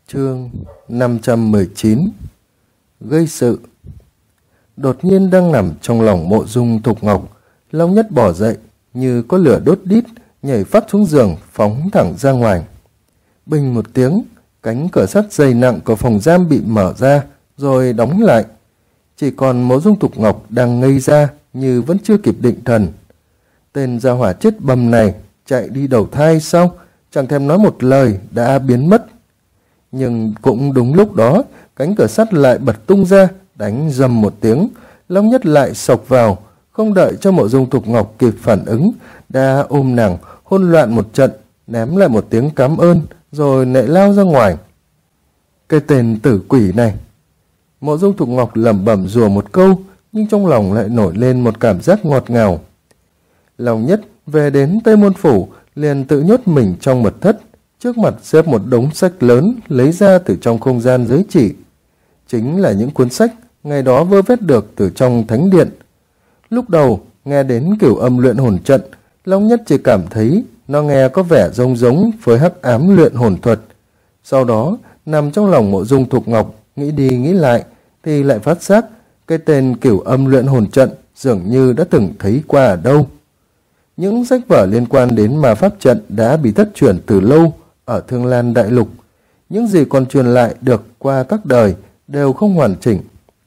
Chương 519 Gây sự. Đột nhiên đang nằm trong lòng Mộ Dung Thục Ngọc, Long Nhất bỏ dậy như có lửa đốt đít, nhảy phát xuống giường phóng thẳng ra ngoài. Bình một tiếng, cánh cửa sắt dày nặng của phòng giam bị mở ra rồi đóng lại. Chỉ còn Mộ Dung Thục Ngọc đang ngây ra như vẫn chưa kịp định thần. Tên gia hỏa chết bầm này chạy đi đầu thai sao? Chẳng thèm nói một lời đã biến mất. Nhưng cũng đúng lúc đó, cánh cửa sắt lại bật tung ra, đánh rầm một tiếng, Long Nhất lại xộc vào, không đợi cho Mộ Dung Thục Ngọc kịp phản ứng, đã ôm nàng hỗn loạn một trận, ném lại một tiếng cảm ơn, rồi lại lao ra ngoài. Cái tên tử quỷ này! Mộ Dung Thục Ngọc lẩm bẩm rủa một câu, nhưng trong lòng lại nổi lên một cảm giác ngọt ngào. Long Nhất về đến Tây Môn Phủ, liền tự nhốt mình trong mật thất, trước mặt xếp một đống sách lớn lấy ra từ trong không gian giới chỉ. Chính là những cuốn sách ngày đó vơ vét được từ trong thánh điện. Lúc đầu nghe đến kiểu âm luyện hồn trận, Long Nhất chỉ cảm thấy nó nghe có vẻ giống với hắc ám luyện hồn thuật. Sau đó nằm trong lòng Mộ Dung Thục Ngọc, nghĩ đi nghĩ lại thì lại phát giác cái tên kiểu âm luyện hồn trận dường như đã từng thấy qua ở đâu. Những sách vở liên quan đến ma pháp trận đã bị thất truyền từ lâu ở Thương Lan Đại Lục. Những gì còn truyền lại được qua các đời đều không hoàn chỉnh.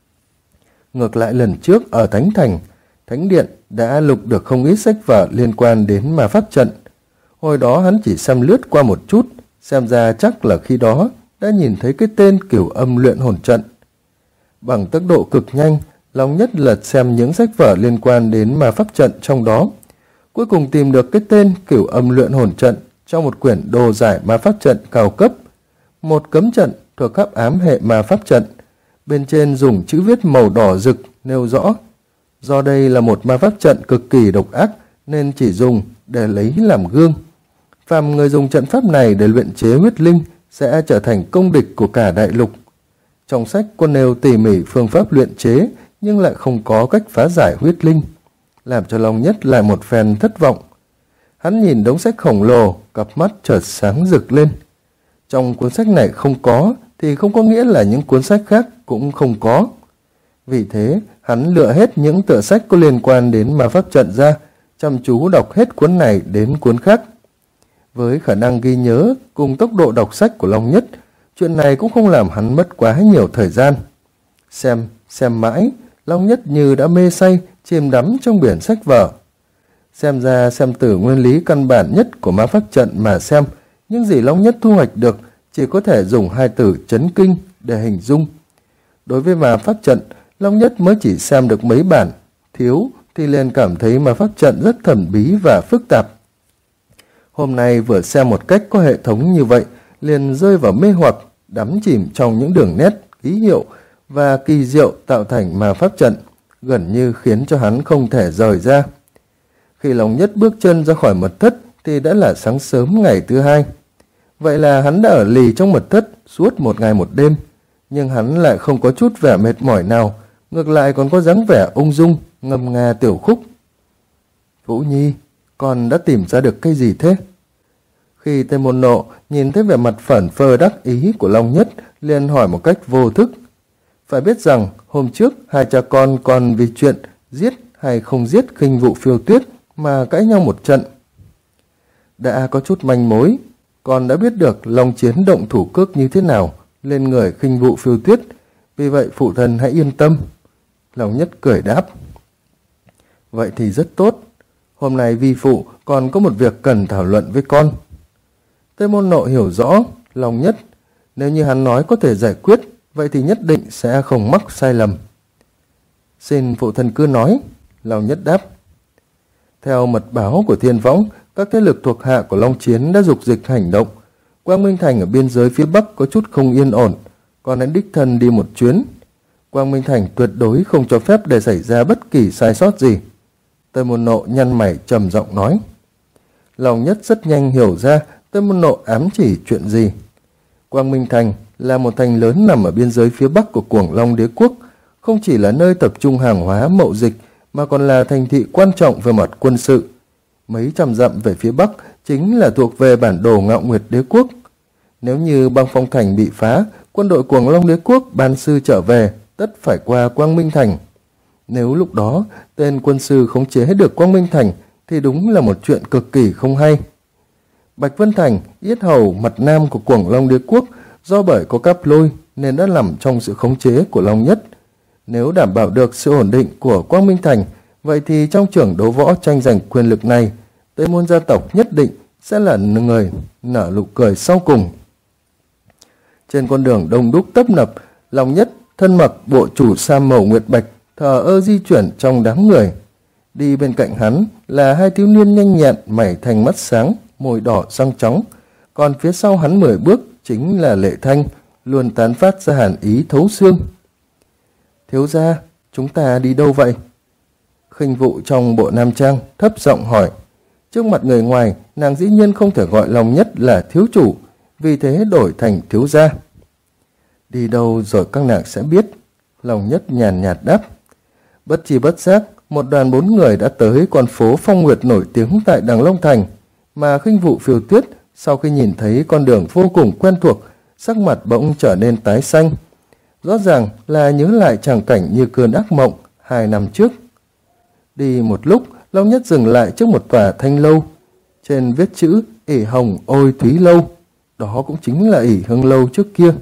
Ngược lại lần trước ở Thánh Thành, Thánh Điện đã lục được không ít sách vở liên quan đến ma pháp trận. Hồi đó hắn chỉ xem lướt qua một chút, xem ra chắc là khi đó đã nhìn thấy cái tên kiểu âm luyện hồn trận. Bằng tốc độ cực nhanh, Long Nhất lật xem những sách vở liên quan đến ma pháp trận trong đó. Cuối cùng tìm được cái tên kiểu âm luyện hồn trận trong một quyển đồ giải ma pháp trận cao cấp. Một cấm trận thuộc hắc ám hệ ma pháp trận. Bên trên dùng chữ viết màu đỏ rực nêu rõ: do đây là một ma pháp trận cực kỳ độc ác nên chỉ dùng để lấy làm gương. Phàm người dùng trận pháp này để luyện chế huyết linh sẽ trở thành công địch của cả đại lục. Trong sách có nêu tỉ mỉ phương pháp luyện chế nhưng lại không có cách phá giải huyết linh, làm cho Long Nhất lại một phen thất vọng. Hắn nhìn đống sách khổng lồ, cặp mắt chợt sáng rực lên. Trong cuốn sách này không có thì không có nghĩa là những cuốn sách khác cũng không có. Vì thế, hắn lựa hết những tựa sách có liên quan đến ma pháp trận ra, chăm chú đọc hết cuốn này đến cuốn khác. Với khả năng ghi nhớ cùng tốc độ đọc sách của Long Nhất, chuyện này cũng không làm hắn mất quá nhiều thời gian. Xem mãi, Long Nhất như đã mê say, chìm đắm trong biển sách vở. Xem ra xem từ nguyên lý căn bản nhất của ma pháp trận mà xem, những gì Long Nhất thu hoạch được chỉ có thể dùng hai từ chấn kinh để hình dung. Đối với ma pháp trận, Long Nhất mới chỉ xem được mấy bản, thiếu thì liền cảm thấy ma pháp trận rất thần bí và phức tạp. Hôm nay vừa xem một cách có hệ thống như vậy, liền rơi vào mê hoặc, đắm chìm trong những đường nét, ký hiệu và kỳ diệu tạo thành ma pháp trận, gần như khiến cho hắn không thể rời ra. Khi Long Nhất bước chân ra khỏi mật thất thì đã là sáng sớm ngày thứ hai. Vậy là hắn đã ở lì trong mật thất suốt một ngày một đêm, nhưng hắn lại không có chút vẻ mệt mỏi nào, ngược lại còn có dáng vẻ ung dung, ngâm nga tiểu khúc. Vũ Nhi, con đã tìm ra được cái gì thế? Khi Tây Môn Nộ nhìn thấy vẻ mặt phởn phơ đắc ý của Long Nhất, liền hỏi một cách vô thức. Phải biết rằng hôm trước hai cha con còn vì chuyện giết hay không giết Khinh Vụ Phiêu Tuyết mà cãi nhau một trận. Đã có chút manh mối, con đã biết được Long Chiến động thủ cước như thế nào lên người Khinh Vụ Phiêu Tuyết, vì vậy phụ thân hãy yên tâm. Long Nhất cười đáp. Vậy thì rất tốt, hôm nay vi phụ còn có một việc cần thảo luận với con. Tây Môn Nộ hiểu rõ Long Nhất, nếu như hắn nói có thể giải quyết, vậy thì nhất định sẽ không mắc sai lầm. Xin phụ thân cứ nói, Long Nhất đáp. Theo mật báo của Thiên Võng, các thế lực thuộc hạ của Long Chiến đã dục dịch hành động. Quang Minh Thành ở biên giới phía Bắc có chút không yên ổn, còn hãy đích thân đi một chuyến. Quang Minh Thành tuyệt đối không cho phép để xảy ra bất kỳ sai sót gì. Tây Môn Nộ nhăn mày trầm giọng nói. Long Nhất rất nhanh hiểu ra Tây Môn Nộ ám chỉ chuyện gì. Quang Minh Thành là một thành lớn nằm ở biên giới phía Bắc của Cuồng Long Đế Quốc, không chỉ là nơi tập trung hàng hóa mậu dịch mà còn là thành thị quan trọng về mặt quân sự. Mấy trăm dặm về phía Bắc chính là thuộc về bản đồ Ngạo Nguyệt Đế Quốc. Nếu như băng phong thành bị phá, quân đội Cuồng Long Đế quốc ban sư trở về, tất phải qua Quang Minh thành. Nếu lúc đó tên quân sư khống chế được Quang Minh thành thì đúng là một chuyện cực kỳ không hay. Bạch Vân thành, yết hầu mặt nam của Cuồng Long Đế quốc, do bởi có Cáp Lôi nên đã nằm trong sự khống chế của Long Nhất. Nếu đảm bảo được sự ổn định của Quang Minh thành, vậy thì trong trường đấu võ tranh giành quyền lực này, Tây Môn gia tộc nhất định sẽ là người nở nụ cười sau cùng. Trên con đường đông đúc tấp nập, Long Nhất thân mặc bộ chủ sam màu nguyệt bạch, thờ ơ di chuyển trong đám người. Đi bên cạnh hắn là hai thiếu niên nhanh nhẹn, mày thành mắt sáng, môi đỏ răng trắng. Còn phía sau hắn 10 bước chính là Lệ Thanh, luôn tán phát ra hàn ý thấu xương. Thiếu gia, chúng ta đi đâu vậy? Khinh Vụ trong bộ nam trang thấp giọng hỏi. Trước mặt người ngoài, nàng dĩ nhiên không thể gọi Long Nhất là thiếu chủ, vì thế đổi thành thiếu gia. Đi đâu rồi các nàng sẽ biết, Long Nhất nhàn nhạt đáp. Bất chi bất giác, một đoàn 4 người đã tới con phố Phong Nguyệt nổi tiếng tại Đằng Long Thành, mà Khinh Vụ Phiêu Tuyết sau khi nhìn thấy con đường vô cùng quen thuộc, sắc mặt bỗng trở nên tái xanh. Rõ ràng là nhớ lại tràng cảnh như cơn ác mộng 2 năm trước. Đi một lúc, Long Nhất dừng lại trước một tòa thanh lâu. Trên viết chữ ỷ hồng ôi thúy lâu, đó cũng chính là ỷ hưng lâu trước kia.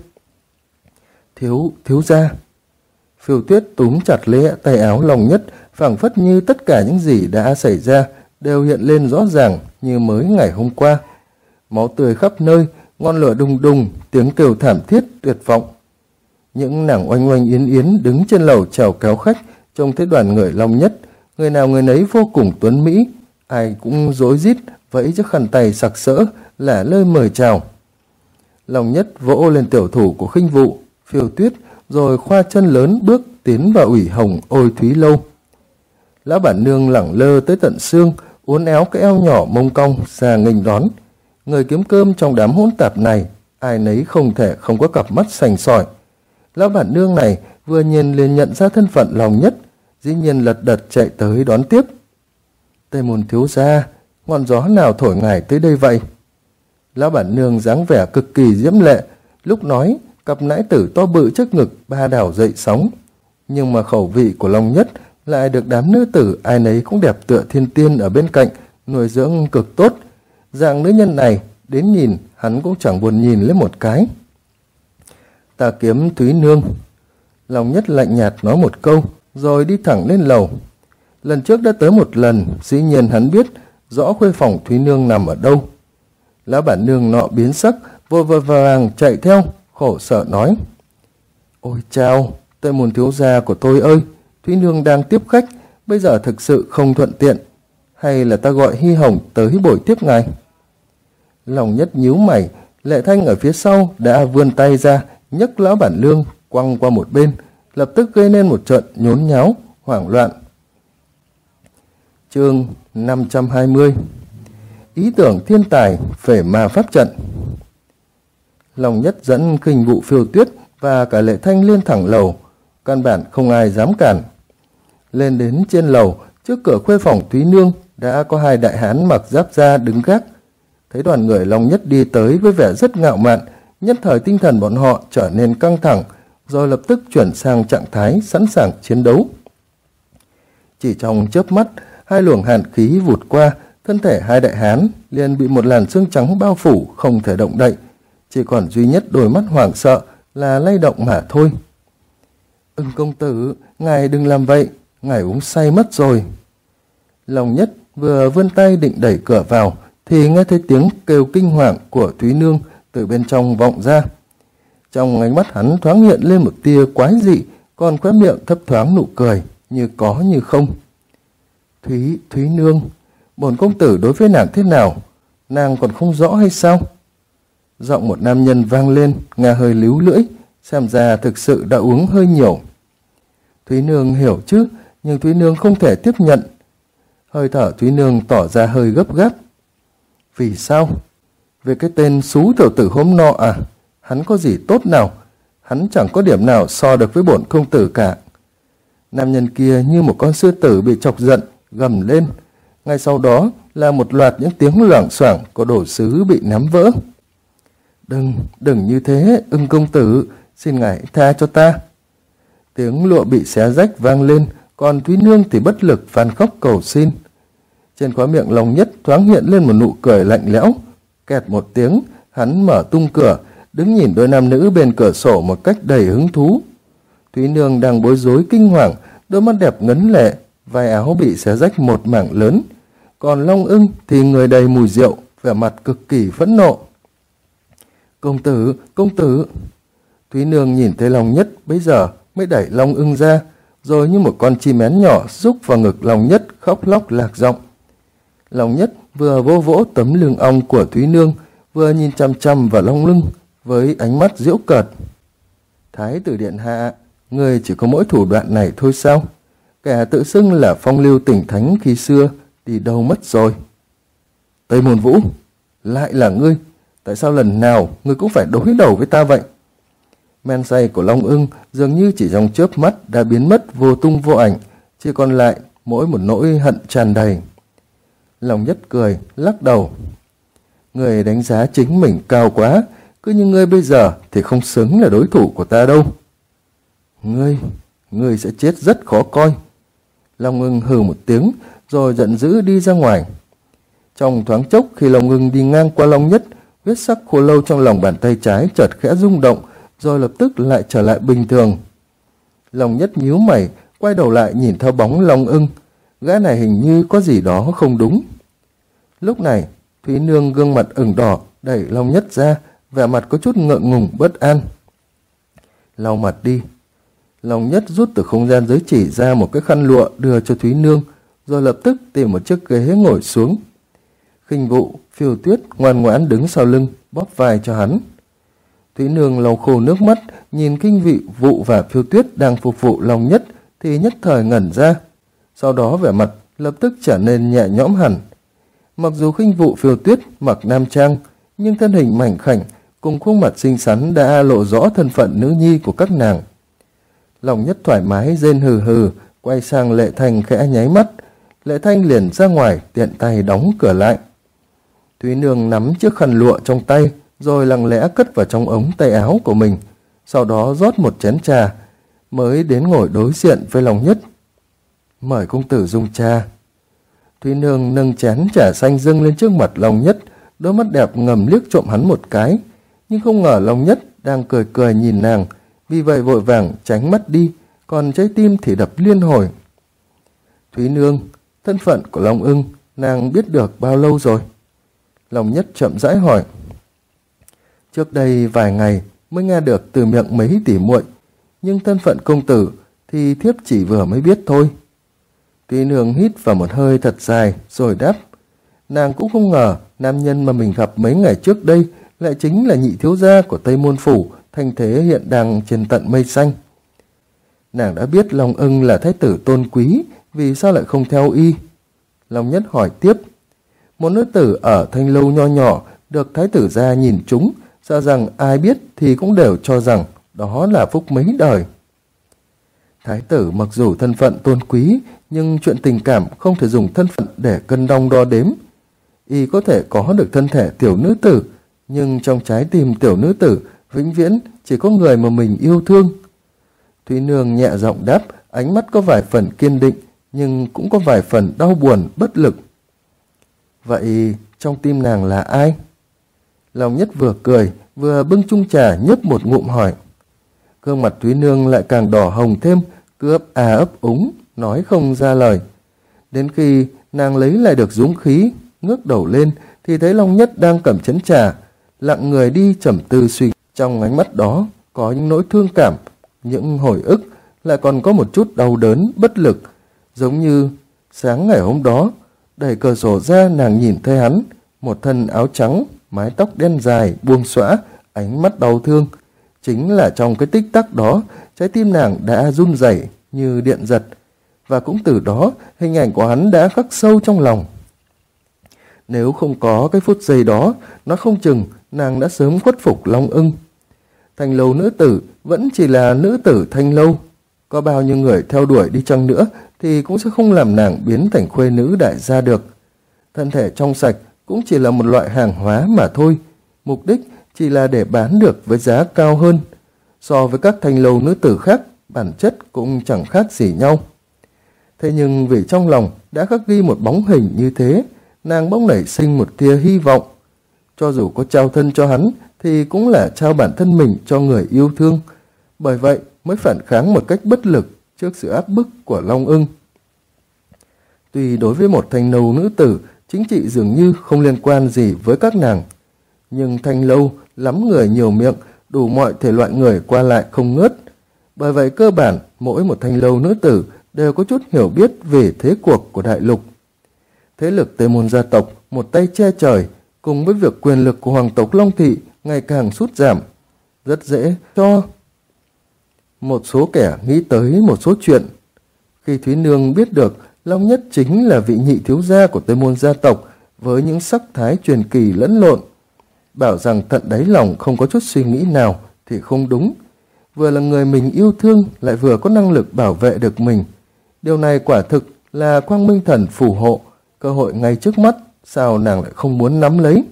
Thiếu gia. Phiêu Tuyết túm chặt lấy tay áo Long Nhất, phảng phất như tất cả những gì đã xảy ra đều hiện lên rõ ràng như mới ngày hôm qua. Máu tươi khắp nơi, ngọn lửa đùng đùng, tiếng kêu thảm thiết tuyệt vọng. Những nàng oanh oanh yến yến đứng trên lầu chào kéo khách, trông thấy đoàn người Long Nhất, người nào người nấy vô cùng tuấn mỹ, ai cũng rối rít vẫy chiếc khăn tay sặc sỡ là lời mời chào. Long Nhất vỗ lên tiểu thủ của Khinh Vụ, Phiêu Tuyết, rồi khoa chân lớn bước tiến vào ủy hồng ôi thúy lâu. Lão bản nương lẳng lơ tới tận xương, uốn éo cái eo nhỏ mông cong ra nghênh đón. Người kiếm cơm trong đám hỗn tạp này, ai nấy không thể không có cặp mắt sành sỏi. Lão bản nương này vừa nhìn liền nhận ra thân phận Long Nhất, dĩ nhiên lật đật chạy tới đón tiếp. Tây Môn thiếu gia, ngọn gió nào thổi ngài tới đây vậy? Lão bản nương dáng vẻ cực kỳ diễm lệ, lúc nói cặp nãi tử to bự trước ngực ba đảo dậy sóng. Nhưng mà khẩu vị của Long Nhất lại được đám nữ tử ai nấy cũng đẹp tựa thiên tiên ở bên cạnh nuôi dưỡng cực tốt. Dạng nữ nhân này đến nhìn hắn cũng chẳng buồn nhìn lên một cái. Ta kiếm Thúy nương. Long Nhất lạnh nhạt nói một câu rồi đi thẳng lên lầu. Lần trước đã tới một lần, dĩ nhiên hắn biết rõ khuê phòng Thúy nương nằm ở đâu. Lão bản nương nọ biến sắc, vội vàng chạy theo, khổ sở nói. Ôi chao, Tây Môn thiếu gia của tôi ơi, Thúy nương đang tiếp khách, bây giờ thực sự không thuận tiện. Hay là ta gọi Hy Hồng tới buổi tiếp ngài? Long Nhất nhíu mày, Lệ Thanh ở phía sau đã vươn tay ra, nhấc lão bản nương quăng qua một bên, lập tức gây nên một trận nhốn nháo, hoảng loạn. Chương 520. Ý tưởng thiên tài về ma pháp trận. Long Nhất dẫn Khinh Vụ Phiêu Tuyết và cả Lệ Thanh lên thẳng lầu, căn bản không ai dám cản. Lên đến trên lầu, trước cửa khuê phòng Thúy nương đã có 2 đại hán mặc giáp da đứng gác. Thấy đoàn người Long Nhất đi tới với vẻ rất ngạo mạn, nhất thời tinh thần bọn họ trở nên căng thẳng, rồi lập tức chuyển sang trạng thái sẵn sàng chiến đấu. Chỉ trong chớp mắt, 2 luồng hàn khí vụt qua, thân thể 2 đại hán liền bị một làn sương trắng bao phủ, không thể động đậy, chỉ còn duy nhất đôi mắt hoảng sợ là lay động mà thôi. Công tử, ngài đừng làm vậy, ngài uống say mất rồi. Long Nhất vừa vươn tay định đẩy cửa vào thì nghe thấy tiếng kêu kinh hoàng của Thúy nương từ bên trong vọng ra. Trong ánh mắt hắn thoáng hiện lên một tia quái dị, còn khóe miệng thấp thoáng nụ cười, như có như không. Thúy nương, bổn công tử đối với nàng thế nào, nàng còn không rõ hay sao? Giọng một nam nhân vang lên, nghe hơi líu lưỡi, xem ra thực sự đã uống hơi nhiều. Thúy nương hiểu chứ, nhưng Thúy nương không thể tiếp nhận. Hơi thở Thúy nương tỏ ra hơi gấp gáp. Vì sao? Về cái tên xú tiểu tử hôm nọ à? Hắn có gì tốt nào? Hắn chẳng có điểm nào so được với bổn công tử cả. Nam nhân kia như một con sư tử bị chọc giận, gầm lên. Ngay sau đó là một loạt những tiếng loảng xoảng của đồ sứ bị ném vỡ. Đừng như thế, Ưng công tử, xin ngài tha cho ta. Tiếng lụa bị xé rách vang lên, còn Thúy Nương thì bất lực van khóc cầu xin. Trên khóe miệng Long Nhất thoáng hiện lên một nụ cười lạnh lẽo. Kẹt một tiếng, hắn mở tung cửa, đứng nhìn đôi nam nữ bên cửa sổ một cách đầy hứng thú. Thúy Nương đang bối rối kinh hoàng, đôi mắt đẹp ngấn lệ, vai áo bị xé rách một mảng lớn. Còn Long Ưng thì người đầy mùi rượu, vẻ mặt cực kỳ phẫn nộ. Công tử. Thúy Nương nhìn thấy Long Nhất bấy giờ mới đẩy Long Ưng ra, rồi như một con chim én nhỏ rúc vào ngực Long Nhất khóc lóc lạc giọng. Long Nhất vừa vỗ vỗ tấm lưng ong của Thúy Nương, vừa nhìn chăm chăm vào Long Lưng với ánh mắt giễu cợt. Thái tử điện hạ, người chỉ có mỗi thủ đoạn này thôi sao? Kẻ tự xưng là phong lưu tỉnh thánh khi xưa đi đâu mất rồi? Tây Môn Vũ, lại là ngươi, tại sao lần nào ngươi cũng phải đối đầu với ta vậy? Men say của Long Ưng dường như chỉ trong chớp mắt đã biến mất vô tung vô ảnh, chỉ còn lại mỗi một nỗi hận tràn đầy. Long Nhất cười, lắc đầu. Ngươi đánh giá chính mình cao quá, cứ như ngươi bây giờ thì không xứng là đối thủ của ta đâu. Ngươi sẽ chết rất khó coi. Long Ưng hừ một tiếng, rồi giận dữ đi ra ngoài. Trong thoáng chốc khi Long Ưng đi ngang qua Long Nhất, huyết sắc khô lâu trong lòng bàn tay trái chợt khẽ rung động, rồi lập tức lại trở lại bình thường. Long Nhất nhíu mày, quay đầu lại nhìn theo bóng Long Ưng. Gã này hình như có gì đó không đúng. Lúc này, Thúy Nương gương mặt ửng đỏ, đẩy Long Nhất ra, vẻ mặt có chút ngượng ngùng bất an. Lau mặt đi. Long Nhất rút từ không gian giới chỉ ra một cái khăn lụa đưa cho Thúy Nương, rồi lập tức tìm một chiếc ghế ngồi xuống. Khinh Vụ, Phiêu Tuyết ngoan ngoãn đứng sau lưng, bóp vai cho hắn. Thúy Nương lau khô nước mắt, nhìn Khinh Vụ và Phiêu Tuyết đang phục vụ Long Nhất thì nhất thời ngẩn ra. Sau đó vẻ mặt lập tức trở nên nhẹ nhõm hẳn. Mặc dù Khinh Vụ Phiêu Tuyết mặc nam trang, nhưng thân hình mảnh khảnh cùng khuôn mặt xinh xắn đã lộ rõ thân phận nữ nhi của các nàng. Long Nhất thoải mái rên hừ hừ, quay sang Lệ Thanh khẽ nháy mắt. Lệ Thanh liền ra ngoài, tiện tay đóng cửa lại. Thúy Nương nắm chiếc khăn lụa trong tay, rồi lặng lẽ cất vào trong ống tay áo của mình, sau đó rót một chén trà, mới đến ngồi đối diện với Long Nhất. Mời công tử dùng trà. Thúy Nương nâng chén trà xanh dâng lên trước mặt Long Nhất, đôi mắt đẹp ngầm liếc trộm hắn một cái, nhưng không ngờ Long Nhất đang cười cười nhìn nàng, vì vậy vội vàng tránh mắt đi, còn trái tim thì đập liên hồi. Thúy Nương, thân phận của Long Ưng nàng biết được bao lâu rồi? Long Nhất chậm rãi hỏi. Trước đây vài ngày mới nghe được từ miệng mấy tỷ muội, nhưng thân phận công tử thì thiếp chỉ vừa mới biết thôi. Thúy Nương hít vào một hơi thật dài rồi đáp. Nàng cũng không ngờ nam nhân mà mình gặp mấy ngày trước đây lại chính là nhị thiếu gia của Tây Môn Phủ, thanh thế hiện đang trên tận mây xanh. Nàng đã biết Long Ưng là thái tử tôn quý, vì sao lại không theo y? Long Nhất hỏi tiếp. Một nữ tử ở thanh lâu nho nhỏ được thái tử gia nhìn trúng, sợ rằng ai biết thì cũng đều cho rằng đó là phúc mấy đời. Thái tử mặc dù thân phận tôn quý, nhưng chuyện tình cảm không thể dùng thân phận để cân đong đo đếm. Y có thể có được thân thể tiểu nữ tử, nhưng trong trái tim tiểu nữ tử vĩnh viễn chỉ có người mà mình yêu thương. Thúy Nương nhẹ giọng đáp, ánh mắt có vài phần kiên định, nhưng cũng có vài phần đau buồn, bất lực. Vậy trong tim nàng là ai? Long Nhất vừa cười, vừa bưng chung trà nhấp một ngụm hỏi. Gương mặt Thúy Nương lại càng đỏ hồng thêm, cứ ấp à ấp úng, nói không ra lời. Đến khi nàng lấy lại được dũng khí, ngước đầu lên thì thấy Long Nhất đang cầm chén trà, lặng người đi trầm tư suy. Trong ánh mắt đó có những nỗi thương cảm, những hồi ức, lại còn có một chút đau đớn, bất lực. Giống như sáng ngày hôm đó, đẩy cửa sổ ra nàng nhìn thấy hắn, một thân áo trắng, mái tóc đen dài, buông xõa, ánh mắt đau thương. Chính là trong cái tích tắc đó, trái tim nàng đã run rẩy như điện giật, và cũng từ đó hình ảnh của hắn đã khắc sâu trong lòng. Nếu không có cái phút giây đó, nó không chừng nàng đã sớm khuất phục Long Ưng. Thanh lâu nữ tử vẫn chỉ là nữ tử thanh lâu, có bao nhiêu người theo đuổi đi chăng nữa thì cũng sẽ không làm nàng biến thành khuê nữ đại gia được. Thân thể trong sạch cũng chỉ là một loại hàng hóa mà thôi, mục đích chỉ là để bán được với giá cao hơn. So với các thanh lâu nữ tử khác, bản chất cũng chẳng khác gì nhau. Thế nhưng vì trong lòng đã khắc ghi một bóng hình như thế, nàng bỗng nảy sinh một tia hy vọng. Cho dù có trao thân cho hắn thì cũng là trao bản thân mình cho người yêu thương. Bởi vậy mới phản kháng một cách bất lực trước sự áp bức của Long Ưng. Tuy đối với một thanh lâu nữ tử, chính trị dường như không liên quan gì với các nàng, nhưng thanh lâu lắm người nhiều miệng, đủ mọi thể loại người qua lại không ngớt. Bởi vậy cơ bản mỗi một thanh lâu nữ tử đều có chút hiểu biết về thế cuộc của đại lục. Thế lực Tây Môn gia tộc một tay che trời, cùng với việc quyền lực của hoàng tộc Long Thị ngày càng sút giảm, rất dễ cho một số kẻ nghĩ tới một số chuyện. Khi Thúy Nương biết được Long Nhất chính là vị nhị thiếu gia của Tây Môn gia tộc với những sắc thái truyền kỳ lẫn lộn, bảo rằng tận đáy lòng không có chút suy nghĩ nào thì không đúng. Vừa là người mình yêu thương, lại vừa có năng lực bảo vệ được mình. Điều này quả thực là Quang Minh Thần phù hộ, cơ hội ngay trước mắt, sao nàng lại không muốn nắm lấy?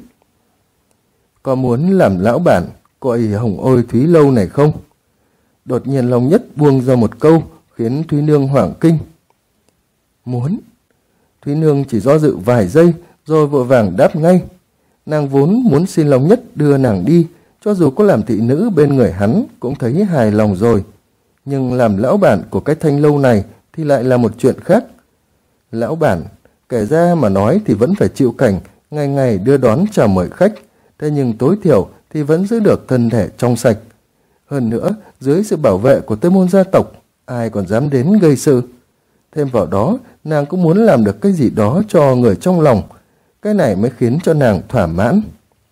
Có muốn làm lão bản của ỷ Hồng Ôi Thúy Lâu này không? Đột nhiên Long Nhất buông ra một câu khiến Thúy Nương hoảng kinh. Muốn. Thúy Nương chỉ do dự vài giây rồi vội vàng đáp ngay. Nàng vốn muốn xin Long Nhất đưa nàng đi, cho dù có làm thị nữ bên người hắn cũng thấy hài lòng rồi. Nhưng làm lão bản của cái thanh lâu này thì lại là một chuyện khác. Lão bản, kể ra mà nói thì vẫn phải chịu cảnh ngày ngày đưa đón chào mời khách, thế nhưng tối thiểu thì vẫn giữ được thân thể trong sạch. Hơn nữa, dưới sự bảo vệ của Tây Môn gia tộc, ai còn dám đến gây sự. Thêm vào đó, nàng cũng muốn làm được cái gì đó cho người trong lòng. Cái này mới khiến cho nàng thỏa mãn.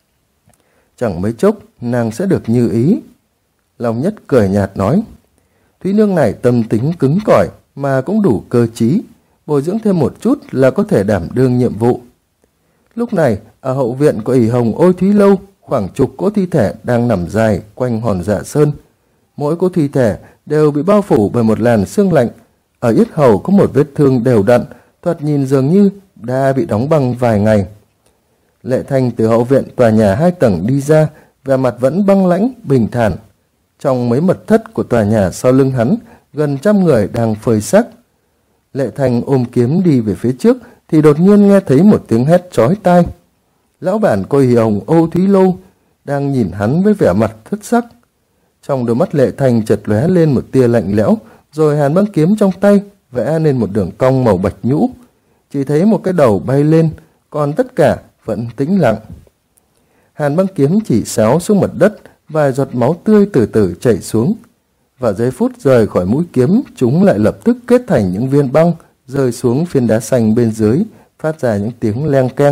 Chẳng mấy chốc, nàng sẽ được như ý. Long Nhất cười nhạt nói. Thúy Nương này tâm tính cứng cỏi mà cũng đủ cơ trí, bồi dưỡng thêm một chút là có thể đảm đương nhiệm vụ. Lúc này, ở hậu viện của ỷ Hồng Ôi Thúy Lâu, khoảng chục cỗ thi thể đang nằm dài quanh hòn Dạ Sơn. Mỗi cỗ thi thể đều bị bao phủ bởi một làn sương lạnh. Ở yết hầu có một vết thương đều đặn, thoạt nhìn dường như đã bị đóng băng vài ngày. Lệ Thanh từ hậu viện tòa nhà 2 tầng đi ra, vẻ mặt vẫn băng lãnh, bình thản. Trong mấy mật thất của tòa nhà sau lưng hắn, gần 100 người đang phơi xác. Lệ Thanh ôm kiếm đi về phía trước, thì đột nhiên nghe thấy một tiếng hét chói tai. Lão bản của ỷ Hồng Ôi Thúy Lâu đang nhìn hắn với vẻ mặt thất sắc. Trong đôi mắt Lệ Thanh chợt lóe lên một tia lạnh lẽo, rồi hàn băng kiếm trong tay vẽ nên một đường cong màu bạch nhũ. Chỉ thấy một cái đầu bay lên, còn tất cả vẫn tĩnh lặng. Hàn băng kiếm chỉ xéo xuống mặt đất, vài giọt máu tươi từ từ chảy xuống. Và giây phút rời khỏi mũi kiếm, chúng lại lập tức kết thành những viên băng, rơi xuống phiến đá xanh bên dưới, phát ra những tiếng leng keng.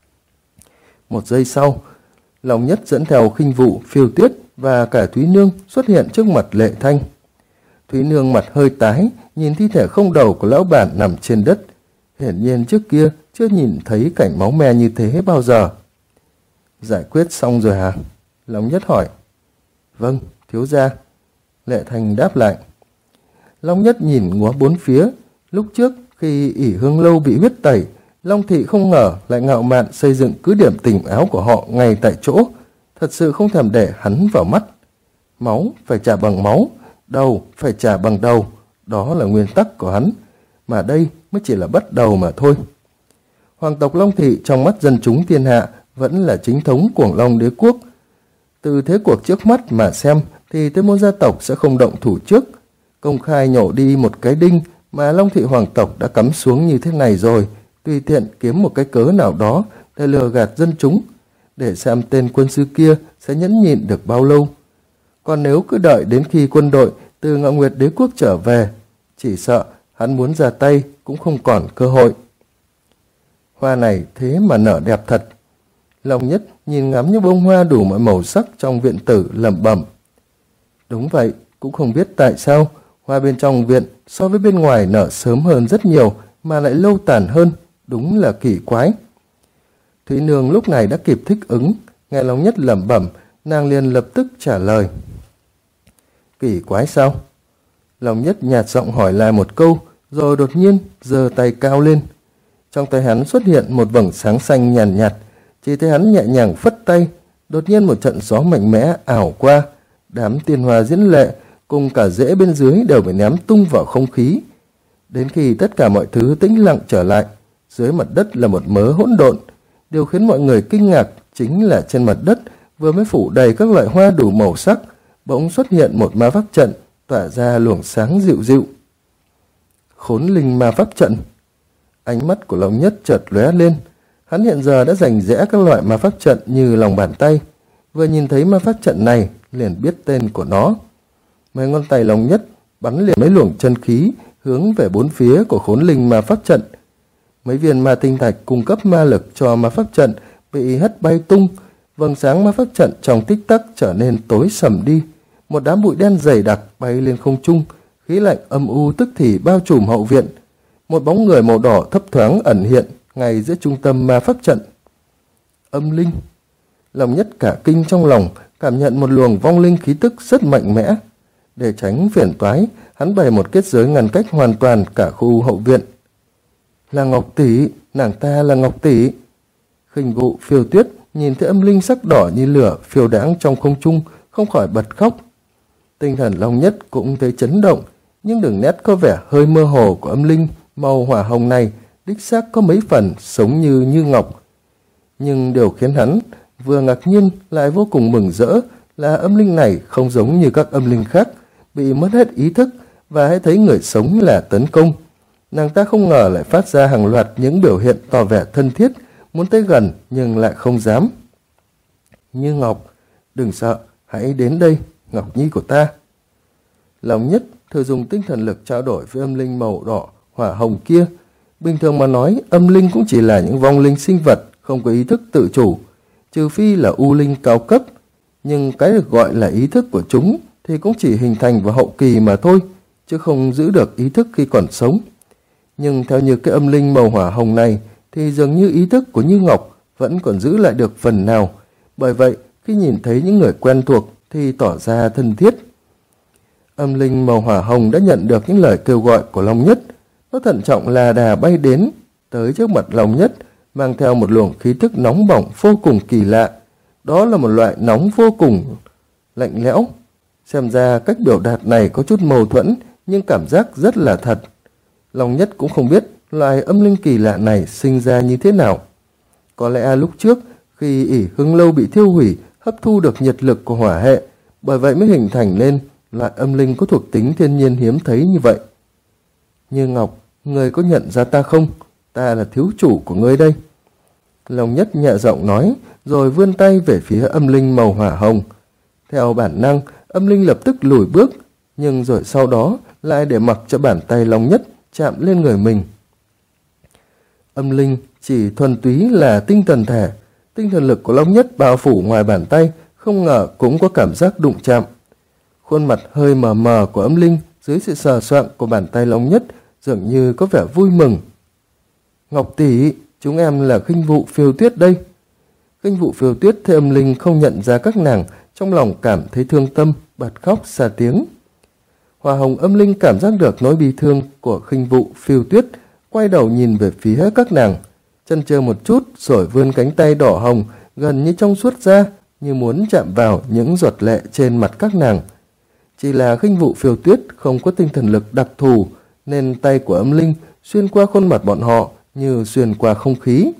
Một giây sau, Long Nhất dẫn theo Khinh Vụ, Phiêu Tuyết và cả Thúy Nương xuất hiện trước mặt Lệ Thanh. Thúy Nương mặt hơi tái, nhìn thi thể không đầu của lão bản nằm trên đất. Hiển nhiên trước kia chưa nhìn thấy cảnh máu me như thế bao giờ. Giải quyết xong rồi hả? Long Nhất hỏi. Vâng, thiếu gia. Lệ Thanh đáp lại. Long Nhất nhìn ngó bốn phía. Lúc trước khi ỷ Hương Lâu bị huyết tẩy, Long Thị không ngờ lại ngạo mạn xây dựng cứ điểm tình áo của họ ngay tại chỗ. Thật sự không thèm để hắn vào mắt. Máu phải trả bằng máu, đầu phải trả bằng đầu. Đó là nguyên tắc của hắn. Mà đây mới chỉ là bắt đầu mà thôi. Hoàng tộc Long Thị trong mắt dân chúng thiên hạ vẫn là chính thống Cuồng Long đế quốc. Từ thế cuộc trước mắt mà xem thì Tây Môn gia tộc sẽ không động thủ trước. Công khai nhổ đi một cái đinh mà Long Thị hoàng tộc đã cắm xuống như thế này rồi, tùy tiện kiếm một cái cớ nào đó để lừa gạt dân chúng, để xem tên quân sư kia sẽ nhẫn nhịn được bao lâu. Còn nếu cứ đợi đến khi quân đội từ Ngạo Nguyệt đế quốc trở về, chỉ sợ hắn muốn ra tay cũng không còn cơ hội. Hoa này thế mà nở đẹp thật. Long Nhất nhìn ngắm những bông hoa đủ mọi màu sắc trong viện tử lẩm bẩm. Đúng vậy, cũng không biết tại sao hoa bên trong viện so với bên ngoài nở sớm hơn rất nhiều mà lại lâu tàn hơn, đúng là kỳ quái. Thúy Nương lúc này đã kịp thích ứng, nghe Long Nhất lẩm bẩm, nàng liền lập tức trả lời. Kỳ quái sao? Long Nhất nhạt giọng hỏi lại một câu, rồi đột nhiên giơ tay cao lên. Trong tay hắn xuất hiện một vầng sáng xanh nhàn nhạt, chỉ thấy hắn nhẹ nhàng phất tay, Đột nhiên một trận gió mạnh mẽ ảo qua, đám tiên hoa diễm lệ cùng cả rễ bên dưới đều bị ném tung vào không khí. Đến khi tất cả mọi thứ tĩnh lặng trở lại, dưới mặt đất là một mớ hỗn độn. Điều khiến mọi người kinh ngạc chính là trên mặt đất vừa mới phủ đầy các loại hoa đủ màu sắc, bỗng xuất hiện một ma pháp trận tỏa ra luồng sáng dịu dịu. Khốn linh ma pháp trận. Ánh mắt của Long Nhất chợt lóe lên. Hắn hiện giờ đã rành rẽ các loại ma pháp trận như lòng bàn tay. Vừa nhìn thấy ma pháp trận này liền biết tên của nó. Mấy ngón tay Long Nhất bắn liền mấy luồng chân khí hướng về bốn phía của khốn linh ma pháp trận. Mấy viên ma tinh thạch cung cấp ma lực cho ma pháp trận bị hất bay tung. Vầng sáng ma pháp trận trong tích tắc trở nên tối sầm đi. Một đám bụi đen dày đặc bay lên không trung, khí lạnh âm u tức thì bao trùm hậu viện. Một bóng người màu đỏ thấp thoáng ẩn hiện ngay giữa trung tâm ma pháp trận. Âm linh. Long Nhất cả kinh trong lòng, cảm nhận một luồng vong linh khí tức rất mạnh mẽ. Để tránh phiền toái, hắn bày một kết giới ngăn cách hoàn toàn cả khu hậu viện. Là Ngọc tỷ, nàng ta là Ngọc tỷ. Khinh Vụ Phiêu Tuyết nhìn thấy âm linh sắc đỏ như lửa phiêu đãng trong không trung, không khỏi bật khóc. Tinh thần Long Nhất cũng thấy chấn động, nhưng đường nét có vẻ hơi mơ hồ của âm linh màu hỏa hồng này đích xác có mấy phần sống như ngọc. Nhưng điều khiến hắn vừa ngạc nhiên lại vô cùng mừng rỡ là âm linh này không giống như các âm linh khác, bị mất hết ý thức và hãy thấy người sống là tấn công. Nàng ta không ngờ lại phát ra hàng loạt những biểu hiện tỏ vẻ thân thiết, muốn tới gần nhưng lại không dám. Như Ngọc, đừng sợ, hãy đến đây, Ngọc Nhi của ta. Long Nhất thử dùng tinh thần lực trao đổi với âm linh màu đỏ, hỏa hồng kia. Bình thường mà nói, âm linh cũng chỉ là những vong linh sinh vật không có ý thức tự chủ, trừ phi là u linh cao cấp. Nhưng cái được gọi là ý thức của chúng thì cũng chỉ hình thành vào hậu kỳ mà thôi, chứ không giữ được ý thức khi còn sống. Nhưng theo như cái âm linh màu hỏa hồng này thì dường như ý thức của Như Ngọc vẫn còn giữ lại được phần nào. Bởi vậy, khi nhìn thấy những người quen thuộc thì tỏ ra thân thiết. Âm linh màu hỏa hồng đã nhận được những lời kêu gọi của Long Nhất. Nó thận trọng là đà bay đến, tới trước mặt Long Nhất, mang theo một luồng khí thức nóng bỏng vô cùng kỳ lạ. Đó là một loại nóng vô cùng lạnh lẽo. Xem ra cách biểu đạt này có chút mâu thuẫn, nhưng cảm giác rất là thật. Long Nhất cũng không biết loài âm linh kỳ lạ này sinh ra như thế nào. Có lẽ lúc trước, khi ỷ Hưng Lâu bị thiêu hủy, hấp thu được nhiệt lực của hỏa hệ, bởi vậy mới hình thành nên loại âm linh có thuộc tính thiên nhiên hiếm thấy như vậy. Như Ngọc, người có nhận ra ta không? Ta là thiếu chủ của ngươi đây. Long Nhất nhẹ giọng nói, rồi vươn tay về phía âm linh màu hỏa hồng. Theo bản năng, âm linh lập tức lùi bước, nhưng rồi sau đó lại để mặc cho bàn tay Long Nhất chạm lên người mình. Âm linh chỉ thuần túy là tinh thần thể. Tinh thần lực của Long Nhất bao phủ ngoài bàn tay, không ngờ cũng có cảm giác đụng chạm. Khuôn mặt hơi mờ mờ của âm linh dưới sự sờ soạng của bàn tay Long Nhất dường như có vẻ vui mừng. Ngọc tỷ, chúng em là Khinh Vụ Phiêu Tuyết đây. Khinh Vụ Phiêu Tuyết thấy âm linh không nhận ra các nàng, trong lòng cảm thấy thương tâm, bật khóc xa tiếng. Hỏa hồng âm linh cảm giác được nỗi bi thương của Khinh Vụ Phiêu Tuyết, quay đầu nhìn về phía các nàng, chần chờ một chút rồi vươn cánh tay đỏ hồng gần như trong suốt ra, như muốn chạm vào những giọt lệ trên mặt các nàng. Chỉ là Khinh Vụ Phiêu Tuyết không có tinh thần lực đặc thù, nên tay của âm linh xuyên qua khuôn mặt bọn họ như xuyên qua không khí.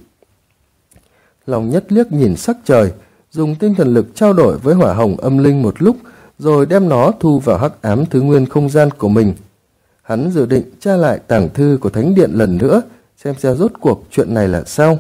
Long Nhất liếc nhìn sắc trời, dùng tinh thần lực trao đổi với hỏa hồng âm linh một lúc, rồi đem nó thu vào hắc ám thứ nguyên không gian của mình. Hắn dự định tra lại tàng thư của Thánh Điện lần nữa, xem rốt cuộc chuyện này là sao.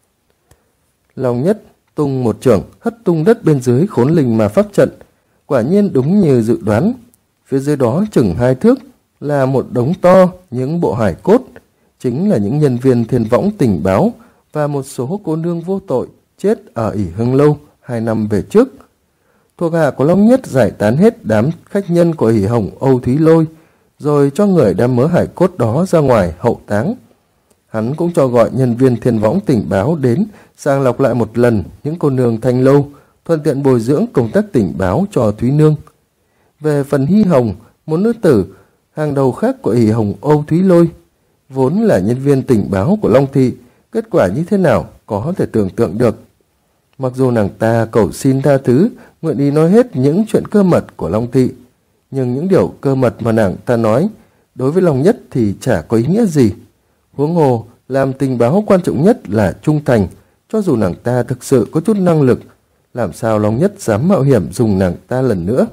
Long Nhất tung một chưởng hất tung đất bên dưới khốn linh ma pháp trận. Quả nhiên đúng như dự đoán, phía dưới đó chừng 2 thước là một đống to những bộ hài cốt, chính là những nhân viên thiên võng tình báo và một số cô nương vô tội chết ở ỷ Hưng Lâu 2 năm về trước. Thuộc hạ của Long Nhất giải tán hết đám khách nhân của ỷ Hồng Âu Thúy Lôi, rồi cho người đem mớ hài cốt đó ra ngoài hậu táng. Hắn cũng cho gọi nhân viên thiên võng tình báo đến sàng lọc lại một lần những cô nương Thanh Lâu, thuận tiện bồi dưỡng công tác tình báo cho Thúy Nương. Về phần Hy Hồng, một nữ tử hàng đầu khác của ỷ Hồng Âu Thúy Lôi, vốn là nhân viên tình báo của Long Thị, kết quả như thế nào có thể tưởng tượng được. Mặc dù nàng ta cầu xin tha thứ, nguyện ý nói hết những chuyện cơ mật của Long Thị, nhưng những điều cơ mật mà nàng ta nói đối với Long Nhất thì chả có ý nghĩa gì. Huống hồ, làm tình báo quan trọng nhất là trung thành. Cho dù nàng ta thực sự có chút năng lực, làm sao Long Nhất dám mạo hiểm dùng nàng ta lần nữa.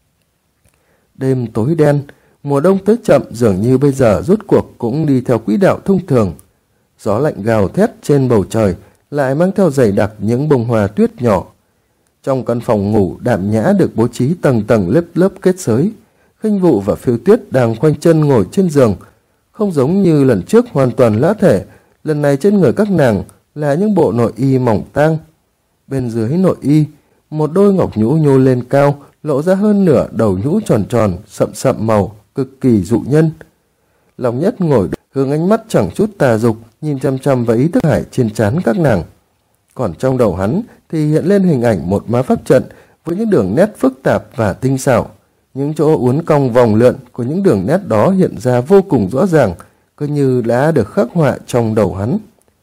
Đêm tối đen, mùa đông tới chậm, dường như bây giờ rốt cuộc cũng đi theo quỹ đạo thông thường. Gió lạnh gào thét trên bầu trời, lại mang theo dày đặc những bông hoa tuyết nhỏ. Trong căn phòng ngủ đạm nhã được bố trí tầng tầng lớp lớp kết xới, Khinh Vụ và Phiêu Tuyết đang khoanh chân ngồi trên giường. Không giống như lần trước hoàn toàn lã thể, lần này trên người các nàng là những bộ nội y mỏng tang. Bên dưới nội y, một đôi ngọc nhũ nhô lên cao, lộ ra hơn nửa đầu nhũ tròn tròn, sậm sậm màu, cực kỳ dụ nhân. Long Nhất ngồi hướng ánh mắt chẳng chút tà dục, nhìn chăm chăm vào ý thức hải trên trán các nàng. Còn trong đầu hắn thì hiện lên hình ảnh một ma pháp trận với những đường nét phức tạp và tinh xảo. Những chỗ uốn cong vòng lượn của những đường nét đó hiện ra vô cùng rõ ràng, cứ như đã được khắc họa trong đầu hắn.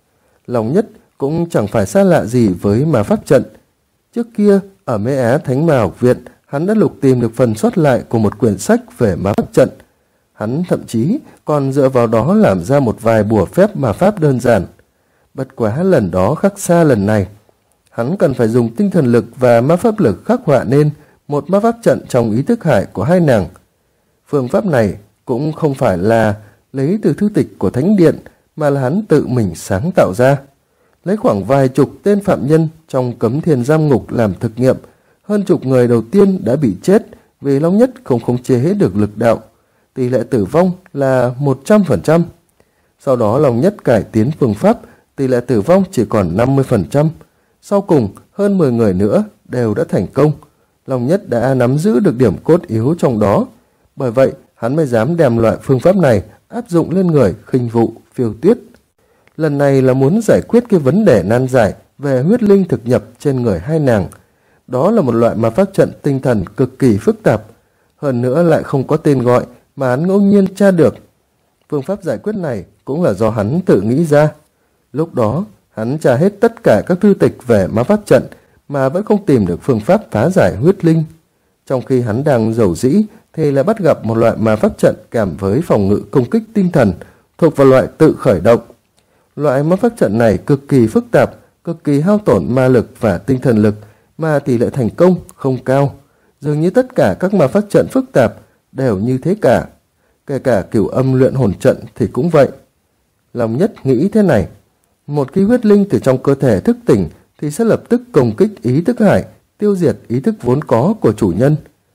Long Nhất cũng chẳng phải xa lạ gì với ma pháp trận. Trước kia, ở Mễ Á Thánh Ma Học Viện, hắn đã lục tìm được phần sót lại của một quyển sách về ma pháp trận. Hắn thậm chí còn dựa vào đó làm ra một vài bùa phép ma pháp đơn giản. Bất quá lần đó khác xa lần này. Hắn cần phải dùng tinh thần lực và ma pháp lực khắc họa nên một ma pháp trận trong ý thức hải của hai nàng. Phương pháp này cũng không phải là lấy từ thư tịch của Thánh Điện, mà là hắn tự mình sáng tạo ra. Lấy khoảng vài chục tên phạm nhân trong Cấm Thiên Giam Ngục làm thực nghiệm, hơn chục người đầu tiên đã bị chết vì Long Nhất không khống chế được lực đạo. Tỷ lệ tử vong là 100%. Sau đó Long Nhất cải tiến phương pháp, tỷ lệ tử vong chỉ còn 50%. Sau cùng, hơn 10 người nữa đều đã thành công. Long Nhất đã nắm giữ được điểm cốt yếu trong đó. Bởi vậy, hắn mới dám đem loại phương pháp này áp dụng lên người Khinh Vụ, Phiêu Tuyết. Lần này là muốn giải quyết cái vấn đề nan giải về huyết linh thực nhập trên người hai nàng. Đó là một loại ma pháp trận tinh thần cực kỳ phức tạp. Hơn nữa lại không có tên gọi mà hắn ngẫu nhiên tra được. Phương pháp giải quyết này cũng là do hắn tự nghĩ ra. Lúc đó, hắn tra hết tất cả các thư tịch về ma pháp trận mà vẫn không tìm được phương pháp phá giải huyết linh. Trong khi hắn đang rầu rĩ thì lại bắt gặp một loại ma pháp trận kèm với phòng ngự công kích tinh thần, thuộc vào loại tự khởi động. Loại ma pháp trận này cực kỳ phức tạp, cực kỳ hao tổn ma lực và tinh thần lực, mà tỷ lệ thành công không cao. Dường như tất cả các ma pháp trận phức tạp đều như thế cả. Kể cả Cửu Âm Luyện Hồn Trận thì cũng vậy. Long Nhất nghĩ thế này. Một khi huyết linh từ trong cơ thể thức tỉnh thì sẽ lập tức công kích ý thức hải, tiêu diệt ý thức vốn có của chủ nhân.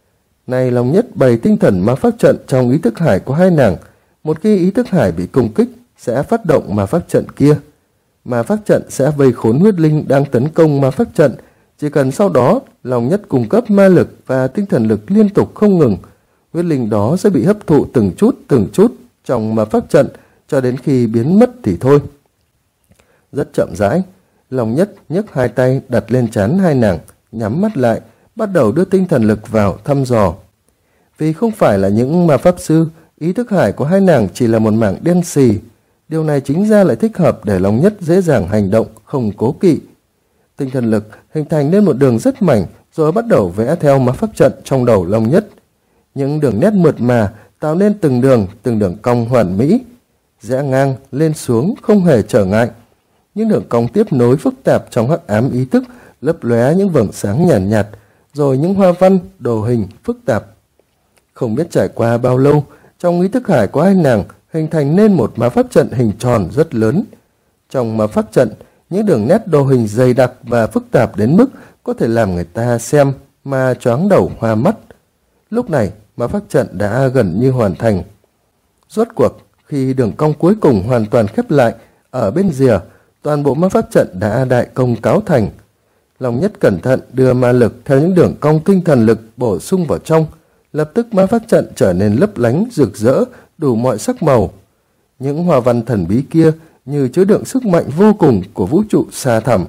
Này Long Nhất bày tinh thần ma pháp trận trong ý thức hải của hai nàng. Một khi ý thức hải bị công kích sẽ phát động ma pháp trận kia. Ma pháp trận sẽ vây khốn huyết linh đang tấn công ma pháp trận. Chỉ cần sau đó Long Nhất cung cấp ma lực và tinh thần lực liên tục không ngừng, huyết linh đó sẽ bị hấp thụ từng chút trong ma pháp trận cho đến khi biến mất thì thôi. Rất chậm rãi, Long Nhất nhấc hai tay đặt lên trán hai nàng, nhắm mắt lại, bắt đầu đưa tinh thần lực vào thăm dò. Vì không phải là những ma pháp sư, ý thức hải của hai nàng chỉ là một mảng đen xì. Điều này chính ra lại thích hợp để Long Nhất dễ dàng hành động, không cố kỵ. Tinh thần lực hình thành nên một đường rất mảnh, rồi bắt đầu vẽ theo ma pháp trận trong đầu Long Nhất. Những đường nét mượt mà tạo nên từng đường cong hoàn mỹ, rẽ ngang lên xuống không hề trở ngại. Những đường cong tiếp nối phức tạp trong hắc ám ý thức, lấp lóe những vầng sáng nhàn nhạt, rồi những hoa văn, đồ hình phức tạp. Không biết trải qua bao lâu, trong ý thức hải của hai nàng hình thành nên một ma pháp trận hình tròn rất lớn. Trong ma pháp trận, những đường nét đồ hình dày đặc và phức tạp đến mức có thể làm người ta xem mà choáng đầu hoa mắt. Lúc này, ma pháp trận đã gần như hoàn thành. Rốt cuộc, khi đường cong cuối cùng hoàn toàn khép lại, ở bên rìa, toàn bộ ma pháp trận đã đại công cáo thành. Long Nhất cẩn thận đưa ma lực theo những đường cong tinh thần lực bổ sung vào trong. Lập tức ma pháp trận trở nên lấp lánh, rực rỡ, đủ mọi sắc màu. Những hoa văn thần bí kia như chứa đựng sức mạnh vô cùng của vũ trụ xa thẳm,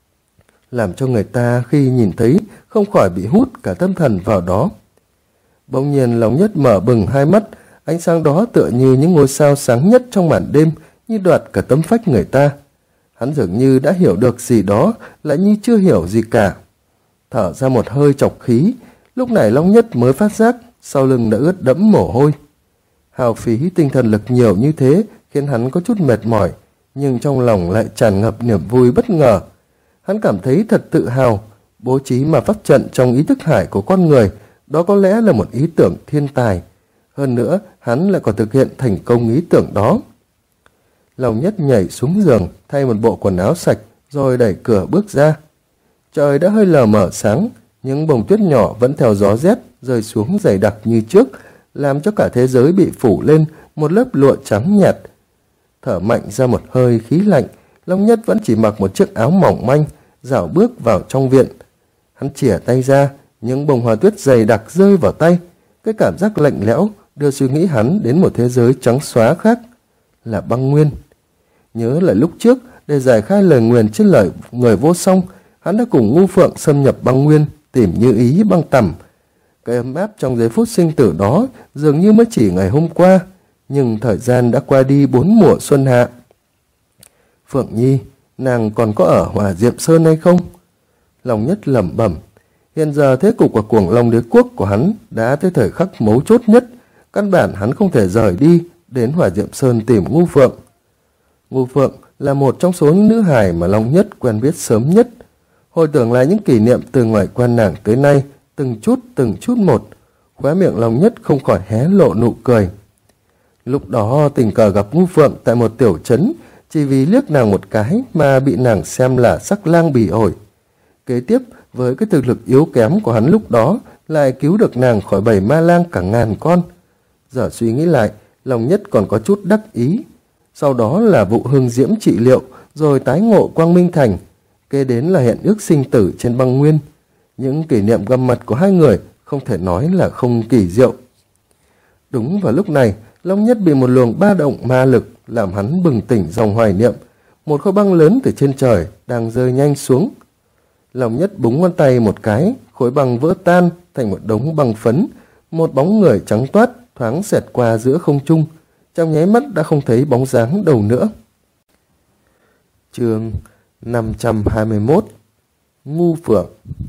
làm cho người ta khi nhìn thấy không khỏi bị hút cả tâm thần vào đó. Bỗng nhiên Long Nhất mở bừng hai mắt, ánh sáng đó tựa như những ngôi sao sáng nhất trong màn đêm, như đoạt cả tấm phách người ta. Hắn dường như đã hiểu được gì đó, lại như chưa hiểu gì cả. Thở ra một hơi trọc khí, lúc này Long Nhất mới phát giác sau lưng đã ướt đẫm mồ hôi. Hao phí tinh thần lực nhiều như thế khiến hắn có chút mệt mỏi, nhưng trong lòng lại tràn ngập niềm vui bất ngờ. Hắn cảm thấy thật tự hào, bố trí mà pháp trận trong ý thức hải của con người, đó có lẽ là một ý tưởng thiên tài. Hơn nữa, hắn lại còn thực hiện thành công ý tưởng đó. Long Nhất nhảy xuống giường, thay một bộ quần áo sạch, rồi đẩy cửa bước ra. Trời đã hơi lờ mờ sáng, những bông tuyết nhỏ vẫn theo gió rét rơi xuống dày đặc như trước, làm cho cả thế giới bị phủ lên một lớp lụa trắng nhạt. Thở mạnh ra một hơi khí lạnh, Long Nhất vẫn chỉ mặc một chiếc áo mỏng manh, dạo bước vào trong viện. Hắn chìa tay ra, những bông hoa tuyết dày đặc rơi vào tay. Cái cảm giác lạnh lẽo đưa suy nghĩ hắn đến một thế giới trắng xóa khác, là băng nguyên. Nhớ lại lúc trước, để giải khai lời nguyền trên lời người vô song, hắn đã cùng Ngu Phượng xâm nhập băng nguyên, tìm Như Ý băng tẩm. Cái ấm áp trong giây phút sinh tử đó dường như mới chỉ ngày hôm qua, nhưng thời gian đã qua đi 4 mùa xuân hạ. Phượng Nhi, nàng còn có ở Hỏa Diệm Sơn hay không? Long Nhất lẩm bẩm. Hiện giờ thế cục của Cuồng Long Đế quốc của hắn đã tới thời khắc mấu chốt nhất, căn bản hắn không thể rời đi đến Hỏa Diệm Sơn tìm Ngu Phượng. Ngu Phượng là một trong số những nữ hài mà Long Nhất quen biết sớm nhất. Hồi tưởng lại những kỷ niệm từ ngày quen nàng tới nay, từng chút một, khóe miệng Long Nhất không khỏi hé lộ nụ cười. Lúc đó tình cờ gặp Ngu Phượng tại một tiểu trấn, chỉ vì liếc nàng một cái mà bị nàng xem là sắc lang bỉ ổi. Kế tiếp, với cái thực lực yếu kém của hắn lúc đó, lại cứu được nàng khỏi bầy ma lang cả ngàn con. Giờ suy nghĩ lại, Long Nhất còn có chút đắc ý. Sau đó là vụ hương diễm trị liệu, rồi tái ngộ Quang Minh Thành, kế đến là hẹn ước sinh tử trên băng nguyên. Những kỷ niệm găm mặt của hai người không thể nói là không kỳ diệu. Đúng vào lúc này, Long Nhất bị một luồng ba động ma lực làm hắn bừng tỉnh dòng hoài niệm. Một khối băng lớn từ trên trời đang rơi nhanh xuống. Long Nhất búng ngón tay một cái, khối băng vỡ tan thành một đống băng phấn. Một bóng người trắng toát thoáng xẹt qua giữa không trung, trong nháy mắt đã không thấy bóng dáng đâu nữa. Chương 521. Ngu Phượng.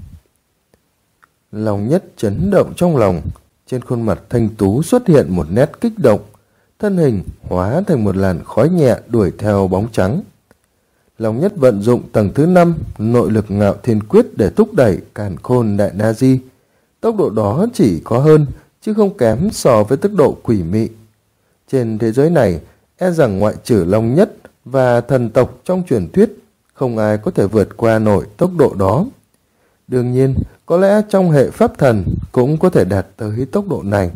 Long Nhất chấn động trong lòng, trên khuôn mặt thanh tú xuất hiện một nét kích động, thân hình hóa thành một làn khói nhẹ đuổi theo bóng trắng. Long Nhất vận dụng tầng thứ 5 nội lực Ngạo Thiên Quyết để thúc đẩy Càn Khôn Đại Na Di. Tốc độ đó chỉ có hơn chứ không kém so với tốc độ quỷ mị. Trên thế giới này, e rằng ngoại trừ Long Nhất và thần tộc trong truyền thuyết, không ai có thể vượt qua nổi tốc độ đó. Đương nhiên, có lẽ trong hệ pháp thần cũng có thể đạt tới tốc độ này.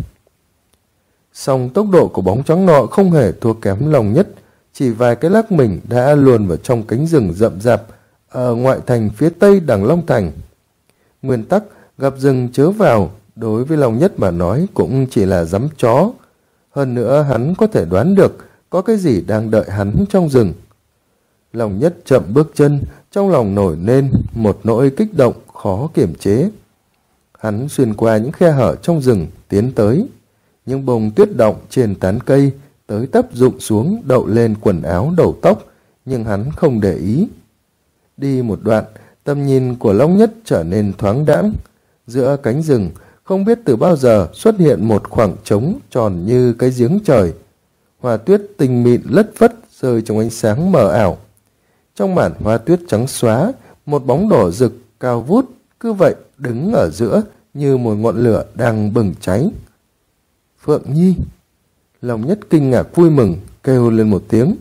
Song tốc độ của bóng trắng nọ không hề thua kém Long Nhất, chỉ vài cái lắc mình đã luồn vào trong cánh rừng rậm rạp ở ngoại thành phía tây Đằng Long Thành. Nguyên tắc gặp rừng chớ vào đối với Long Nhất mà nói cũng chỉ là giấm chó. Hơn nữa hắn có thể đoán được có cái gì đang đợi hắn trong rừng. Long Nhất chậm bước chân, trong lòng nổi lên một nỗi kích động khó kiềm chế. Hắn xuyên qua những khe hở trong rừng tiến tới. Những bông tuyết động trên tán cây tới tấp rụng xuống đậu lên quần áo đầu tóc, nhưng hắn không để ý. Đi một đoạn, tầm nhìn của Long Nhất trở nên thoáng đãng. Giữa cánh rừng, không biết từ bao giờ xuất hiện một khoảng trống tròn như cái giếng trời. Hoa tuyết tinh mịn lất phất rơi trong ánh sáng mờ ảo. Trong màn hoa tuyết trắng xóa, một bóng đỏ rực cao vút cứ vậy đứng ở giữa như một ngọn lửa đang bừng cháy. Phượng Nhi! Long Nhất kinh ngạc vui mừng, kêu lên một tiếng.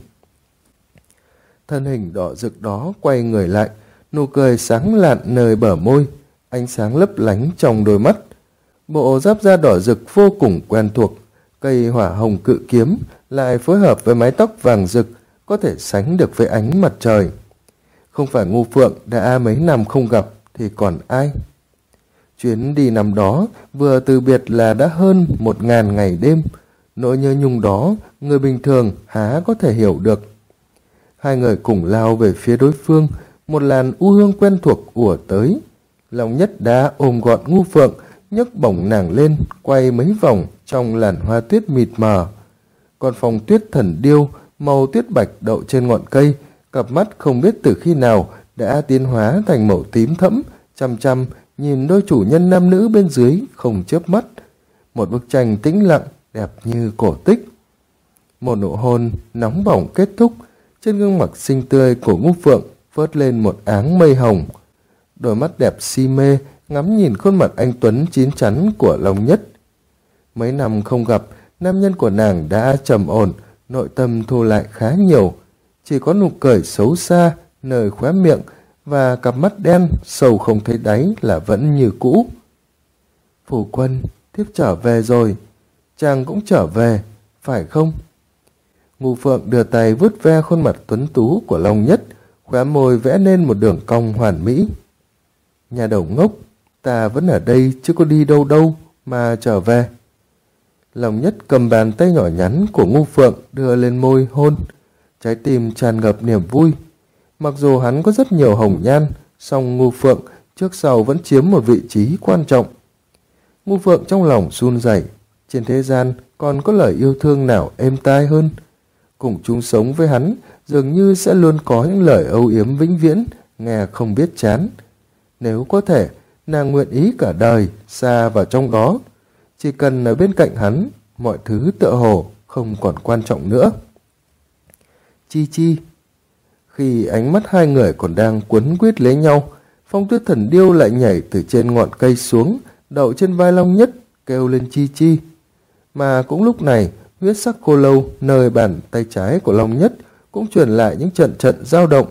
Thân hình đỏ rực đó quay người lại, nụ cười sáng lạn nơi bờ môi, ánh sáng lấp lánh trong đôi mắt. Bộ giáp da đỏ rực vô cùng quen thuộc, cây hỏa hồng cự kiếm lại phối hợp với mái tóc vàng rực, có thể sánh được với ánh mặt trời. Không phải Ngu Phượng đã mấy năm không gặp thì còn ai? Chuyến đi năm đó vừa từ biệt là đã hơn 1000 ngày đêm. Nỗi nhớ nhung đó người bình thường há có thể hiểu được. Hai người cùng lao về phía đối phương, một làn u hương quen thuộc ùa tới. Long Nhất đã ôm gọn Ngu Phượng, nhấc bổng nàng lên, quay mấy vòng trong làn hoa tuyết mịt mờ. Còn phòng tuyết thần điêu màu tuyết bạch đậu trên ngọn cây cặp mắt không biết từ khi nào đã tiến hóa thành màu tím thẫm, chăm chăm nhìn đôi chủ nhân nam nữ bên dưới không chớp mắt. Một bức tranh tĩnh lặng, đẹp như cổ tích. Một nụ hôn nóng bỏng kết thúc, trên gương mặt xinh tươi của Ngũ Phượng vớt lên một áng mây hồng. Đôi mắt đẹp si mê ngắm nhìn khuôn mặt anh tuấn chín chắn của Long Nhất. Mấy năm không gặp, nam nhân của nàng đã trầm ổn, nội tâm thu lại khá nhiều. Chỉ có nụ cười xấu xa nơi khóe miệng và cặp mắt đen sâu không thấy đáy là vẫn như cũ. Phu quân, thiếp trở về rồi. Chàng cũng trở về, phải không? Ngũ Phượng đưa tay vuốt ve khuôn mặt tuấn tú của Long Nhất, khóe môi vẽ nên một đường cong hoàn mỹ. Nhà đầu ngốc, ta vẫn ở đây chứ có đi đâu đâu mà trở về. Long Nhất cầm bàn tay nhỏ nhắn của Ngũ Phượng đưa lên môi hôn, trái tim tràn ngập niềm vui. Mặc dù hắn có rất nhiều hồng nhan, song Ngũ Phượng trước sau vẫn chiếm một vị trí quan trọng. Ngũ Phượng trong lòng run rẩy, trên thế gian còn có lời yêu thương nào êm tai hơn. Cùng chung sống với hắn dường như sẽ luôn có những lời âu yếm vĩnh viễn, nghe không biết chán. Nếu có thể, nàng nguyện ý cả đời xa vào trong đó. Chỉ cần ở bên cạnh hắn, mọi thứ tựa hồ không còn quan trọng nữa. Chi Chi. Khi ánh mắt hai người còn đang quấn quýt lấy nhau, Phong Tuyết Thần Điêu lại nhảy từ trên ngọn cây xuống, đậu trên vai Long Nhất, kêu lên Chi Chi. Mà cũng lúc này, huyết sắc khô lâu nơi bàn tay trái của Long Nhất cũng truyền lại những trận trận dao động.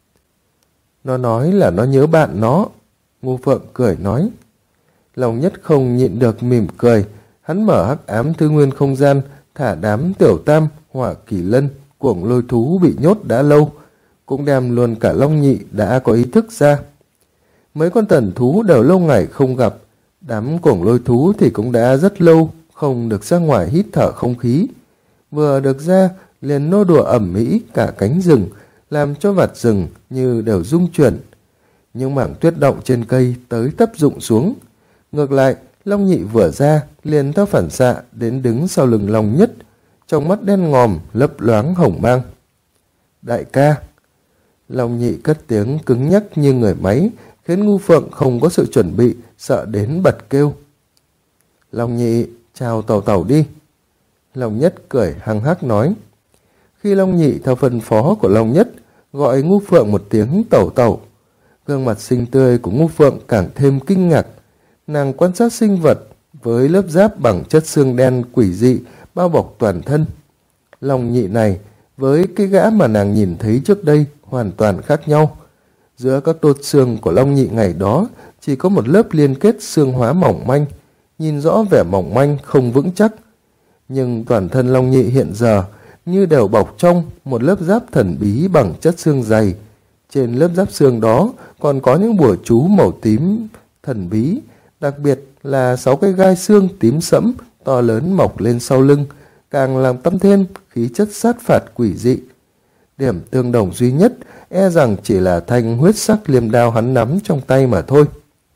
Nó nói là nó nhớ bạn nó. Ngũ Phượng cười nói. Long Nhất không nhịn được mỉm cười, hắn mở hắc ám thư nguyên không gian, thả đám tiểu tam, hỏa kỳ lân, cuồng lôi thú bị nhốt đã lâu, cũng đem luôn cả Long Nhị đã có ý thức ra. Mấy con thần thú đều lâu ngày không gặp, đám cuồng lôi thú thì cũng đã rất lâu không được ra ngoài hít thở không khí. Vừa được ra, liền nô đùa ẩm mỹ cả cánh rừng, làm cho vạt rừng như đều rung chuyển. Những mảng tuyết động trên cây tới tấp rụng xuống. Ngược lại, Long Nhị vừa ra, liền theo phản xạ đến đứng sau lưng Long Nhất, trong mắt đen ngòm, lấp loáng hồng mang. Đại ca. Long Nhị cất tiếng cứng nhắc như người máy, khiến Ngũ Phượng không có sự chuẩn bị, sợ đến bật kêu. Long Nhị, chào tàu tàu đi. Long Nhất cười hăng hắc nói. Khi Long Nhị theo phân phó của Long Nhất, gọi Ngũ Phượng một tiếng tàu tàu, gương mặt xinh tươi của Ngũ Phượng càng thêm kinh ngạc. Nàng quan sát sinh vật với lớp giáp bằng chất xương đen quỷ dị bao bọc toàn thân. Long Nhị này với cái gã mà nàng nhìn thấy trước đây hoàn toàn khác nhau. Giữa các tột xương của Long Nhị ngày đó chỉ có một lớp liên kết xương hóa mỏng manh, nhìn rõ vẻ mỏng manh không vững chắc. Nhưng toàn thân Long Nhị hiện giờ như đều bọc trong một lớp giáp thần bí bằng chất xương dày. Trên lớp giáp xương đó còn có những bùa chú màu tím thần bí, đặc biệt là 6 cái gai xương tím sẫm to lớn mọc lên sau lưng, càng làm tăng thêm khí chất sát phạt quỷ dị. Điểm tương đồng duy nhất e rằng chỉ là thanh huyết sắc liềm đao hắn nắm trong tay mà thôi.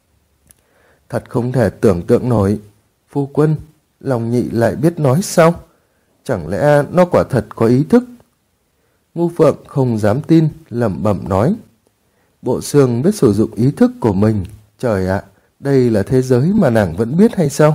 Thật không thể tưởng tượng nổi. Phu quân, Long Nhị lại biết nói sao? Chẳng lẽ nó quả thật có ý thức? Ngũ Phượng không dám tin, lẩm bẩm nói. Bộ xương biết sử dụng ý thức của mình. Trời ạ, đây là thế giới mà nàng vẫn biết hay sao?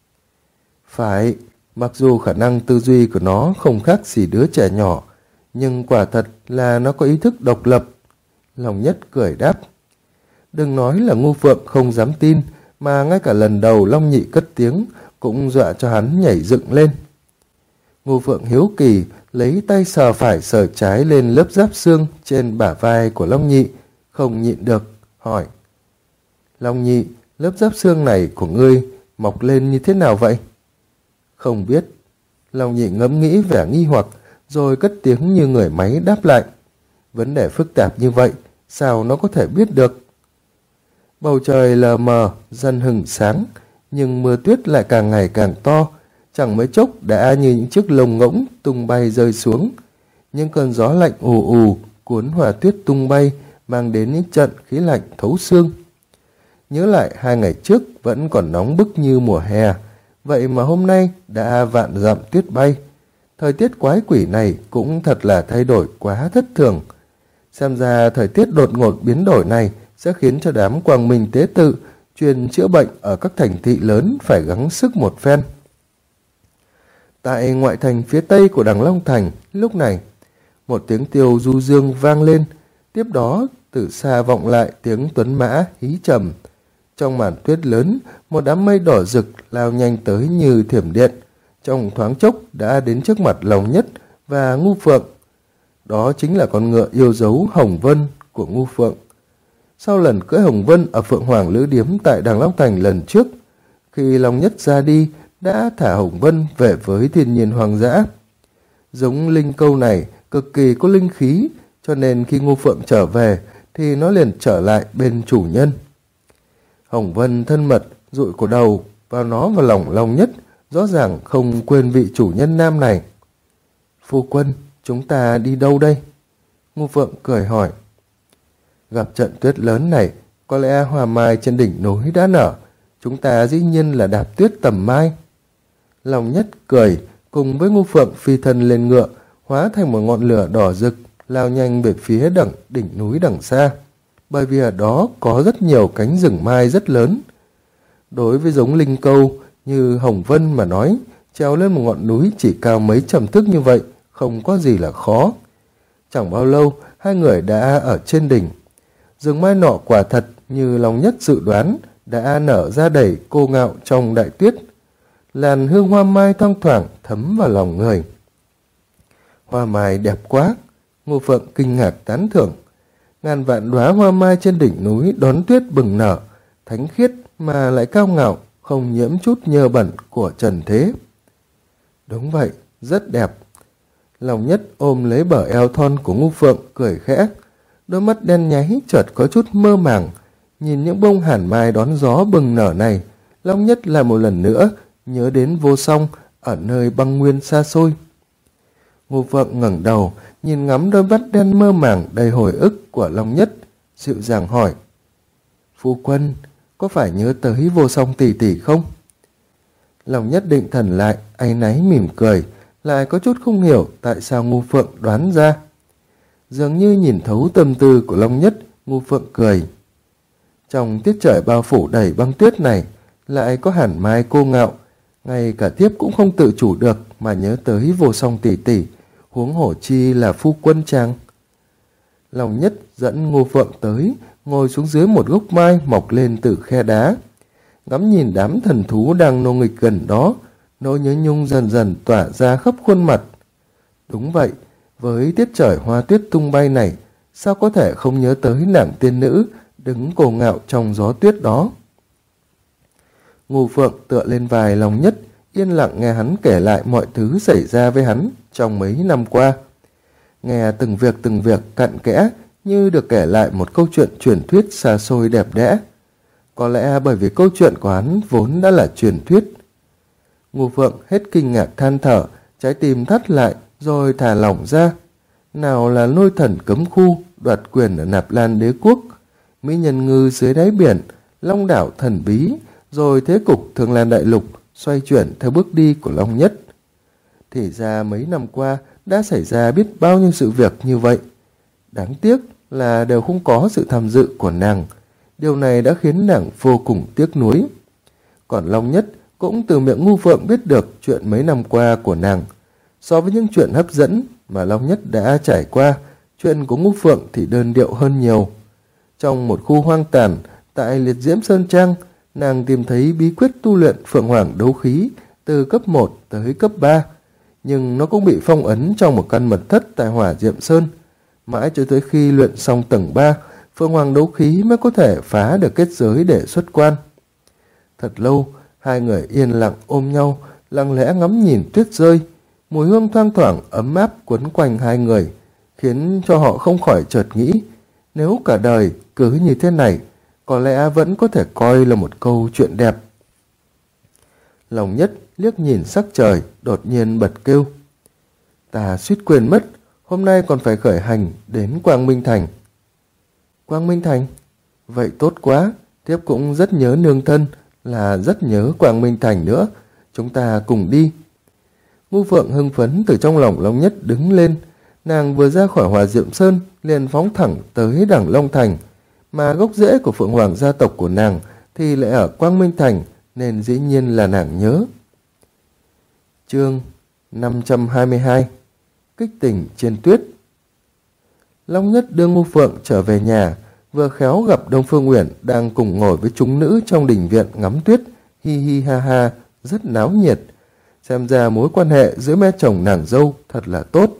Phải, mặc dù khả năng tư duy của nó không khác gì đứa trẻ nhỏ, nhưng quả thật là nó có ý thức độc lập. Long Nhất cười đáp. Đừng nói là Ngũ Phượng không dám tin, mà ngay cả lần đầu Long Nhị cất tiếng cũng dọa cho hắn nhảy dựng lên. Ngũ Phượng hiếu kỳ lấy tay sờ phải sờ trái lên lớp giáp xương trên bả vai của Long Nhị, không nhịn được, hỏi. Long Nhị, lớp giáp xương này của ngươi mọc lên như thế nào vậy? Không biết. Long Nhị ngẫm nghĩ vẻ nghi hoặc, rồi cất tiếng như người máy đáp lại. Vấn đề phức tạp như vậy, sao nó có thể biết được? Bầu trời lờ mờ, dần hừng sáng, nhưng mưa tuyết lại càng ngày càng to, chẳng mấy chốc đã như những chiếc lồng ngỗng tung bay rơi xuống. Những cơn gió lạnh ù ù cuốn hòa tuyết tung bay, mang đến những trận khí lạnh thấu xương. Nhớ lại 2 ngày trước vẫn còn nóng bức như mùa hè, vậy mà hôm nay đã vạn dặm tuyết bay. Thời tiết quái quỷ này cũng thật là thay đổi quá thất thường. Xem ra thời tiết đột ngột biến đổi này sẽ khiến cho đám quang minh tế tự chuyên chữa bệnh ở các thành thị lớn phải gắng sức một phen. Tại ngoại thành phía tây của Đằng Long Thành, lúc này, một tiếng tiêu du dương vang lên, tiếp đó từ xa vọng lại tiếng tuấn mã hí trầm. Trong màn tuyết lớn, một đám mây đỏ rực lao nhanh tới như thiểm điện, trong thoáng chốc đã đến trước mặt Long Nhất và Ngu Phượng. Đó chính là con ngựa yêu dấu Hồng Vân của Ngu Phượng. Sau lần cưỡi Hồng Vân ở Phượng Hoàng Lữ Điếm tại Đằng Long Thành lần trước, khi Long Nhất ra đi đã thả Hồng Vân về với thiên nhiên hoang dã. Giống linh câu này cực kỳ có linh khí, cho nên khi Ngu Phượng trở về thì nó liền trở lại bên chủ nhân. Hồng Vân thân mật dụi cổ đầu vào lòng Long Nhất, rõ ràng không quên vị chủ nhân nam này. Phu quân, chúng ta đi đâu đây? Ngu Phượng cười hỏi. Gặp trận tuyết lớn này, có lẽ hoa mai trên đỉnh núi đã nở, chúng ta dĩ nhiên là đạp tuyết tầm mai. Long Nhất cười, cùng với Ngu Phượng phi thân lên ngựa, hóa thành một ngọn lửa đỏ rực, lao nhanh về phía đỉnh núi đằng xa, bởi vì ở đó có rất nhiều cánh rừng mai rất lớn. Đối với giống linh câu như Hồng Vân mà nói, trèo lên một ngọn núi chỉ cao mấy trầm thước như vậy, không có gì là khó. Chẳng bao lâu, hai người đã ở trên đỉnh. Rừng mai nọ quả thật như Long Nhất dự đoán, đã nở ra đầy cô ngạo trong đại tuyết. Làn hương hoa mai thoang thoảng thấm vào lòng người. Hoa mai đẹp quá, Ngô Phượng kinh ngạc tán thưởng. Ngàn vạn đóa hoa mai trên đỉnh núi đón tuyết bừng nở, thánh khiết mà lại cao ngạo, không nhiễm chút nhơ bẩn của trần thế. Đúng vậy, rất đẹp. Long Nhất ôm lấy bờ eo thon của Ngô Phượng cười khẽ, đôi mắt đen nháy chợt có chút mơ màng. Nhìn những bông hàn mai đón gió bừng nở này, Long Nhất lại một lần nữa nhớ đến Vô Song ở nơi băng nguyên xa xôi. Ngô Phượng ngẩng đầu, nhìn ngắm đôi mắt đen mơ màng đầy hồi ức của Long Nhất, dịu dàng hỏi. Phu quân, có phải nhớ tới Vô Song tỷ tỷ không? Long Nhất định thần lại, áy náy mỉm cười, lại có chút không hiểu tại sao Ngô Phượng đoán ra. Dường như nhìn thấu tâm tư của Long Nhất, Ngô Phượng cười. Trong tiết trời bao phủ đầy băng tuyết này, lại có hàn mai cô ngạo, ngay cả thiếp cũng không tự chủ được mà nhớ tới Vô Song tỷ tỷ, huống hổ chi là phu quân chàng. Long Nhất dẫn Ngô Phượng tới, ngồi xuống dưới một gốc mai mọc lên từ khe đá. Ngắm nhìn đám thần thú đang nô nghịch gần đó, nỗi nhớ nhung dần dần tỏa ra khắp khuôn mặt. Đúng vậy, với tiết trời hoa tuyết tung bay này, sao có thể không nhớ tới nàng tiên nữ đứng cổ ngạo trong gió tuyết đó. Ngô Phượng tựa lên vai Long Nhất, yên lặng nghe hắn kể lại mọi thứ xảy ra với hắn trong mấy năm qua. Nghe từng việc cặn kẽ như được kể lại một câu chuyện truyền thuyết xa xôi đẹp đẽ. Có lẽ bởi vì câu chuyện của hắn vốn đã là truyền thuyết. Ngô Phượng hết kinh ngạc than thở, trái tim thắt lại rồi thả lỏng ra. Nào là lôi thần cấm khu đoạt quyền ở Nạp Lan Đế quốc, mỹ nhân ngư dưới đáy biển, long đảo thần bí, rồi thế cục Thương Lan Đại Lục xoay chuyển theo bước đi của Long Nhất. Thì ra mấy năm qua đã xảy ra biết bao nhiêu sự việc như vậy. Đáng tiếc là đều không có sự tham dự của nàng. Điều này đã khiến nàng vô cùng tiếc nuối. Còn Long Nhất cũng từ miệng Ngu Phượng biết được chuyện mấy năm qua của nàng. So với những chuyện hấp dẫn mà Long Nhất đã trải qua, chuyện của Ngu Phượng thì đơn điệu hơn nhiều. Trong một khu hoang tàn tại Liệt Diễm Sơn Trang, nàng tìm thấy bí quyết tu luyện Phượng Hoàng đấu khí từ cấp 1 tới cấp 3, nhưng nó cũng bị phong ấn trong một căn mật thất tại Hỏa Diệm Sơn. Mãi cho tới khi luyện xong tầng 3, Phượng Hoàng đấu khí mới có thể phá được kết giới để xuất quan. Thật lâu, hai người yên lặng ôm nhau, lặng lẽ ngắm nhìn tuyết rơi. Mùi hương thoang thoảng ấm áp quấn quanh hai người, khiến cho họ không khỏi chợt nghĩ, nếu cả đời cứ như thế này, có lẽ vẫn có thể coi là một câu chuyện đẹp. Long Nhất liếc nhìn sắc trời, đột nhiên bật kêu. Ta suýt quên mất, hôm nay còn phải khởi hành đến Quang Minh Thành. Quang Minh Thành? Vậy tốt quá, thiếp cũng rất nhớ nương thân, là rất nhớ Quang Minh Thành nữa, chúng ta cùng đi. Ngô Phượng hưng phấn từ trong lòng Long Nhất đứng lên, Nàng vừa ra khỏi Hòa Diệm Sơn liền phóng thẳng tới Đẳng Long Thành, mà gốc rễ của Phượng Hoàng gia tộc của nàng thì lại ở Quang Minh Thành, nên dĩ nhiên là nàng nhớ. Chương 522 Kích tình trên tuyết. Long Nhất đưa Ngu Phượng trở về nhà, vừa khéo gặp Đông Phương Uyển đang cùng ngồi với chúng nữ trong đình viện ngắm tuyết, hi hi ha ha, rất náo nhiệt. Xem ra mối quan hệ giữa mẹ chồng nàng dâu thật là tốt.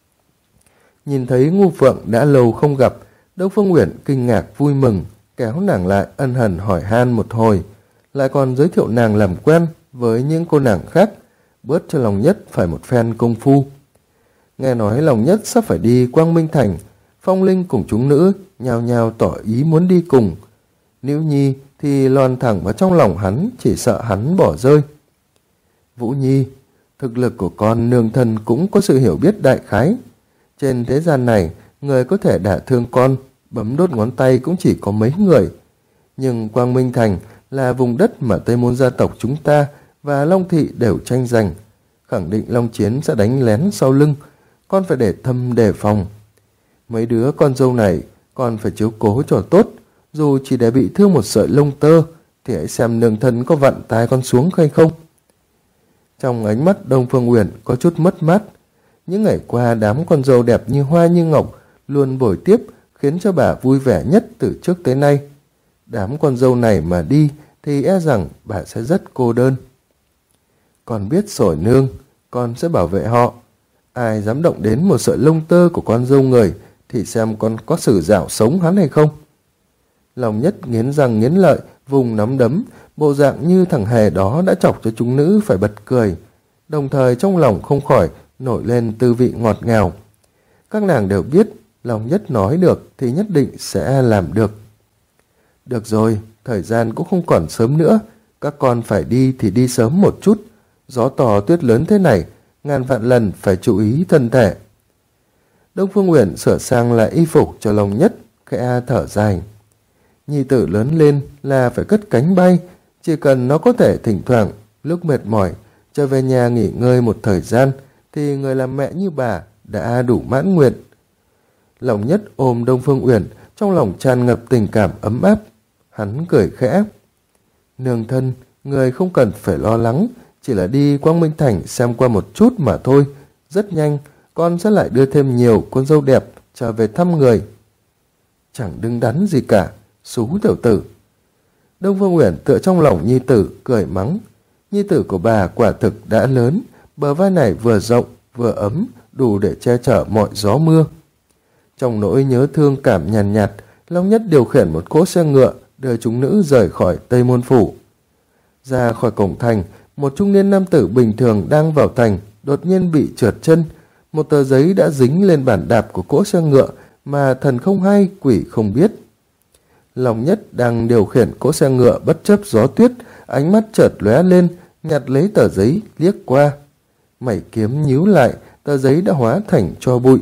Nhìn thấy Ngu Phượng đã lâu không gặp, Đông Phương Uyển kinh ngạc vui mừng, kéo nàng lại ân hần hỏi han một hồi, lại còn giới thiệu nàng làm quen với những cô nàng khác, bớt cho Long Nhất phải một phen công phu. Nghe nói Long Nhất sắp phải đi Quang Minh Thành, Phong Linh cùng chúng nữ nhao nhao tỏ ý muốn đi cùng. Nữ Nhi thì lòn thẳng vào trong lòng hắn, chỉ sợ hắn bỏ rơi. Vũ Nhi, thực lực của con nương thân cũng có sự hiểu biết đại khái. Trên thế gian này, người có thể đả thương con, bấm đốt ngón tay cũng chỉ có mấy người. Nhưng Quang Minh Thành là vùng đất mà Tây Môn gia tộc chúng ta và Long Thị đều tranh giành. Khẳng định Long Chiến sẽ đánh lén sau lưng, con phải để thâm đề phòng. Mấy đứa con dâu này con phải chiếu cố cho tốt, dù chỉ để bị thương một sợi lông tơ thì hãy xem nương thân có vặn tai con xuống hay không. Trong ánh mắt Đông Phương Uyển có chút mất mát. Những ngày qua đám con dâu đẹp như hoa như ngọc luôn bồi tiếp, khiến cho bà vui vẻ nhất từ trước tới nay. Đám con dâu này mà đi thì e rằng bà sẽ rất cô đơn. Con biết rồi nương, con sẽ bảo vệ họ. Ai dám động đến một sợi lông tơ của con dâu người thì xem con có xử dạo sống hắn hay không. Long Nhất nghiến răng nghiến lợi, vùng nắm đấm, bộ dạng như thằng hề đó đã chọc cho chúng nữ phải bật cười, đồng thời trong lòng không khỏi nổi lên tư vị ngọt ngào. Các nàng đều biết Long Nhất nói được thì nhất định sẽ làm được. Được rồi, thời gian cũng không còn sớm nữa, các con phải đi thì đi sớm một chút. Gió to tuyết lớn thế này, ngàn vạn lần phải chú ý thân thể. Đông Phương Uyển sửa sang lại y phục cho Long Nhất, khẽ thở dài. Nhi tử lớn lên là phải cất cánh bay, chỉ cần nó có thể thỉnh thoảng lúc mệt mỏi trở về nhà nghỉ ngơi một thời gian thì người làm mẹ như bà đã đủ mãn nguyện. Long Nhất ôm Đông Phương Uyển, trong lòng tràn ngập tình cảm ấm áp. Hắn cười khẽ. Nương thân, người không cần phải lo lắng, chỉ là đi Quang Minh Thành xem qua một chút mà thôi. Rất nhanh, con sẽ lại đưa thêm nhiều con dâu đẹp trở về thăm người. Chẳng đứng đắn gì cả, xú tiểu tử. Đông Phương Uyển tựa trong lòng nhi tử, cười mắng. Nhi tử của bà quả thực đã lớn, bờ vai này vừa rộng, vừa ấm, đủ để che chở mọi gió mưa. Trong nỗi nhớ thương cảm nhàn nhạt, Long Nhất điều khiển một cỗ xe ngựa đưa chúng nữ rời khỏi Tây Môn Phủ. Ra khỏi cổng thành, một trung niên nam tử bình thường đang vào thành đột nhiên bị trượt chân. Một tờ giấy đã dính lên bàn đạp của cỗ xe ngựa mà thần không hay quỷ không biết. Long Nhất đang điều khiển cỗ xe ngựa bất chấp gió tuyết, ánh mắt chợt lóe lên, nhặt lấy tờ giấy liếc qua. Mày kiếm nhíu lại, tờ giấy đã hóa thành tro bụi.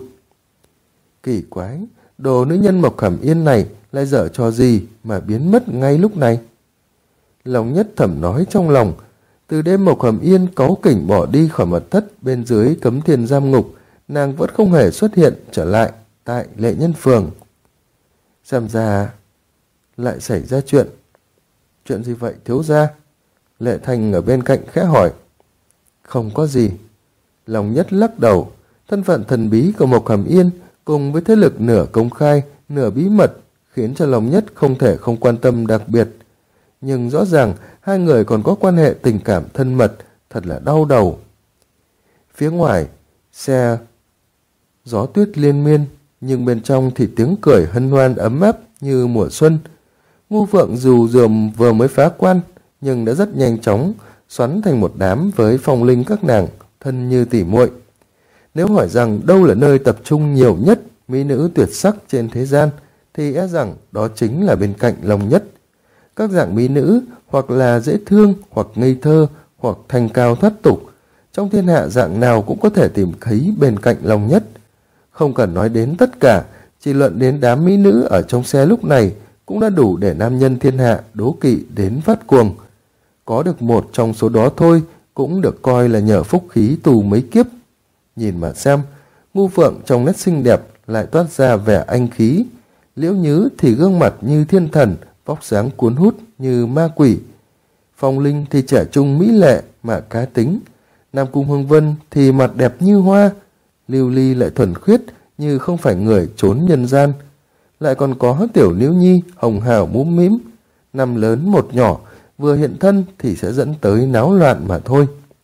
Kỳ quái, đồ nữ nhân Mộc Hàm Yên này lại dở trò gì mà biến mất ngay lúc này? Long Nhất thầm nói trong lòng. Từ đêm Mộc Hàm Yên cáu kỉnh bỏ đi khỏi mật thất bên dưới Cấm Thiên giam ngục, nàng vẫn không hề xuất hiện trở lại tại Lệ Nhân Phường. Xem ra lại xảy ra chuyện. Chuyện gì vậy thiếu gia? Lệ Thành ở bên cạnh khẽ hỏi. Không có gì. Long Nhất lắc đầu. Thân phận thần bí của Mộc Hàm Yên cùng với thế lực nửa công khai, nửa bí mật khiến cho Long Nhất không thể không quan tâm đặc biệt. Nhưng rõ ràng hai người còn có quan hệ tình cảm thân mật, thật là đau đầu. Phía ngoài, xe gió tuyết liên miên, nhưng bên trong thì tiếng cười hân hoan ấm áp như mùa xuân. Ngu Phượng dù dườm vừa mới phá quan, nhưng đã rất nhanh chóng xoắn thành một đám với Phong Linh các nàng, thân như tỉ muội. Nếu hỏi rằng đâu là nơi tập trung nhiều nhất mỹ nữ tuyệt sắc trên thế gian, thì e rằng đó chính là bên cạnh Long Nhất. Các dạng mỹ nữ hoặc là dễ thương, hoặc ngây thơ, hoặc thanh cao thoát tục, trong thiên hạ dạng nào cũng có thể tìm thấy bên cạnh Long Nhất. Không cần nói đến tất cả, chỉ luận đến đám mỹ nữ ở trong xe lúc này cũng đã đủ để nam nhân thiên hạ đố kỵ đến phát cuồng. Có được một trong số đó thôi cũng được coi là nhờ phúc khí tù mấy kiếp. Nhìn mà xem, Ngu Phượng trong nét xinh đẹp lại toát ra vẻ anh khí. Liễu Nhứ thì gương mặt như thiên thần, vóc dáng cuốn hút như ma quỷ. Phong Linh thì trẻ trung mỹ lệ mà cá tính. Nam Cung Hương Vân thì mặt đẹp như hoa. Lưu Ly lại thuần khiết như không phải người trốn nhân gian. Lại còn có Tiểu Liễu Nhi hồng hào mũm mĩm, năm lớn một nhỏ, vừa hiện thân thì sẽ dẫn tới náo loạn mà thôi.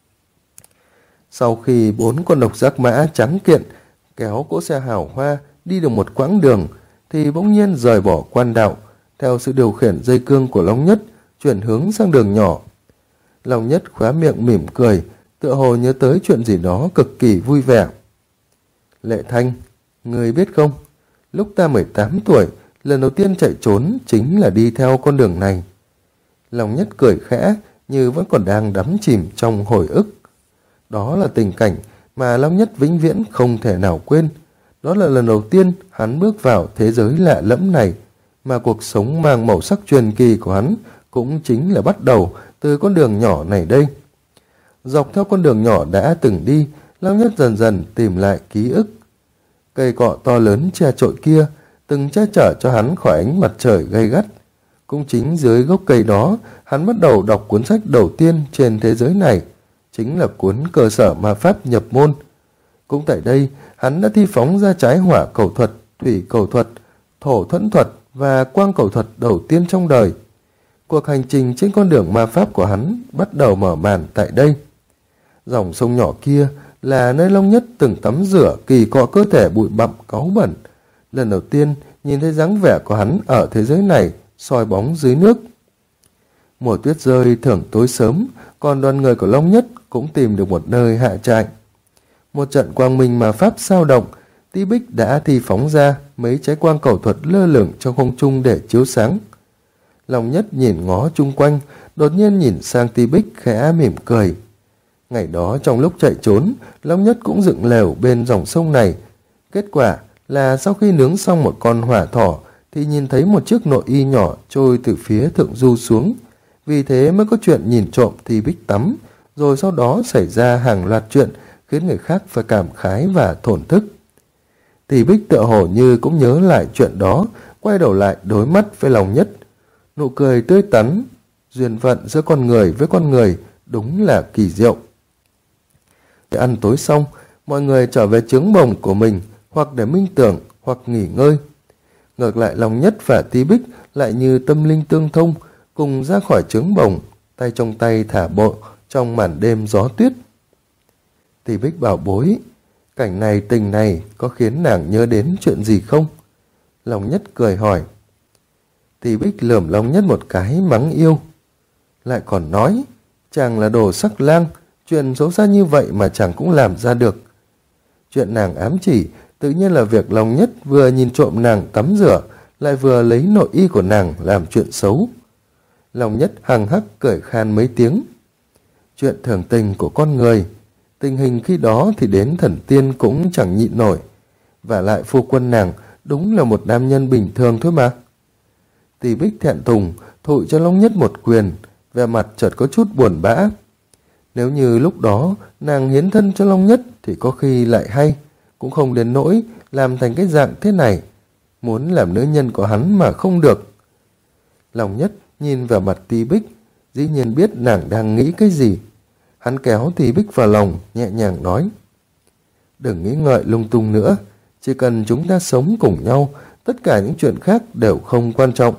Sau khi 4 con độc giác mã trắng kiện kéo cỗ xe hào hoa đi được một quãng đường thì bỗng nhiên rời bỏ quan đạo, theo sự điều khiển dây cương của Long Nhất chuyển hướng sang đường nhỏ. Long Nhất khóe miệng mỉm cười, tựa hồ nhớ tới chuyện gì đó cực kỳ vui vẻ. Lệ Thanh, người biết không, lúc ta 18 tuổi, lần đầu tiên chạy trốn chính là đi theo con đường này. Long Nhất cười khẽ như vẫn còn đang đắm chìm trong hồi ức. Đó là tình cảnh mà Long Nhất vĩnh viễn không thể nào quên. Đó là lần đầu tiên hắn bước vào thế giới lạ lẫm này, mà cuộc sống mang màu sắc truyền kỳ của hắn cũng chính là bắt đầu từ con đường nhỏ này đây. Dọc theo con đường nhỏ đã từng đi, Long Nhất dần dần tìm lại ký ức. Cây cọ to lớn che trội kia từng che chở cho hắn khỏi ánh mặt trời gay gắt. Cũng chính dưới gốc cây đó, hắn bắt đầu đọc cuốn sách đầu tiên trên thế giới này, chính là cuốn Cơ sở ma pháp nhập môn. Cũng tại đây, hắn đã thi phóng ra trái hỏa cầu thuật, thủy cầu thuật, thổ thuẫn thuật và quang cầu thuật đầu tiên trong đời. Cuộc hành trình trên con đường ma pháp của hắn bắt đầu mở màn tại đây. Dòng sông nhỏ kia là nơi Long Nhất từng tắm rửa kỳ cọ cơ thể bụi bặm cáu bẩn. Lần đầu tiên nhìn thấy dáng vẻ của hắn ở thế giới này soi bóng dưới nước. Mùa tuyết rơi thường tối sớm, còn đoàn người của Long Nhất cũng tìm được một nơi hạ trại. Một trận quang minh ma pháp sao động, Tí Bích đã thi phóng ra mấy trái quang cầu thuật lơ lửng trong không trung để chiếu sáng. Long Nhất nhìn ngó chung quanh, đột nhiên nhìn sang Tí Bích khẽ mỉm cười. Ngày đó trong lúc chạy trốn, Long Nhất cũng dựng lều bên dòng sông này. Kết quả là sau khi nướng xong một con hỏa thỏ thì nhìn thấy một chiếc nội y nhỏ trôi từ phía thượng du xuống. Vì thế mới có chuyện nhìn trộm Tí Bích tắm, rồi sau đó xảy ra hàng loạt chuyện khiến người khác phải cảm khái và thổn thức. Tí Bích tựa hồ như cũng nhớ lại chuyện đó, quay đầu lại đối mắt với Long Nhất. Nụ cười tươi tắn, duyên phận giữa con người với con người đúng là kỳ diệu. Để ăn tối xong, mọi người trở về trướng bồng của mình, hoặc để minh tưởng, hoặc nghỉ ngơi. Ngược lại Long Nhất và Tí Bích lại như tâm linh tương thông, cùng ra khỏi trướng bồng, tay trong tay thả bộ trong màn đêm gió tuyết. Tí Bích bảo bối, cảnh này tình này có khiến nàng nhớ đến chuyện gì không? Long Nhất cười hỏi. Tí Bích lườm Long Nhất một cái mắng yêu. Lại còn nói, chàng là đồ sắc lang, chuyện xấu xa như vậy mà chàng cũng làm ra được. Chuyện nàng ám chỉ tự nhiên là việc Long Nhất vừa nhìn trộm nàng tắm rửa, lại vừa lấy nội y của nàng làm chuyện xấu. Long Nhất hằng hắc cười khan mấy tiếng. Chuyện thường tình của con người, tình hình khi đó thì đến thần tiên cũng chẳng nhịn nổi. Và lại phu quân nàng đúng là một nam nhân bình thường thôi mà. Tí Bích thẹn thùng thụi cho Long Nhất một quyền, vẻ mặt chợt có chút buồn bã. Nếu như lúc đó nàng hiến thân cho Long Nhất thì có khi lại hay, cũng không đến nỗi làm thành cái dạng thế này. Muốn làm nữ nhân của hắn mà không được. Long Nhất nhìn vào mặt Tí Bích, dĩ nhiên biết nàng đang nghĩ cái gì. Hắn kéo Tí Bích vào lòng, nhẹ nhàng nói. Đừng nghĩ ngợi lung tung nữa, chỉ cần chúng ta sống cùng nhau, tất cả những chuyện khác đều không quan trọng.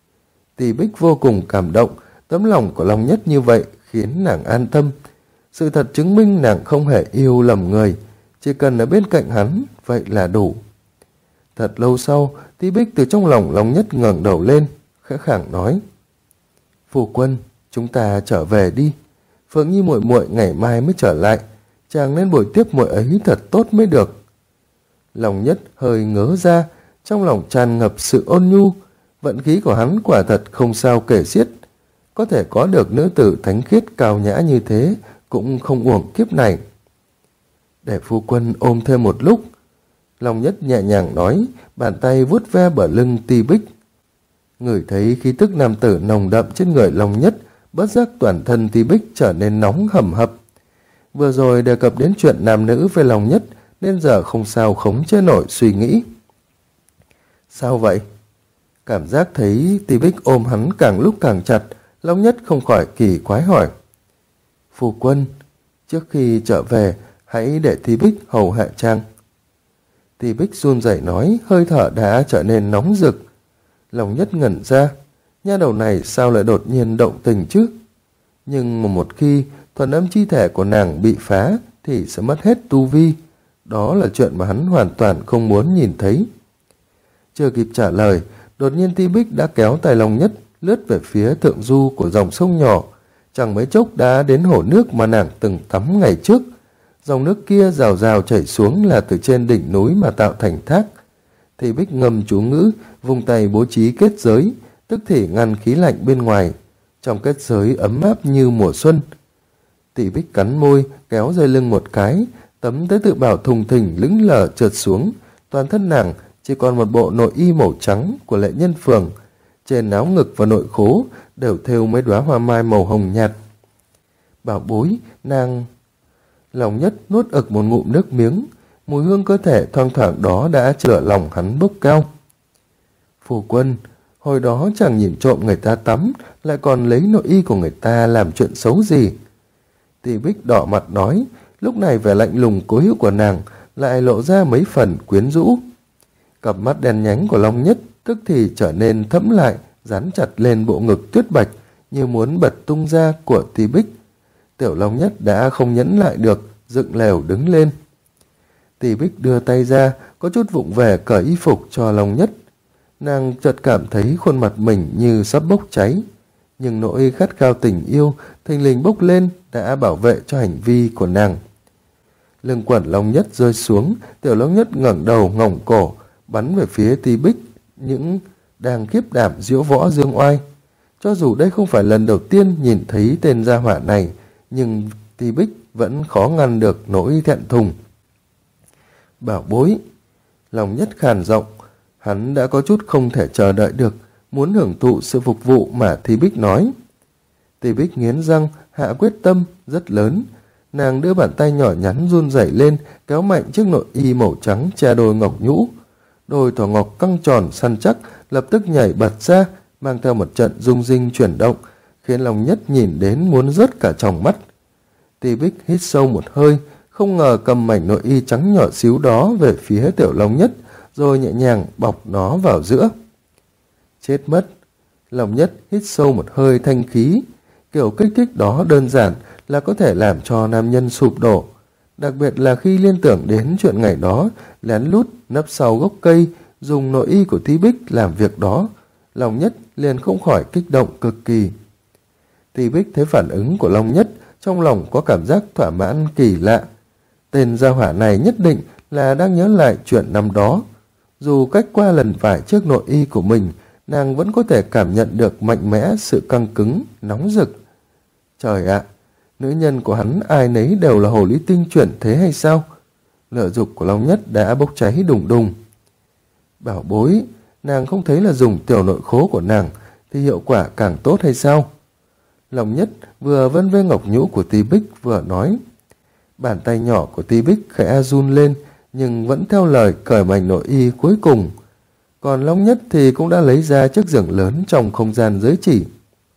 Tí Bích vô cùng cảm động, tấm lòng của Long Nhất như vậy khiến nàng an tâm. Sự thật chứng minh nàng không hề yêu lầm người, chỉ cần ở bên cạnh hắn, vậy là đủ. Thật lâu sau, Tí Bích từ trong lòng Long Nhất ngẩng đầu lên, khẽ khàng nói. Phu quân, chúng ta trở về đi. Phượng Nhi muội muội ngày mai mới trở lại, chàng nên buổi tiếp muội ấy thật tốt mới được. Long Nhất hơi ngớ ra, trong lòng tràn ngập sự ôn nhu. Vận khí của hắn quả thật không sao kể xiết. Có thể có được nữ tử thánh khiết cao nhã như thế cũng không uổng kiếp này. Để phu quân ôm thêm một lúc. Long Nhất nhẹ nhàng nói, bàn tay vuốt ve bờ lưng Tí Bích. Ngửi thấy khí tức nam tử nồng đậm trên người Long Nhất, bất giác toàn thân Tí Bích trở nên nóng hầm hập. Vừa rồi đề cập đến chuyện nam nữ với Long Nhất, nên giờ không sao khống chế nổi suy nghĩ. Sao vậy? Cảm giác thấy Ti Bích ôm hắn càng lúc càng chặt, Long Nhất không khỏi kỳ quái hỏi. Phu quân, trước khi trở về, hãy để Ti Bích hầu hạ chàng. Ti Bích run rẩy nói, hơi thở đã trở nên nóng rực. Long Nhất ngẩn ra, nha đầu này sao lại đột nhiên động tình chứ? Nhưng mà một khi thuần âm chi thể của nàng bị phá thì sẽ mất hết tu vi. Đó là chuyện mà hắn hoàn toàn không muốn nhìn thấy. Chưa kịp trả lời, đột nhiên Ti Bích đã kéo tay Long Nhất lướt về phía thượng du của dòng sông nhỏ. Chẳng mấy chốc đã đến hồ nước mà nàng từng tắm ngày trước. Dòng nước kia rào rào chảy xuống là từ trên đỉnh núi mà tạo thành thác. Ti Bích ngâm chú ngữ, vùng tay bố trí kết giới, tức thì ngăn khí lạnh bên ngoài. Trong kết giới ấm áp như mùa xuân. Ti Bích cắn môi, kéo dây lưng một cái, tấm tế tự bảo thùng thình lững lờ trượt xuống. Toàn thân nàng chỉ còn một bộ nội y màu trắng của lệ nhân phường. Trên áo ngực và nội khố đều thêu mấy đóa hoa mai màu hồng nhạt. Bảo bối, nàng... Long Nhất nuốt ực một ngụm nước miếng, mùi hương cơ thể thoang thoảng đó đã chữa lòng hắn bốc cao. Phu quân, hồi đó chẳng nhìn trộm người ta tắm, lại còn lấy nội y của người ta làm chuyện xấu gì? Ti Bích đỏ mặt nói, lúc này vẻ lạnh lùng cố hữu của nàng lại lộ ra mấy phần quyến rũ. Cặp mắt đen nhánh của Long Nhất tức thì trở nên thẫm lại, dán chặt lên bộ ngực tuyết bạch như muốn bật tung ra của Ti Bích. Tiểu Long Nhất đã không nhẫn lại được, dựng lều đứng lên. Ti Bích đưa tay ra, có chút vụng về cởi y phục cho Long Nhất. Nàng chợt cảm thấy khuôn mặt mình như sắp bốc cháy, nhưng nỗi khát khao tình yêu thình lình bốc lên đã bảo vệ cho hành vi của nàng. Lưng quần Long Nhất rơi xuống, Tiểu Long Nhất ngẩng đầu ngẩng cổ, bắn về phía Ti Bích, những đang kiếp đảm diễu võ dương oai. Cho dù đây không phải lần đầu tiên nhìn thấy tên gia hỏa này, nhưng Ti Bích vẫn khó ngăn được nỗi thẹn thùng. Bảo bối, Long Nhất khàn giọng, hắn đã có chút không thể chờ đợi được, muốn hưởng thụ sự phục vụ mà Ti Bích nói. Ti Bích nghiến răng, hạ quyết tâm rất lớn. Nàng đưa bàn tay nhỏ nhắn run rẩy lên, kéo mạnh chiếc nội y màu trắng che đôi ngọc nhũ. Đôi thỏ ngọc căng tròn săn chắc lập tức nhảy bật ra, mang theo một trận rung rinh chuyển động, khiến Long Nhất nhìn đến muốn rớt cả tròng mắt. Ti Bích hít sâu một hơi, không ngờ cầm mảnh nội y trắng nhỏ xíu đó về phía Tiểu Long Nhất, rồi nhẹ nhàng bọc nó vào giữa. Chết mất! Long Nhất hít sâu một hơi thanh khí. Kiểu kích thích đó đơn giản là có thể làm cho nam nhân sụp đổ. Đặc biệt là khi liên tưởng đến chuyện ngày đó, lén lút nấp sau gốc cây, dùng nội y của Ti Bích làm việc đó, Long Nhất liền không khỏi kích động cực kỳ. Ti Bích thấy phản ứng của Long Nhất, trong lòng có cảm giác thỏa mãn kỳ lạ. Tên gia hỏa này nhất định là đang nhớ lại chuyện năm đó. Dù cách qua lần vải trước nội y của mình, nàng vẫn có thể cảm nhận được mạnh mẽ sự căng cứng, nóng rực. Trời ạ, nữ nhân của hắn ai nấy đều là hồ ly tinh chuyển thế hay sao? Lửa dục của Long Nhất đã bốc cháy đùng đùng. Bảo bối, nàng không thấy là dùng tiểu nội khố của nàng thì hiệu quả càng tốt hay sao? Long Nhất vừa vân vê ngọc nhũ của Ti Bích vừa nói. Bàn tay nhỏ của Ti Bích khẽ run lên, nhưng vẫn theo lời cởi mảnh nội y cuối cùng. Còn Long Nhất thì cũng đã lấy ra chiếc giường lớn trong không gian giới chỉ.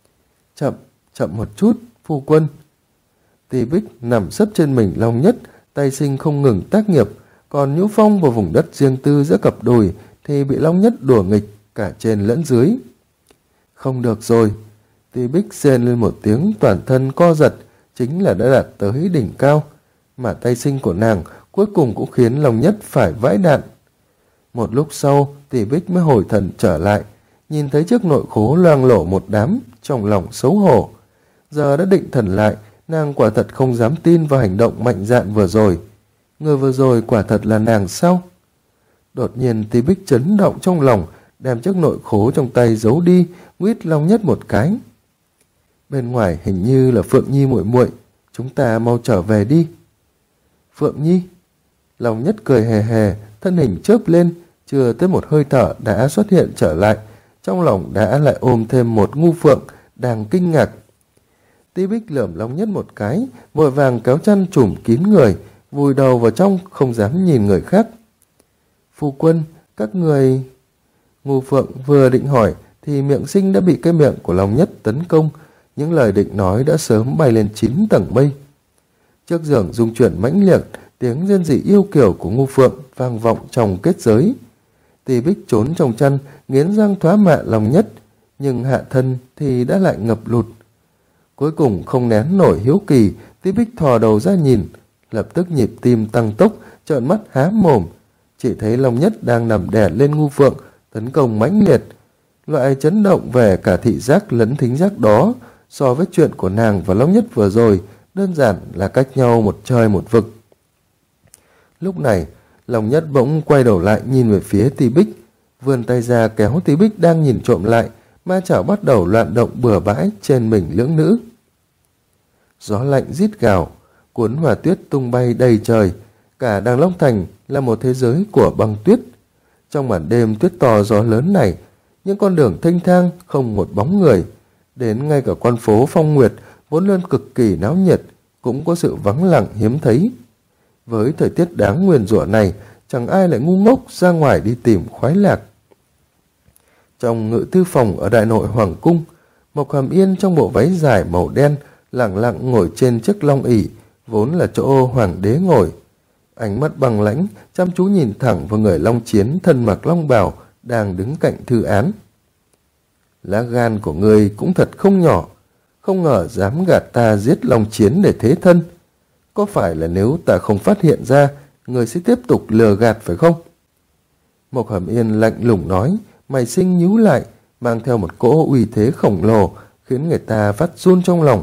Chậm một chút, phu quân. Ti Bích nằm sấp trên mình Long Nhất, tay sinh không ngừng tác nghiệp, còn Nhũ Phong vào vùng đất riêng tư giữa cặp đùi thì bị Long Nhất đùa nghịch cả trên lẫn dưới. Không được rồi. Ti Bích rên lên một tiếng, toàn thân co giật, chính là đã đạt tới đỉnh cao, mà tay sinh của nàng cuối cùng cũng khiến Long Nhất phải vãi đạn. Một lúc sau, Ti Bích mới hồi thần trở lại, nhìn thấy chiếc nội khố loang lổ một đám, trong lòng xấu hổ. Giờ đã định thần lại, nàng quả thật không dám tin vào hành động mạnh dạn vừa rồi. Người vừa rồi quả thật là nàng sao? Đột nhiên Ti Bích chấn động trong lòng, đem chiếc nội khố trong tay giấu đi, nguyết Long Nhất một cái. Bên ngoài hình như là Phượng Nhi muội muội, chúng ta mau trở về đi. Phượng Nhi? Long Nhất cười hề hề, thân hình chớp lên, chưa tới một hơi thở đã xuất hiện trở lại, trong lòng đã lại ôm thêm một ngu phượng đang kinh ngạc. Ti Bích lườm Long Nhất một cái, vội vàng kéo chăn trùm kín người, vùi đầu vào trong không dám nhìn người khác. Phu quân, các người... Ngô Phượng vừa định hỏi thì Miệng Sinh đã bị cái miệng của Long Nhất tấn công, những lời định nói đã sớm bay lên 9 tầng mây. Trước giường rung chuyển mãnh liệt, tiếng rên rỉ yêu kiều của Ngô Phượng vang vọng trong kết giới. Tỳ Bích trốn trong chăn, nghiến răng thoá mạ Long Nhất, nhưng hạ thân thì đã lại ngập lụt. Cuối cùng không nén nổi hiếu kỳ, Tỳ Bích thò đầu ra nhìn, lập tức nhịp tim tăng tốc, trợn mắt há mồm. Chỉ thấy Long Nhất đang nằm đè lên Ngô Phượng, tấn công mãnh liệt. Loại chấn động về cả thị giác lẫn thính giác đó, so với chuyện của nàng và Long Nhất vừa rồi, đơn giản là cách nhau một trời một vực. Lúc này, Long Nhất bỗng quay đầu lại nhìn về phía Tỳ Bích, vươn tay ra kéo Tỳ Bích đang nhìn trộm lại, ma chảo bắt đầu loạn động bừa bãi trên mình lưỡng nữ. Gió lạnh rít gào, cuốn hòa tuyết tung bay đầy trời, cả Đàng Long Thành là một thế giới của băng tuyết. Trong màn đêm tuyết to gió lớn này, những con đường thênh thang không một bóng người, đến ngay cả con phố Phong Nguyệt vốn luôn cực kỳ náo nhiệt cũng có sự vắng lặng hiếm thấy. Với thời tiết đáng nguyền rủa này, chẳng ai lại ngu ngốc ra ngoài đi tìm khoái lạc. Trong ngự thư phòng ở Đại Nội Hoàng cung, Mộc Hàm Yên trong bộ váy dài màu đen lẳng lặng ngồi trên chiếc long ỷ vốn là chỗ hoàng đế ngồi. Ánh mắt bằng lãnh chăm chú nhìn thẳng vào người Long Chiến thân mặc long bào đang đứng cạnh thư án. Lá gan của ngươi cũng thật không nhỏ, không ngờ dám gạt ta giết Long Chiến để thế thân. Có phải là nếu ta không phát hiện ra, ngươi sẽ tiếp tục lừa gạt phải không? Mộc Hàm Yên lạnh lùng nói, mày sinh nhíu lại, mang theo một cỗ uy thế khổng lồ, khiến người ta phát run trong lòng.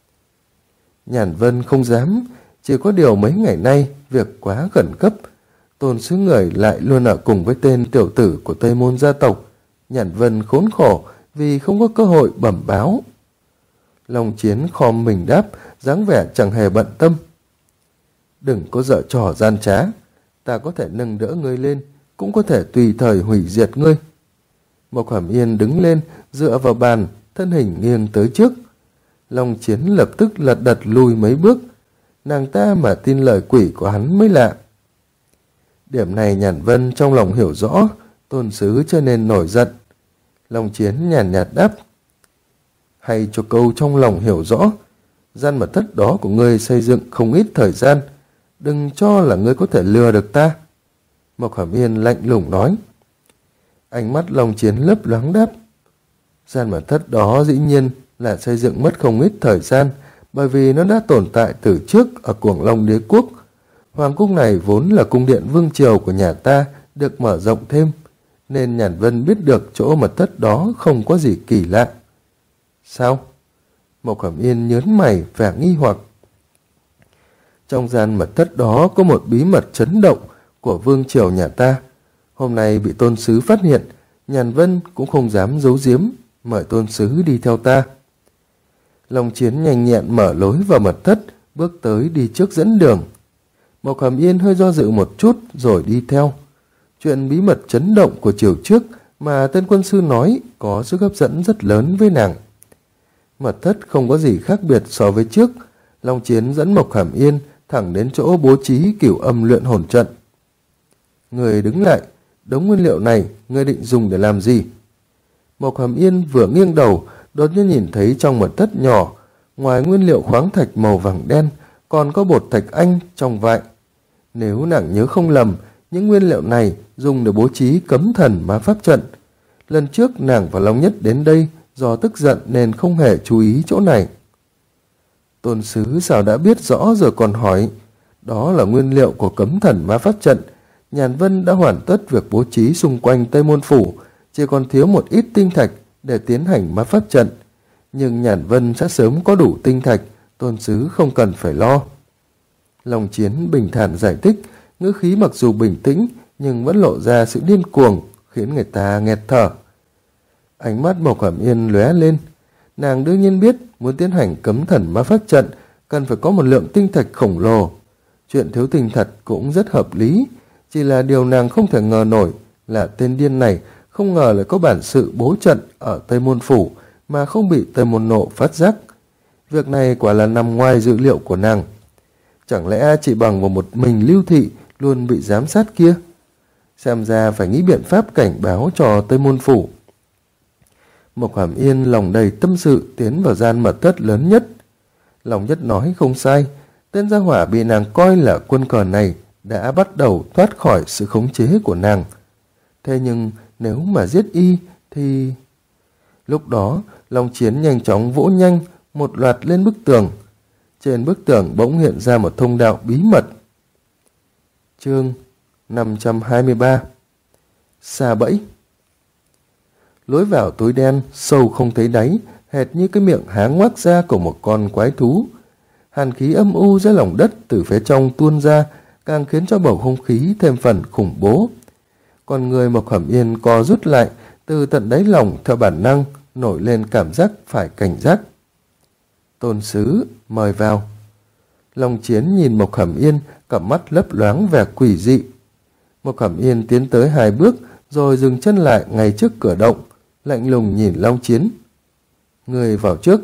Nhàn Vân không dám, chỉ có điều mấy ngày nay việc quá khẩn cấp, Tôn sứ người lại luôn ở cùng với tên tiểu tử của Tây Môn gia tộc. Nhàn Vân khốn khổ vì không có cơ hội bẩm báo. Long Chiến khom mình đáp, dáng vẻ chẳng hề bận tâm. Đừng có giở trò gian trá, ta có thể nâng đỡ ngươi lên, cũng có thể tùy thời hủy diệt ngươi. Mộc Hàm Yên đứng lên, dựa vào bàn, thân hình nghiêng tới trước. Long Chiến lập tức lật đật lùi mấy bước. Nàng ta mà tin lời quỷ của hắn mới lạ. Điểm này Nhàn Vân trong lòng hiểu rõ, tôn sứ cho nên nổi giận. Long Chiến nhàn nhạt đáp, hay cho câu trong lòng hiểu rõ, gian mật thất đó của ngươi xây dựng không ít thời gian, đừng cho là ngươi có thể lừa được ta. Mộc Hàm Yên lạnh lùng nói. Ánh mắt Long Chiến lấp loáng đáp, gian mật thất đó dĩ nhiên là xây dựng mất không ít thời gian, bởi vì nó đã tồn tại từ trước ở Cuồng Long Đế Quốc. Hoàng cung này vốn là cung điện vương triều của nhà ta, được mở rộng thêm, nên Nhàn Vân biết được chỗ mật thất đó không có gì kỳ lạ. Sao? Mộc Hàm Yên nhớn mày vẻ nghi hoặc. Trong gian mật thất đó có một bí mật chấn động của vương triều nhà ta. Hôm nay bị tôn sứ phát hiện, Nhàn Vân cũng không dám giấu giếm, mời tôn sứ đi theo ta. Long Chiến nhanh nhẹn mở lối vào mật thất, bước tới đi trước dẫn đường. Mộc Hàm Yên hơi do dự một chút rồi đi theo. Chuyện bí mật chấn động của chiều trước mà tên quân sư nói có sức hấp dẫn rất lớn với nàng. Mật thất không có gì khác biệt so với trước. Long Chiến dẫn Mộc Hàm Yên thẳng đến chỗ bố trí cửu âm luyện hồn trận. Người đứng lại, đống nguyên liệu này người định dùng để làm gì? Mộc Hàm Yên vừa nghiêng đầu, đột nhiên nhìn thấy trong mật thất nhỏ, ngoài nguyên liệu khoáng thạch màu vàng đen, còn có bột thạch anh trong vại. Nếu nàng nhớ không lầm, những nguyên liệu này dùng để bố trí cấm thần ma pháp trận. Lần trước nàng và Long Nhất đến đây do tức giận nên không hề chú ý chỗ này. Tôn sứ sao đã biết rõ rồi còn hỏi? Đó là nguyên liệu của cấm thần ma pháp trận. Nhàn Vân đã hoàn tất việc bố trí xung quanh Tây Môn Phủ, chỉ còn thiếu một ít tinh thạch để tiến hành ma pháp trận. Nhưng Nhàn Vân sẽ sớm có đủ tinh thạch, tôn sứ không cần phải lo. Long Chiến bình thản giải thích, ngữ khí mặc dù bình tĩnh nhưng vẫn lộ ra sự điên cuồng, khiến người ta nghẹt thở. Ánh mắt Mộc Hàm Yên lóe lên. Nàng đương nhiên biết muốn tiến hành cấm thần ma pháp trận cần phải có một lượng tinh thạch khổng lồ. Chuyện thiếu tinh thạch cũng rất hợp lý, chỉ là điều nàng không thể ngờ nổi là tên điên này không ngờ lại có bản sự bố trận ở Tây Môn Phủ mà không bị Tây Môn Nộ phát giác. Việc này quả là nằm ngoài dự liệu của nàng. Chẳng lẽ chỉ bằng vào một mình Lưu Thị luôn bị giám sát kia? Xem ra phải nghĩ biện pháp cảnh báo cho Tây Môn Phủ. Mộc Hàm Yên lòng đầy tâm sự tiến vào gian mật thất lớn nhất. Lòng Nhất nói không sai, tên gia hỏa bị nàng coi là quân cờ này đã bắt đầu thoát khỏi sự khống chế của nàng. Thế nhưng nếu mà giết y thì... Lúc đó, Long Chiến nhanh chóng vỗ nhanh một loạt lên bức tường. Trên bức tường bỗng hiện ra một thông đạo bí mật. Chương 523. Sa bẫy. Lối vào tối đen, sâu không thấy đáy, hệt như cái miệng há ngoác ra của một con quái thú. Hàn khí âm u dưới lòng đất từ phía trong tuôn ra, càng khiến cho bầu không khí thêm phần khủng bố. Con người Mộc Hàm Yên co rút lại, từ tận đáy lòng theo bản năng nổi lên cảm giác phải cảnh giác. Tôn sứ, mời vào. Long Chiến nhìn Mộc Hàm Yên, cặp mắt lấp loáng vẻ quỷ dị. Mộc Hàm Yên tiến tới 2 bước, rồi dừng chân lại ngay trước cửa động, lạnh lùng nhìn Long Chiến. Người vào trước.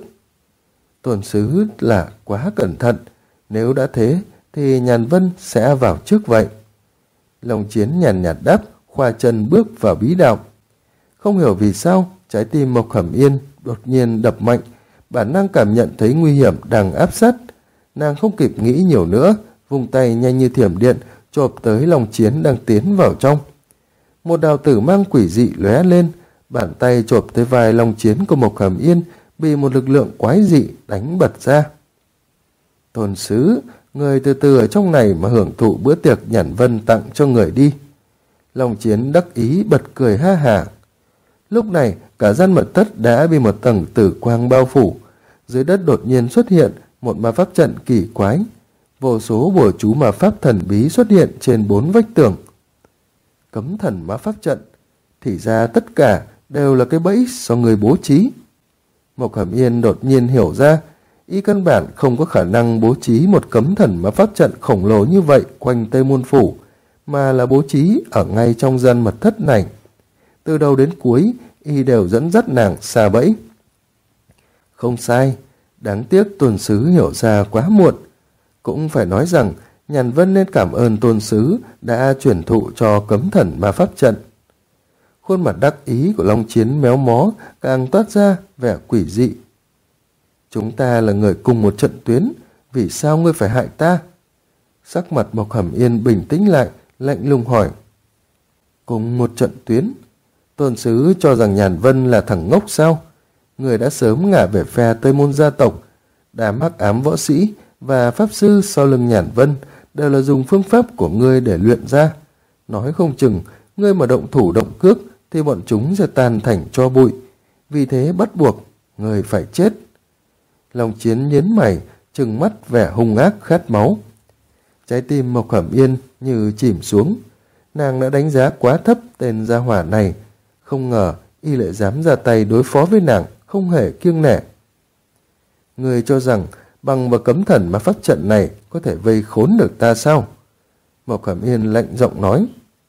Tôn sứ là quá cẩn thận, nếu đã thế thì Nhàn Vân sẽ vào trước vậy. Long Chiến nhàn nhạt đáp, khoa chân bước vào bí đạo. Không hiểu vì sao, trái tim Mộc Hàm Yên đột nhiên đập mạnh, bản năng cảm nhận thấy nguy hiểm đang áp sát. Nàng không kịp nghĩ nhiều nữa, vung tay nhanh như thiểm điện, chộp tới Long Chiến đang tiến vào trong. Một đào tử mang quỷ dị lóe lên, bàn tay chộp tới vai Long Chiến của Mộc Hàm Yên bị một lực lượng quái dị đánh bật ra. Tôn sứ, người từ từ ở trong này mà hưởng thụ bữa tiệc Nhàn Vân tặng cho người đi. Long Chiến đắc ý bật cười ha hả. Lúc này, cả gian mật thất đã bị một tầng tử quang bao phủ. Dưới đất đột nhiên xuất hiện một ma pháp trận kỳ quái. Vô số bùa chú ma pháp thần bí xuất hiện trên 4 vách tường. Cấm thần ma pháp trận. Thì ra tất cả đều là cái bẫy do người bố trí. Mộc Hàm Yên đột nhiên hiểu ra, y căn bản không có khả năng bố trí một cấm thần ma pháp trận khổng lồ như vậy quanh Tây Môn Phủ, mà là bố trí ở ngay trong gian mật thất này. Từ đầu đến cuối, y đều dẫn dắt nàng xa bẫy. Không sai, đáng tiếc tôn sứ hiểu ra quá muộn. Cũng phải nói rằng, Nhàn Vân nên cảm ơn tôn sứ đã truyền thụ cho cấm thần ma pháp trận. Khuôn mặt đắc ý của Long Chiến méo mó càng toát ra vẻ quỷ dị. Chúng ta là người cùng một trận tuyến, vì sao ngươi phải hại ta? Sắc mặt Mộc Hàm Yên bình tĩnh lại, lạnh lùng hỏi. Cùng một trận tuyến? Tôn sứ cho rằng Nhàn Vân là thằng ngốc sao? Người đã sớm ngả về phe Tây Môn gia tộc. Đám hắc ám võ sĩ và pháp sư sau lưng Nhàn Vân đều là dùng phương pháp của ngươi để luyện ra. Nói không chừng, ngươi mà động thủ động cước thì bọn chúng sẽ tan thành tro bụi. Vì thế bắt buộc, ngươi phải chết. Long Chiến nhến mày, trừng mắt vẻ hung ác khát máu. Trái tim Mộc Hàm Yên như chìm xuống. Nàng đã đánh giá quá thấp tên gia hỏa này. Không ngờ y lại dám ra tay đối phó với nàng, không hề kiêng nể. Người cho rằng bằng vào cấm thần mà pháp trận này có thể vây khốn được ta sao? Mộc Hàm Yên lạnh giọng nói.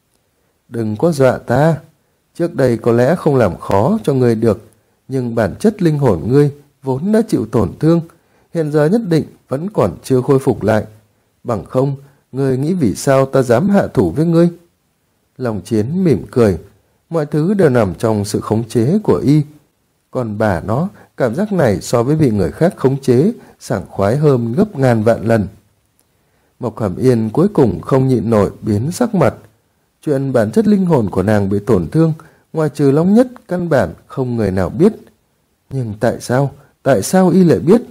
Đừng có dọa ta. Trước đây có lẽ không làm khó cho ngươi được, nhưng bản chất linh hồn ngươi vốn đã chịu tổn thương, hiện giờ nhất định vẫn còn chưa khôi phục lại. Bằng không, ngươi nghĩ vì sao ta dám hạ thủ với ngươi? Long Chiến mỉm cười. Mọi thứ đều nằm trong sự khống chế của y. Còn bà nó, cảm giác này so với bị người khác khống chế, sảng khoái hơn gấp ngàn vạn lần. Mộc Hàm Yên cuối cùng không nhịn nổi biến sắc mặt. Chuyện bản chất linh hồn của nàng bị tổn thương, ngoài trừ Long Nhất, căn bản không người nào biết. Nhưng tại sao y lại biết?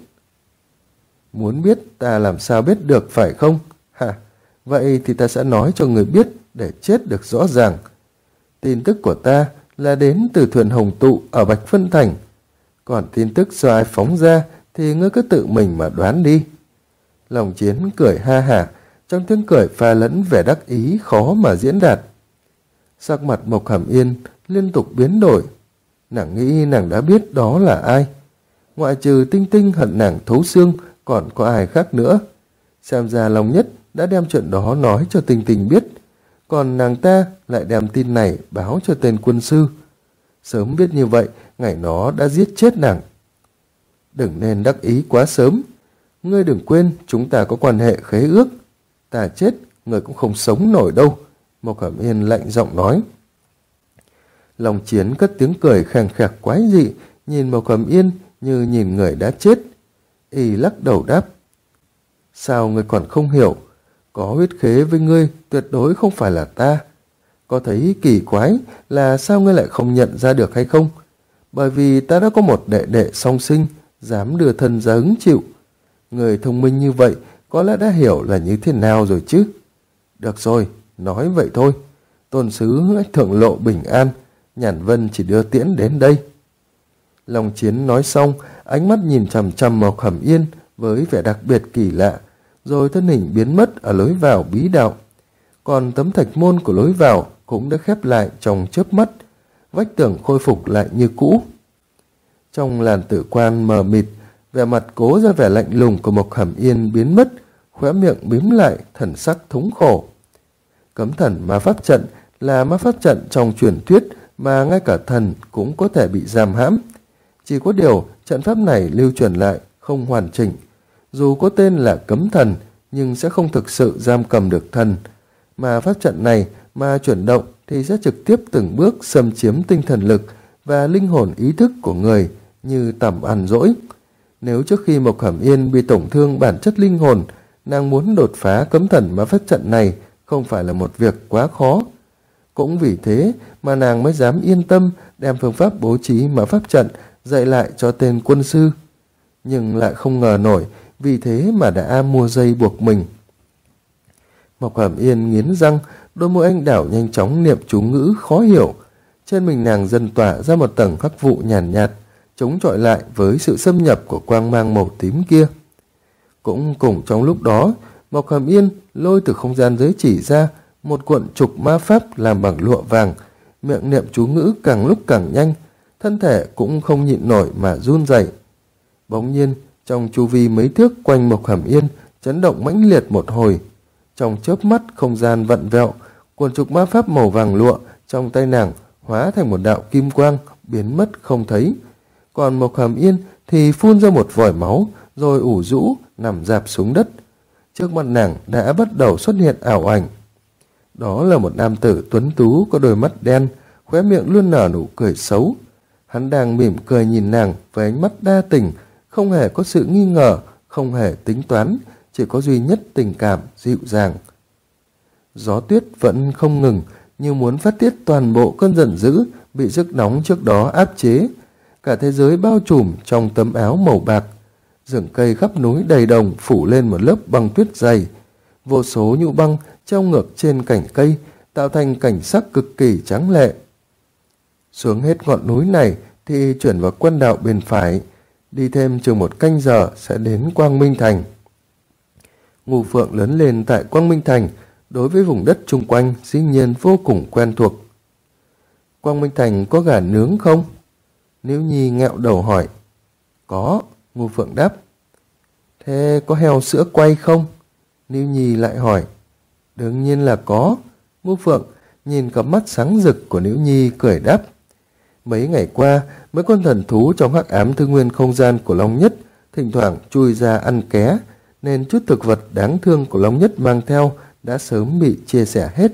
Muốn biết ta làm sao biết được phải không? Hả? Vậy thì ta sẽ nói cho người biết để chết được rõ ràng. Tin tức của ta là đến từ thuyền Hồng Tụ ở Bạch Phân Thành. Còn tin tức do ai phóng ra thì ngươi cứ tự mình mà đoán đi. Long Chiến cười ha hả, trong tiếng cười pha lẫn vẻ đắc ý khó mà diễn đạt. Sắc mặt Mộc Hàm Yên liên tục biến đổi. Nàng nghĩ nàng đã biết đó là ai. Ngoại trừ Tinh Tinh hận nàng thấu xương, còn có ai khác nữa. Xem ra Long Nhất đã đem chuyện đó nói cho Tinh Tinh biết. Còn nàng ta lại đem tin này báo cho tên quân sư. Sớm biết như vậy, ngày nó đã giết chết nàng. Đừng nên đắc ý quá sớm. Ngươi đừng quên chúng ta có quan hệ khế ước. Ta chết, ngươi cũng không sống nổi đâu, Mộc Hàm Yên lạnh giọng nói. Long Chiến cất tiếng cười khèn khẹt quái dị, nhìn Mộc Hàm Yên như nhìn người đã chết. Y lắc đầu đáp: sao ngươi còn không hiểu? Có huyết khế với ngươi tuyệt đối không phải là ta. Có thấy kỳ quái là sao ngươi lại không nhận ra được hay không? Bởi vì ta đã có một đệ đệ song sinh, dám đưa thân ra hứng chịu. Người thông minh như vậy có lẽ đã hiểu là như thế nào rồi chứ. Được rồi, nói vậy thôi. Tôn sứ thượng lộ bình an, Nhàn Vân chỉ đưa tiễn đến đây. Long Chiến nói xong, ánh mắt nhìn chằm chằm Mộc Hàm Yên với vẻ đặc biệt kỳ lạ, rồi thân hình biến mất ở lối vào bí đạo. Còn tấm thạch môn của lối vào cũng đã khép lại trong chớp mắt, vách tường khôi phục lại như cũ. Trong làn tử quan mờ mịt, vẻ mặt cố ra vẻ lạnh lùng của Mộc Hàm Yên biến mất, khóe miệng bím lại, thần sắc thống khổ. Cấm thần ma pháp trận là ma pháp trận trong truyền thuyết mà ngay cả thần cũng có thể bị giam hãm. Chỉ có điều trận pháp này lưu truyền lại không hoàn chỉnh. Dù có tên là cấm thần nhưng sẽ không thực sự giam cầm được thần. Mà pháp trận này mà chuyển động thì sẽ trực tiếp từng bước xâm chiếm tinh thần lực và linh hồn ý thức của người như tẩm ăn dỗi. Nếu trước khi Mộc Hàm Yên bị tổn thương bản chất linh hồn, nàng muốn đột phá cấm thần ma pháp trận này không phải là một việc quá khó. Cũng vì thế mà nàng mới dám yên tâm đem phương pháp bố trí ma pháp trận dạy lại cho tên quân sư. Nhưng lại không ngờ nổi, vì thế mà đã mua dây buộc mình. Mộc Hàm Yên nghiến răng, đôi môi anh đảo nhanh chóng niệm chú ngữ khó hiểu. Trên mình nàng dần tỏa ra một tầng hắc vụ nhàn nhạt, chống chọi lại với sự xâm nhập của quang mang màu tím kia. Cũng cùng trong lúc đó, Mộc Hàm Yên lôi từ không gian giới chỉ ra một cuộn trục ma pháp làm bằng lụa vàng, miệng niệm chú ngữ càng lúc càng nhanh, thân thể cũng không nhịn nổi mà run rẩy. Bỗng nhiên, trong chu vi mấy thước quanh Mộc Hàm Yên chấn động mãnh liệt một hồi. Trong chớp mắt không gian vặn vẹo, cuộn trục ma pháp màu vàng lụa trong tay nàng hóa thành một đạo kim quang biến mất không thấy. Còn Mộc Hàm Yên thì phun ra một vòi máu rồi ủ rũ nằm rạp xuống đất. Trước mặt nàng đã bắt đầu xuất hiện ảo ảnh. Đó là một nam tử tuấn tú có đôi mắt đen, khóe miệng luôn nở nụ cười xấu. Hắn đang mỉm cười nhìn nàng với ánh mắt đa tình, không hề có sự nghi ngờ, không hề tính toán, chỉ có duy nhất tình cảm dịu dàng. Gió tuyết vẫn không ngừng, như muốn phát tiết toàn bộ cơn giận dữ bị sức nóng trước đó áp chế. Cả thế giới bao trùm trong tấm áo màu bạc. Rừng cây khắp núi đầy đồng phủ lên một lớp băng tuyết dày. Vô số nhũ băng treo ngược trên cành cây, tạo thành cảnh sắc cực kỳ tráng lệ. Xuống hết ngọn núi này thì chuyển vào quân đạo bên phải, đi thêm chừng một canh giờ sẽ đến Quang Minh Thành. Ngũ Phượng lớn lên tại Quang Minh Thành, đối với vùng đất chung quanh dĩ nhiên vô cùng quen thuộc. Quang Minh Thành có gà nướng không? Nữ Nhi nghẹo đầu hỏi. Có, Ngũ Phượng đáp. Thế có heo sữa quay không? Nữ Nhi lại hỏi. Đương nhiên là có. Ngũ Phượng nhìn cặp mắt sáng rực của Nữ Nhi cười đáp. Mấy ngày qua, mấy con thần thú trong hắc ám thư nguyên không gian của Long Nhất thỉnh thoảng chui ra ăn ké, nên chút thực vật đáng thương của Long Nhất mang theo đã sớm bị chia sẻ hết.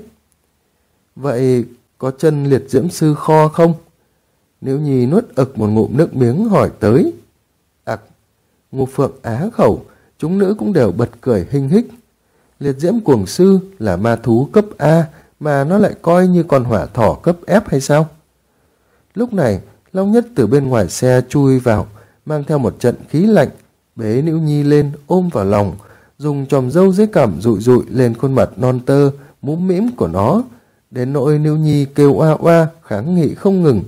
Vậy có chân liệt diễm sư kho không? Nữ Nhi nuốt ực một ngụm nước miếng hỏi tới. Ặc, Ngũ Phượng á khẩu, chúng nữ cũng đều bật cười hinh hích. Liệt diễm cuồng sư là ma thú cấp A mà nó lại coi như con hỏa thỏ cấp F hay sao? Lúc này, Long Nhất từ bên ngoài xe chui vào, mang theo một trận khí lạnh, bế Nữ Nhi lên ôm vào lòng, dùng chòm râu dưới cằm dụi dụi lên khuôn mặt non tơ, mũm mĩm của nó, đến nỗi Nữ Nhi kêu oa oa, kháng nghị không ngừng.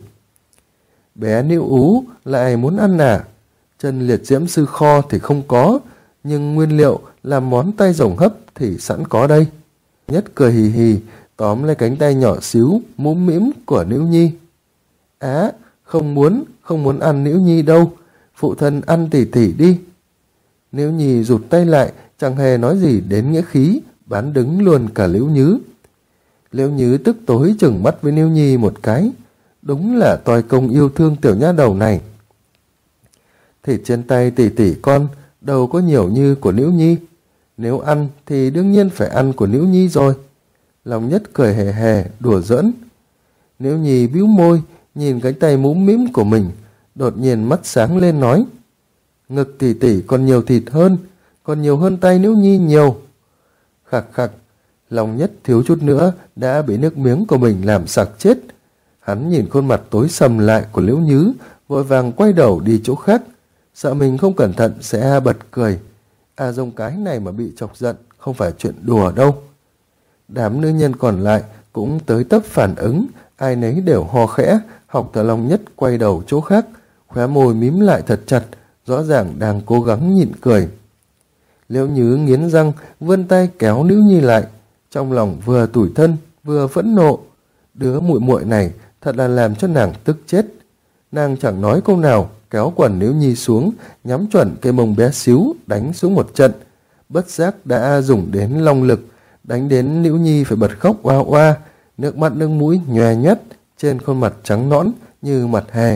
Bé Nữ Ú lại muốn ăn à? Chân liệt diễm sư kho thì không có, nhưng nguyên liệu làm món tay rồng hấp thì sẵn có đây. Nhất cười hì hì, tóm lấy cánh tay nhỏ xíu, mũm mĩm của Nữ Nhi. Á, không muốn ăn Nữ Nhi đâu, phụ thân ăn tỉ tỉ đi. Nữ Nhi rụt tay lại, chẳng hề nói gì đến nghĩa khí, bán đứng luôn cả Liễu Nhứ. Liễu Nhứ tức tối chừng mắt với Nữ Nhi một cái, đúng là toi công yêu thương tiểu nha đầu này. Thịt trên tay tỉ tỉ con đâu có nhiều như của Nữ Nhi. Nếu ăn thì đương nhiên phải ăn của Nữ Nhi rồi. Long Nhất cười hề hề, đùa giỡn. Nữ Nhi bĩu môi, nhìn cánh tay mũm mĩm của mình, đột nhiên mắt sáng lên nói: ngực tỷ tỷ còn nhiều thịt hơn, còn nhiều hơn tay Nữ Nhi nhiều. Khặc khặc, Long Nhất thiếu chút nữa đã bị nước miếng của mình làm sặc chết. Hắn nhìn khuôn mặt tối sầm lại của Liễu Nhứ, vội vàng quay đầu đi chỗ khác, sợ mình không cẩn thận sẽ bật cười. À, dông cái này mà bị chọc giận không phải chuyện đùa đâu. Đám nữ nhân còn lại cũng tới tấp phản ứng, ai nấy đều ho khẽ, học theo Long Nhất quay đầu chỗ khác, khóe môi mím lại thật chặt, rõ ràng đang cố gắng nhịn cười. Liễu Nhứ nghiến răng, vươn tay kéo Nữ Nhi lại, trong lòng vừa tủi thân vừa phẫn nộ. Đứa muội muội này thật là làm cho nàng tức chết. Nàng chẳng nói câu nào, kéo quần Nữ Nhi xuống, nhắm chuẩn cái mông bé xíu đánh xuống một trận. Bất giác đã dùng đến long lực, đánh đến Nữ Nhi phải bật khóc oa oa, nước mắt nước mũi nhòe nhét trên khuôn mặt trắng nõn như mặt hè.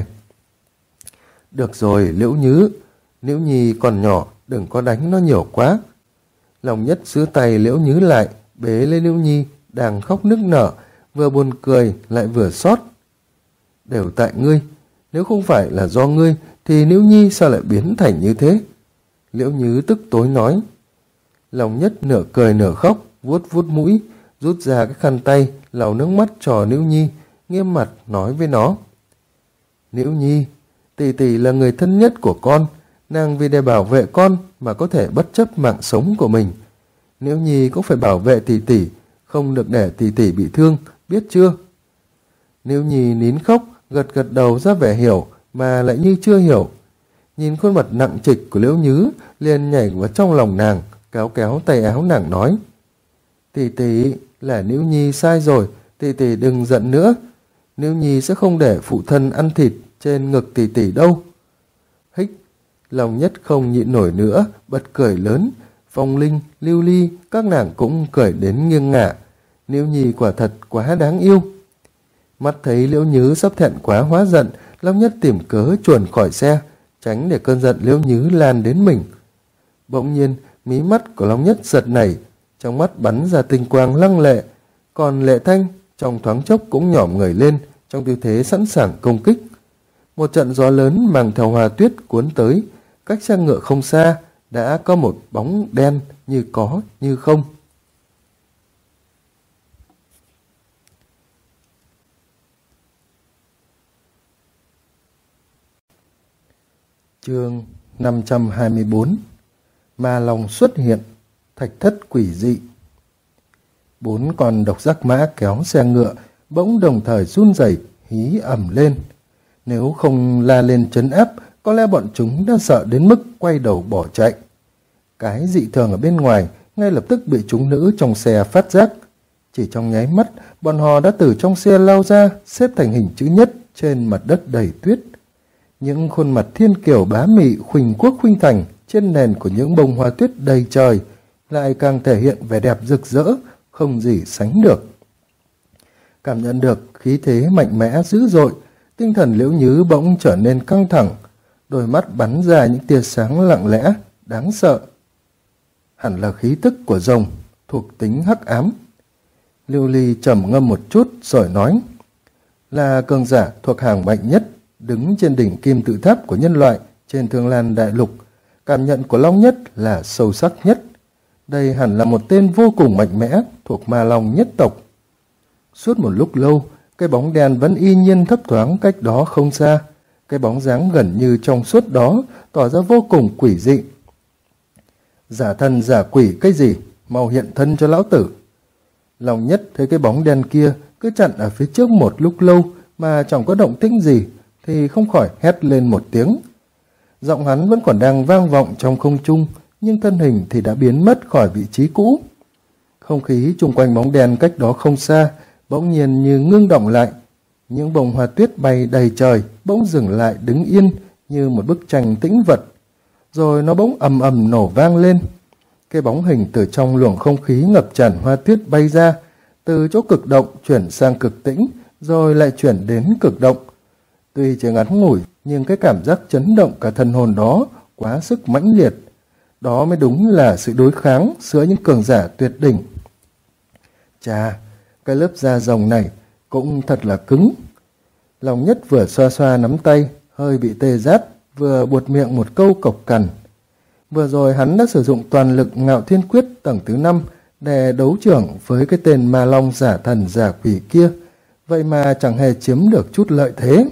Được rồi Liễu Nhứ, Nữ Nhi còn nhỏ, đừng có đánh nó nhiều quá. Long Nhất giữ tay Liễu Nhứ lại, bế lên Nữ Nhi đang khóc nức nở, vừa buồn cười lại vừa xót. Đều tại ngươi, nếu không phải là do ngươi thì Nữ Nhi sao lại biến thành như thế? Liễu Nhứ tức tối nói. Long Nhất nửa cười nửa khóc, vuốt vuốt mũi, rút ra cái khăn tay lau nước mắt cho Nữ Nhi, nghiêm mặt nói với nó: Nữ Nhi, tỷ tỷ là người thân nhất của con, nàng vì để bảo vệ con mà có thể bất chấp mạng sống của mình. Nữ Nhi cũng phải bảo vệ tỷ tỷ, không được để tỷ tỷ bị thương, biết chưa? Nữ Nhi nín khóc, gật gật đầu ra vẻ hiểu mà lại như chưa hiểu. Nhìn khuôn mặt nặng trịch của Liễu Nhứ, liền nhảy vào trong lòng nàng, kéo kéo tay áo nàng nói: tỷ tỷ, là Nữ Nhi sai rồi, tỷ tỷ đừng giận nữa. Nữ Nhi sẽ không để phụ thân ăn thịt trên ngực tỷ tỷ đâu. Hích, Long Nhất không nhịn nổi nữa, bật cười lớn. Phong Linh, Lưu Ly, các nàng cũng cười đến nghiêng ngả. Nữ Nhi quả thật quá đáng yêu. Mắt thấy Liễu Nhứ sắp thẹn quá hóa giận, Long Nhất tìm cớ chuồn khỏi xe, tránh để cơn giận Liễu Nhứ lan đến mình. Bỗng nhiên, mí mắt của Long Nhất giật nảy, trong mắt bắn ra tinh quang lăng lệ, còn Lệ Thanh trong thoáng chốc cũng nhỏm người lên, trong tư thế sẵn sàng công kích. Một trận gió lớn mang theo hoa tuyết cuốn tới, cách xe ngựa không xa đã có một bóng đen như có như không. Chương 524. Ma Long xuất hiện, thạch thất quỷ dị. 4 con độc giác mã kéo xe ngựa bỗng đồng thời run rẩy, hí ầm lên. Nếu không la lên trấn áp, có lẽ bọn chúng đã sợ đến mức quay đầu bỏ chạy. Cái dị thường ở bên ngoài ngay lập tức bị chúng nữ trong xe phát giác. Chỉ trong nháy mắt, bọn họ đã từ trong xe lao ra, xếp thành hình chữ nhất trên mặt đất đầy tuyết. Những khuôn mặt thiên kiều bá mị, khuỳnh quốc khuynh thành trên nền của những bông hoa tuyết đầy trời lại càng thể hiện vẻ đẹp rực rỡ, không gì sánh được. Cảm nhận được khí thế mạnh mẽ dữ dội, tinh thần Liễu Nhứ bỗng trở nên căng thẳng, đôi mắt bắn ra những tia sáng lặng lẽ, đáng sợ. Hẳn là khí tức của rồng, thuộc tính hắc ám. Lưu Ly trầm ngâm một chút rồi nói: là cường giả thuộc hàng mạnh nhất, đứng trên đỉnh kim tự tháp của nhân loại trên Thương Lan Đại Lục. Cảm nhận của Long Nhất là sâu sắc nhất. Đây hẳn là một tên vô cùng mạnh mẽ thuộc Ma Long nhất tộc. Suốt một lúc lâu, cái bóng đen vẫn y nhiên thấp thoáng cách đó không xa. Cái bóng dáng gần như trong suốt đó tỏ ra vô cùng quỷ dị. Giả thân giả quỷ cái gì, mau hiện thân cho lão tử. Long Nhất thấy cái bóng đen kia cứ chặn ở phía trước một lúc lâu mà chẳng có động tĩnh gì, thì không khỏi hét lên một tiếng. Giọng hắn vẫn còn đang vang vọng trong không trung, nhưng thân hình thì đã biến mất khỏi vị trí cũ. Không khí chung quanh bóng đen cách đó không xa bỗng nhiên như ngưng động lại. Những bông hoa tuyết bay đầy trời bỗng dừng lại đứng yên như một bức tranh tĩnh vật. Rồi nó bỗng ầm ầm nổ vang lên. Cái bóng hình từ trong luồng không khí ngập tràn hoa tuyết bay ra, từ chỗ cực động chuyển sang cực tĩnh, rồi lại chuyển đến cực động. Tuy chỉ ngắn ngủi, nhưng cái cảm giác chấn động cả thần hồn đó quá sức mãnh liệt. Đó mới đúng là sự đối kháng giữa những cường giả tuyệt đỉnh. Chà, cái lớp da rồng này cũng thật là cứng. Long Nhất vừa xoa xoa nắm tay, hơi bị tê rát, vừa buột miệng một câu cộc cằn. Vừa rồi hắn đã sử dụng toàn lực Ngạo Thiên Quyết tầng thứ 5 để đấu trưởng với cái tên ma long giả thần giả quỷ kia, vậy mà chẳng hề chiếm được chút lợi thế.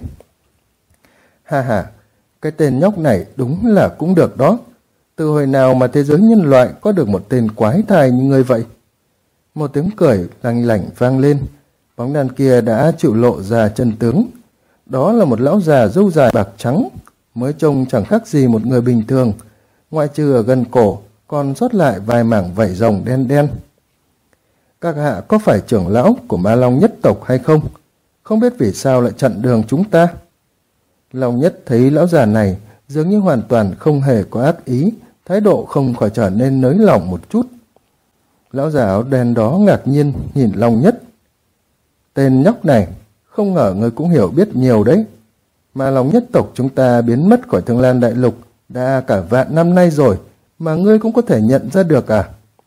Ha ha, cái tên nhóc này đúng là cũng được đó. Từ hồi nào mà thế giới nhân loại có được một tên quái thai như ngươi vậy? Một tiếng cười lanh lảnh vang lên, bóng đàn kia đã chịu lộ ra chân tướng. Đó là một lão già râu dài bạc trắng, mới trông chẳng khác gì một người bình thường, ngoại trừ ở gần cổ còn sót lại vài mảng vảy rồng đen đen. Các hạ có phải trưởng lão của Ma Long nhất tộc hay không? Không biết vì sao lại chặn đường chúng ta? Long Nhất thấy lão già này dường như hoàn toàn không hề có ác ý, thái độ không khỏi trở nên nới lỏng một chút. Lão già áo đen đó ngạc nhiên nhìn Long Nhất. Tên nhóc này, không ngờ ngươi cũng hiểu biết nhiều đấy. Ma Long nhất tộc chúng ta biến mất khỏi Thương Lan Đại Lục đã cả vạn năm nay rồi, mà ngươi cũng có thể nhận ra được à?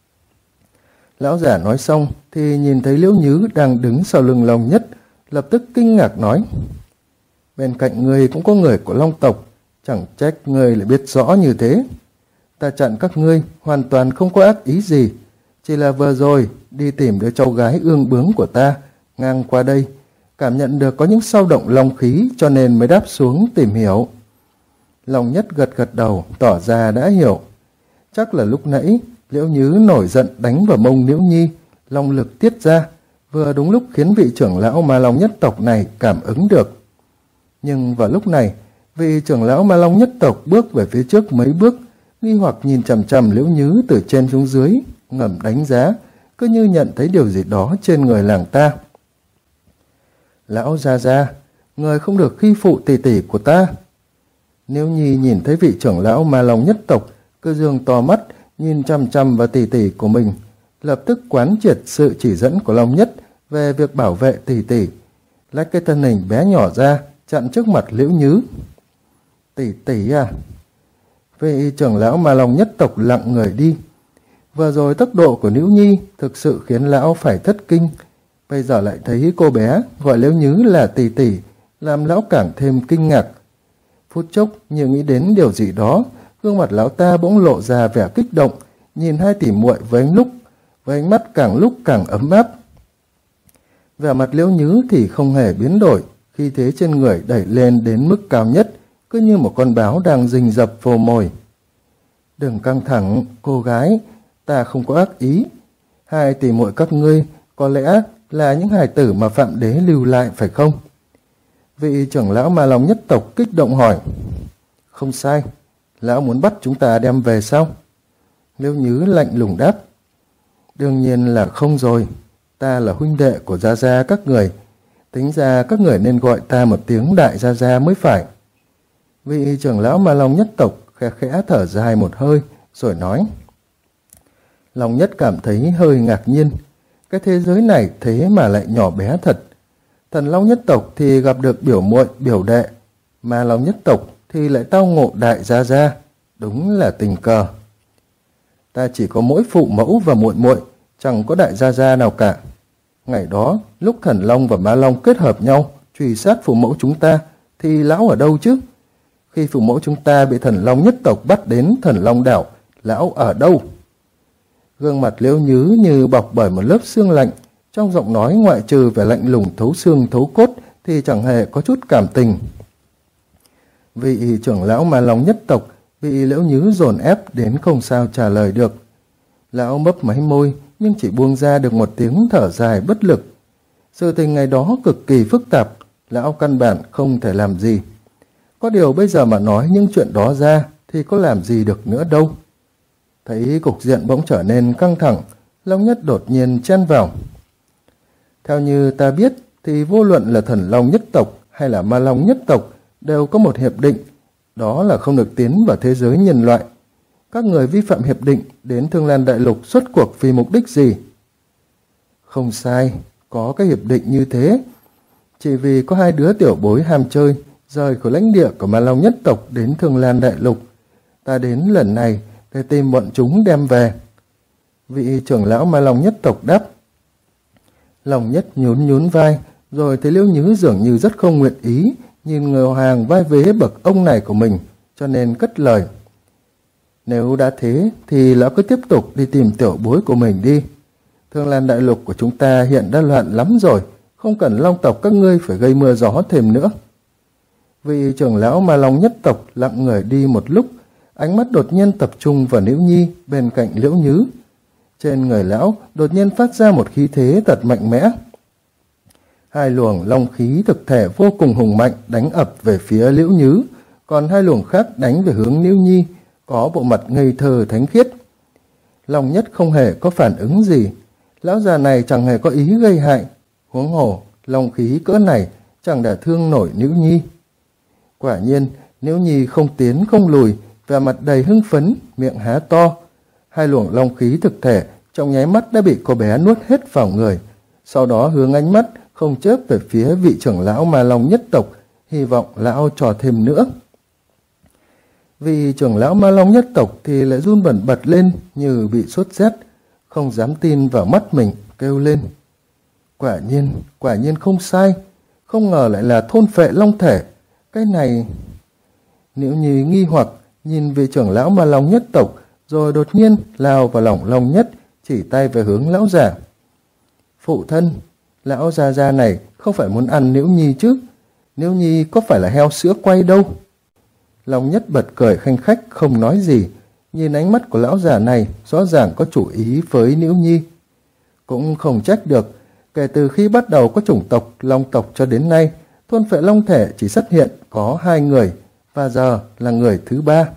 Lão giả nói xong thì nhìn thấy Liễu Nhứ đang đứng sau lưng Long Nhất, lập tức kinh ngạc nói: bên cạnh ngươi cũng có người của Long tộc, chẳng trách ngươi lại biết rõ như thế. Ta chặn các ngươi hoàn toàn không có ác ý gì, chỉ là vừa rồi đi tìm đứa cháu gái ương bướng của ta, ngang qua đây, cảm nhận được có những dao động long khí cho nên mới đáp xuống tìm hiểu. Long Nhất gật gật đầu, tỏ ra đã hiểu. Chắc là lúc nãy Liễu Nhứ nổi giận đánh vào mông Liễu Nhi, long lực tiết ra, vừa đúng lúc khiến vị trưởng lão Ma Long nhất tộc này cảm ứng được. Nhưng vào lúc này, vị trưởng lão Ma Long nhất tộc bước về phía trước mấy bước, nghi hoặc nhìn chằm chằm Liễu Nhứ từ trên xuống dưới, ngầm đánh giá, cứ như nhận thấy điều gì đó trên người làng ta. Lão gia gia, người không được khi phụ tỷ tỷ của ta. Nếu Nhi nhìn thấy vị trưởng lão Ma Long nhất tộc cứ dương to mắt nhìn chằm chằm vào tỷ tỷ của mình, lập tức quán triệt sự chỉ dẫn của Long Nhất về việc bảo vệ tỷ tỷ, lách cái thân hình bé nhỏ ra chặn trước mặt Liễu Nhứ. Tỷ tỷ à? Vị trưởng lão Ma Long nhất tộc lặng người đi. Vừa rồi tốc độ của Liễu Nhi thực sự khiến lão phải thất kinh, bây giờ lại thấy cô bé gọi Liễu Nhứ là tỷ tỷ, làm lão càng thêm kinh ngạc. Phút chốc như nghĩ đến điều gì đó, gương mặt lão ta bỗng lộ ra vẻ kích động, nhìn hai tỷ muội với ánh mắt càng lúc càng ấm áp. Vẻ mặt Liễu Nhứ thì không hề biến đổi, khi thế trên người đẩy lên đến mức cao nhất, cứ như một con báo đang rình rập vồ mồi. Đừng căng thẳng, cô gái, ta không có ác ý. Hai tỷ muội các ngươi có lẽ là những hài tử mà Phạm Đế lưu lại phải không? Vị trưởng lão Ma Long nhất tộc kích động hỏi. Không sai, lão muốn bắt chúng ta đem về sao? Liễu Nhứ lạnh lùng đáp. Đương nhiên là không rồi, ta là huynh đệ của gia gia các người, tính ra các người nên gọi ta một tiếng đại gia gia mới phải. Vị trưởng lão Ma Long nhất tộc khẽ khẽ thở dài một hơi rồi nói. Long Nhất cảm thấy hơi ngạc nhiên, cái thế giới này thế mà lại nhỏ bé thật. Thần Long nhất tộc thì gặp được biểu muội biểu đệ, Ma Long nhất tộc thì lại tao ngộ đại gia gia, đúng là tình cờ. Ta chỉ có mỗi phụ mẫu và muội muội, chẳng có đại gia gia nào cả. Ngày đó lúc Thần Long và Ma Long kết hợp nhau truy sát phụ mẫu chúng ta thì lão ở đâu chứ? Khi phụ mẫu chúng ta bị Thần Long nhất tộc bắt đến Thần Long đảo, lão ở đâu? Gương mặt Liễu Nhứ như bọc bởi một lớp sương lạnh, trong giọng nói ngoại trừ vẻ lạnh lùng thấu xương thấu cốt thì chẳng hề có chút cảm tình. Vị trưởng lão Ma Long nhất tộc bị Liễu Nhứ dồn ép đến không sao trả lời được. Lão mấp máy môi nhưng chỉ buông ra được một tiếng thở dài bất lực. Sự tình ngày đó cực kỳ phức tạp, lão căn bản không thể làm gì. Có điều bây giờ mà nói những chuyện đó ra thì có làm gì được nữa đâu. Thấy cục diện bỗng trở nên căng thẳng, Long Nhất đột nhiên chen vào. Theo như ta biết thì vô luận là Thần Long nhất tộc hay là Ma Long nhất tộc đều có một hiệp định, đó là không được tiến vào thế giới nhân loại. Các người vi phạm hiệp định đến Thương Lan Đại Lục xuất cuộc vì mục đích gì? Không sai, có cái hiệp định như thế. Chỉ vì có hai đứa tiểu bối ham chơi, rời khỏi lãnh địa của Ma Long nhất tộc đến Thương Lan Đại Lục. Ta đến lần này để tìm bọn chúng đem về. Vị trưởng lão mà Long Nhất tộc đáp. Long Nhất nhún nhún vai, rồi thấy Liễu Nhứ dường như rất không nguyện ý nhìn người hàng vai vế bậc ông này của mình, cho nên cất lời. Nếu đã thế thì lão cứ tiếp tục đi tìm tiểu bối của mình đi. Thương Lan đại lục của chúng ta hiện đã loạn lắm rồi, không cần Long tộc các ngươi phải gây mưa gió thêm nữa. Vị trưởng lão mà Long Nhất tộc lặng người đi một lúc, ánh mắt đột nhiên tập trung vào Liễu Nhi bên cạnh Liễu Nhứ. Trên người lão đột nhiên phát ra một khí thế thật mạnh mẽ. Hai luồng long khí thực thể vô cùng hùng mạnh đánh ập về phía Liễu Nhứ, còn hai luồng khác đánh về hướng Liễu Nhi, có bộ mặt ngây thơ thánh khiết. Long Nhất không hề có phản ứng gì, lão già này chẳng hề có ý gây hại, huống hồ long khí cỡ này chẳng đả thương nổi Liễu Nhi. Quả nhiên, Liễu Nhi không tiến không lùi, vẻ mặt đầy hưng phấn, miệng há to. Hai luồng long khí thực thể trong nháy mắt đã bị cô bé nuốt hết vào người, sau đó hướng ánh mắt không chớp về phía vị trưởng lão mà Long Nhất tộc, hy vọng lão trò thêm nữa. Vị trưởng lão ma Long Nhất tộc thì lại run bẩn bật lên như bị sốt rét, không dám tin vào mắt mình, kêu lên. Quả nhiên không sai, không ngờ lại là thôn phệ long thể, cái này... Liễu Nhi nghi hoặc nhìn vị trưởng lão ma Long Nhất tộc, rồi đột nhiên lao vào lòng Long Nhất, chỉ tay về hướng lão già. Phụ thân, lão già này không phải muốn ăn Liễu Nhi chứ? Liễu Nhi có phải là heo sữa quay đâu? Long Nhất bật cười khanh khách không nói gì, nhìn ánh mắt của lão già này rõ ràng có chủ ý với Liễu Nhi. Cũng không trách được, kể từ khi bắt đầu có chủng tộc Long tộc cho đến nay, thôn phệ long thể chỉ xuất hiện có 2 người, và giờ là người thứ 3.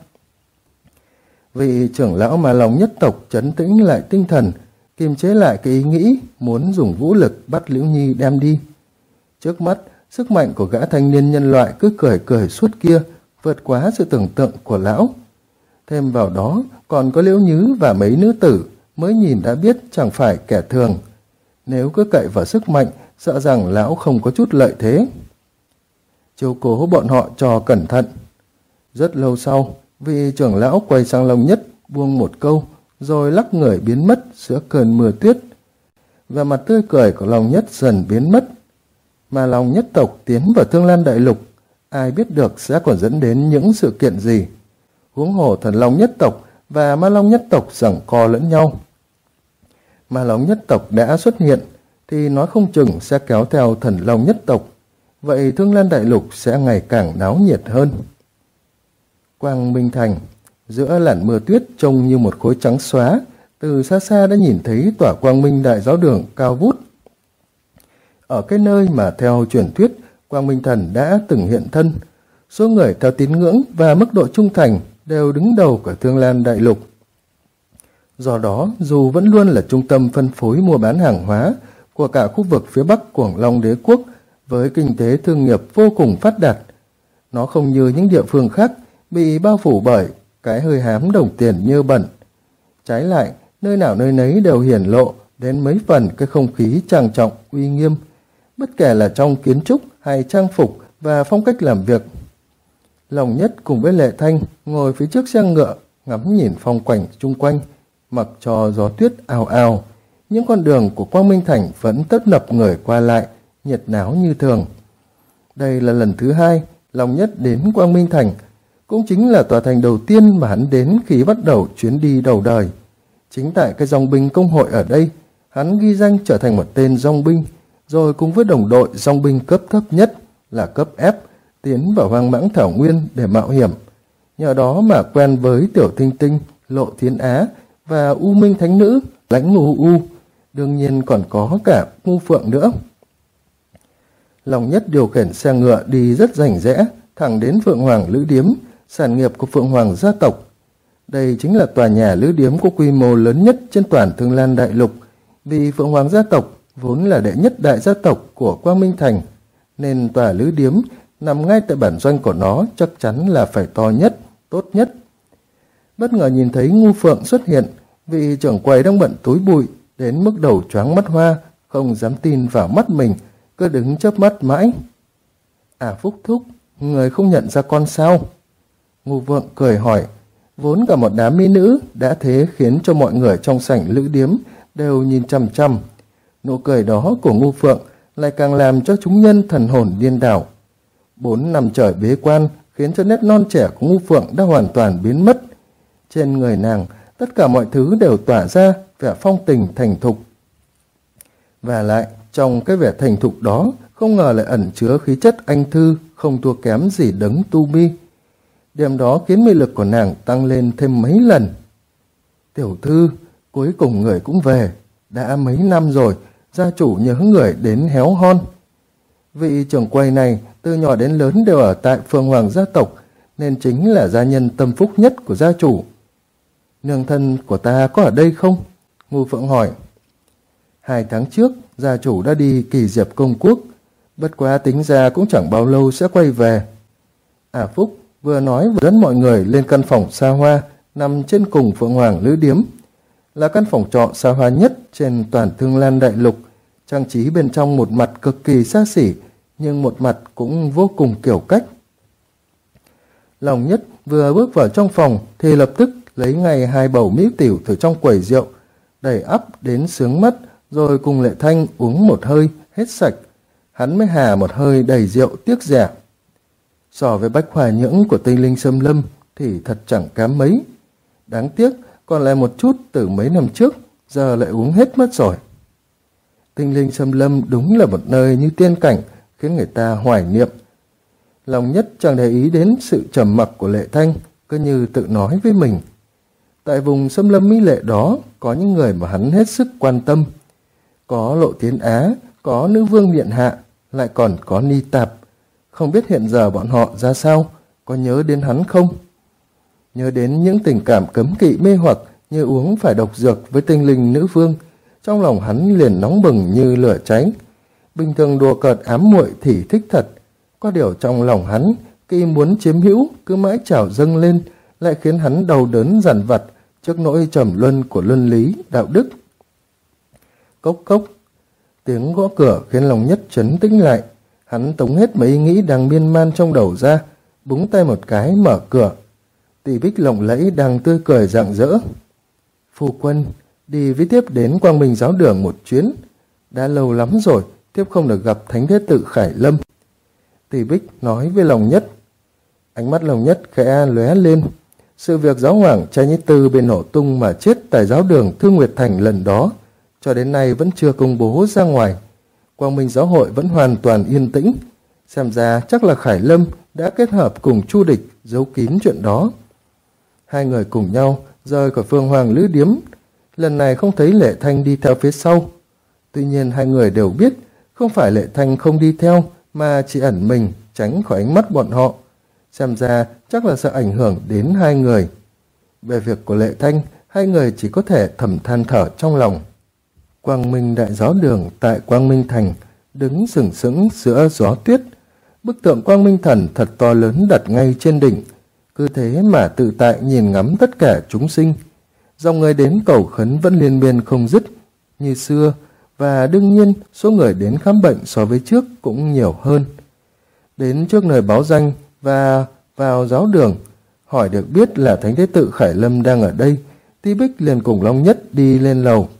Vị trưởng lão mà Long Nhất tộc trấn tĩnh lại tinh thần, kiềm chế lại cái ý nghĩ muốn dùng vũ lực bắt Liễu Nhi đem đi. Trước mắt, sức mạnh của gã thanh niên nhân loại cứ cười suốt kia vượt quá sự tưởng tượng của lão. Thêm vào đó còn có Liễu Nhứ và mấy nữ tử mới nhìn đã biết chẳng phải kẻ thường. Nếu cứ cậy vào sức mạnh, sợ rằng lão không có chút lợi thế. Chiếu cố bọn họ cho cẩn thận. Rất lâu sau, vị trưởng lão quay sang Long Nhất buông một câu, rồi lắc người biến mất giữa cơn mưa tuyết. Và mặt tươi cười của Long Nhất dần biến mất. Mà Long Nhất tộc tiến vào Thương Lan đại lục, ai biết được sẽ còn dẫn đến những sự kiện gì. Huống hồ thần Long Nhất tộc và Ma Long Nhất tộc giằng co lẫn nhau. Ma Long Nhất tộc đã xuất hiện thì nói không chừng sẽ kéo theo thần Long Nhất tộc. Vậy Thương Lan đại lục sẽ ngày càng náo nhiệt hơn. Quang Minh Thành, giữa làn mưa tuyết trông như một khối trắng xóa, từ xa xa đã nhìn thấy tòa Quang Minh đại giáo đường cao vút. Ở cái nơi mà theo truyền thuyết Quang Minh Thần đã từng hiện thân, số người theo tín ngưỡng và mức độ trung thành đều đứng đầu của Thương Lan đại lục. Do đó, dù vẫn luôn là trung tâm phân phối mua bán hàng hóa của cả khu vực phía bắc Cuồng Long đế quốc với kinh tế thương nghiệp vô cùng phát đạt, nó không như những địa phương khác bị bao phủ bởi cái hơi hám đồng tiền nhơ bẩn. Trái lại, nơi nào nơi nấy đều hiển lộ đến mấy phần cái không khí trang trọng, uy nghiêm, bất kể là trong kiến trúc hay trang phục và phong cách làm việc. Long Nhất cùng với Lệ Thanh ngồi phía trước xe ngựa, ngắm nhìn phong cảnh chung quanh, mặc cho gió tuyết ào ào. Những con đường của Quang Minh Thành vẫn tấp nập người qua lại, nhiệt náo như thường. Đây là lần thứ 2 Long Nhất đến Quang Minh Thành, cũng chính là tòa thành đầu tiên mà hắn đến khi bắt đầu chuyến đi đầu đời. Chính tại cái dòng binh công hội ở đây, hắn ghi danh trở thành một tên dòng binh, rồi cùng với đồng đội dòng binh cấp thấp nhất là cấp F tiến vào hoang mãng thảo nguyên để mạo hiểm. Nhờ đó mà quen với Tiểu Tinh Tinh, Lộ Thiên Á và U Minh Thánh Nữ, Lãnh Ngô U, đương nhiên còn có cả Ngu Phượng nữa. Long Nhất điều khiển xe ngựa đi rất rành rẽ, thẳng đến Phượng Hoàng Lữ Điếm, sản nghiệp của Phượng Hoàng gia tộc. Đây chính là tòa nhà lữ điếm có quy mô lớn nhất trên toàn Thương Lan đại lục, vì Phượng Hoàng gia tộc vốn là đệ nhất đại gia tộc của Quang Minh Thành, nên tòa lữ điếm nằm ngay tại bản doanh của nó chắc chắn là phải to nhất, tốt nhất. Bất ngờ nhìn thấy Ngu Phượng xuất hiện, vị trưởng quầy đang bận túi bụi, đến mức đầu choáng mắt hoa, không dám tin vào mắt mình, cứ đứng chớp mắt mãi. À Phúc thúc, người không nhận ra con sao? Ngu Phượng cười hỏi. Vốn cả một đám mỹ nữ đã thế khiến cho mọi người trong sảnh lữ điếm đều nhìn chằm chằm. Nụ cười đó của Ngưu Phượng lại càng làm cho chúng nhân thần hồn điên đảo. 4 năm trời bế quan khiến cho nét non trẻ của Ngưu Phượng đã hoàn toàn biến mất. Trên người nàng, tất cả mọi thứ đều tỏa ra vẻ phong tình thành thục. Và lại, trong cái vẻ thành thục đó, không ngờ lại ẩn chứa khí chất anh thư không thua kém gì Đấng Tu Bi. Điểm đó khiến mị lực của nàng tăng lên thêm mấy lần. Tiểu thư, cuối cùng người cũng về. Đã mấy năm rồi, gia chủ nhớ người đến héo hon. Vị trưởng quầy này từ nhỏ đến lớn đều ở tại Phượng Hoàng gia tộc, nên chính là gia nhân tâm phúc nhất của gia chủ. Nương thân của ta có ở đây không? Ngưu Phượng hỏi. 2 tháng trước, gia chủ đã đi Kỳ Diệp Công Quốc, bất quá tính ra cũng chẳng bao lâu sẽ quay về. Phúc vừa nói vừa dẫn mọi người lên căn phòng xa hoa nằm trên cùng Phượng Hoàng lữ điếm. Là căn phòng trọ xa hoa nhất trên toàn Thương Lan Đại Lục, trang trí bên trong một mặt cực kỳ xa xỉ, nhưng một mặt cũng vô cùng kiểu cách. Lòng Nhất vừa bước vào trong phòng thì lập tức lấy ngay 2 bầu mỹ tiểu từ trong quầy rượu, đẩy ắp đến sướng mắt, rồi cùng Lệ Thanh uống một hơi hết sạch. Hắn mới hà một hơi đầy rượu tiếc rẻ. So với bách hòa nhưỡng của Tinh Linh Xâm Lâm thì thật chẳng kém mấy. Đáng tiếc còn lại một chút từ mấy năm trước, giờ lại uống hết mất rồi. Tinh Linh Xâm Lâm đúng là một nơi như tiên cảnh, khiến người ta hoài niệm. Lòng Nhất chẳng để ý đến sự trầm mặc của Lệ Thanh, cứ như tự nói với mình. Tại vùng xâm lâm mỹ lệ đó có những người mà hắn hết sức quan tâm. Có Lộ Tiến Á, có Nữ Vương Điện Hạ, lại còn có Ni Tạp. Không biết hiện giờ bọn họ ra sao, có nhớ đến hắn không? Nhớ đến những tình cảm cấm kỵ mê hoặc như uống phải độc dược với Tinh Linh Nữ Vương, trong lòng hắn liền nóng bừng như lửa cháy. Bình thường đùa cợt ám muội thì thích thật, có điều trong lòng hắn, khi muốn chiếm hữu cứ mãi trào dâng lên, lại khiến hắn đau đớn dằn vặt trước nỗi trầm luân của luân lý, đạo đức. Cốc cốc, tiếng gõ cửa khiến Lòng Nhất trấn tĩnh lại. Hắn tống hết mấy ý nghĩ đang miên man trong đầu ra, búng tay một cái mở cửa. Tỷ Bích lộng lẫy đang tươi cười rạng rỡ. Phu quân, đi với tiếp đến Quang Minh giáo đường một chuyến. Đã lâu lắm rồi, tiếp không được gặp Thánh Thế Tự Khải Lâm. Tỷ Bích nói với Lòng Nhất. Ánh mắt Lòng Nhất khẽ lóe lên. Sự việc giáo hoàng Trai Nhĩ Tư bị nổ tung mà chết tại giáo đường Thương Nguyệt Thành lần đó, cho đến nay vẫn chưa công bố ra ngoài. Quang Minh giáo hội vẫn hoàn toàn yên tĩnh. Xem ra chắc là Khải Lâm đã kết hợp cùng Chu Địch giấu kín chuyện đó. 2 người cùng nhau rời khỏi Phượng Hoàng lữ điếm. Lần này không thấy Lệ Thanh đi theo phía sau. Tuy nhiên 2 người đều biết không phải Lệ Thanh không đi theo, mà chỉ ẩn mình tránh khỏi ánh mắt bọn họ. Xem ra chắc là sợ ảnh hưởng đến 2 người. Về việc của Lệ Thanh, 2 người chỉ có thể thầm than thở trong lòng. Quang Minh Đại Giáo Đường tại Quang Minh Thành đứng sừng sững giữa gió tuyết. Bức tượng Quang Minh Thần thật to lớn đặt ngay trên đỉnh, cứ thế mà tự tại nhìn ngắm tất cả chúng sinh. Dòng người đến cầu khấn vẫn liên miên không dứt như xưa, và đương nhiên số người đến khám bệnh so với trước cũng nhiều hơn. Đến trước nơi báo danh và vào giáo đường, hỏi được biết là Thánh Thế Tự Khải Lâm đang ở đây, Tỷ Bích liền cùng Long Nhất đi lên lầu.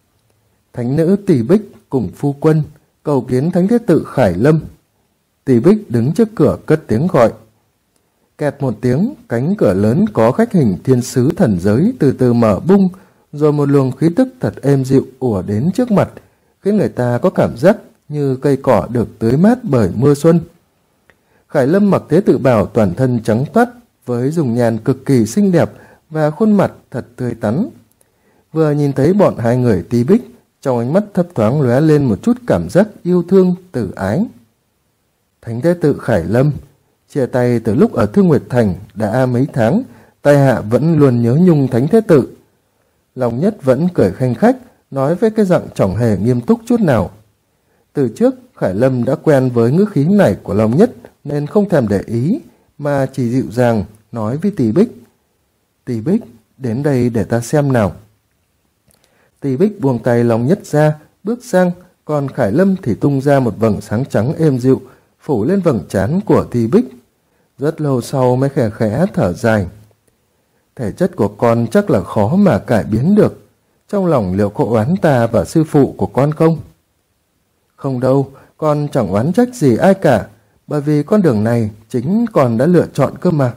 Thánh nữ Tỷ Bích cùng phu quân cầu kiến Thánh Thế Tự Khải Lâm. Tỷ Bích đứng trước cửa cất tiếng gọi. Kẹt một tiếng, cánh cửa lớn có khắc hình thiên sứ thần giới từ từ mở bung, rồi một luồng khí tức thật êm dịu ùa đến trước mặt, khiến người ta có cảm giác như cây cỏ được tưới mát bởi mưa xuân. Khải Lâm mặc thế tự bào toàn thân trắng toát, với dung nhan cực kỳ xinh đẹp và khuôn mặt thật tươi tắn. Vừa nhìn thấy bọn 2 người Tỷ Bích, trong ánh mắt thấp thoáng lóe lên một chút cảm giác yêu thương từ ái. Thánh Thế Tự Khải Lâm, chia tay từ lúc ở Thương Nguyệt Thành đã mấy tháng, tại hạ vẫn luôn nhớ nhung Thánh Thế Tự. Lòng Nhất vẫn cười khanh khách, nói với cái giọng chẳng hề nghiêm túc chút nào. Từ trước, Khải Lâm đã quen với ngữ khí này của Long Nhất, nên không thèm để ý, mà chỉ dịu dàng nói với Tỷ Bích. Tỷ Bích, đến đây để ta xem nào. Tỷ Bích buông tay Long Nhất ra, bước sang, còn Khải Lâm thì tung ra một vầng sáng trắng êm dịu, phủ lên vầng trán của Tỷ Bích. Rất lâu sau mới khẽ khẽ thở dài. thể chất của con chắc là khó mà cải biến được. Trong lòng liệu có oán ta và sư phụ của con không? Không đâu, con chẳng oán trách gì ai cả, bởi vì con đường này chính con đã lựa chọn cơ mà.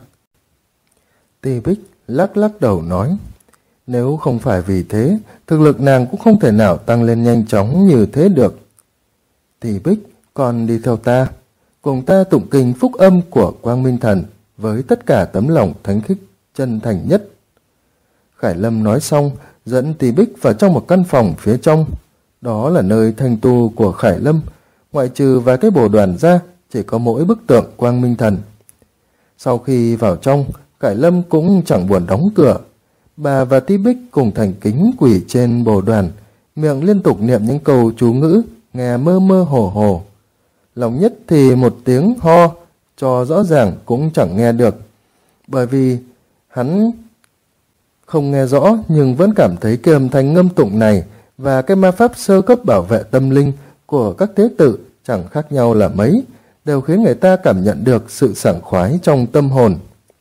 Ti Bích lắc lắc đầu nói, nếu không phải vì thế, thực lực nàng cũng không thể nào tăng lên nhanh chóng như thế được. Ti Bích, con đi theo ta, cùng ta tụng kinh phúc âm của Quang Minh Thần với tất cả tấm lòng thánh khiết chân thành nhất. Khải Lâm nói xong, dẫn Ti Bích vào trong một căn phòng phía trong. Đó là nơi thanh tu của Khải Lâm, ngoại trừ vài cái bồ đoàn ra, chỉ có mỗi bức tượng Quang Minh Thần. Sau khi vào trong, Khải Lâm cũng chẳng buồn đóng cửa. Bà và Ti Bích cùng thành kính quỳ trên bồ đoàn, miệng liên tục niệm những câu chú ngữ, nghe mơ mơ hồ hồ. Lòng Nhất thì một tiếng ho, cho rõ ràng cũng chẳng nghe được, bởi vì hắn không nghe rõ nhưng vẫn cảm thấy cái âm thanh ngâm tụng này và cái ma pháp sơ cấp bảo vệ tâm linh của các tế tự chẳng khác nhau là mấy, đều khiến người ta cảm nhận được sự sảng khoái trong tâm hồn.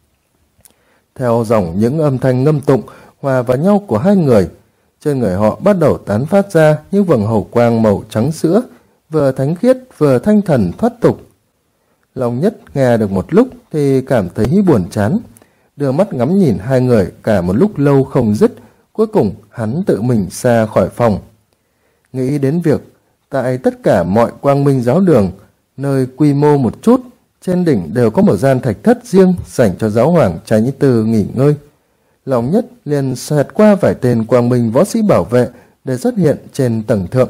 Theo dòng những âm thanh ngâm tụng hòa vào nhau của hai người, trên người họ bắt đầu tán phát ra những vầng hào quang màu trắng sữa, vừa thánh khiết vừa thanh thần thoát tục. Lòng Nhất nghe được một lúc thì cảm thấy buồn chán, đưa mắt ngắm nhìn hai người cả một lúc lâu không dứt. Cuối cùng hắn tự mình xa khỏi phòng. Nghĩ đến việc tại tất cả mọi Quang Minh giáo đường, nơi quy mô một chút, trên đỉnh đều có một gian thạch thất riêng dành cho giáo hoàng Trà Nhĩ Tư nghỉ ngơi. Lòng Nhất liền xẹt qua vài tên Quang Minh võ sĩ bảo vệ để xuất hiện trên tầng thượng.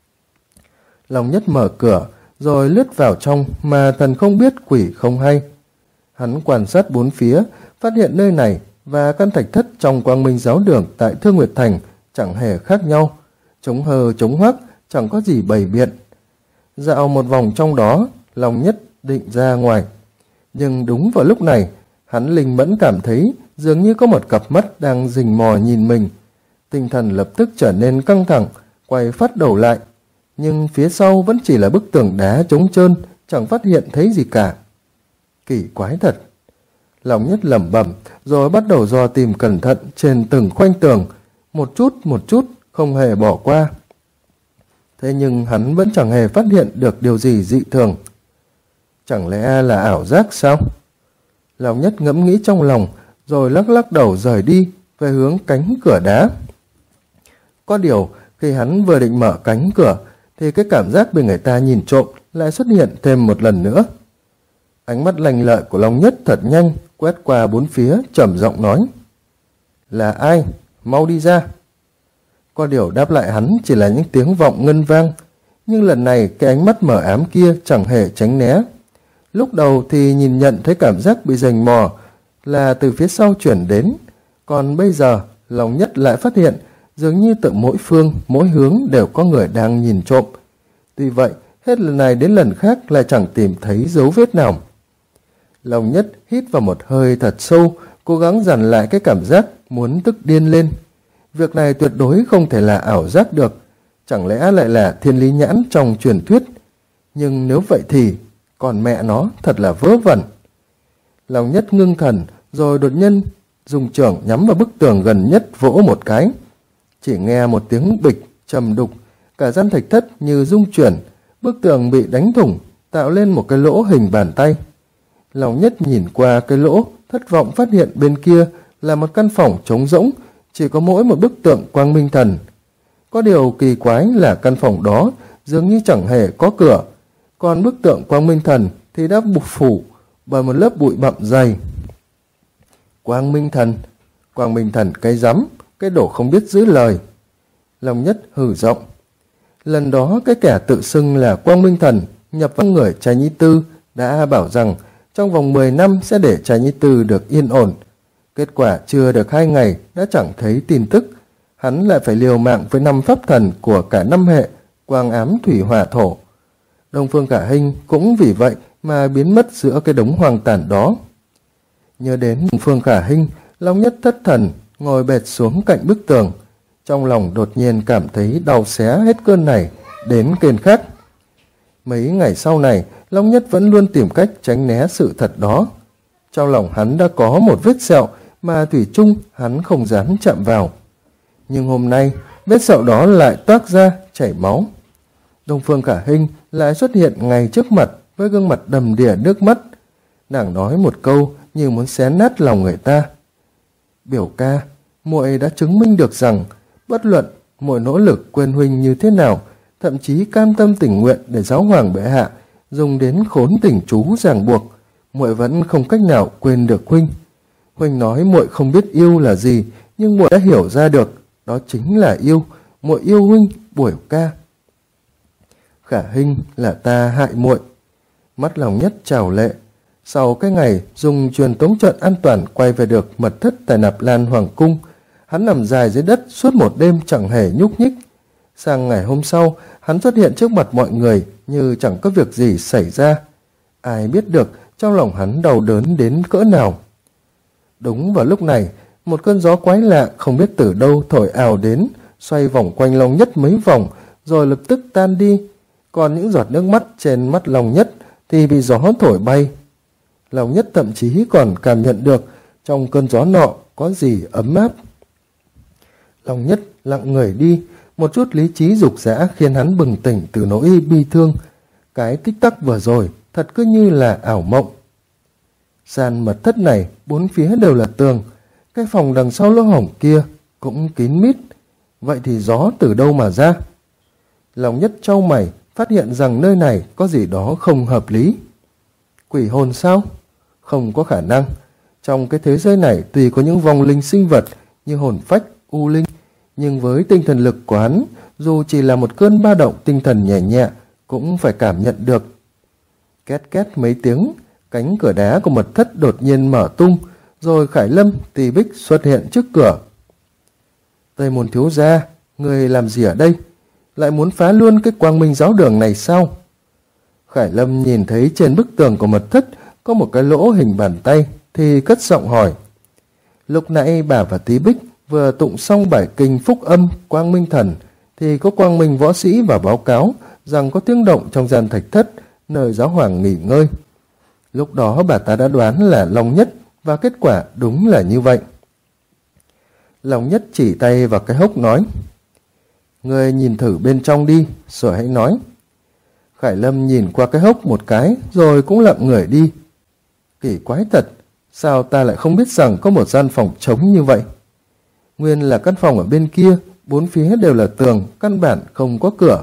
Lòng Nhất mở cửa rồi lướt vào trong mà thần không biết quỷ không hay. Hắn quan sát bốn phía, phát hiện nơi này và căn thạch thất trong Quang Minh giáo đường tại Thương Nguyệt Thành chẳng hề khác nhau, trống hờ trống hoác, chẳng có gì bày biện. Dạo một vòng trong đó, Lòng Nhất định ra ngoài. Nhưng đúng vào lúc này, hắn linh mẫn cảm thấy dường như có một cặp mắt đang rình mò nhìn mình. Tinh thần lập tức trở nên căng thẳng, quay phát đầu lại. Nhưng phía sau vẫn chỉ là bức tường đá trống trơn, chẳng phát hiện thấy gì cả. Kỳ quái thật. Lòng Nhất lẩm bẩm rồi bắt đầu dò tìm cẩn thận trên từng khoanh tường, một chút, không hề bỏ qua. Thế nhưng hắn vẫn chẳng hề phát hiện được điều gì dị thường. Chẳng lẽ là ảo giác sao? Lòng Nhất ngẫm nghĩ trong lòng, rồi lắc lắc đầu rời đi về hướng cánh cửa đá. Có điều, khi hắn vừa định mở cánh cửa, thì cái cảm giác bị người ta nhìn trộm lại xuất hiện thêm một lần nữa. Ánh mắt lanh lợi của Long Nhất thật nhanh, quét qua bốn phía, trầm giọng nói. Là ai? Mau đi ra. Có điều đáp lại hắn chỉ là những tiếng vọng ngân vang, nhưng lần này cái ánh mắt mờ ám kia chẳng hề tránh né. Lúc đầu thì nhìn nhận thấy cảm giác bị rình mò là từ phía sau chuyển đến, còn bây giờ Long Nhất lại phát hiện dường như từ mỗi phương, mỗi hướng đều có người đang nhìn trộm. Tuy vậy, hết lần này đến lần khác lại chẳng tìm thấy dấu vết nào. Long Nhất hít vào một hơi thật sâu, cố gắng dằn lại cái cảm giác muốn tức điên lên. Việc này tuyệt đối không thể là ảo giác được, chẳng lẽ lại là thiên lý nhãn trong truyền thuyết. Nhưng nếu vậy thì, còn mẹ nó thật là vớ vẩn. Long Nhất ngưng thần, rồi đột nhiên dùng chưởng nhắm vào bức tường gần nhất vỗ một cái. Chỉ nghe một tiếng bịch, trầm đục, cả gian thạch thất như rung chuyển, bức tường bị đánh thủng, tạo lên một cái lỗ hình bàn tay. Long Nhất nhìn qua cái lỗ, thất vọng phát hiện bên kia là một căn phòng trống rỗng, chỉ có mỗi một bức tượng Quang Minh Thần. Có điều kỳ quái là căn phòng đó dường như chẳng hề có cửa, còn bức tượng Quang Minh Thần thì đã bục phủ bởi một lớp bụi bặm dày. Quang Minh Thần cái rắm, cái đồ không biết giữ lời. Long Nhất hừ giọng. Lần đó cái kẻ tự xưng là Quang Minh Thần nhập vào người Trà Nhĩ Tư đã bảo rằng trong vòng 10 năm sẽ để Trà Nhĩ Tư được yên ổn. Kết quả chưa được 2 ngày đã chẳng thấy tin tức. Hắn lại phải liều mạng với 5 pháp thần của cả 5 hệ quang ám thủy hỏa thổ. Đông Phương Khả Hinh cũng vì vậy mà biến mất giữa cái đống hoang tàn đó. Nhớ đến Đông Phương Khả Hinh, Long Nhất thất thần ngồi bệt xuống cạnh bức tường. Trong lòng đột nhiên cảm thấy đau xé hết cơn này đến cơn khác. Mấy ngày sau này, Long Nhất vẫn luôn tìm cách tránh né sự thật đó. Trong lòng hắn đã có một vết sẹo mà thủy chung hắn không dám chạm vào. Nhưng hôm nay, vết sẹo đó lại toát ra, chảy máu. Đông Phương Khả Hinh lại xuất hiện ngay trước mặt với gương mặt đầm đìa nước mắt. Nàng nói một câu như muốn xé nát lòng người ta. Biểu ca, muội đã chứng minh được rằng bất luận muội nỗ lực quên huynh như thế nào, thậm chí cam tâm tình nguyện để giáo hoàng bệ hạ dùng đến khốn tình chú ràng buộc, muội vẫn không cách nào quên được huynh. Huynh nói muội không biết yêu là gì, nhưng muội đã hiểu ra được, đó chính là yêu. Muội yêu huynh, Biểu ca. Khả Hinh, là ta hại muội. Mắt Lòng Nhất trào lệ. Sau cái ngày dùng truyền tống trận an toàn quay về được mật thất tại Nạp Lan Hoàng cung, hắn nằm dài dưới đất suốt một đêm chẳng hề nhúc nhích. Sang ngày hôm sau, hắn xuất hiện trước mặt mọi người như chẳng có việc gì xảy ra. Ai biết được trong lòng hắn đau đớn đến cỡ nào. Đúng vào lúc này, một cơn gió quái lạ không biết từ đâu thổi ào đến, xoay vòng quanh Long Nhất mấy vòng, rồi lập tức tan đi. Còn những giọt nước mắt trên mắt Long Nhất thì bị gió thổi bay. Long Nhất thậm chí còn cảm nhận được trong cơn gió nọ có gì ấm áp. Long Nhất lặng người đi, một chút lý trí dục dã khiến hắn bừng tỉnh từ nỗi bi thương. Cái tích tắc vừa rồi thật cứ như là ảo mộng. Gian mật thất này bốn phía đều là tường, cái phòng đằng sau lỗ hổng kia cũng kín mít. Vậy thì gió từ đâu mà ra? Long Nhất chau mày, phát hiện rằng nơi này có gì đó không hợp lý. Quỷ hồn sao? Không có khả năng. Trong cái thế giới này tuy có những vong linh sinh vật như hồn phách, u linh, nhưng với tinh thần lực của hắn, dù chỉ là một cơn ba động tinh thần nhẹ nhẹ cũng phải cảm nhận được. Két két mấy tiếng, cánh cửa đá của mật thất đột nhiên mở tung, rồi Khải Lâm, Tỳ Bích xuất hiện trước cửa. Tây Môn thiếu gia, người làm gì ở đây? Lại muốn phá luôn cái Quang Minh giáo đường này sao? Khải Lâm nhìn thấy trên bức tường của mật thất có một cái lỗ hình bàn tay thì cất giọng hỏi. Lúc nãy bà và Tý Bích vừa tụng xong bài kinh Phúc Âm Quang Minh Thần thì có Quang Minh võ sĩ vào báo cáo rằng có tiếng động trong gian thạch thất nơi giáo hoàng nghỉ ngơi. Lúc đó bà ta đã đoán là Long Nhất và kết quả đúng là như vậy. Long Nhất chỉ tay vào cái hốc nói. Người nhìn thử bên trong đi rồi hãy nói. Khải Lâm nhìn qua cái hốc một cái rồi cũng lặng người đi. Kỳ quái thật, sao ta lại không biết rằng có một gian phòng trống như vậy? Nguyên là căn phòng ở bên kia, bốn phía đều là tường, căn bản không có cửa.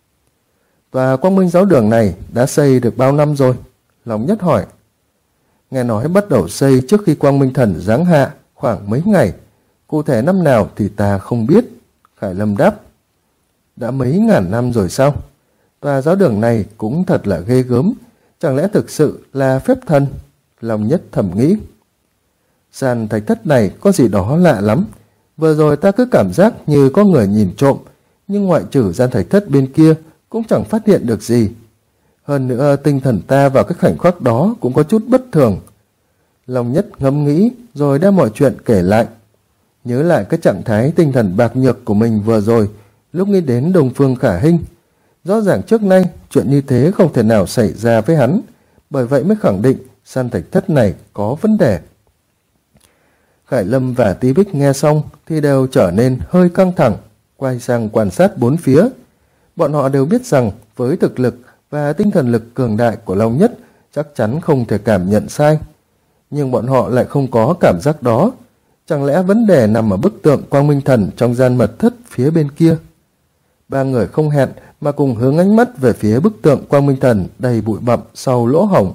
Tòa Quang Minh giáo đường này đã xây được bao năm rồi? Long Nhất hỏi. Nghe nói bắt đầu xây trước khi Quang Minh Thần giáng hạ khoảng mấy ngày. Cụ thể năm nào thì ta không biết. Khải Lâm đáp. Đã mấy ngàn năm rồi sao? Tòa giáo đường này cũng thật là ghê gớm. Chẳng lẽ thực sự là phép thần? Long Nhất thầm nghĩ. Gian thạch thất này có gì đó lạ lắm. Vừa rồi ta cứ cảm giác như có người nhìn trộm, nhưng ngoại trừ gian thạch thất bên kia cũng chẳng phát hiện được gì. Hơn nữa tinh thần ta vào cái khoảnh khắc đó cũng có chút bất thường. Long Nhất ngẫm nghĩ rồi đem mọi chuyện kể lại. Nhớ lại cái trạng thái tinh thần bạc nhược của mình vừa rồi lúc nghĩ đến Đông Phương Khả Hinh. Rõ ràng trước nay chuyện như thế không thể nào xảy ra với hắn, bởi vậy mới khẳng định gian thạch thất này có vấn đề. Khải Lâm và Tý Bích nghe xong thì đều trở nên hơi căng thẳng, quay sang quan sát bốn phía. Bọn họ đều biết rằng với thực lực và tinh thần lực cường đại của Long Nhất chắc chắn không thể cảm nhận sai. Nhưng bọn họ lại không có cảm giác đó. Chẳng lẽ vấn đề nằm ở bức tượng Quang Minh Thần trong gian mật thất phía bên kia? Ba người không hẹn mà cùng hướng ánh mắt về phía bức tượng Quang Minh Thần đầy bụi bặm sau lỗ hổng.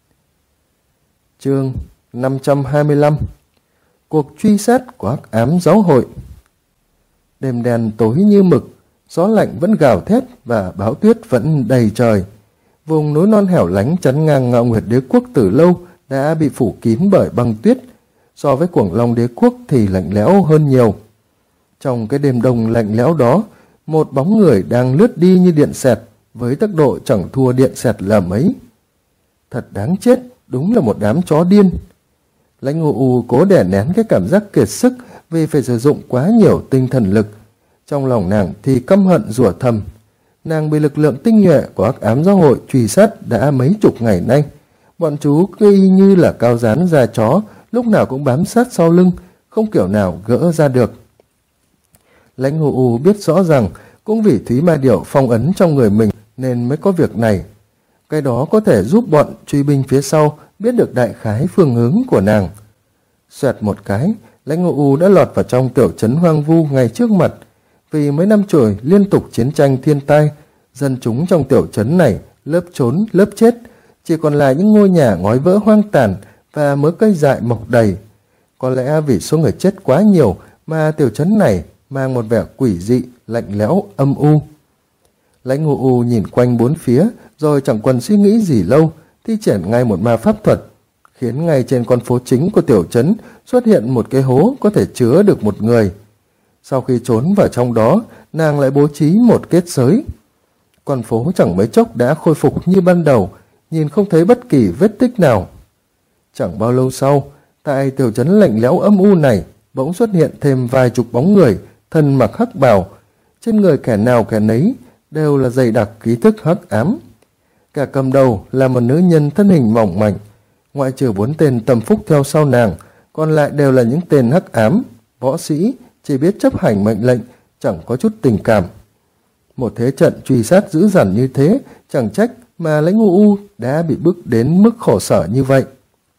Chương 525. Cuộc truy sát của Hắc Ám Giáo hội. Đêm đen tối như mực, gió lạnh vẫn gào thét và bão tuyết vẫn đầy trời. Vùng núi non hẻo lánh chắn ngang Ngạo Nguyệt Đế quốc từ lâu đã bị phủ kín bởi băng tuyết. So với Cuồng Long Đế quốc thì lạnh lẽo hơn nhiều. Trong cái đêm đông lạnh lẽo đó, một bóng người đang lướt đi như điện xẹt, với tốc độ chẳng thua điện xẹt là mấy. Thật đáng chết, đúng là một đám chó điên. Lãnh Ngô U cố đè nén cái cảm giác kiệt sức vì phải sử dụng quá nhiều tinh thần lực. Trong lòng nàng thì căm hận rủa thầm. Nàng bị lực lượng tinh nhuệ của Hắc Ám Giáo hội truy sát đã mấy chục ngày nay. Bọn chú cứ y như là cao rán da chó, lúc nào cũng bám sát sau lưng, không kiểu nào gỡ ra được. Lãnh Ngô U biết rõ rằng cũng vì Thúy Ma Điểu phong ấn trong người mình nên mới có việc này. Cái đó có thể giúp bọn truy binh phía sau biết được đại khái phương hướng của nàng. Xoẹt một cái, Lãnh Ngô U đã lọt vào trong tiểu trấn hoang vu ngay trước mặt. Vì mấy năm trời liên tục chiến tranh thiên tai, dân chúng trong tiểu trấn này lớp trốn lớp chết, chỉ còn lại những ngôi nhà ngói vỡ hoang tàn và mớ cây dại mọc đầy. Có lẽ vì số người chết quá nhiều mà tiểu trấn này mang một vẻ quỷ dị, lạnh lẽo, âm u. Lãnh Ngô U nhìn quanh bốn phía, rồi chẳng còn suy nghĩ gì lâu, thi triển ngay một ma pháp thuật, khiến ngay trên con phố chính của tiểu trấn xuất hiện một cái hố có thể chứa được một người. Sau khi trốn vào trong đó, nàng lại bố trí một kết giới. Con phố chẳng mấy chốc đã khôi phục như ban đầu, nhìn không thấy bất kỳ vết tích nào. Chẳng bao lâu sau, tại tiểu trấn lạnh lẽo âm u này, bỗng xuất hiện thêm vài chục bóng người, thân mặc hắc bào. Trên người kẻ nào kẻ nấy đều là dày đặc khí thức hắc ám. Cả cầm đầu là một nữ nhân thân hình mỏng mảnh, ngoại trừ 4 tên tâm phúc theo sau nàng, còn lại đều là những tên hắc ám, võ sĩ, chỉ biết chấp hành mệnh lệnh, chẳng có chút tình cảm. Một thế trận truy sát dữ dằn như thế, chẳng trách mà Lãnh Ngô U đã bị bức đến mức khổ sở như vậy.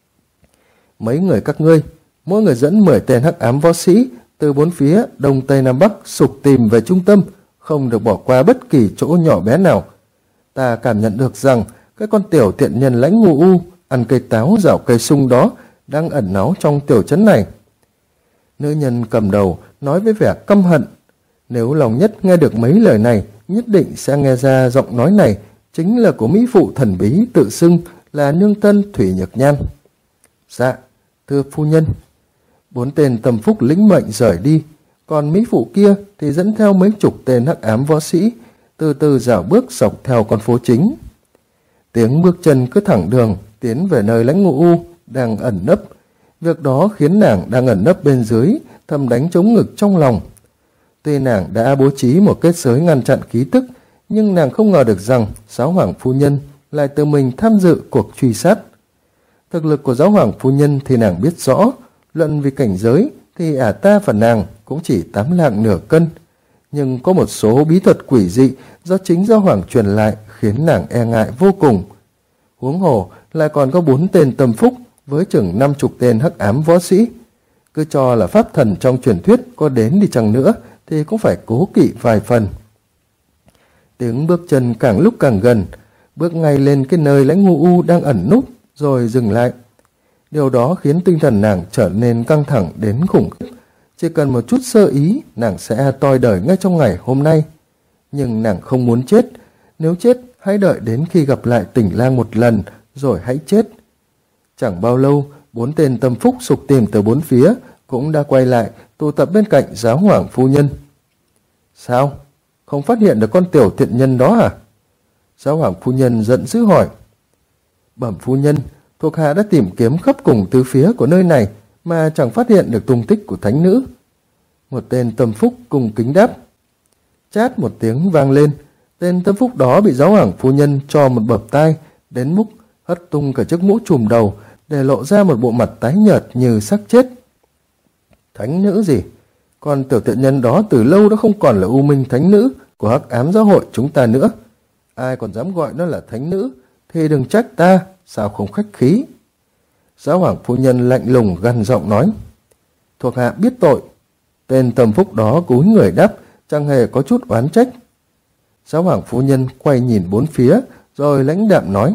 Mấy người các ngươi, mỗi người dẫn 10 tên hắc ám võ sĩ từ 4 phía đông tây nam bắc sục tìm về trung tâm, không được bỏ qua bất kỳ chỗ nhỏ bé nào. Ta cảm nhận được rằng cái con tiểu tiện nhân Lãnh Ngô U ăn cây táo rảo cây sung đó đang ẩn náu trong tiểu trấn này. Nữ nhân cầm đầu nói với vẻ căm hận. Nếu lòng nhất nghe được mấy lời này, nhất định sẽ nghe ra giọng nói này chính là của mỹ phụ thần bí tự xưng là nương thân Thủy Nhược Nhan. Dạ, thưa phu nhân. 4 tên tâm phúc lĩnh mệnh rời đi, còn mỹ phụ kia thì dẫn theo mấy chục tên hắc ám võ sĩ, từ từ dạo bước dọc theo con phố chính. Tiếng bước chân cứ thẳng đường tiến về nơi Lãnh Ngô U đang ẩn nấp. Việc đó khiến nàng đang ẩn nấp bên dưới thầm đánh trống ngực trong lòng. Tuy nàng đã bố trí một kết giới ngăn chặn khí tức, nhưng nàng không ngờ được rằng giáo hoàng phu nhân lại tự mình tham dự cuộc truy sát. Thực lực của giáo hoàng phu nhân thì nàng biết rõ, luận vì cảnh giới thì ta và nàng cũng chỉ 8 lạng nửa cân. Nhưng có một số bí thuật quỷ dị do chính giáo hoàng truyền lại khiến nàng e ngại vô cùng. Huống hồ lại còn có 4 tên tâm phúc với chừng 50 tên hắc ám võ sĩ. Cứ cho là pháp thần trong truyền thuyết có đến đi chăng nữa thì cũng phải cố kỵ vài phần. Tiếng bước chân càng lúc càng gần, bước ngay lên cái nơi Lãnh Ngô U đang ẩn núp rồi dừng lại. Điều đó khiến tinh thần nàng trở nên căng thẳng đến khủng khiếp. Chỉ cần một chút sơ ý, nàng sẽ toi đời ngay trong ngày hôm nay. Nhưng nàng không muốn chết. Nếu chết, hãy đợi đến khi gặp lại Tỉnh Lang một lần, rồi hãy chết. Chẳng bao lâu, 4 tên tâm phúc sục tìm từ 4 phía cũng đã quay lại, tụ tập bên cạnh giáo hoàng phu nhân. Sao? Không phát hiện được con tiểu tiện nhân đó à? Giáo hoàng phu nhân giận dữ hỏi. Bẩm phu nhân, thuộc hạ đã tìm kiếm khắp cùng tứ phía của nơi này mà chẳng phát hiện được tung tích của thánh nữ. Một tên tâm phúc cung kính đáp. Chát một tiếng vang lên, tên tâm phúc đó bị giáo hoàng phu nhân cho một bập tai, đến mức hất tung cả chiếc mũ trùm đầu để lộ ra một bộ mặt tái nhợt như xác chết. Thánh nữ gì? Con tiểu tiện nhân đó từ lâu đã không còn là u minh thánh nữ của hắc ám giáo hội chúng ta nữa. Ai còn dám gọi nó là thánh nữ thì đừng trách ta, sao không khách khí. Giáo hoàng phu nhân lạnh lùng gằn giọng nói. Thuộc hạ biết tội. Tên tâm phúc đó cúi người đáp, chẳng hề có chút oán trách. Giáo hoàng phu nhân quay nhìn 4 phía rồi lãnh đạm nói.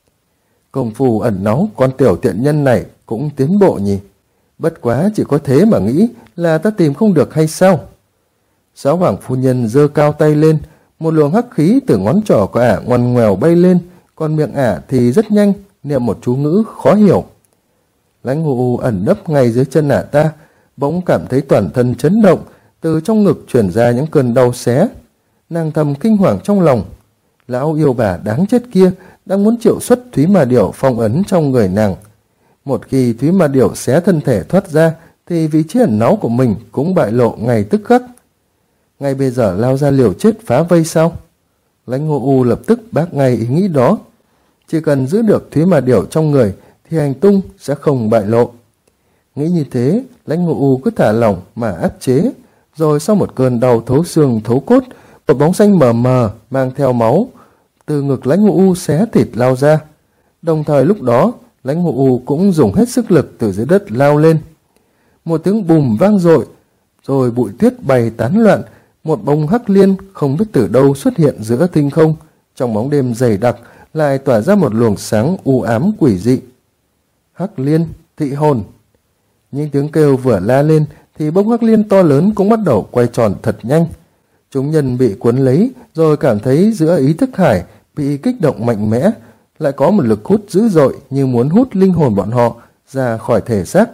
Công phu ẩn náu con tiểu tiện nhân này cũng tiến bộ nhỉ. Bất quá chỉ có thế mà nghĩ là ta tìm không được hay sao? Giáo hoàng phu nhân giơ cao tay lên, một luồng hắc khí từ ngón trỏ của ả ngoằn ngoèo bay lên, còn miệng ả thì rất nhanh niệm một chú ngữ khó hiểu. Lãnh Ngô U ẩn nấp ngay dưới chân ả ta, bỗng cảm thấy toàn thân chấn động, từ trong ngực truyền ra những cơn đau xé. Nàng thầm kinh hoàng trong lòng. Lão yêu bà đáng chết kia đang muốn triệu xuất Thúy Ma Điểu phong ấn trong người nàng. Một khi Thúy Ma Điểu xé thân thể thoát ra thì vị trí ẩn náu của mình cũng bại lộ ngay tức khắc. Ngay bây giờ lao ra liều chết phá vây sao? Lãnh Ngô U lập tức bác ngay ý nghĩ đó. Chỉ cần giữ được Thúy Ma Điểu trong người thì hành tung sẽ không bại lộ. Nghĩ như thế, Lãnh Ngộ U cứ thả lỏng mà áp chế, rồi sau một cơn đau thấu xương thấu cốt, một bóng xanh mờ mờ mang theo máu từ ngực Lãnh Ngộ U xé thịt lao ra. Đồng thời lúc đó, Lãnh Ngộ U cũng dùng hết sức lực từ dưới đất lao lên. Một tiếng bùm vang dội, rồi bụi tuyết bay tán loạn, một bông hắc liên không biết từ đâu xuất hiện giữa thinh không, trong bóng đêm dày đặc lại tỏa ra một luồng sáng u ám quỷ dị. Hắc liên, thị hồn. Những tiếng kêu vừa la lên thì bông hắc liên to lớn cũng bắt đầu quay tròn thật nhanh. Chúng nhân bị cuốn lấy rồi cảm thấy giữa ý thức hải bị kích động mạnh mẽ, lại có một lực hút dữ dội như muốn hút linh hồn bọn họ ra khỏi thể xác.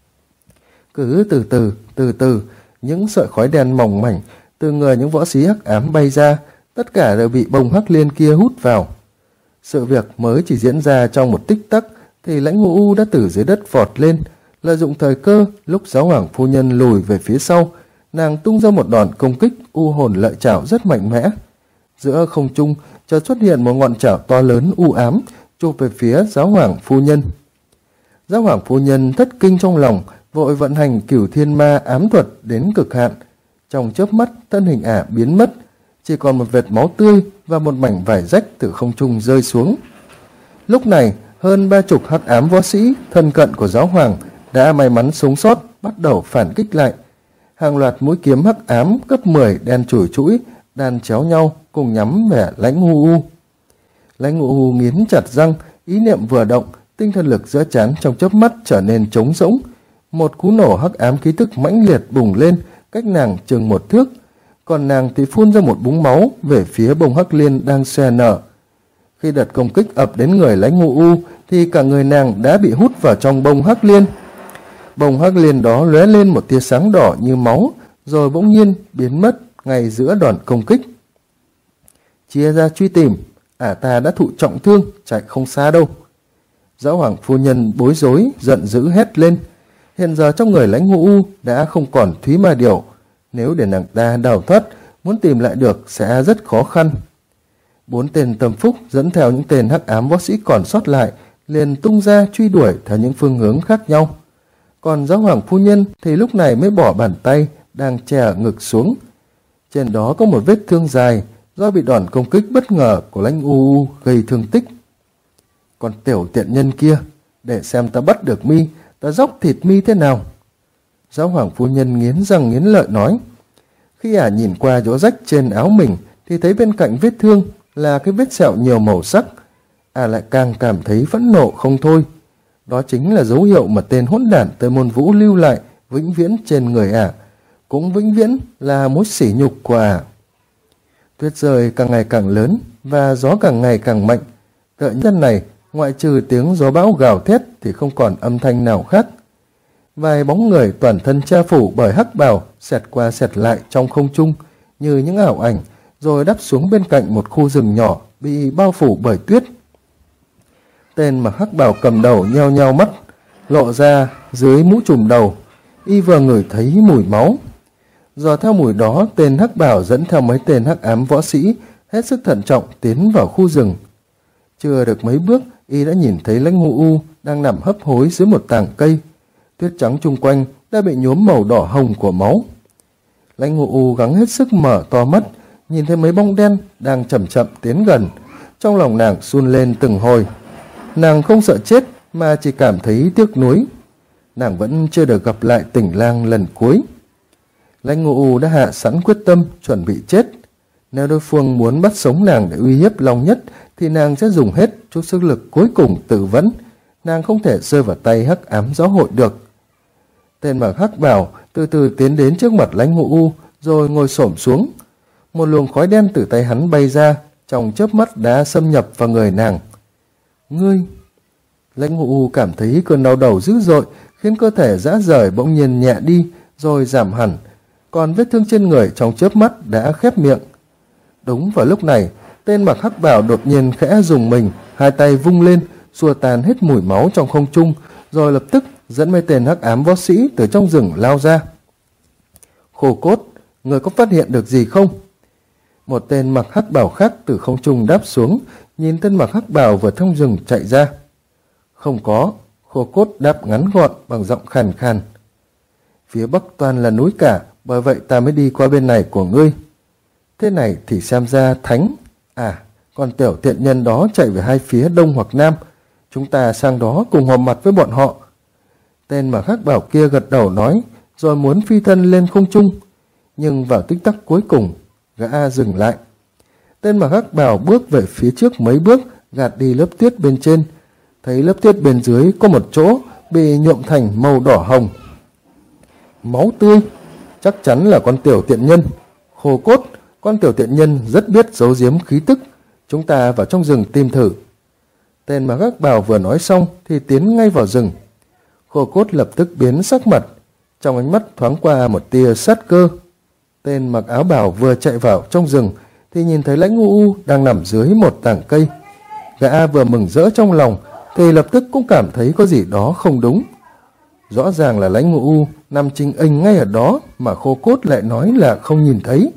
Cứ từ từ, những sợi khói đen mỏng mảnh từ người những võ sĩ hắc ám bay ra, tất cả đều bị bông hắc liên kia hút vào. Sự việc mới chỉ diễn ra trong một tích tắc thì Lãnh Ngộ U đã từ dưới đất vọt lên, lợi dụng thời cơ lúc giáo hoàng phu nhân lùi về phía sau, nàng tung ra một đòn công kích u hồn lợi chảo rất mạnh mẽ. Giữa không trung chợt xuất hiện một ngọn chảo to lớn u ám chụp về phía giáo hoàng phu nhân. Giáo hoàng phu nhân thất kinh trong lòng, vội vận hành Cửu Thiên Ma ám thuật đến cực hạn. Trong chớp mắt, thân hình ả biến mất, chỉ còn một vệt máu tươi và một mảnh vải rách từ không trung rơi xuống. Lúc này, hơn 30 hắc ám võ sĩ thân cận của giáo hoàng đã may mắn sống sót, bắt đầu phản kích lại. Hàng loạt mũi kiếm hắc ám cấp 10 đen chùi chũi đan chéo nhau cùng nhắm về Lãnh Ngộ U. Lãnh Ngộ U nghiến chặt răng, ý niệm vừa động, tinh thần lực giữa trán trong chớp mắt trở nên trống rỗng. Một cú nổ hắc ám khí tức mãnh liệt bùng lên, cách nàng chừng 1 thước, còn nàng thì phun ra một búng máu về phía bông hắc liên đang xòe nở. Khi đợt công kích ập đến người Lãnh Ngộ U thì cả người nàng đã bị hút vào trong bông hắc liên. Bông hắc liên đó lóe lên một tia sáng đỏ như máu, rồi bỗng nhiên biến mất ngay giữa đòn công kích. Chia ra truy tìm, ta đã thụ trọng thương, chạy không xa đâu. Giáo hoàng phu nhân bối rối, giận dữ hét lên. Hiện giờ trong người Lãnh Ngộ U đã không còn Thúy Ma Điểu, nếu để nàng ta đào thoát, muốn tìm lại được sẽ rất khó khăn. 4 tên tâm phúc dẫn theo những tên hắc ám võ sĩ còn sót lại, liền tung ra truy đuổi theo những phương hướng khác nhau. Còn giáo hoàng phu nhân thì lúc này mới bỏ bàn tay đang che ở ngực xuống. Trên đó có một vết thương dài do bị đòn công kích bất ngờ của Lãnh Ngộ U gây thương tích. Còn tiểu tiện nhân kia, để xem ta bắt được mi, ta dóc thịt mi thế nào. Giáo hoàng phu nhân nghiến răng nghiến lợi nói. Khi ả nhìn qua chỗ rách trên áo mình thì thấy bên cạnh vết thương là cái vết sẹo nhiều màu sắc. Ả lại càng cảm thấy phẫn nộ không thôi. Đó chính là dấu hiệu mà tên hỗn đản Tây Môn Vũ lưu lại vĩnh viễn trên người ả, cũng vĩnh viễn là mối sỉ nhục của ả. Tuyết rơi càng ngày càng lớn và gió càng ngày càng mạnh. Tựa nhân này, ngoại trừ tiếng gió bão gào thét thì không còn âm thanh nào khác. Vài bóng người toàn thân che phủ bởi hắc bào xẹt qua xẹt lại trong không trung như những ảo ảnh, rồi đáp xuống bên cạnh một khu rừng nhỏ bị bao phủ bởi tuyết. Tên mặc hắc bào cầm đầu nheo nheo mắt, lộ ra dưới mũ trùm đầu, y vừa ngửi thấy mùi máu. Dò theo mùi đó, tên hắc bào dẫn theo mấy tên hắc ám võ sĩ hết sức thận trọng tiến vào khu rừng. Chưa được mấy bước, y đã nhìn thấy Lãnh Ngộ U đang nằm hấp hối dưới một tàng cây. Tuyết trắng chung quanh đã bị nhuốm màu đỏ hồng của máu. Lãnh Ngộ U gắng hết sức mở to mắt, nhìn thấy mấy bóng đen đang chậm chậm tiến gần. Trong lòng nàng run lên từng hồi. Nàng không sợ chết mà chỉ cảm thấy tiếc nuối. Nàng vẫn chưa được gặp lại Tỉnh Lang lần cuối. Lãnh Ngộ U đã hạ sẵn quyết tâm chuẩn bị chết. Nếu đối phương muốn bắt sống nàng để uy hiếp Long Nhất thì nàng sẽ dùng hết chút sức lực cuối cùng tự vẫn. Nàng không thể rơi vào tay hắc ám giáo hội được. Tên mặc hắc bào từ từ tiến đến trước mặt Lãnh Ngộ U rồi ngồi xổm xuống. Một luồng khói đen từ tay hắn bay ra, trong chớp mắt đã xâm nhập vào người nàng. Ngươi! Lãnh Ngộ U cảm thấy cơn đau đầu dữ dội, khiến cơ thể rã rời bỗng nhiên nhẹ đi rồi giảm hẳn, còn vết thương trên người trong chớp mắt đã khép miệng. Đúng vào lúc này, tên mặc hắc bào đột nhiên khẽ rùng mình, hai tay vung lên xua tan hết mùi máu trong không trung, rồi lập tức dẫn mấy tên hắc ám võ sĩ từ trong rừng lao ra. Khô Cốt, người có phát hiện được gì không? Một tên mặc hắc bào khác từ không trung đáp xuống, nhìn tên mặc hắc bào vừa trong rừng chạy ra. Không có, Khô Cốt đáp ngắn gọn bằng giọng khàn khàn. Phía bắc toàn là núi cả, bởi vậy ta mới đi qua bên này của ngươi. Thế này thì xem ra thánh. À, còn tiểu tiện nhân đó chạy về hai phía đông hoặc nam. Chúng ta sang đó cùng họp mặt với bọn họ. Tên mà Hắc Bảo kia gật đầu nói, rồi muốn phi thân lên không trung. Nhưng vào tích tắc cuối cùng, gã dừng lại. Tên mà Hắc Bảo bước về phía trước mấy bước, gạt đi lớp tuyết bên trên. Thấy lớp tuyết bên dưới có một chỗ bị nhuộm thành màu đỏ hồng. Máu tươi, chắc chắn là con tiểu tiện nhân. Khô Cốt, con tiểu tiện nhân rất biết giấu giếm khí tức. Chúng ta vào trong rừng tìm thử. Tên mà Hắc Bảo vừa nói xong thì tiến ngay vào rừng. Khô Cốt lập tức biến sắc mặt, trong ánh mắt thoáng qua một tia sát cơ. Tên mặc áo bào vừa chạy vào trong rừng thì nhìn thấy Lãnh Ngũ U đang nằm dưới một tảng cây. Gã vừa mừng rỡ trong lòng thì lập tức cũng cảm thấy có gì đó không đúng. Rõ ràng là Lãnh Ngũ U nằm chình ình ngay ở đó mà Khô Cốt lại nói là không nhìn thấy.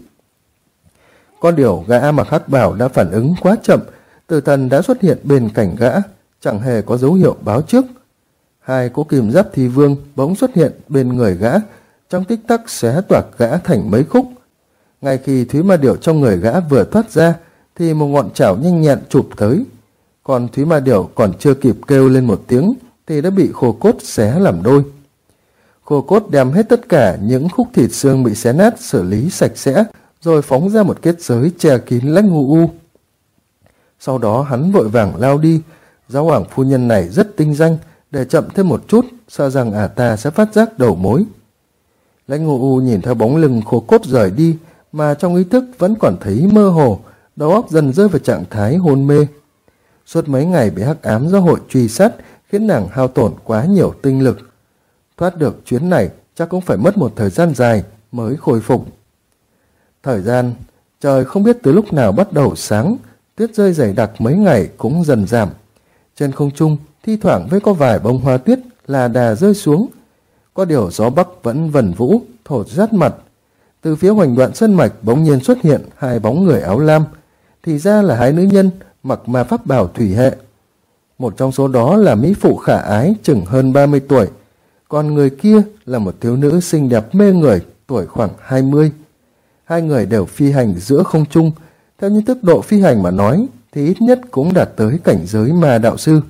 Có điều gã mặc hắc bào đã phản ứng quá chậm, Tử Thần đã xuất hiện bên cạnh gã, chẳng hề có dấu hiệu báo trước. Hai cỗ kìm giáp thi vương bỗng xuất hiện bên người gã, trong tích tắc xé toạc gã thành mấy khúc. Ngay khi Thúy Ma Điểu trong người gã vừa thoát ra thì một ngọn chảo nhanh nhẹn chụp tới. Còn Thúy Ma Điểu còn chưa kịp kêu lên một tiếng thì đã bị Khô Cốt xé làm đôi. Khô Cốt đem hết tất cả những khúc thịt xương bị xé nát xử lý sạch sẽ, rồi phóng ra một kết giới che kín Lãnh Ngũ U. Sau đó hắn vội vàng lao đi. Giáo hoàng phu nhân này rất tinh danh, để chậm thêm một chút sợ rằng ta sẽ phát giác đầu mối. Lãnh Ngũ U nhìn theo bóng lưng Khô Cốt rời đi mà trong ý thức vẫn còn thấy mơ hồ, đầu óc dần rơi vào trạng thái hôn mê. Suốt mấy ngày bị hắc ám do hội truy sát khiến nàng hao tổn quá nhiều tinh lực. Thoát được chuyến này chắc cũng phải mất một thời gian dài mới khôi phục. Thời gian, trời không biết từ lúc nào bắt đầu sáng, tuyết rơi dày đặc mấy ngày cũng dần giảm. Trên không trung thi thoảng với có vài bông hoa tuyết là đà rơi xuống. Có điều gió bắc vẫn vần vũ, thổi rát mặt. Từ phía Hoành Đoạn Sơn Mạch bỗng nhiên xuất hiện hai bóng người áo lam. Thì ra là hai nữ nhân mặc ma pháp bào thủy hệ. Một trong số đó là mỹ phụ khả ái chừng hơn 30 tuổi. Còn người kia là một thiếu nữ xinh đẹp mê người, tuổi khoảng 20. Hai người đều phi hành giữa không trung. Theo những tốc độ phi hành mà nói thì ít nhất cũng đạt tới cảnh giới ma đạo sư.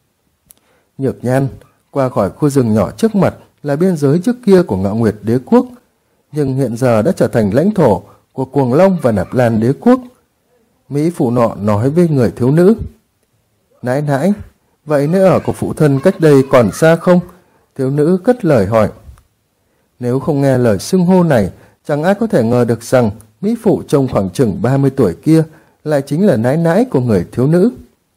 Nhược Nhan qua khỏi khu rừng nhỏ trước mặt là biên giới trước kia của Ngạo Nguyệt Đế Quốc, nhưng hiện giờ đã trở thành lãnh thổ của Cuồng Long và Nạp Lan Đế Quốc. Mỹ phụ nọ nói với người thiếu nữ: Nãi nãi, vậy nơi ở của phụ thân cách đây còn xa không? Thiếu nữ cất lời hỏi. Nếu không nghe lời xưng hô này, chẳng ai có thể ngờ được rằng mỹ phụ trông khoảng chừng 30 tuổi kia lại chính là nãi nãi của người thiếu nữ.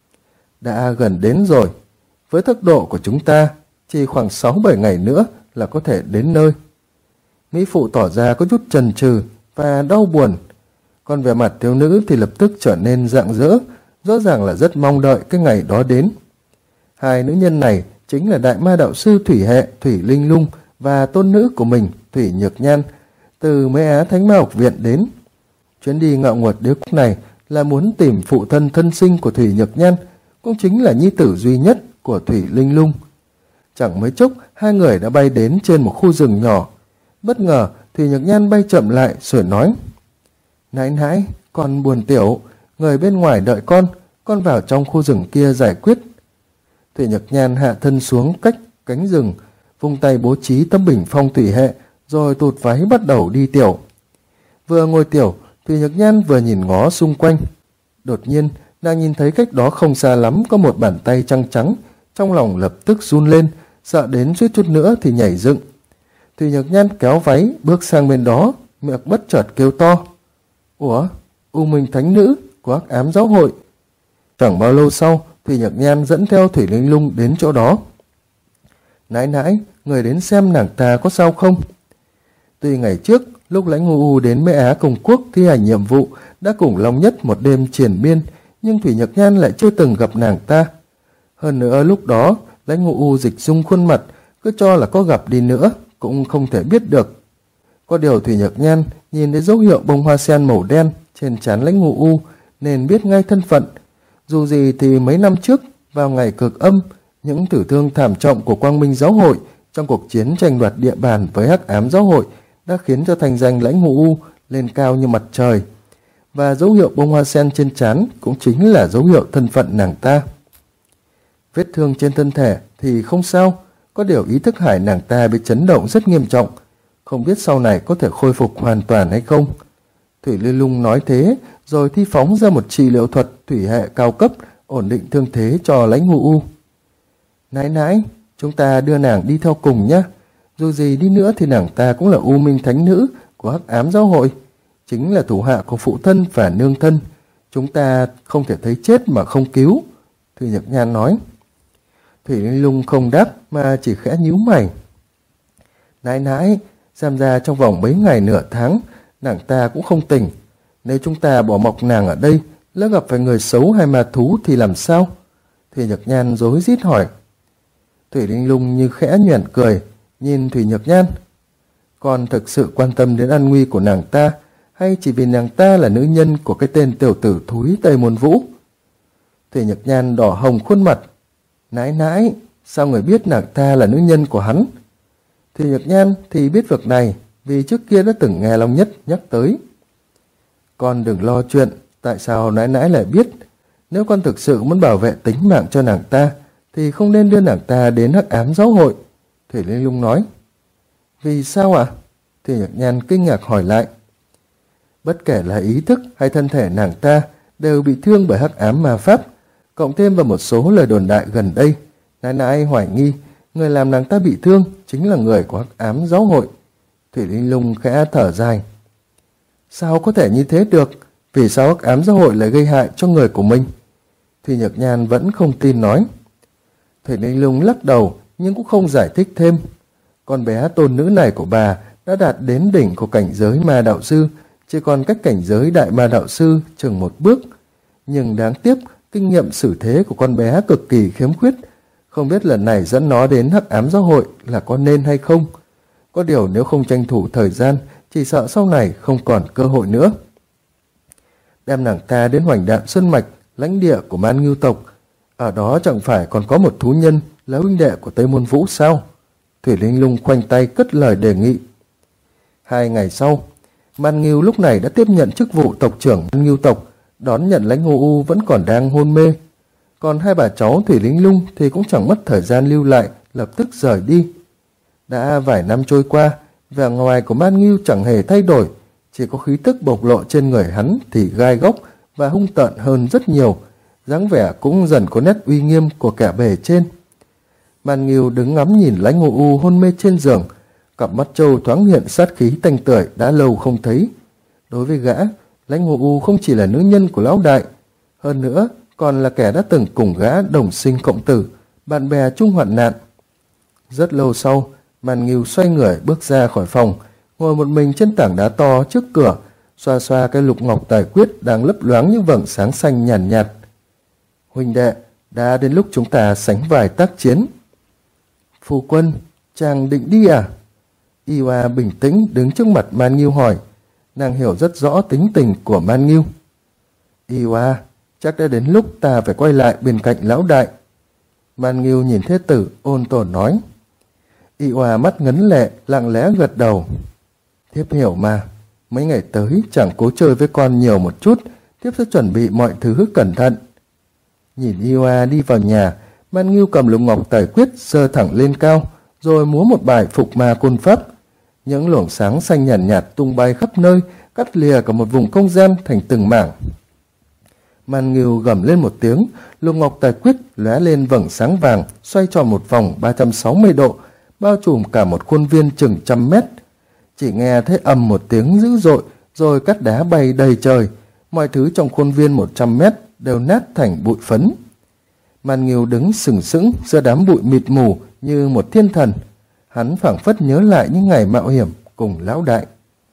Đã gần đến rồi. Với tốc độ của chúng ta, chỉ khoảng 6-7 ngày nữa là có thể đến nơi. Mỹ phụ tỏ ra có chút chần chừ và đau buồn. Còn vẻ mặt thiếu nữ thì lập tức trở nên rạng rỡ, rõ ràng là rất mong đợi cái ngày đó đến. Hai nữ nhân này chính là đại ma đạo sư thủy hệ Thủy Linh Lung và tôn nữ của mình Thủy Nhược Nhan, từ Mễ Á Thánh Ma Học Viện đến. Chuyến đi Ngạo Nguyệt Đế Quốc này là muốn tìm phụ thân thân sinh của Thủy Nhược Nhan, cũng chính là nhi tử duy nhất của Thủy Linh Lung. Chẳng mấy chốc hai người đã bay đến trên một khu rừng nhỏ. Bất ngờ Thủy Nhược Nhan bay chậm lại rồi nói: Nãi nãi, con buồn tiểu, người bên ngoài đợi con vào trong khu rừng kia giải quyết. Thủy Nhược Nhan hạ thân xuống cách cánh rừng, vung tay bố trí tấm bình phong thủy hệ, rồi tụt váy bắt đầu đi tiểu. Vừa ngồi tiểu, Thủy Nhược Nhan vừa nhìn ngó xung quanh. Đột nhiên nàng nhìn thấy cách đó không xa lắm có một bàn tay trắng trắng, trong lòng lập tức run lên, sợ đến suýt chút nữa thì nhảy dựng. Thủy Nhược Nhan kéo váy bước sang bên đó, miệng bất chợt kêu to: Ủa, U Minh Thánh Nữ của Hắc Ám Giáo Hội. Chẳng bao lâu sau, Thủy Nhược Nhan dẫn theo Thủy Linh Lung đến chỗ đó. Nãi nãi, người đến xem nàng ta có sao không? Tuy ngày trước, lúc Lãnh Ngũ U đến Mễ Á Công Quốc thi hành nhiệm vụ đã cùng Long Nhất một đêm triền miên, nhưng Thủy Nhược Nhan lại chưa từng gặp nàng ta. Hơn nữa lúc đó, Lãnh Ngũ U dịch dung khuôn mặt, cứ cho là có gặp đi nữa cũng không thể biết được. Có điều Thủy Nhược Nhan nhìn thấy dấu hiệu bông hoa sen màu đen trên trán Lãnh Ngũ U nên biết ngay thân phận. Dù gì thì mấy năm trước, vào ngày cực âm, Những tử thương thảm trọng của Quang Minh Giáo hội trong cuộc chiến tranh đoạt địa bàn với Hắc Ám Giáo hội đã khiến cho thanh danh Lãnh Ngụ U lên cao như mặt trời. Và dấu hiệu bông hoa sen trên trán cũng chính là dấu hiệu thân phận nàng ta. Vết thương trên thân thể thì không sao, có điều ý thức hải nàng ta bị chấn động rất nghiêm trọng, không biết sau này có thể khôi phục hoàn toàn hay không. Thủy Liên Lung nói thế, rồi thi phóng ra một trị liệu thuật thủy hệ cao cấp, ổn định thương thế cho Lãnh Ngụ U. Nãi nãi, chúng ta đưa nàng đi theo cùng nhé. Dù gì đi nữa thì nàng ta cũng là U Minh Thánh Nữ của Hắc Ám Giáo hội, chính là thủ hạ của phụ thân và nương thân. Chúng ta không thể thấy chết mà không cứu, Thủy Nhược Nhan nói. Thủy Liên Lung không đáp mà chỉ khẽ nhíu mày. Nãi nãi, xem ra trong vòng mấy ngày nửa tháng, nàng ta cũng không tỉnh. Nếu chúng ta bỏ mặc nàng ở đây, lỡ gặp phải người xấu hay ma thú thì làm sao? Thủy Nhược Nhan rối rít hỏi. Thủy Linh Lung như khẽ nhoẻn cười, nhìn Thủy Nhược Nhan. Con thực sự quan tâm đến an nguy của nàng ta, hay chỉ vì nàng ta là nữ nhân của cái tên tiểu tử thúi Tây Môn Vũ? Thủy Nhược Nhan đỏ hồng khuôn mặt. Nãi nãi, sao người biết nàng ta là nữ nhân của hắn? Thủy Nhược Nhan thì biết việc này, vì trước kia đã từng nghe Long Nhất nhắc tới. Con đừng lo chuyện, tại sao nãi nãi lại biết? Nếu con thực sự muốn bảo vệ tính mạng cho nàng ta, thì không nên đưa nàng ta đến Hắc Ám Giáo hội, Thủy Linh Lung nói. Vì sao ạ? Thủy Nhược Nhan kinh ngạc hỏi lại. Bất kể là ý thức hay thân thể nàng ta đều bị thương bởi Hắc Ám ma pháp, cộng thêm vào một số lời đồn đại gần đây, nãi nãi hoài nghi người làm nàng ta bị thương chính là người của Hắc Ám Giáo hội. Thủy Linh Lung khẽ thở dài. Sao có thể như thế được? Vì sao Hắc Ám Giáo hội lại gây hại cho người của mình? Thủy Nhược Nhan vẫn không tin nói. Thủy Linh Lung lắc đầu nhưng cũng không giải thích thêm. Con bé tôn nữ này của bà đã đạt đến đỉnh của cảnh giới ma đạo sư, chỉ còn cách cảnh giới đại ma đạo sư chừng một bước. Nhưng đáng tiếc, kinh nghiệm xử thế của con bé cực kỳ khiếm khuyết. Không biết lần này dẫn nó đến Hắc Ám Giáo hội là có nên hay không. Có điều nếu không tranh thủ thời gian, chỉ sợ sau này không còn cơ hội nữa. Đem nàng ta đến Hoành Đạn Sơn Mạch, lãnh địa của Man Ngưu tộc. Ở đó chẳng phải còn có một thú nhân là huynh đệ của Tây Môn Vũ sao? Thủy Linh Lung khoanh tay cất lời đề nghị. 2 ngày sau, Man Ngưu lúc này đã tiếp nhận chức vụ tộc trưởng Man Ngưu tộc, đón nhận Lãnh Ngụ U vẫn còn đang hôn mê. Còn hai bà cháu Thủy Linh Lung thì cũng chẳng mất thời gian lưu lại, lập tức rời đi. Đã vài năm trôi qua, vẻ ngoài của Man Ngưu chẳng hề thay đổi, chỉ có khí tức bộc lộ trên người hắn thì gai góc và hung tợn hơn rất nhiều, dáng vẻ cũng dần có nét uy nghiêm của kẻ bề trên. Man Ngưu đứng ngắm nhìn Lãnh Ngụ U hôn mê trên giường, cặp mắt trâu thoáng hiện sát khí tanh tưởi đã lâu không thấy. Đối với gã, Lãnh Ngụ U không chỉ là nữ nhân của lão đại, hơn nữa còn là kẻ đã từng cùng gã đồng sinh cộng tử, bạn bè chung hoạn nạn. Rất lâu sau, Man Ngưu xoay người bước ra khỏi phòng, ngồi một mình trên tảng đá to trước cửa, xoa xoa cái lục ngọc tài quyết đang lấp loáng những vầng sáng xanh nhàn nhạt. Huynh đệ, đã đến lúc chúng ta sánh vai tác chiến. Phu quân, chàng định đi à? Iwa bình tĩnh đứng trước mặt Man Ngưu hỏi. Nàng hiểu rất rõ tính tình của Man Ngưu. Iwa, chắc đã đến lúc ta phải quay lại bên cạnh lão đại. Man Ngưu nhìn thế tử ôn tồn nói. Iwa mắt ngấn lệ, lặng lẽ gật đầu. Thiếp hiểu mà, mấy ngày tới chẳng cố chơi với con nhiều một chút, thiếp sẽ chuẩn bị mọi thứ cẩn thận. Nhìn Iwa đi vào nhà, Man Ngưu cầm lục ngọc tài quyết giơ thẳng lên cao, rồi múa một bài phục ma côn pháp. Những luồng sáng xanh nhàn nhạt tung bay khắp nơi, cắt lìa cả một vùng không gian thành từng mảng. Man Ngưu gầm lên một tiếng, lục ngọc tài quyết lóe lên vầng sáng vàng, xoay tròn một vòng 360 độ, bao trùm cả một khuôn viên chừng 100 mét. Chỉ nghe thấy ầm một tiếng dữ dội, rồi cát đá bay đầy trời, mọi thứ trong khuôn viên 100 mét đều nát thành bụi phấn. Man Ngưu đứng sừng sững giữa đám bụi mịt mù như một thiên thần. Hắn phảng phất nhớ lại những ngày mạo hiểm cùng lão đại.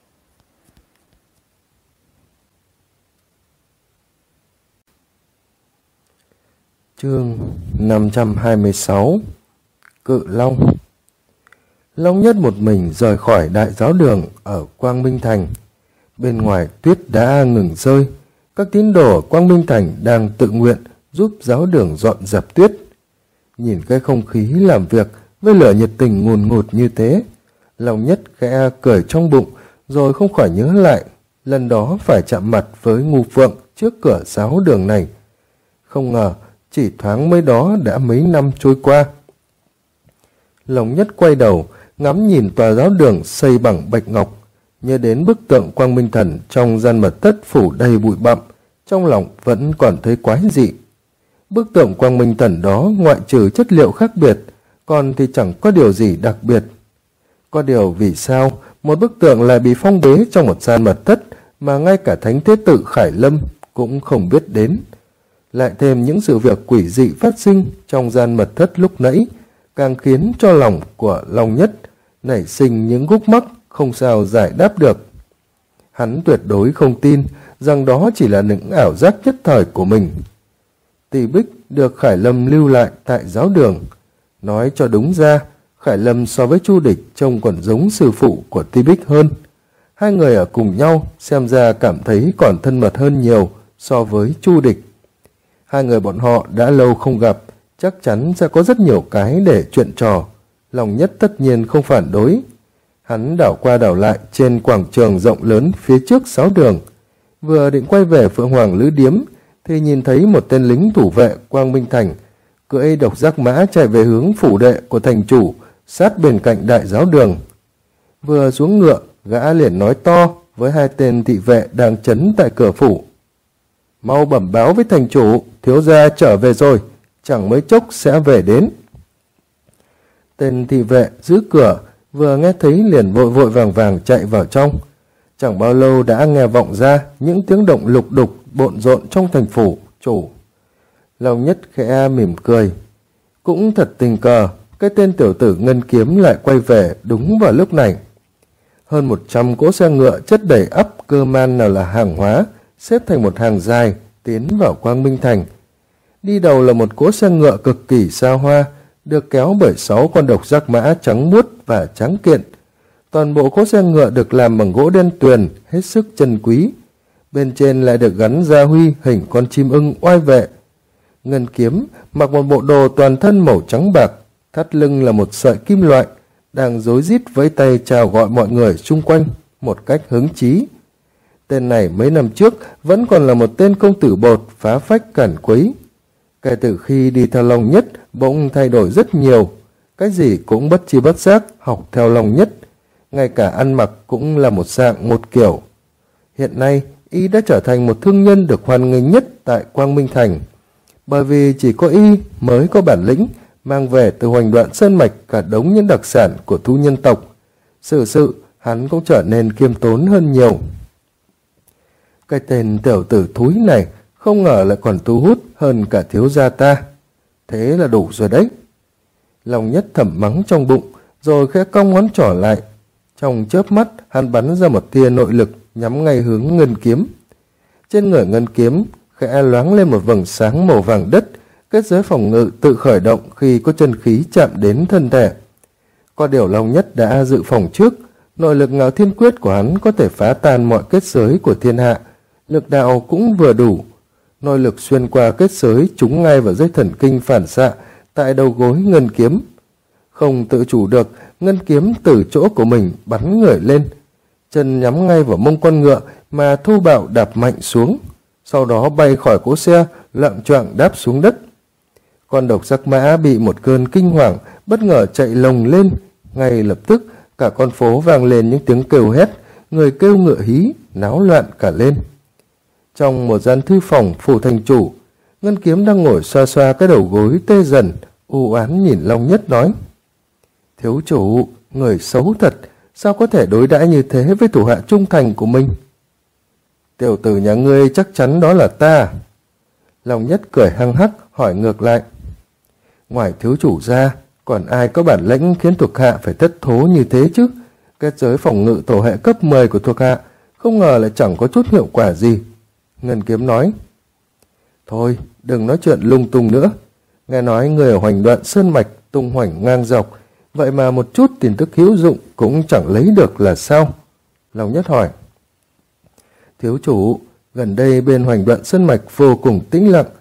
Chương 526. Cự Long. Long Nhất một mình rời khỏi đại giáo đường ở Quang Minh Thành. Bên ngoài tuyết đã ngừng rơi, các tín đồ ở Quang Minh Thành đang tự nguyện giúp giáo đường dọn dẹp tuyết. Nhìn cái không khí làm việc với lửa nhiệt tình ngùn ngụt như thế, Long Nhất khẽ cười trong bụng, rồi không khỏi nhớ lại lần đó phải chạm mặt với Ngu Phượng trước cửa giáo đường này. Không ngờ chỉ thoáng mới đó đã mấy năm trôi qua. Long Nhất quay đầu ngắm nhìn tòa giáo đường xây bằng bạch ngọc, nhớ đến bức tượng Quang Minh Thần trong gian mật thất phủ đầy bụi bặm, trong lòng vẫn còn thấy quái dị. Bức tượng Quang Minh Thần đó ngoại trừ chất liệu khác biệt, còn thì chẳng có điều gì đặc biệt. Có điều vì sao một bức tượng lại bị phong bế trong một gian mật thất mà ngay cả Thánh Thế Tự Khải Lâm cũng không biết đến. Lại thêm những sự việc quỷ dị phát sinh trong gian mật thất lúc nãy, càng khiến cho lòng của Long Nhất nảy sinh những khúc mắc không sao giải đáp được. Hắn tuyệt đối không tin rằng đó chỉ là những ảo giác nhất thời của mình. Tỷ Bích được Khải Lâm lưu lại tại giáo đường. Nói cho đúng ra, Khải Lâm so với Chu Địch trông còn giống sư phụ của Tỷ Bích hơn. Hai người ở cùng nhau xem ra cảm thấy còn thân mật hơn nhiều so với Chu Địch. Hai người bọn họ đã lâu không gặp, chắc chắn sẽ có rất nhiều cái để chuyện trò. Long Nhất tất nhiên không phản đối. Hắn đảo qua đảo lại trên quảng trường rộng lớn phía trước giáo đường. Vừa định quay về Phượng Hoàng Lữ Điếm thì nhìn thấy một tên lính thủ vệ Quang Minh Thành cưỡi độc giác mã chạy về hướng phủ đệ của thành chủ, sát bên cạnh đại giáo đường. Vừa xuống ngựa, gã liền nói to với hai tên thị vệ đang trấn tại cửa phủ: "Mau bẩm báo với thành chủ, thiếu gia trở về rồi, chẳng mấy chốc sẽ về đến." Tên thị vệ giữ cửa vừa nghe thấy liền vội vội vàng vàng chạy vào trong. Chẳng bao lâu đã nghe vọng ra những tiếng động lục đục bộn rộn trong thành phủ chủ. Long Nhất khẽ mỉm cười. Cũng thật tình cờ, cái tên tiểu tử Ngân Kiếm lại quay về đúng vào lúc này. Hơn 100 cỗ xe ngựa chất đầy ắp cơ man nào là hàng hóa, xếp thành một hàng dài tiến vào Quang Minh Thành. Đi đầu là một cỗ xe ngựa cực kỳ xa hoa, được kéo bởi 6 con độc giác mã trắng muốt và trắng kiện. Toàn bộ cỗ xe ngựa được làm bằng gỗ đen tuyền, hết sức chân quý. Bên trên lại được gắn gia huy hình con chim ưng oai vệ. Ngân Kiếm mặc một bộ đồ toàn thân màu trắng bạc, thắt lưng là một sợi kim loại, đang rối rít với tay chào gọi mọi người xung quanh một cách hứng chí. Tên này mấy năm trước vẫn còn là một tên công tử bột phá phách cản quấy. Kể từ khi đi theo Long Nhất bỗng thay đổi rất nhiều, cái gì cũng bất chi bất giác học theo Long Nhất, ngay cả ăn mặc cũng là một dạng một kiểu. Hiện nay y đã trở thành một thương nhân được hoan nghênh nhất tại Quang Minh Thành, bởi vì chỉ có y mới có bản lĩnh mang về từ Hoành Đoạn Sơn Mạch cả đống những đặc sản của thú nhân tộc. Sự hắn cũng trở nên khiêm tốn hơn nhiều. Cái tên tiểu tử thúi này không ngờ lại còn thu hút hơn cả thiếu gia ta. Thế là đủ rồi đấy. Long Nhất thầm mắng trong bụng, rồi khẽ cong ngón trỏ lại. Trong chớp mắt, hắn bắn ra một tia nội lực nhắm ngay hướng Ngân Kiếm. Trên người Ngân Kiếm khẽ loáng lên một vầng sáng màu vàng đất, kết giới phòng ngự tự khởi động khi có chân khí chạm đến thân thể. Có điều Long Nhất đã dự phòng trước, nội lực Ngạo Thiên Quyết của hắn có thể phá tan mọi kết giới của thiên hạ, lực đạo cũng vừa đủ. Nội lực xuyên qua kết giới trúng ngay vào dây thần kinh phản xạ tại đầu gối Ngân Kiếm. Không tự chủ được, Ngân Kiếm từ chỗ của mình bắn người lên, chân nhắm ngay vào mông con ngựa mà thô bạo đạp mạnh xuống, sau đó bay khỏi cỗ xe, loạng choạng đáp xuống đất. Con độc giác mã bị một cơn kinh hoàng bất ngờ chạy lồng lên, ngay lập tức cả con phố vang lên những tiếng kêu hét, người kêu ngựa hí, náo loạn cả lên. Trong một gian thư phòng phủ thành chủ, Ngân Kiếm đang ngồi xoa xoa cái đầu gối tê dần, u oán nhìn Long Nhất nói: "Thiếu chủ, người xấu thật, sao có thể đối đãi như thế với thủ hạ trung thành của mình?" "Tiểu tử nhà ngươi chắc chắn đó là ta." Long Nhất cười hăng hắc hỏi ngược lại: "Ngoài thiếu chủ ra, còn ai có bản lĩnh khiến thuộc hạ phải thất thố như thế chứ? Kết giới phòng ngự tổ hệ cấp 10 của thuộc hạ không ngờ lại chẳng có chút hiệu quả gì." Ngân Kiếm nói: "Thôi, đừng nói chuyện lung tung nữa. Nghe nói người ở Hoành Đoạn Sơn Mạch tung hoành ngang dọc, vậy mà một chút tin tức hữu dụng cũng chẳng lấy được là sao?" Long Nhất hỏi: "Thiếu chủ, gần đây bên Hoành Đoạn Sơn Mạch vô cùng tĩnh lặng,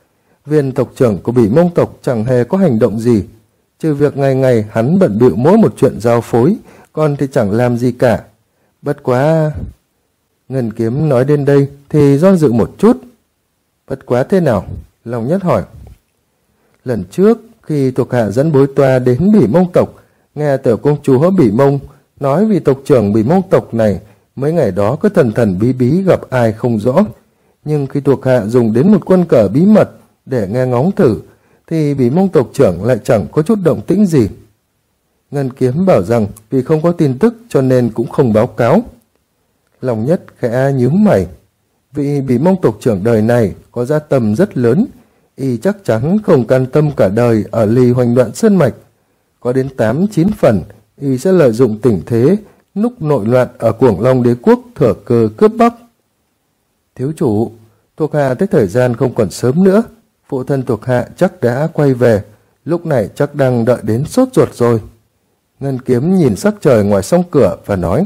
Viên tộc trưởng của Bỉ Mông tộc chẳng hề có hành động gì, trừ việc ngày ngày hắn bận bịu mỗi một chuyện giao phối, còn thì chẳng làm gì cả. Bất quá... Ngân Kiếm nói đến đây thì do dự một chút. Bất quá thế nào? Long Nhất hỏi. Lần trước khi thuộc hạ dẫn bối toa đến Bỉ Mông tộc, nghe tiểu công chúa Bỉ Mông nói vì tộc trưởng Bỉ Mông tộc này mấy ngày đó có thần thần bí bí gặp ai không rõ, nhưng khi thuộc hạ dùng đến một quân cờ bí mật để nghe ngóng thử thì Bỉ Mông tộc trưởng lại chẳng có chút động tĩnh gì. Ngân Kiếm bảo rằng vì không có tin tức cho nên cũng không báo cáo. Long Nhất khẽ nhíu mày. Vị Bỉ Mông tộc trưởng đời này có gia tâm rất lớn, y chắc chắn không can tâm cả đời ở lì hoành đoạn sơn mạch. Có đến 8-9 phần y sẽ lợi dụng tình thế lúc nội loạn ở Cuồng Long đế quốc thừa cơ cướp bóc. Thiếu chủ, thuộc hạ tới thời gian không còn sớm nữa, phụ thân thuộc hạ chắc đã quay về, lúc này chắc đang đợi đến sốt ruột rồi. Ngân Kiếm nhìn sắc trời ngoài song cửa và nói.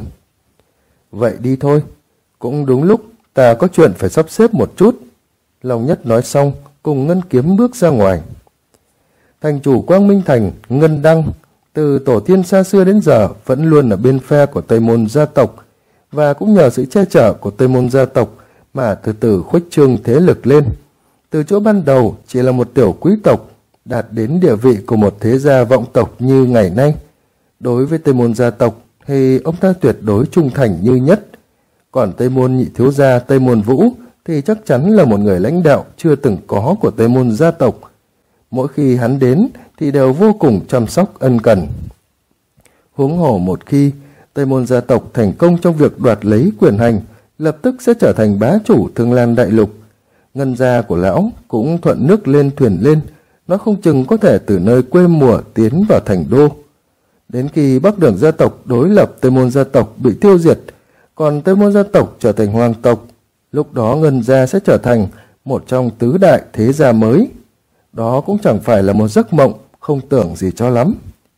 Vậy đi thôi, cũng đúng lúc ta có chuyện phải sắp xếp một chút. Long Nhất nói xong cùng Ngân Kiếm bước ra ngoài. Thành chủ Quang Minh Thành, Ngân Đăng, từ tổ tiên xa xưa đến giờ vẫn luôn ở bên phe của Tây Môn gia tộc, và cũng nhờ sự che chở của Tây Môn gia tộc mà từ từ khuếch trương thế lực lên. Từ chỗ ban đầu chỉ là một tiểu quý tộc, đạt đến địa vị của một thế gia vọng tộc như ngày nay. Đối với Tây Môn gia tộc thì ông ta tuyệt đối trung thành như nhất. Còn Tây Môn nhị thiếu gia Tây Môn Vũ thì chắc chắn là một người lãnh đạo chưa từng có của Tây Môn gia tộc. Mỗi khi hắn đến thì đều vô cùng chăm sóc ân cần. Huống hồ một khi Tây Môn gia tộc thành công trong việc đoạt lấy quyền hành, lập tức sẽ trở thành bá chủ Thương Lan đại lục. Ngân gia của lão cũng thuận nước lên thuyền lên, nó không chừng có thể từ nơi quê mùa tiến vào thành đô. Đến khi Bắc Đường gia tộc đối lập Tây Môn gia tộc bị tiêu diệt, còn Tây Môn gia tộc trở thành hoàng tộc, lúc đó Ngân gia sẽ trở thành một trong tứ đại thế gia mới. Đó cũng chẳng phải là một giấc mộng, không tưởng gì cho lắm.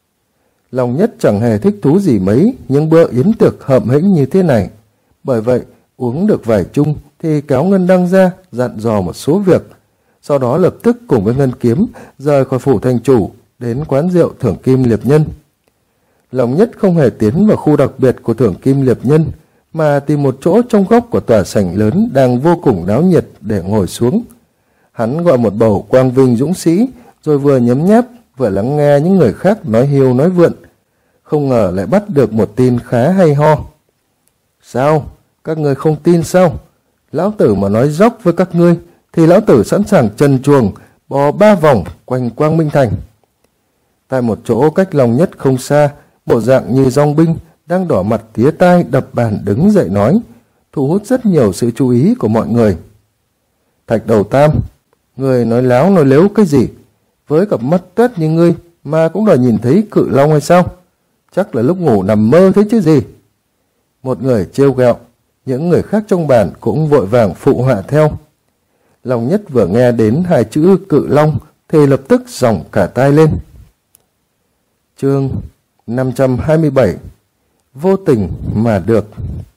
Long Nhất chẳng hề thích thú gì mấy những bữa yến tiệc hợm hĩnh như thế này. Bởi vậy, uống được vài chung thì kéo Ngân Đăng ra dặn dò một số việc. Sau đó lập tức cùng với Ngân Kiếm rời khỏi phủ thành chủ đến quán rượu Thưởng Kim Liệp Nhân. Long Nhất không hề tiến vào khu đặc biệt của Thưởng Kim Liệp Nhân, mà tìm một chỗ trong góc của tòa sảnh lớn đang vô cùng náo nhiệt để ngồi xuống. Hắn gọi một bầu quang vinh dũng sĩ, rồi vừa nhấm nháp vừa lắng nghe những người khác nói hiu nói vượn. Không ngờ lại bắt được một tin khá hay ho. Sao? Các ngươi không tin sao? Lão tử mà nói dóc với các ngươi thì lão tử sẵn sàng trần truồng bò 3 vòng quanh Quang Minh Thành. Tại một chỗ cách Long Nhất không xa, bộ dạng như dong binh đang đỏ mặt tía tai đập bàn đứng dậy nói, thu hút rất nhiều sự chú ý của mọi người. Thạch Đầu Tam, người nói láo nói lếu cái gì? Với cặp mắt tuét như ngươi mà cũng đòi nhìn thấy Cự Long hay sao? Chắc là lúc ngủ nằm mơ thế chứ gì? Một người trêu ghẹo, những người khác trong bàn cũng vội vàng phụ họa theo. Long Nhất vừa nghe đến hai chữ Cự Long thì lập tức giỏng cả tai lên. Chương 527 Vô tình mà được.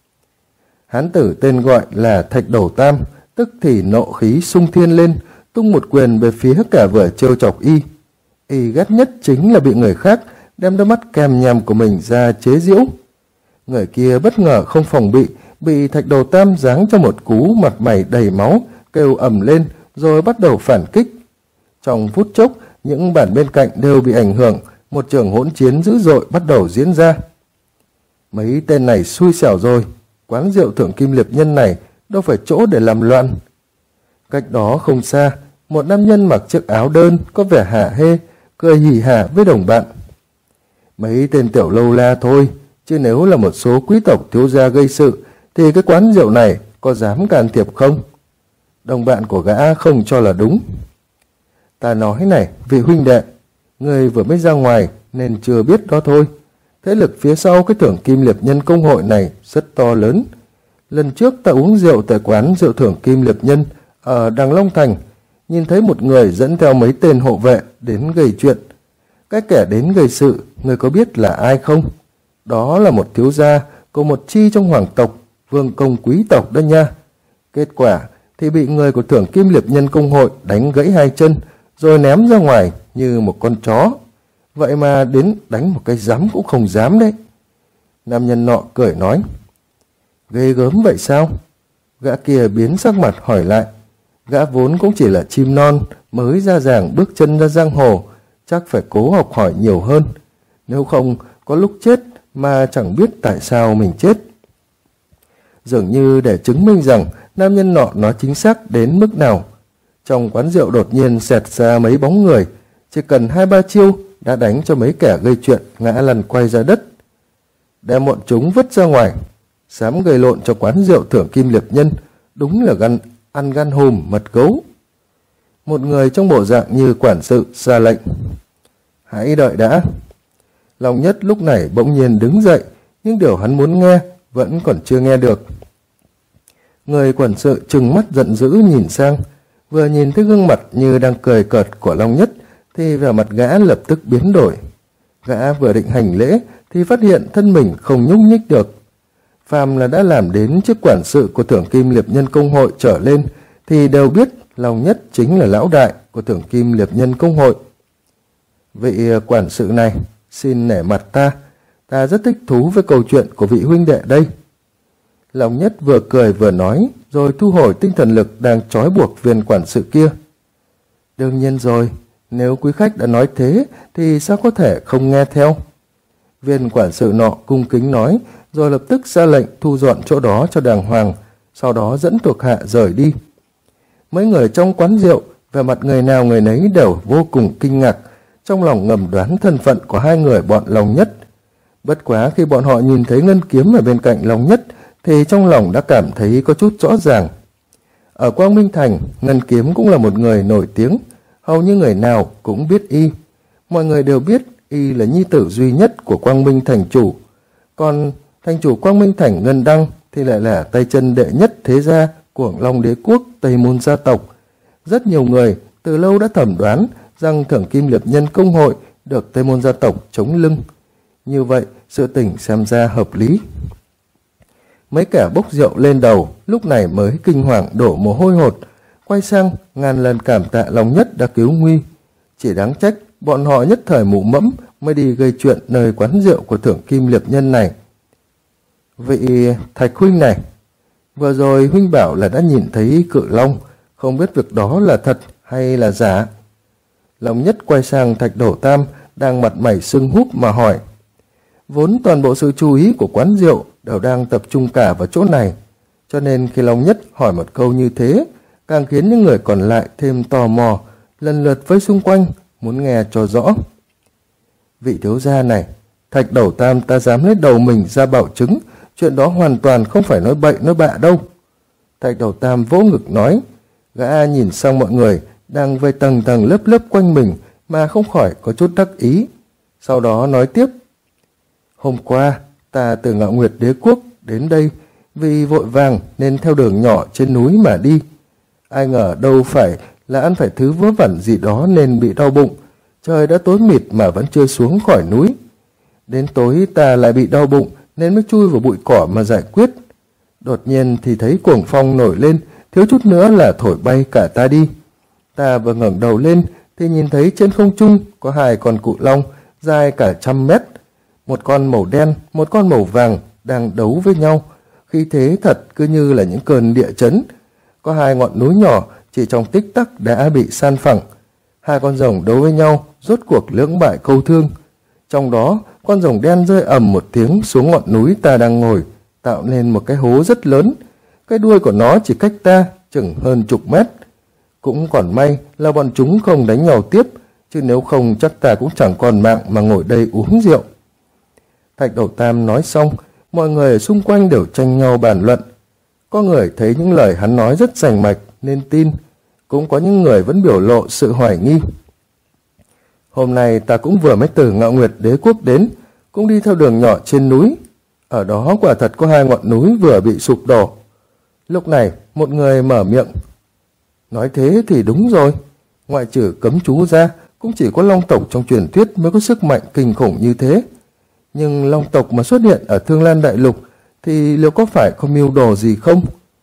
Hán tử tên gọi là Thạch Đầu Tam tức thì nộ khí sung thiên lên, tung một quyền về phía cả vừa trêu chọc y. Y ghét nhất chính là bị người khác đem đôi mắt kèm nhằm của mình ra chế giễu. Người kia bất ngờ không phòng bị Thạch Đầu Tam giáng cho một cú, mặt mày đầy máu, kêu ầm lên rồi bắt đầu phản kích. Trong phút chốc, những bàn bên cạnh đều bị ảnh hưởng, một trường hỗn chiến dữ dội bắt đầu diễn ra. Mấy tên này xui xẻo rồi, quán rượu Thưởng Kim Liệp Nhân này đâu phải chỗ để làm loạn. Cách đó không xa, một nam nhân mặc chiếc áo đơn có vẻ hả hê, cười hỉ hả với đồng bạn. Mấy tên tiểu lâu la thôi, chứ nếu là một số quý tộc thiếu gia gây sự thì cái quán rượu này có dám can thiệp không? Đồng bạn của gã không cho là đúng. Ta nói này, vị huynh đệ, người vừa mới ra ngoài nên chưa biết đó thôi. Thế lực phía sau cái Thưởng Kim Liệp Nhân công hội này rất to lớn. Lần trước ta uống rượu tại quán rượu Thưởng Kim Liệp Nhân ở Đằng Long Thành, nhìn thấy một người dẫn theo mấy tên hộ vệ đến gây chuyện. Cái kẻ đến gây sự, người có biết là ai không? Đó là một thiếu gia của một chi trong hoàng tộc, vương công quý tộc đó nha. Kết quả, thì bị người của Thưởng Kim Liệp Nhân Công Hội đánh gãy hai chân, rồi ném ra ngoài như một con chó. Vậy mà đến đánh một cái dám cũng không dám đấy. Nam nhân nọ cười nói, ghê gớm vậy sao? Gã kia biến sắc mặt hỏi lại. Gã vốn cũng chỉ là chim non, mới ra giảng bước chân ra giang hồ, chắc phải cố học hỏi nhiều hơn. Nếu không, có lúc chết mà chẳng biết tại sao mình chết. Dường như để chứng minh rằng nam nhân nọ nói chính xác đến mức nào. Trong quán rượu đột nhiên xẹt ra mấy bóng người, chỉ cần 2-3 chiêu đã đánh cho mấy kẻ gây chuyện ngã lăn quay ra đất. Đem bọn chúng vứt ra ngoài, dám gây lộn cho quán rượu Thưởng Kim Liệp Nhân, đúng là ăn gan hùm mật gấu. Một người trong bộ dạng như quản sự ra lệnh, hãy đợi đã. Long Nhất lúc này bỗng nhiên đứng dậy, nhưng điều hắn muốn nghe vẫn còn chưa nghe được. Người quản sự trừng mắt giận dữ nhìn sang, vừa nhìn thấy gương mặt như đang cười cợt của Long Nhất thì vẻ mặt gã lập tức biến đổi. Gã vừa định hành lễ thì phát hiện thân mình không nhúc nhích được. Phàm là đã làm đến chức quản sự của Thưởng Kim Liệp Nhân Công Hội trở lên thì đều biết Long Nhất chính là lão đại của Thưởng Kim Liệp Nhân Công Hội. Vị quản sự này, xin nể mặt ta rất thích thú với câu chuyện của vị huynh đệ đây. Long Nhất vừa cười vừa nói, rồi thu hồi tinh thần lực đang trói buộc viên quản sự kia. Đương nhiên rồi, nếu quý khách đã nói thế thì sao có thể không nghe theo. Viên quản sự nọ cung kính nói, rồi lập tức ra lệnh thu dọn chỗ đó cho đàng hoàng, sau đó dẫn thuộc hạ rời đi. Mấy người trong quán rượu, về mặt người nào người nấy đều vô cùng kinh ngạc, trong lòng ngầm đoán thân phận của hai người bọn Long Nhất. Bất quá khi bọn họ nhìn thấy ngân kiếm ở bên cạnh Long Nhất thì trong lòng đã cảm thấy có chút rõ ràng. Ở Quang Minh Thành, ngân kiếm cũng là một người nổi tiếng, hầu như người nào cũng biết y. Mọi người đều biết y là nhi tử duy nhất của Quang Minh Thành chủ, còn thành chủ Quang Minh Thành Ngân Đăng thì lại là tay chân đệ nhất thế gia của Long Đế Quốc Tây Môn gia tộc. Rất nhiều người từ lâu đã thẩm đoán rằng Thưởng Kim Liệp Nhân Công Hội được Tây Môn gia tộc chống lưng. Như vậy, sự tình xem ra hợp lý. Mấy kẻ bốc rượu lên đầu lúc này mới kinh hoàng đổ mồ hôi hột, quay sang ngàn lần cảm tạ Long Nhất đã cứu nguy. Chỉ đáng trách bọn họ nhất thời mụ mẫm mới đi gây chuyện nơi quán rượu của Thưởng Kim Liệp Nhân này. Vị Thạch huynh này, vừa rồi huynh bảo là đã nhìn thấy cự long, không biết việc đó là thật hay là giả. Long Nhất quay sang Thạch Đổ Tam đang mặt mày sưng húp mà hỏi. Vốn toàn bộ sự chú ý của quán rượu đều đang tập trung cả vào chỗ này, cho nên khi Long Nhất hỏi một câu như thế, càng khiến những người còn lại thêm tò mò, lần lượt với xung quanh, muốn nghe cho rõ. Vị thiếu gia này, Thạch Đầu Tam ta dám lấy đầu mình ra bảo chứng, chuyện đó hoàn toàn không phải nói bậy nói bạ đâu. Thạch Đầu Tam vỗ ngực nói, gã nhìn sang mọi người đang vây tầng tầng lớp lớp quanh mình mà không khỏi có chút đắc ý. Sau đó nói tiếp, hôm qua ta từ Ngạo Nguyệt Đế Quốc đến đây vì vội vàng nên theo đường nhỏ trên núi mà đi. Ai ngờ đâu phải là ăn phải thứ vớ vẩn gì đó nên bị đau bụng. Trời đã tối mịt mà vẫn chưa xuống khỏi núi. Đến tối ta lại bị đau bụng nên mới chui vào bụi cỏ mà giải quyết. Đột nhiên thì thấy cuồng phong nổi lên, thiếu chút nữa là thổi bay cả ta đi. Ta vừa ngẩng đầu lên thì nhìn thấy trên không trung có hai con cự long dài cả 100 mét. Một con màu đen, một con màu vàng đang đấu với nhau. Khí thế thật cứ như là những cơn địa chấn. Có hai ngọn núi nhỏ chỉ trong tích tắc đã bị san phẳng. Hai con rồng đấu với nhau, rốt cuộc lưỡng bại câu thương. Trong đó, con rồng đen rơi ầm một tiếng xuống ngọn núi ta đang ngồi, tạo nên một cái hố rất lớn. Cái đuôi của nó chỉ cách ta chừng hơn chục mét. Cũng còn may là bọn chúng không đánh nhau tiếp, chứ nếu không chắc ta cũng chẳng còn mạng mà ngồi đây uống rượu. Thạch Đầu Tam nói xong, mọi người ở xung quanh đều tranh nhau bàn luận. Có người thấy những lời hắn nói rất rành mạch nên tin, cũng có những người vẫn biểu lộ sự hoài nghi. Hôm nay ta cũng vừa mới từ Ngạo Nguyệt Đế Quốc đến, cũng đi theo đường nhỏ trên núi. Ở đó quả thật có hai ngọn núi vừa bị sụp đổ. Lúc này một người mở miệng. Nói thế thì đúng rồi, ngoại trừ cấm chú ra, cũng chỉ có Long tộc trong truyền thuyết mới có sức mạnh kinh khủng như thế. Nhưng Long tộc mà xuất hiện ở Thương Lan Đại Lục thì liệu có phải có mưu đồ gì không?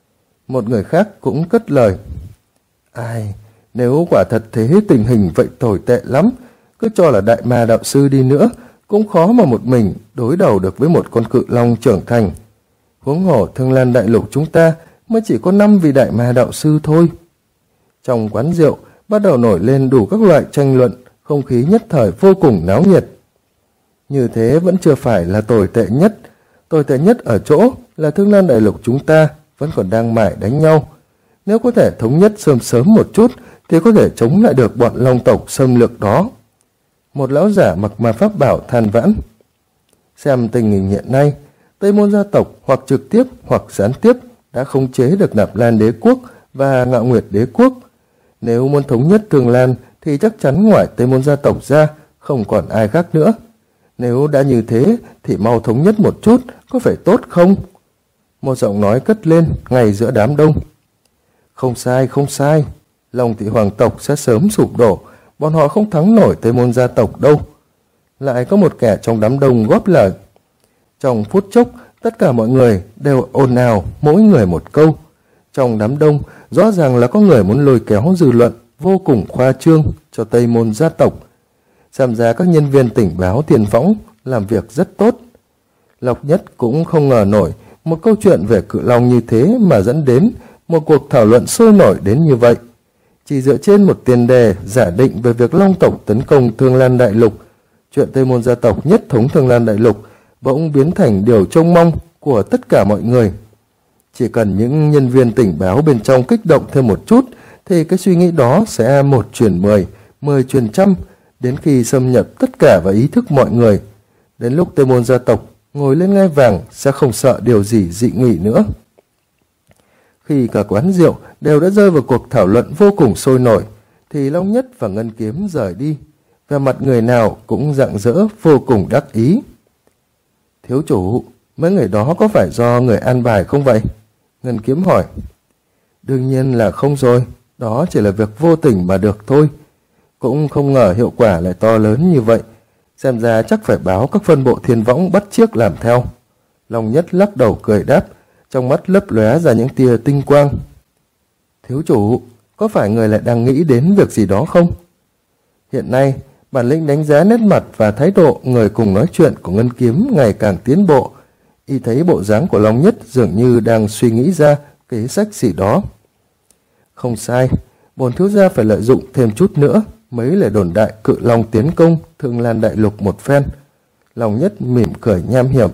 Một người khác cũng cất lời. Ai, nếu quả thật thế tình hình vậy tồi tệ lắm, cứ cho là đại ma đạo sư đi nữa, cũng khó mà một mình đối đầu được với một con cự long trưởng thành. Huống hồ Thương Lan đại lục chúng ta mới chỉ có 5 vị đại ma đạo sư thôi. Trong quán rượu bắt đầu nổi lên đủ các loại tranh luận, không khí nhất thời vô cùng náo nhiệt. Như thế vẫn chưa phải là tồi tệ nhất. Tồi tệ nhất ở chỗ là Thương Lan đại lục chúng ta vẫn còn đang mải đánh nhau. Nếu có thể thống nhất sớm sớm một chút thì có thể chống lại được bọn long tộc xâm lược đó. Một lão giả mặc ma pháp bảo than vãn. Xem tình hình hiện nay, Tây Môn gia tộc hoặc trực tiếp hoặc gián tiếp đã khống chế được Nạp Lan đế quốc và Ngạo Nguyệt đế quốc. Nếu muốn thống nhất Thương Lan thì chắc chắn ngoài Tây Môn gia tộc ra không còn ai khác nữa. Nếu đã như thế thì mau thống nhất một chút, có phải tốt không? Một giọng nói cất lên ngay giữa đám đông. Không sai, không sai. Long thị hoàng tộc sẽ sớm sụp đổ, bọn họ không thắng nổi Tây Môn gia tộc đâu. Lại có một kẻ trong đám đông góp lời. Trong phút chốc, tất cả mọi người đều ồn ào, mỗi người một câu. Trong đám đông, rõ ràng là có người muốn lôi kéo dư luận vô cùng khoa trương cho Tây Môn gia tộc. Xem ra các nhân viên tình báo Thiên Võng làm việc rất tốt. Lộc Nhất cũng không ngờ nổi một câu chuyện về cự long như thế mà dẫn đến một cuộc thảo luận sôi nổi đến như vậy. Chỉ dựa trên một tiền đề giả định về việc long tộc tấn công Thương Lan đại lục, chuyện Tây Môn gia tộc nhất thống Thương Lan đại lục bỗng biến thành điều trông mong của tất cả mọi người. Chỉ cần những nhân viên tình báo bên trong kích động thêm một chút thì cái suy nghĩ đó sẽ 1 truyền 10, 10 truyền trăm, đến khi xâm nhập tất cả vào ý thức mọi người. Đến lúc Tây Môn gia tộc ngồi lên ngai vàng sẽ không sợ điều gì dị nghị nữa. Khi cả quán rượu đều đã rơi vào cuộc thảo luận vô cùng sôi nổi, thì Long Nhất và Ngân Kiếm rời đi. Về mặt người nào cũng rạng rỡ vô cùng đắc ý. Thiếu chủ, mấy người đó có phải do người an bài không vậy? Ngân Kiếm hỏi. Đương nhiên là không rồi, đó chỉ là việc vô tình mà được thôi. Cũng không ngờ hiệu quả lại to lớn như vậy. Xem ra chắc phải báo các phân bộ Thiên Võng bắt chước làm theo. Long Nhất lắc đầu cười đáp, trong mắt lấp lóe ra những tia tinh quang. Thiếu chủ, có phải người lại đang nghĩ đến việc gì đó không? Hiện nay, bản lĩnh đánh giá nét mặt và thái độ người cùng nói chuyện của Ngân Kiếm ngày càng tiến bộ. Y thấy bộ dáng của Long Nhất dường như đang suy nghĩ ra kế sách gì đó. Không sai, bổn thiếu gia phải lợi dụng thêm chút nữa mấy lời đồn đại cự long tiến công Thương Lan đại lục một phen. Long Nhất mỉm cười nham hiểm.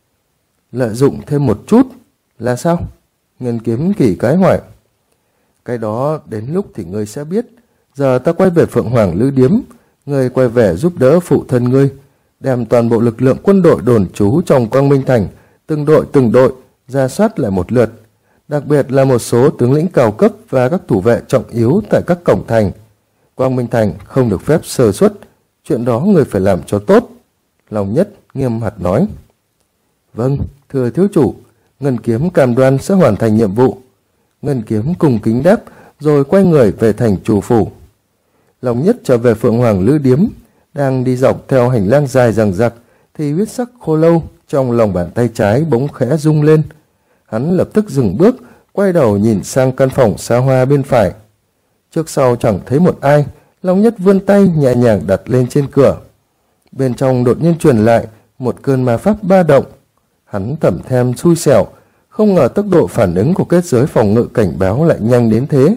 Lợi dụng thêm một chút là sao? Ngân Kiếm kỳ cái hỏi. Cái đó đến lúc thì ngươi sẽ biết. Giờ ta quay về Phượng Hoàng Lữ Điếm, ngươi quay về giúp đỡ phụ thân ngươi, đem toàn bộ lực lượng quân đội đồn trú trong Quang Minh Thành, từng đội ra soát lại một lượt, đặc biệt là một số tướng lĩnh cao cấp và các thủ vệ trọng yếu tại các cổng thành. Quang Minh Thành không được phép sơ suất, chuyện đó người phải làm cho tốt. Long Nhất nghiêm mặt nói. Vâng, thưa thiếu chủ, Ngân Kiếm cam đoan sẽ hoàn thành nhiệm vụ. Ngân Kiếm cùng kính đáp, rồi quay người về thành chủ phủ. Long Nhất trở về Phượng Hoàng Lữ Điếm, đang đi dọc theo hành lang dài dằng dặc, thì huyết sắc khô lâu trong lòng bàn tay trái bỗng khẽ rung lên. Hắn lập tức dừng bước, quay đầu nhìn sang căn phòng xa hoa bên phải. Trước sau chẳng thấy một ai, Long Nhất vươn tay nhẹ nhàng đặt lên trên cửa. Bên trong đột nhiên truyền lại một cơn ma pháp ba động. Hắn thầm thêm xui xẻo, không ngờ tốc độ phản ứng của kết giới phòng ngự cảnh báo lại nhanh đến thế.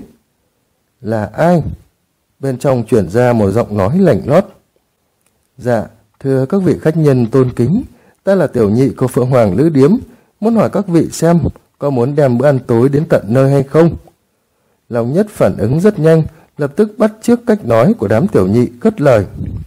Là ai? Bên trong truyền ra một giọng nói lạnh lót. Dạ, thưa các vị khách nhân tôn kính, ta là tiểu nhị của Phượng Hoàng Lữ Điếm, muốn hỏi các vị xem có muốn đem bữa ăn tối đến tận nơi hay không. Long Nhất phản ứng rất nhanh, lập tức bắt chước cách nói của đám tiểu nhị cất lời.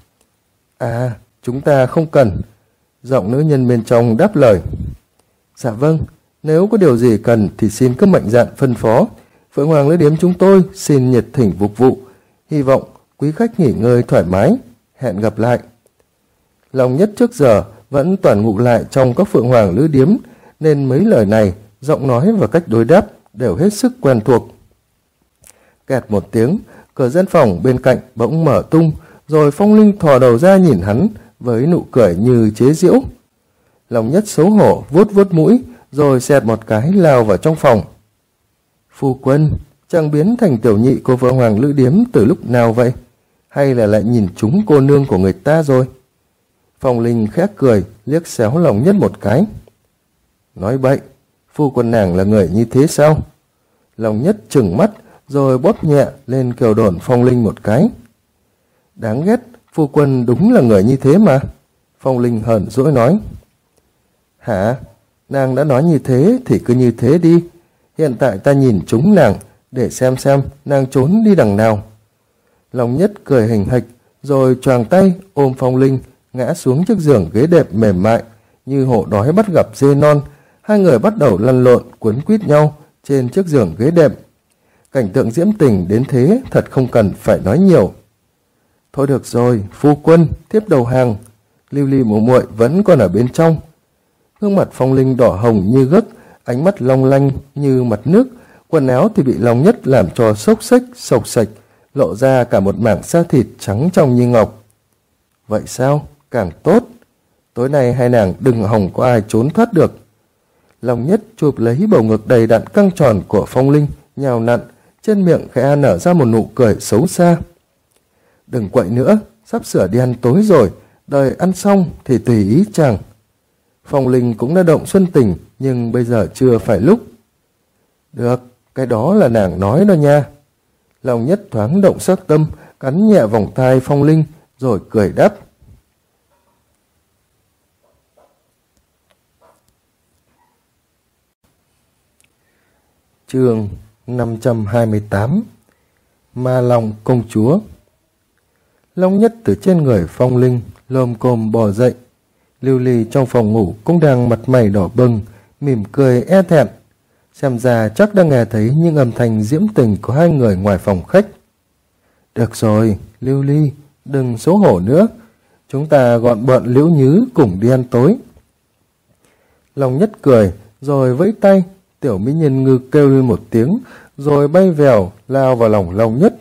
À, chúng ta không cần. Giọng nữ nhân bên trong đáp lời. Dạ vâng, nếu có điều gì cần thì xin cứ mạnh dạn phân phó. Phượng Hoàng Lữ Điếm chúng tôi xin nhiệt thỉnh phục vụ. Hy vọng quý khách nghỉ ngơi thoải mái. Hẹn gặp lại. Long Nhất trước giờ vẫn toàn ngụ lại trong các Phượng Hoàng Lữ Điếm, nên mấy lời này, giọng nói và cách đối đáp đều hết sức quen thuộc. Kẹt một tiếng, cửa gian phòng bên cạnh bỗng mở tung, rồi Phong Linh thò đầu ra nhìn hắn với nụ cười như chế giễu. Long Nhất xấu hổ vuốt vuốt mũi, rồi xẹt một cái lao vào trong phòng. Phu quân, chàng biến thành tiểu nhị của vợ Hoàng Lữ Điếm từ lúc nào vậy? Hay là lại nhìn trúng cô nương của người ta rồi? Phong Linh khẽ cười, liếc xéo Lòng Nhất một cái. Nói bậy, phu quân nàng là người như thế sao? Lòng Nhất trừng mắt, rồi bóp nhẹ lên kiều đồn Phong Linh một cái. Đáng ghét, phu quân đúng là người như thế mà. Phong Linh hờn dỗi nói. Hả? Nàng đã nói như thế thì cứ như thế đi. Hiện tại ta nhìn trúng nàng, để xem nàng trốn đi đằng nào. Lòng Nhất cười hình hạch, rồi choàng tay ôm Phong Linh, ngã xuống chiếc giường ghế đẹp mềm mại, như hổ đói bắt gặp dê non. Hai người bắt đầu lăn lộn quấn quýt nhau trên chiếc giường ghế đẹp. Cảnh tượng diễm tình đến thế thật không cần phải nói nhiều. Thôi được rồi, phu quân, tiếp đầu hàng. Lưu Ly muội muội vẫn còn ở bên trong. Gương mặt Phong Linh đỏ hồng như gấc, ánh mắt long lanh như mặt nước, quần áo thì bị Lòng Nhất làm cho xốc xếch, sộc sạch, lộ ra cả một mảng da thịt trắng trong như ngọc. Vậy sao? Càng tốt. Tối nay hai nàng đừng hòng có ai trốn thoát được. Lòng Nhất chụp lấy bầu ngực đầy đặn căng tròn của Phong Linh, nhào nặn, trên miệng khẽ nở ra một nụ cười xấu xa. Đừng quậy nữa, sắp sửa đi ăn tối rồi, đợi ăn xong thì tùy ý chàng. Phong Linh cũng đã động xuân tình, nhưng bây giờ chưa phải lúc. Được, cái đó là nàng nói đó nha. Lòng Nhất thoáng động sắc tâm, cắn nhẹ vòng tai Phong Linh, rồi cười đáp. Chương 528 Ma Long công chúa. Long Nhất từ trên người Phong Linh lồm cồm bò dậy. Lưu Ly trong phòng ngủ cũng đang mặt mày đỏ bừng, mỉm cười e thẹn. Xem ra chắc đang nghe thấy những âm thanh diễm tình của hai người ngoài phòng khách. Được rồi, Lưu Ly, đừng xấu hổ nữa. Chúng ta gọn bọn Liễu Nhứ cùng đi ăn tối. Long Nhất cười, rồi vẫy tay. Tiểu mỹ nhân ngư kêu lên một tiếng, rồi bay vèo lao vào lòng Long Nhất.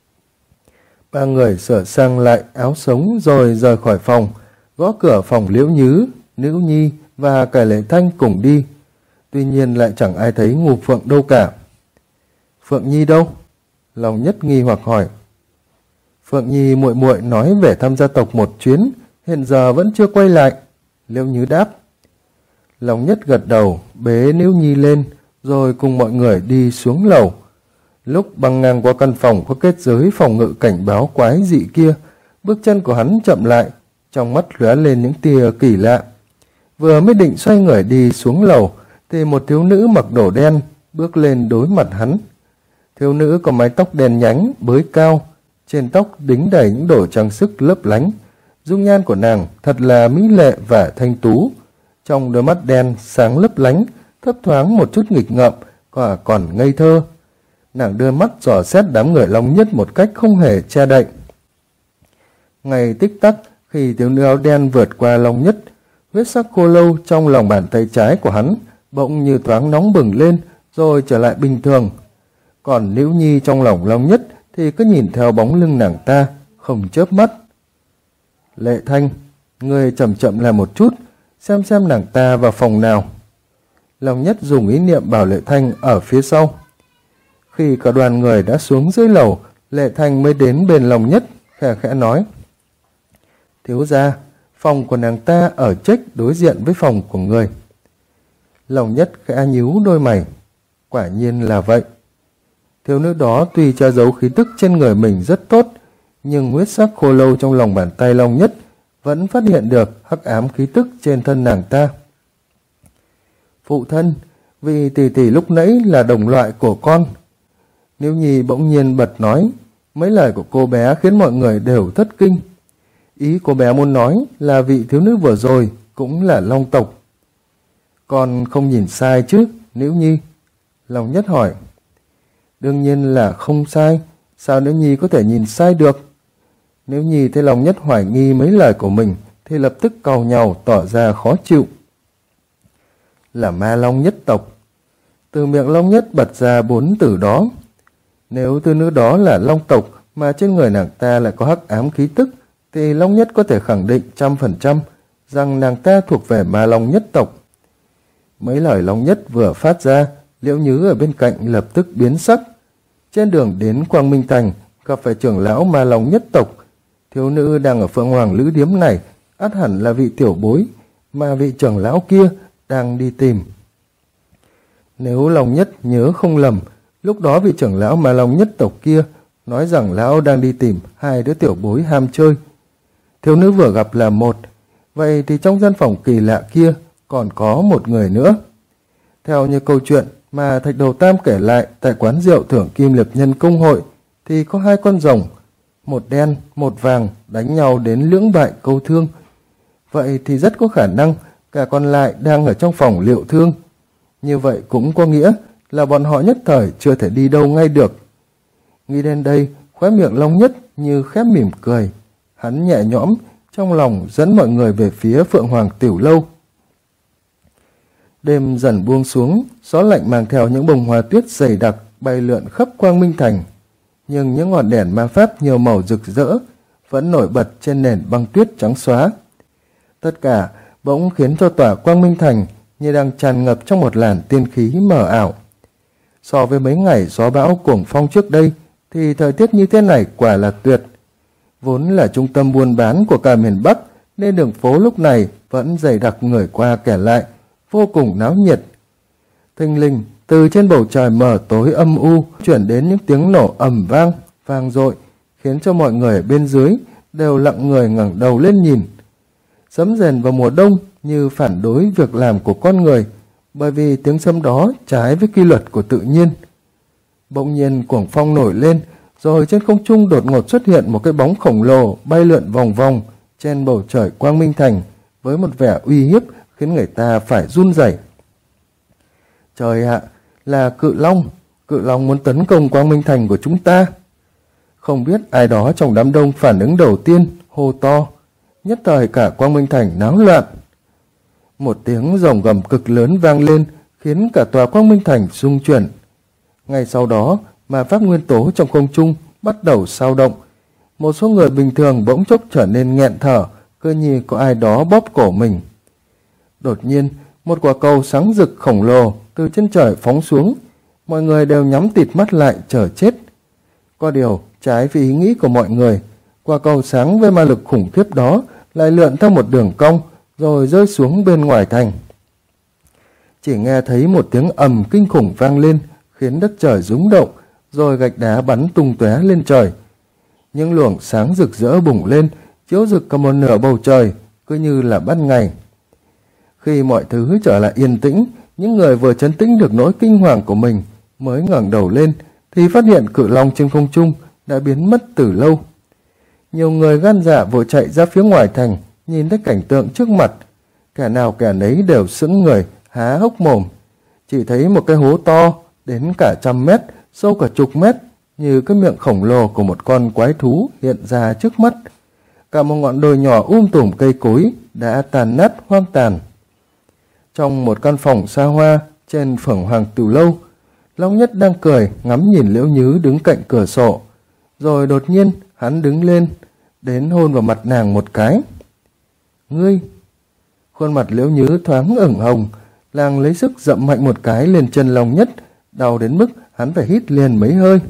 Ba người sửa sang lại áo sống rồi rời khỏi phòng, gõ cửa phòng Liễu Nhứ, Nữ Nhi và cả Lệ Thanh cùng đi. Tuy nhiên lại chẳng ai thấy Ngô Phượng đâu cả. Phượng Nhi đâu? Long Nhất nghi hoặc hỏi. Phượng Nhi muội muội nói về thăm gia tộc một chuyến, hiện giờ vẫn chưa quay lại. Liễu Nhứ đáp. Long Nhất gật đầu, bế Nữ Nhi lên, rồi cùng mọi người đi xuống lầu. Lúc băng ngang qua căn phòng có kết giới phòng ngự cảnh báo quái dị kia, bước chân của hắn chậm lại, trong mắt lóe lên những tia kỳ lạ. Vừa mới định xoay người đi xuống lầu, thì một thiếu nữ mặc đồ đen bước lên đối mặt hắn. Thiếu nữ có mái tóc đen nhánh, bới cao, trên tóc đính đầy những đồ trang sức lấp lánh. Dung nhan của nàng thật là mỹ lệ và thanh tú. Trong đôi mắt đen sáng lấp lánh, thấp thoáng một chút nghịch ngợm, còn ngây thơ. Nàng đưa mắt dò xét đám người Long Nhất một cách không hề che đậy. Ngay tích tắc, khi thiếu nữ áo đen vượt qua Long Nhất, huyết sắc khô lâu trong lòng bàn tay trái của hắn bỗng như thoáng nóng bừng lên, rồi trở lại bình thường. Còn Liễu Nhi trong lòng Long Nhất thì cứ nhìn theo bóng lưng nàng ta, không chớp mắt. Lệ Thanh, ngươi chậm chậm làm một chút, xem nàng ta vào phòng nào. Long Nhất dùng ý niệm bảo Lệ Thanh ở phía sau. Khi cả đoàn người đã xuống dưới lầu, Lệ Thanh mới đến bên Long Nhất, khẽ khẽ nói. Thiếu gia, phòng của nàng ta ở chếch đối diện với phòng của người. Long Nhất khẽ nhíu đôi mày. Quả nhiên là vậy. Thiếu nữ đó tuy che giấu khí tức trên người mình rất tốt, nhưng huyết sắc khô lâu trong lòng bàn tay Long Nhất vẫn phát hiện được hắc ám khí tức trên thân nàng ta. Phụ thân, vì tỷ tỷ lúc nãy là đồng loại của con. Nếu Nhi bỗng nhiên bật nói, mấy lời của cô bé khiến mọi người đều thất kinh. Ý cô bé muốn nói là vị thiếu nữ vừa rồi cũng là Long tộc. Con không nhìn sai chứ, Nữ Nhi? Long Nhất hỏi. Đương nhiên là không sai, sao Nữ Nhi có thể nhìn sai được? Nếu Nhi thấy Long Nhất hoài nghi mấy lời của mình thì lập tức cau nhàu tỏ ra khó chịu. Là ma Long nhất tộc. Từ miệng Long Nhất bật ra 4 từ đó. Nếu thiếu nữ đó là Long tộc mà trên người nàng ta lại có hắc ám khí tức, thì Long Nhất có thể khẳng định 100% rằng nàng ta thuộc về ma Long nhất tộc. Mấy lời Long Nhất vừa phát ra Liễu Nhứ ở bên cạnh lập tức biến sắc. Trên đường đến Quang Minh Thành, gặp phải trưởng lão Ma Long nhất tộc. Thiếu nữ đang ở Phượng Hoàng Lữ Điếm này, ắt hẳn là vị tiểu bối mà vị trưởng lão kia đang đi tìm. Nếu Long Nhất nhớ không lầm, lúc đó vị trưởng lão Ma Long nhất tộc kia nói rằng lão đang đi tìm hai đứa tiểu bối ham chơi. Thiếu nữ vừa gặp là một, vậy thì trong gian phòng kỳ lạ kia còn có một người nữa. Theo như câu chuyện mà Thạch Đầu Tam kể lại tại quán rượu Thưởng Kim Liệp Nhân Công Hội, thì có hai con rồng, một đen, một vàng đánh nhau đến lưỡng bại câu thương. Vậy thì rất có khả năng cả còn lại đang ở trong phòng liệu thương. Như vậy cũng có nghĩa là bọn họ nhất thời chưa thể đi đâu ngay được. Nghĩ đến đây, khóe miệng Long Nhất như khép mỉm cười. Hắn nhẹ nhõm, trong lòng dẫn mọi người về phía Phượng Hoàng Tiểu Lâu. Đêm dần buông xuống, gió lạnh mang theo những bông hoa tuyết dày đặc bay lượn khắp Quang Minh Thành. Nhưng những ngọn đèn ma pháp nhiều màu rực rỡ vẫn nổi bật trên nền băng tuyết trắng xóa. Tất cả bỗng khiến cho tòa Quang Minh Thành như đang tràn ngập trong một làn tiên khí mờ ảo. So với mấy ngày gió bão cuồng phong trước đây, thì thời tiết như thế này quả là tuyệt. Vốn là trung tâm buôn bán của cả miền Bắc, nên đường phố lúc này vẫn dày đặc người qua kẻ lại, vô cùng náo nhiệt. Thình lình, từ trên bầu trời mờ tối âm u chuyển đến những tiếng nổ ầm vang, vang dội, khiến cho mọi người ở bên dưới đều lặng người ngẩng đầu lên nhìn. Sấm rền vào mùa đông như phản đối việc làm của con người, bởi vì tiếng sấm đó trái với quy luật của tự nhiên. Bỗng nhiên cuồng phong nổi lên, rồi trên không trung đột ngột xuất hiện một cái bóng khổng lồ bay lượn vòng vòng trên bầu trời Quang Minh Thành với một vẻ uy hiếp khiến người ta phải run rẩy. Trời ạ, là Cự Long muốn tấn công Quang Minh Thành của chúng ta. Không biết ai đó trong đám đông phản ứng đầu tiên, hô to. Nhất thời cả Quang Minh Thành náo loạn. Một tiếng rồng gầm cực lớn vang lên khiến cả tòa Quang Minh Thành rung chuyển. Ngay sau đó, ma pháp nguyên tố trong không trung bắt đầu sao động. Một số người bình thường bỗng chốc trở nên nghẹn thở, cứ như có ai đó bóp cổ mình. Đột nhiên, một quả cầu sáng rực khổng lồ từ trên trời phóng xuống. Mọi người đều nhắm tịt mắt lại chờ chết. Có điều, trái với ý nghĩ của mọi người, quả cầu sáng với ma lực khủng khiếp đó lại lượn theo một đường cong rồi rơi xuống bên ngoài thành. Chỉ nghe thấy một tiếng ầm kinh khủng vang lên, khiến đất trời rúng động, rồi gạch đá bắn tung tóe lên trời. Những luồng sáng rực rỡ bùng lên, chiếu rực cả một nửa bầu trời, cứ như là ban ngày. Khi mọi thứ trở lại yên tĩnh, những người vừa trấn tĩnh được nỗi kinh hoàng của mình mới ngẩng đầu lên, thì phát hiện Cự Long trên không trung đã biến mất từ lâu. Nhiều người gan dạ vội chạy ra phía ngoài thành, nhìn thấy cảnh tượng trước mặt. Kẻ nào kẻ nấy đều sững người, há hốc mồm. Chỉ thấy một cái hố to, đến cả 100 mét, sâu cả chục mét, như cái miệng khổng lồ của một con quái thú hiện ra trước mắt. Cả một ngọn đồi nhỏ tùm cây cối đã tàn nát hoang tàn. Trong một căn phòng xa hoa trên Phượng Hoàng Tiểu Lâu, Long Nhất đang cười ngắm nhìn Liễu Nhứ đứng cạnh cửa sổ. Rồi đột nhiên hắn đứng lên, đến hôn vào mặt nàng một cái. Ngươi! Khuôn mặt Liễu Nhứ thoáng ửng hồng, nàng lấy sức dậm mạnh một cái lên chân Long Nhất, đau đến mức hắn phải hít liền mấy hơi.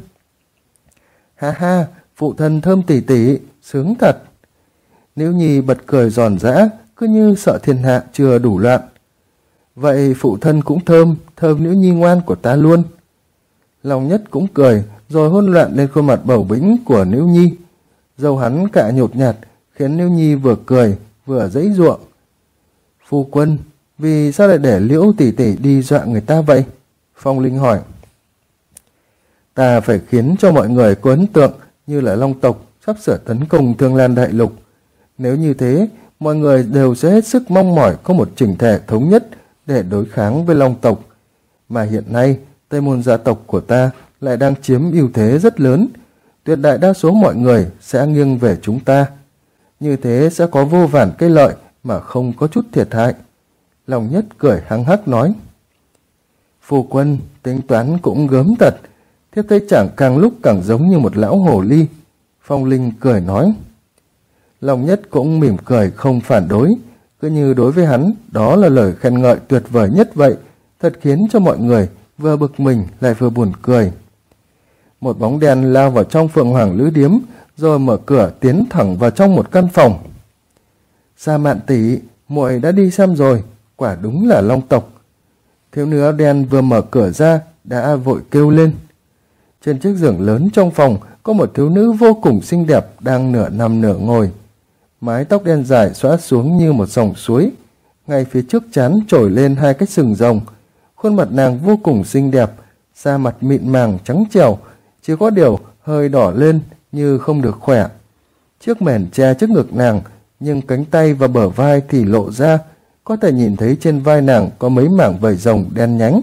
Ha ha, phụ thân thơm tỉ tỉ, sướng thật. Liễu Nhi bật cười giòn giã, cứ như sợ thiên hạ chưa đủ loạn. Vậy phụ thân cũng thơm Liễu Nhi ngoan của ta luôn. Long Nhất cũng cười, rồi hôn loạn lên khuôn mặt bầu bĩnh của Liễu Nhi. Dâu hắn cạ nhột nhạt, khiến Liễu Nhi vừa cười vừa giãy giụa. Phu quân, vì sao lại để Liễu tỷ tỷ đi dọa người ta vậy? Phong Linh hỏi. Ta phải khiến cho mọi người có ấn tượng như là Long tộc sắp sửa tấn công Thương Lan Đại Lục. Nếu như thế, mọi người đều sẽ hết sức mong mỏi có một chỉnh thể thống nhất để đối kháng với Long tộc. Mà hiện nay, Tây Môn gia tộc của ta lại đang chiếm ưu thế rất lớn. Tuyệt đại đa số mọi người sẽ nghiêng về chúng ta. Như thế sẽ có vô vàn cái lợi mà không có chút thiệt hại. Long Nhất cười hăng hắc nói. Phu quân tính toán cũng gớm thật. Thiếp thấy chàng càng lúc càng giống như một lão hồ ly. Phong Linh cười nói. Long Nhất cũng mỉm cười không phản đối. Cứ như đối với hắn, đó là lời khen ngợi tuyệt vời nhất vậy. Thật khiến cho mọi người vừa bực mình lại vừa buồn cười. Một bóng đen lao vào trong Phượng Hoàng Lữ Điếm, rồi mở cửa tiến thẳng vào trong một căn phòng. Sa Mạn tỷ, muội đã đi xem rồi, quả đúng là long tộc. Thiếu nữ áo đen vừa mở cửa ra đã vội kêu lên. Trên chiếc giường lớn trong phòng có một thiếu nữ vô cùng xinh đẹp đang nửa nằm nửa ngồi. Mái tóc đen dài xõa xuống như một dòng suối, ngay phía trước trán trồi lên hai cái sừng rồng. Khuôn mặt nàng vô cùng xinh đẹp, da mặt mịn màng trắng trẻo, chỉ có điều hơi đỏ lên như không được khỏe. Chiếc mền che trước ngực nàng, nhưng cánh tay và bờ vai thì lộ ra, có thể nhìn thấy trên vai nàng có mấy mảng vảy rồng đen nhánh.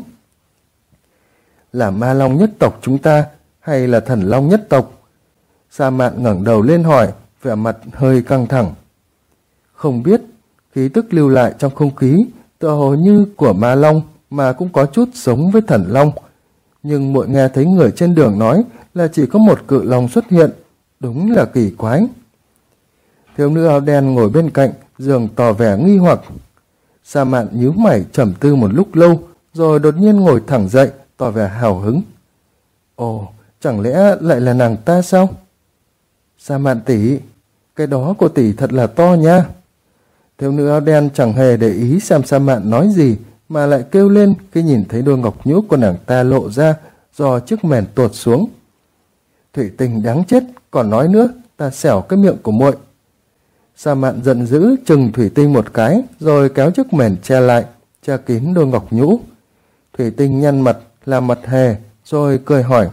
Là ma long nhất tộc chúng ta hay là thần long nhất tộc? Sa Mạn ngẩng đầu lên hỏi, vẻ mặt hơi căng thẳng. Không biết, khí tức lưu lại trong không khí tựa hồ như của ma long mà cũng có chút giống với thần long. Nhưng muội nghe thấy người trên đường nói là chỉ có một cự long xuất hiện, đúng là kỳ quái. Thiếu nữ áo đen ngồi bên cạnh giường tỏ vẻ nghi hoặc. Sa Mạn nhíu mày trầm tư một lúc lâu, rồi đột nhiên ngồi thẳng dậy, tỏ vẻ hào hứng. Ồ, chẳng lẽ lại là nàng ta sao? Sa Mạn tỷ, cái đó của tỷ thật là to nha. Thiếu nữ áo đen chẳng hề để ý xem Sa Mạn nói gì, mà lại kêu lên khi nhìn thấy đôi ngọc nhũ của nàng ta lộ ra do chiếc mền tuột xuống. Thủy Tinh đáng chết, còn nói nữa, ta xẻo cái miệng của muội. Sa Mạn giận dữ chừng Thủy Tinh một cái, rồi kéo chiếc mền che lại, che kín đôi ngọc nhũ. Thủy Tinh nhăn mặt làm mặt hề, rồi cười hỏi.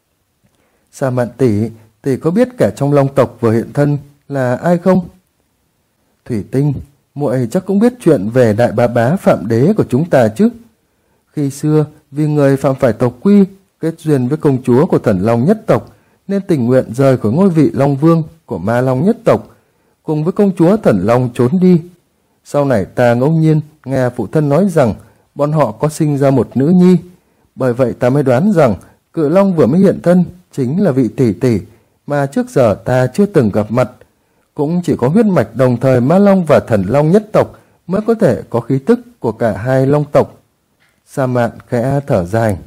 Sa Mạn tỷ, tỷ có biết kẻ trong long tộc vừa hiện thân là ai không? Thủy Tinh, muội chắc cũng biết chuyện về đại bá bá Phạm Đế của chúng ta chứ. Khi xưa, vì người phạm phải tộc quy, kết duyên với công chúa của thần long nhất tộc, nên tình nguyện rời khỏi ngôi vị long vương của ma long nhất tộc, cùng với công chúa thần long trốn đi. Sau này ta ngẫu nhiên nghe phụ thân nói rằng bọn họ có sinh ra một nữ nhi, bởi vậy ta mới đoán rằng cự long vừa mới hiện thân chính là vị tỷ tỷ mà trước giờ ta chưa từng gặp mặt. Cũng chỉ có huyết mạch đồng thời ma long và thần long nhất tộc mới có thể có khí tức của cả hai long tộc. Sa Mạn khẽ thở dài.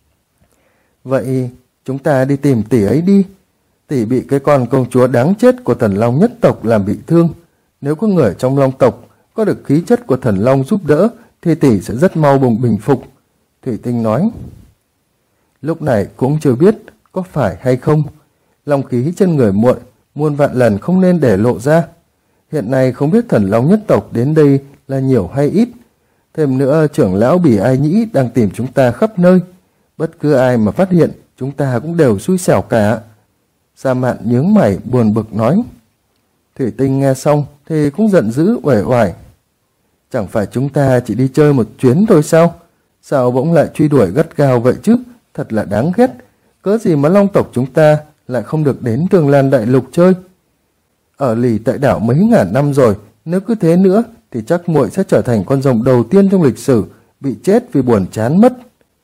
Vậy chúng ta đi tìm tỷ ấy đi. Tỷ bị cái con công chúa đáng chết của thần long nhất tộc làm bị thương. Nếu có người trong long tộc có được khí chất của thần long giúp đỡ thì tỷ sẽ rất mau bình phục. Thủy Tinh nói. Lúc này cũng chưa biết có phải hay không. Long khí trên người muội muôn vạn lần không nên để lộ ra. Hiện nay không biết thần long nhất tộc đến đây là nhiều hay ít. Thêm nữa trưởng lão Bỉ Ai Nhĩ đang tìm chúng ta khắp nơi. Bất cứ ai mà phát hiện chúng ta cũng đều xui xẻo cả. Sa Mạn nhướng mày buồn bực nói. Thủy Tinh nghe xong thì cũng giận dữ uể oải. Chẳng phải chúng ta chỉ đi chơi một chuyến thôi sao? Sao bỗng lại truy đuổi gắt gao vậy chứ? Thật là đáng ghét. Cớ gì mà long tộc chúng ta lại không được đến Tường Lan Đại Lục chơi? Ở lì tại đảo mấy ngàn năm rồi, nếu cứ thế nữa thì chắc muội sẽ trở thành con rồng đầu tiên trong lịch sử bị chết vì buồn chán mất.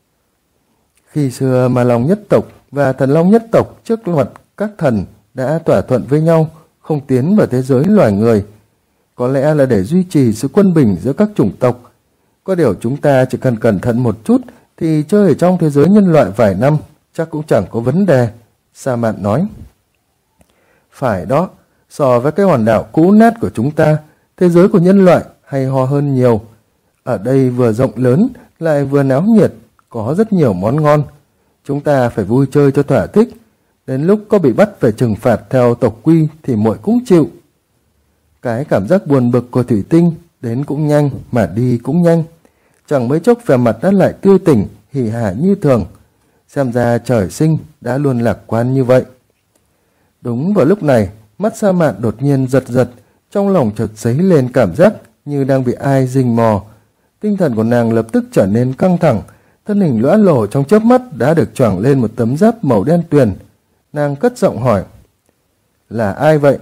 Khi xưa mà long nhất tộc và thần long nhất tộc trước mặt các thần đã thỏa thuận với nhau không tiến vào thế giới loài người. Có lẽ là để duy trì sự quân bình giữa các chủng tộc. Có điều chúng ta chỉ cần cẩn thận một chút thì chơi ở trong thế giới nhân loại vài năm chắc cũng chẳng có vấn đề. Sa Mạn nói. Phải đó, so với cái hòn đảo cũ nát của chúng ta, thế giới của nhân loại hay ho hơn nhiều. Ở đây vừa rộng lớn lại vừa náo nhiệt, có rất nhiều món ngon. Chúng ta phải vui chơi cho thỏa thích. Đến lúc có bị bắt về trừng phạt theo tộc quy thì muội cũng chịu. Cái cảm giác buồn bực của Thủy Tinh đến cũng nhanh mà đi cũng nhanh. Chẳng mấy chốc vẻ mặt đã lại tươi tỉnh, hỉ hả như thường. Xem ra trời sinh đã luôn lạc quan như vậy. Đúng vào lúc này, mắt Sa Mạn đột nhiên giật giật, trong lòng chợt dấy lên cảm giác như đang bị ai rình mò. Tinh thần của nàng lập tức trở nên căng thẳng, thân hình lõa lồ trong chớp mắt đã được choàng lên một tấm giáp màu đen tuyền. Nàng cất giọng hỏi. Là ai vậy?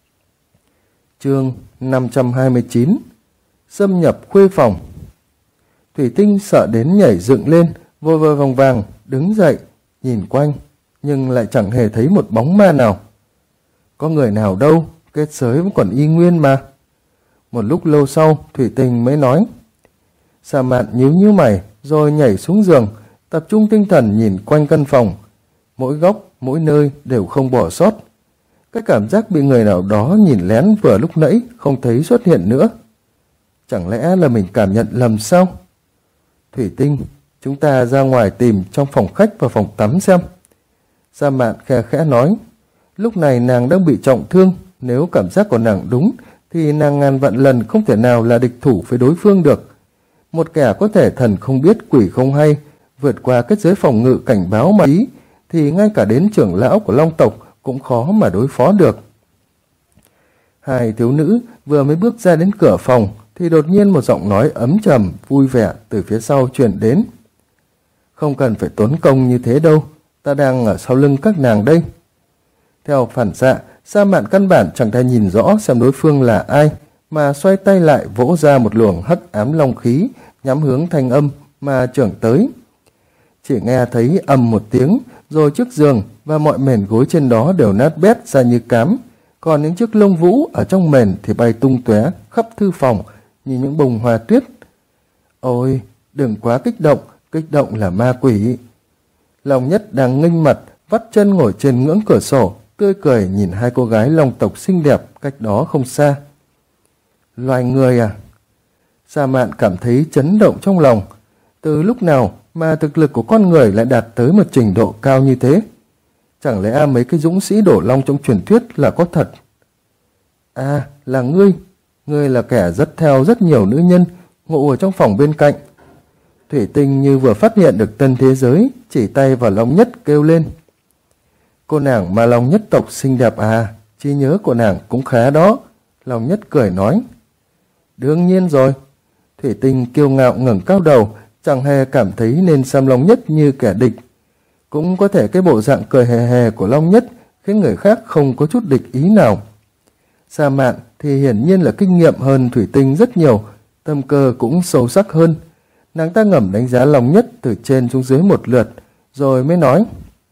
Chương 529. Xâm nhập khuê phòng. Thủy Tinh sợ đến nhảy dựng lên, vội vội vàng vàng đứng dậy, nhìn quanh, nhưng lại chẳng hề thấy một bóng ma nào. Có người nào đâu, kết giới vẫn còn y nguyên mà. Một lúc lâu sau, Thủy Tinh mới nói. Sa Mạn nhíu nhíu mày, rồi nhảy xuống giường, tập trung tinh thần nhìn quanh căn phòng. Mỗi góc, mỗi nơi đều không bỏ sót. Cái cảm giác bị người nào đó nhìn lén vừa lúc nãy không thấy xuất hiện nữa. Chẳng lẽ là mình cảm nhận lầm sao? Thủy Tinh, chúng ta ra ngoài tìm trong phòng khách và phòng tắm xem. Sa Mạn khe khẽ nói. Lúc này nàng đang bị trọng thương, nếu cảm giác của nàng đúng thì nàng ngàn vạn lần không thể nào là địch thủ với đối phương được. Một kẻ có thể thần không biết quỷ không hay, vượt qua kết giới phòng ngự cảnh báo mà ý, thì ngay cả đến trưởng lão của Long tộc cũng khó mà đối phó được. Hai thiếu nữ vừa mới bước ra đến cửa phòng thì đột nhiên một giọng nói ấm trầm, vui vẻ từ phía sau truyền đến. Không cần phải tốn công như thế đâu, ta đang ở sau lưng các nàng đây. Theo phản xạ, Sa Mạn căn bản chẳng thể nhìn rõ xem đối phương là ai, mà xoay tay lại vỗ ra một luồng hắc ám long khí nhắm hướng thanh âm mà chưởng tới. Chỉ nghe thấy ầm một tiếng, rồi chiếc giường và mọi mền gối trên đó đều nát bét ra như cám, còn những chiếc lông vũ ở trong mền thì bay tung tóe khắp thư phòng như những bông hoa tuyết. Ôi, đừng quá kích động là ma quỷ. Long Nhất đang nghênh mặt, vắt chân ngồi trên ngưỡng cửa sổ, tươi cười nhìn hai cô gái Long tộc xinh đẹp cách đó không xa. Loài người à? Sa Mạn cảm thấy chấn động trong lòng. Từ lúc nào mà thực lực của con người lại đạt tới một trình độ cao như thế? Chẳng lẽ mấy cái dũng sĩ đổ long trong truyền thuyết là có thật? À, là ngươi. Ngươi là kẻ dắt theo rất nhiều nữ nhân, ngủ ở trong phòng bên cạnh. Thủy Tinh như vừa phát hiện được tân thế giới, chỉ tay vào Long Nhất kêu lên. Cô nàng mà Long Nhất tộc xinh đẹp à, trí nhớ của nàng cũng khá đó. Long Nhất cười nói. Đương nhiên rồi. Thủy Tinh kiêu ngạo ngẩng cao đầu, chẳng hề cảm thấy nên xem Long Nhất như kẻ địch. Cũng có thể cái bộ dạng cười hề hề của Long Nhất khiến người khác không có chút địch ý nào. Sa Mạn thì hiển nhiên là kinh nghiệm hơn Thủy Tinh rất nhiều, tâm cơ cũng sâu sắc hơn. Nàng ta ngầm đánh giá Long Nhất từ trên xuống dưới một lượt, rồi mới nói.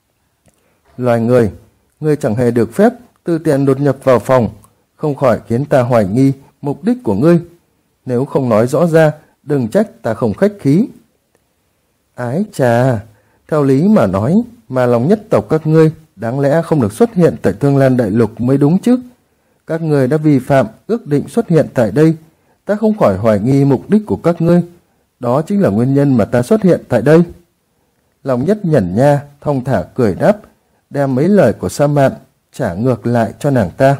Loài người, ngươi chẳng hề được phép tự tiện đột nhập vào phòng, không khỏi khiến ta hoài nghi mục đích của ngươi. Nếu không nói rõ ra, đừng trách ta không khách khí. Ái chà, theo lý mà nói, mà Long Nhất tộc các ngươi đáng lẽ không được xuất hiện tại Thương Lan Đại Lục mới đúng chứ. Các ngươi đã vi phạm ước định xuất hiện tại đây, ta không khỏi hoài nghi mục đích của các ngươi. Đó chính là nguyên nhân mà ta xuất hiện tại đây. Long Nhất nhẩn nha, thong thả cười đáp, đem mấy lời của Sa Mạn trả ngược lại cho nàng ta.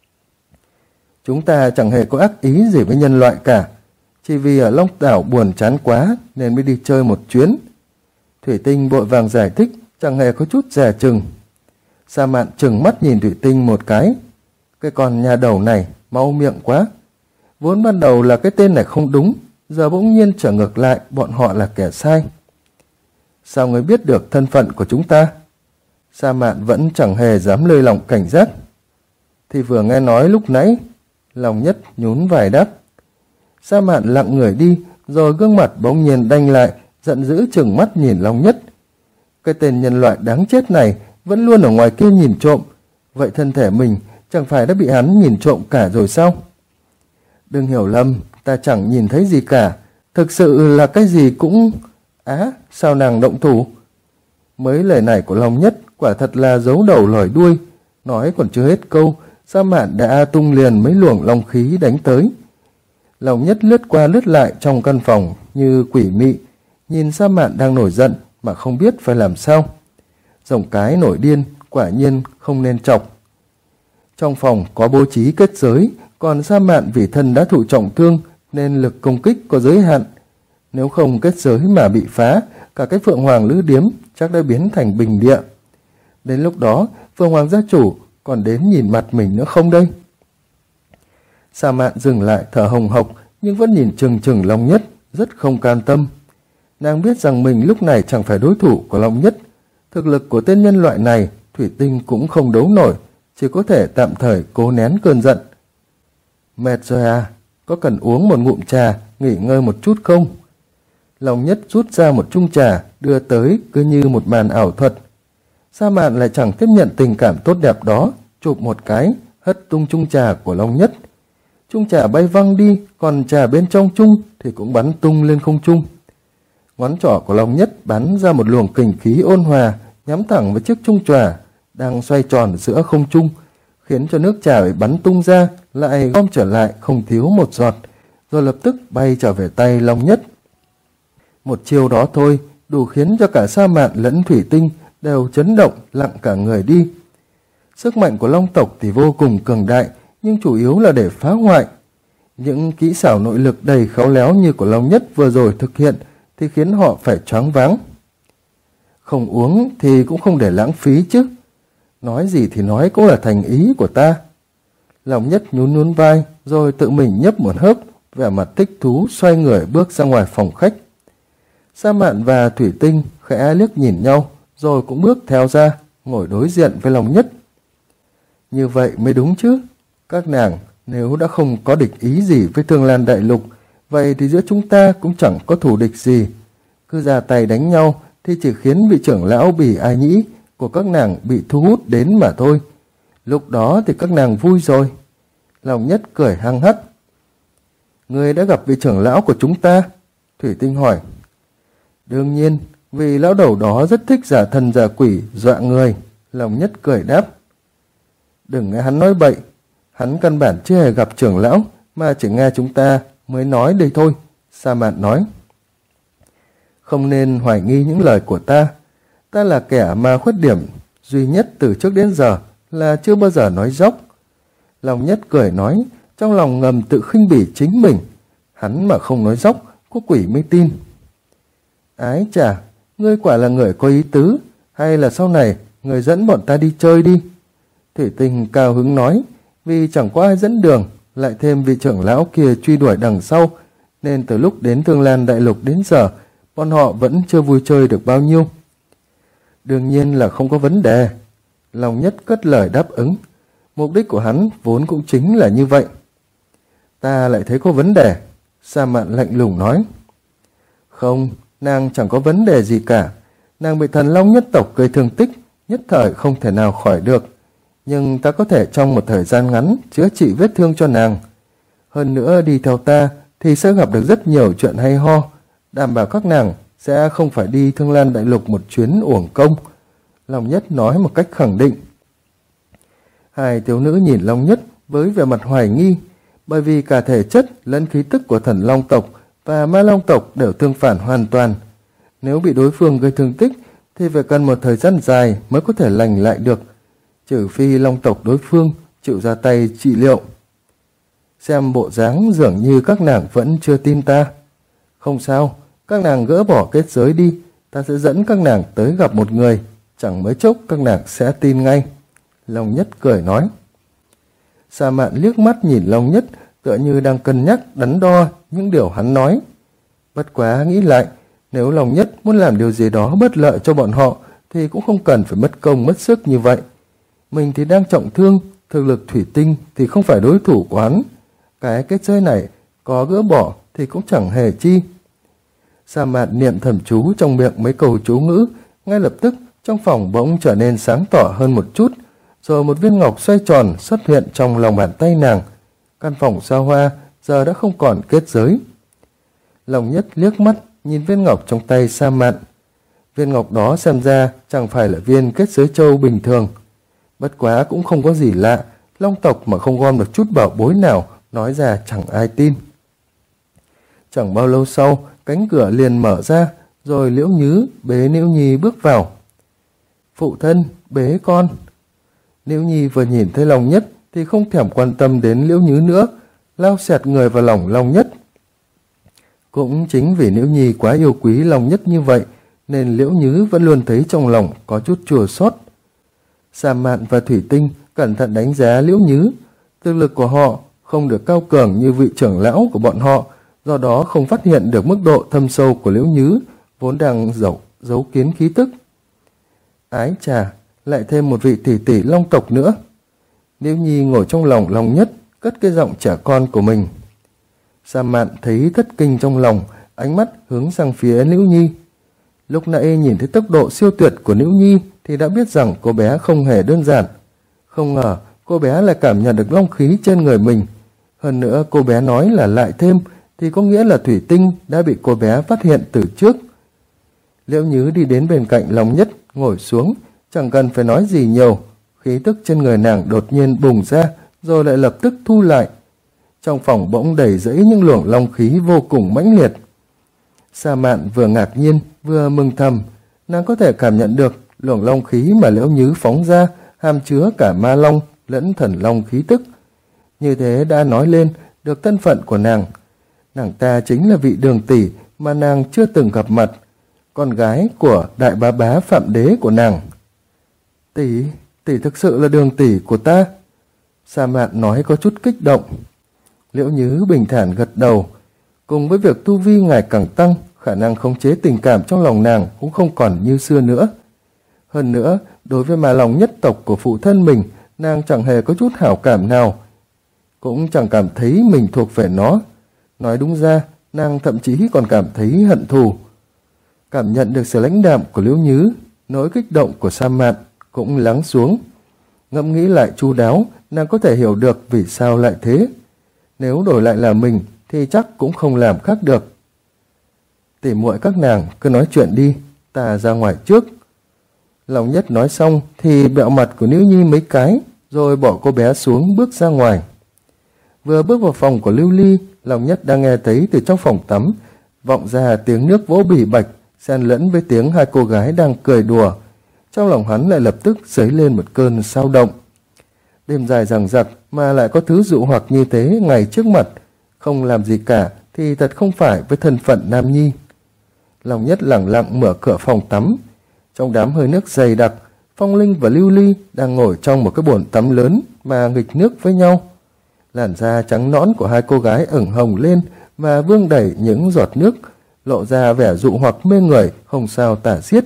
Chúng ta chẳng hề có ác ý gì với nhân loại cả, chỉ vì ở Long Đảo buồn chán quá nên mới đi chơi một chuyến. Thủy Tinh vội vàng giải thích, chẳng hề có chút dè chừng. Sa Mạn trừng mắt nhìn Thủy Tinh một cái. Cái con nhà đầu này mau miệng quá. Vốn ban đầu là cái tên này không đúng, giờ bỗng nhiên trở ngược lại bọn họ là kẻ sai. Sao ngươi biết được thân phận của chúng ta? Sa Mạn vẫn chẳng hề dám lơi lỏng cảnh giác. Thì vừa nghe nói lúc nãy. Long Nhất nhún vai đáp. Sa Mạn lặng người đi, rồi gương mặt bỗng nhiên đanh lại, giận dữ trừng mắt nhìn Long Nhất. Cái tên nhân loại đáng chết này vẫn luôn ở ngoài kia nhìn trộm. Vậy thân thể mình chẳng phải đã bị hắn nhìn trộm cả rồi sao? Đừng hiểu lầm, ta chẳng nhìn thấy gì cả. Thực sự là cái gì cũng... Á, sao nàng động thủ? Mấy lời này của Long Nhất quả thật là giấu đầu lòi đuôi. Nói còn chưa hết câu, Sa Mạn đã tung liền mấy luồng long khí đánh tới. Long Nhất lướt qua lướt lại trong căn phòng như quỷ mị, nhìn Sa Mạn đang nổi giận mà không biết phải làm sao. Rồng cái nổi điên, quả nhiên không nên chọc. Trong phòng có bố trí kết giới, còn Sa Mạn vì thân đã thụ trọng thương nên lực công kích có giới hạn. Nếu không kết giới mà bị phá, cả cái Phượng Hoàng Lữ Điếm chắc đã biến thành bình địa. Đến lúc đó, Phượng Hoàng gia chủ còn đến nhìn mặt mình nữa không đây? Sa Mạn dừng lại thở hồng hộc, nhưng vẫn nhìn chừng chừng Long Nhất, rất không cam tâm. Nàng biết rằng mình lúc này chẳng phải đối thủ của Long Nhất. Thực lực của tên nhân loại này, Thủy Tinh cũng không đấu nổi, chỉ có thể tạm thời cố nén cơn giận. Mệt rồi à? Có cần uống một ngụm trà, nghỉ ngơi một chút không? Long Nhất rút ra một chung trà, đưa tới cứ như một màn ảo thuật. Sa Mạn lại chẳng tiếp nhận tình cảm tốt đẹp đó, chụp một cái, hất tung chung trà của Long Nhất. Chung trà bay văng đi, còn trà bên trong chung thì cũng bắn tung lên không trung. Ngón trỏ của Long Nhất bắn ra một luồng kình khí ôn hòa, nhắm thẳng vào chiếc chung trà đang xoay tròn giữa không trung, khiến cho nước trà bị bắn tung ra, lại gom trở lại không thiếu một giọt, rồi lập tức bay trở về tay Long Nhất. Một chiêu đó thôi đủ khiến cho cả Sa Mạn lẫn Thủy Tinh đều chấn động, lặng cả người đi. Sức mạnh của Long tộc thì vô cùng cường đại, nhưng chủ yếu là để phá hoại. Những kỹ xảo nội lực đầy khéo léo như của Long Nhất vừa rồi thực hiện thì khiến họ phải choáng váng. Không uống thì cũng không để lãng phí chứ. Nói gì thì nói cũng là thành ý của ta. Long Nhất nhún nhún vai rồi tự mình nhấp một hớp, vẻ mặt thích thú xoay người bước ra ngoài phòng khách. Sa Mạn và Thủy Tinh khẽ liếc nhìn nhau rồi cũng bước theo ra, ngồi đối diện với Long Nhất. Như vậy mới đúng chứ. Các nàng nếu đã không có địch ý gì với Thương Lan Đại Lục, vậy thì giữa chúng ta cũng chẳng có thù địch gì. Cứ ra tay đánh nhau thì chỉ khiến vị trưởng lão Bỉ Ai Nhĩ của các nàng bị thu hút đến mà thôi. Lúc đó thì các nàng vui rồi. Long Nhất cười hăng hắc. Ngươi đã gặp vị trưởng lão của chúng ta? Thủy Tinh hỏi. Đương nhiên, vì lão đầu đó rất thích giả thần giả quỷ dọa người. Long Nhất cười đáp. Đừng nghe hắn nói bậy. Hắn căn bản chưa hề gặp trưởng lão, mà chỉ nghe chúng ta mới nói đây thôi. Sa Mạn nói. Không nên hoài nghi những lời của ta. Ta là kẻ mà khuyết điểm duy nhất từ trước đến giờ là chưa bao giờ nói dóc. Long Nhất cười nói, trong lòng ngầm tự khinh bỉ chính mình. Hắn mà không nói dóc, có quỷ mới tin. Ái chà, ngươi quả là người có ý tứ, hay là sau này người dẫn bọn ta đi chơi đi? Thủy Tinh cao hứng nói, vì chẳng có ai dẫn đường, lại thêm vị trưởng lão kia truy đuổi đằng sau, nên từ lúc đến Thương Lan Đại Lục đến giờ, bọn họ vẫn chưa vui chơi được bao nhiêu. Đương nhiên là không có vấn đề. Long Nhất cất lời đáp ứng. Mục đích của hắn vốn cũng chính là như vậy. Ta lại thấy có vấn đề. Sa Mạn lạnh lùng nói. Không, nàng chẳng có vấn đề gì cả. Nàng bị thần Long nhất tộc gây thương tích, nhất thời không thể nào khỏi được. Nhưng ta có thể trong một thời gian ngắn chữa trị vết thương cho nàng. Hơn nữa đi theo ta thì sẽ gặp được rất nhiều chuyện hay ho. Đảm bảo các nàng sẽ không phải đi Thương Lan Đại Lục một chuyến uổng công. Long Nhất nói một cách khẳng định. Hai thiếu nữ nhìn Long Nhất với vẻ mặt hoài nghi, bởi vì cả thể chất lẫn khí tức của thần Long tộc và Ma Long tộc đều tương phản hoàn toàn. Nếu bị đối phương gây thương tích thì phải cần một thời gian dài mới có thể lành lại được, trừ phi Long tộc đối phương chịu ra tay trị liệu. Xem bộ dáng dường như các nàng vẫn chưa tin ta. Không sao, các nàng gỡ bỏ kết giới đi, ta sẽ dẫn các nàng tới gặp một người, chẳng mấy chốc các nàng sẽ tin ngay. Long Nhất cười nói. Sa Mạn liếc mắt nhìn Long Nhất, tựa như đang cân nhắc đắn đo những điều hắn nói. Bất quá nghĩ lại, nếu Long Nhất muốn làm điều gì đó bất lợi cho bọn họ thì cũng không cần phải mất công mất sức như vậy. Mình thì đang trọng thương, thực lực Thủy Tinh thì không phải đối thủ của hắn. Cái kết giới này có gỡ bỏ thì cũng chẳng hề chi. Sa Mạn niệm thầm chú trong miệng mấy câu chú ngữ, ngay lập tức trong phòng bỗng trở nên sáng tỏ hơn một chút, rồi một viên ngọc xoay tròn xuất hiện trong lòng bàn tay nàng. Căn phòng xa hoa giờ đã không còn kết giới. Long Nhất liếc mắt nhìn viên ngọc trong tay Sa Mạn. Viên ngọc đó xem ra chẳng phải là viên kết giới châu bình thường. Bất quá cũng không có gì lạ, Long tộc mà không gom được chút bảo bối nào nói ra chẳng ai tin. Chẳng bao lâu sau, cánh cửa liền mở ra, rồi Liễu Nhứ bế Liễu Nhi bước vào. Phụ thân, bế con. Liễu Nhi vừa nhìn thấy Long Nhất thì không thèm quan tâm đến Liễu Nhứ nữa, lao xẹt người vào lòng Long Nhất. Cũng chính vì Liễu Nhi quá yêu quý Long Nhất như vậy, nên Liễu Nhứ vẫn luôn thấy trong lòng có chút chua xót. Sa Mạn và Thủy Tinh cẩn thận đánh giá Liễu Nhứ. Thực lực của họ không được cao cường như vị trưởng lão của bọn họ, do đó không phát hiện được mức độ thâm sâu của Liễu Nhứ, vốn đang giấu kín khí tức. Ái chà, lại thêm một vị tỷ tỷ Long tộc nữa. Liễu Nhi ngồi trong lòng Long Nhất, cất cái giọng trẻ con của mình. Sa Mạn thấy thất kinh trong lòng, ánh mắt hướng sang phía Liễu Nhi. Lúc nãy nhìn thấy tốc độ siêu tuyệt của Liễu Nhi thì đã biết rằng cô bé không hề đơn giản. Không ngờ cô bé lại cảm nhận được long khí trên người mình. Hơn nữa cô bé nói là lại thêm thì có nghĩa là Thủy Tinh đã bị cô bé phát hiện từ trước, Liễu Nhứ đi đến bên cạnh Long Nhất, ngồi xuống, chẳng cần phải nói gì nhiều. Khí tức trên người nàng đột nhiên bùng ra, rồi lại lập tức thu lại. Trong phòng bỗng đầy rẫy những luồng long khí vô cùng mãnh liệt. Sa Mạn vừa ngạc nhiên, vừa mừng thầm. Nàng có thể cảm nhận được luồng long khí mà Liễu Nhứ phóng ra hàm chứa cả ma long lẫn thần long khí tức. Như thế đã nói lên được thân phận của nàng. Nàng ta chính là vị Đường tỷ mà nàng chưa từng gặp mặt, con gái của đại bá bá Phạm Đế của nàng. Tỷ thực sự là Đường tỷ của ta. Sa Mạn nói có chút kích động. Liễu Nhứ bình thản gật đầu. Cùng với việc tu vi ngày càng tăng, khả năng khống chế tình cảm trong lòng nàng cũng không còn như xưa nữa. Hơn nữa, đối với ma long nhất tộc của phụ thân mình, nàng chẳng hề có chút hảo cảm nào, cũng chẳng cảm thấy mình thuộc về nó. Nói đúng ra, nàng thậm chí còn cảm thấy hận thù. Cảm nhận được sự lãnh đạm của Liễu Nhứ, nỗi kích động của Sa Mạn cũng lắng xuống. Ngẫm nghĩ lại chu đáo, nàng có thể hiểu được vì sao lại thế. Nếu đổi lại là mình thì chắc cũng không làm khác được. Tỉ muội các nàng cứ nói chuyện đi, ta ra ngoài trước. Long Nhất nói xong thì bẹo mặt của Nữ Nhi mấy cái, rồi bỏ cô bé xuống bước ra ngoài. Vừa bước vào phòng của Lưu Ly, Long Nhất đang nghe thấy từ trong phòng tắm vọng ra tiếng nước vỗ bỉ bạch, xen lẫn với tiếng hai cô gái đang cười đùa. Trong lòng hắn lại lập tức dấy lên một cơn sao động. Đêm dài dằng dặc mà lại có thứ dụ hoặc như thế ngay trước mặt, không làm gì cả thì thật không phải với thân phận nam nhi. Long Nhất lẳng lặng mở cửa phòng tắm. Trong đám hơi nước dày đặc, Phong Linh và Lưu Ly đang ngồi trong một cái bồn tắm lớn mà nghịch nước với nhau. Làn da trắng nõn của hai cô gái ửng hồng lên và vương đẩy những giọt nước, lộ ra vẻ dụ hoặc mê người không sao tả xiết.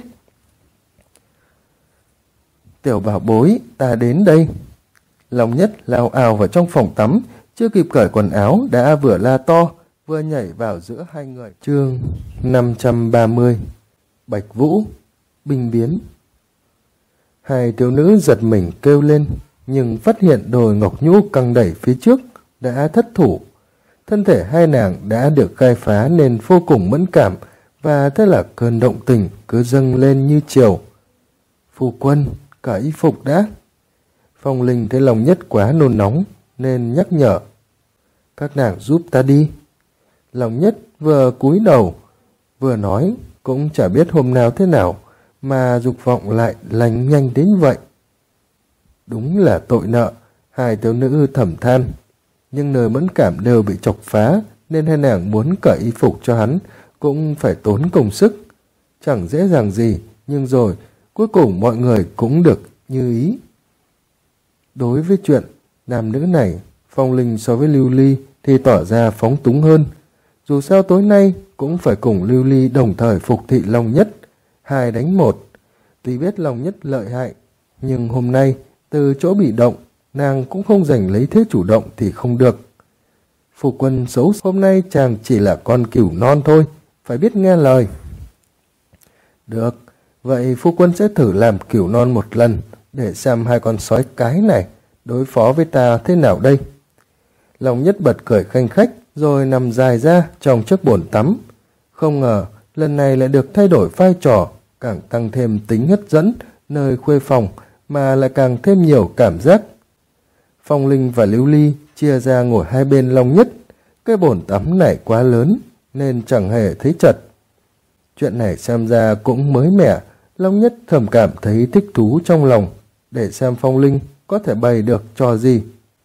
Tiểu bảo bối, ta đến đây. Long Nhất lao ào vào trong phòng tắm, chưa kịp cởi quần áo đã vừa la to, vừa nhảy vào giữa hai người. Chương 530 Bạch Vũ Binh biến. Hai thiếu nữ giật mình kêu lên, nhưng phát hiện đồi ngọc nhũ căng đẩy phía trước đã thất thủ. Thân thể hai nàng đã được khai phá nên vô cùng mẫn cảm, và thế là cơn động tình cứ dâng lên như chiều. Phu quân, cởi y phục đã. Phong Linh thấy Long Nhất quá nôn nóng nên nhắc nhở. Các nàng giúp ta đi. Long Nhất vừa cúi đầu vừa nói, cũng chả biết hôm nào thế nào mà dục vọng lại lành nhanh đến vậy. Đúng là tội nợ, hai thiếu nữ thầm than. Nhưng nơi mẫn cảm đều bị chọc phá, nên hai nàng muốn cởi y phục cho hắn cũng phải tốn công sức. Chẳng dễ dàng gì, nhưng rồi cuối cùng mọi người cũng được như ý. Đối với chuyện nam nữ này, Phong Linh so với Lưu Ly thì tỏ ra phóng túng hơn. Dù sao tối nay cũng phải cùng Lưu Ly đồng thời phục thị Long Nhất, 2 đánh 1. Tuy biết Long Nhất lợi hại, nhưng hôm nay từ chỗ bị động, nàng cũng không giành lấy thế chủ động thì không được. Phu quân xấu, hôm nay chàng chỉ là con cừu non thôi, phải biết nghe lời. Được, vậy phu quân sẽ thử làm cừu non một lần, để xem hai con sói cái này đối phó với ta thế nào đây. Long Nhất bật cười khanh khách, rồi nằm dài ra trong chiếc bồn tắm. Không ngờ lần này lại được thay đổi vai trò, càng tăng thêm tính hấp dẫn nơi khuê phòng, mà lại càng thêm nhiều cảm giác. Phong Linh và Lưu Ly chia ra ngồi hai bên Long Nhất. Cái bồn tắm này quá lớn nên chẳng hề thấy chật. Chuyện này xem ra cũng mới mẻ. Long Nhất thầm cảm thấy thích thú trong lòng, để xem Phong Linh có thể bày được trò gì.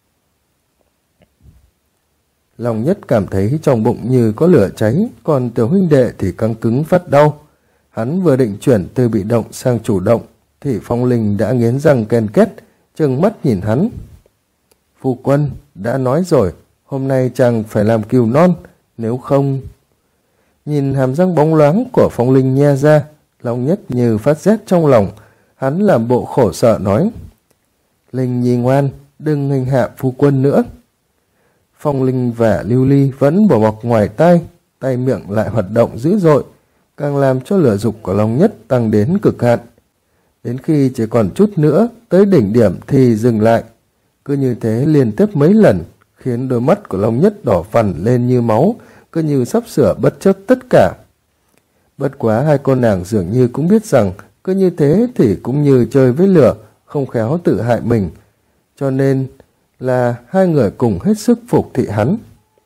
Long Nhất cảm thấy trong bụng như có lửa cháy, còn tiểu huynh đệ thì căng cứng phát đau. Hắn vừa định chuyển từ bị động sang chủ động, thì Phong Linh đã nghiến răng ken két, trừng mắt nhìn hắn. Phu quân, đã nói rồi, hôm nay chàng phải làm cừu non, nếu không... Nhìn hàm răng bóng loáng của Phong Linh nhe ra, Long Nhất như phát rét trong lòng. Hắn làm bộ khổ sở nói. Linh nhi ngoan, đừng nghênh hạ phu quân nữa. Phong Linh và Lưu Ly vẫn bỏ bọc ngoài tay miệng lại hoạt động dữ dội, càng làm cho lửa dục của Long Nhất tăng đến cực hạn. Đến khi chỉ còn chút nữa tới đỉnh điểm thì dừng lại. Cứ như thế liên tiếp mấy lần, khiến đôi mắt của Long Nhất đỏ phằn lên như máu, cứ như sắp sửa bất chấp tất cả. Bất quá hai cô nàng dường như cũng biết rằng cứ như thế thì cũng như chơi với lửa, không khéo tự hại mình, cho nên là hai người cùng hết sức phục thị hắn.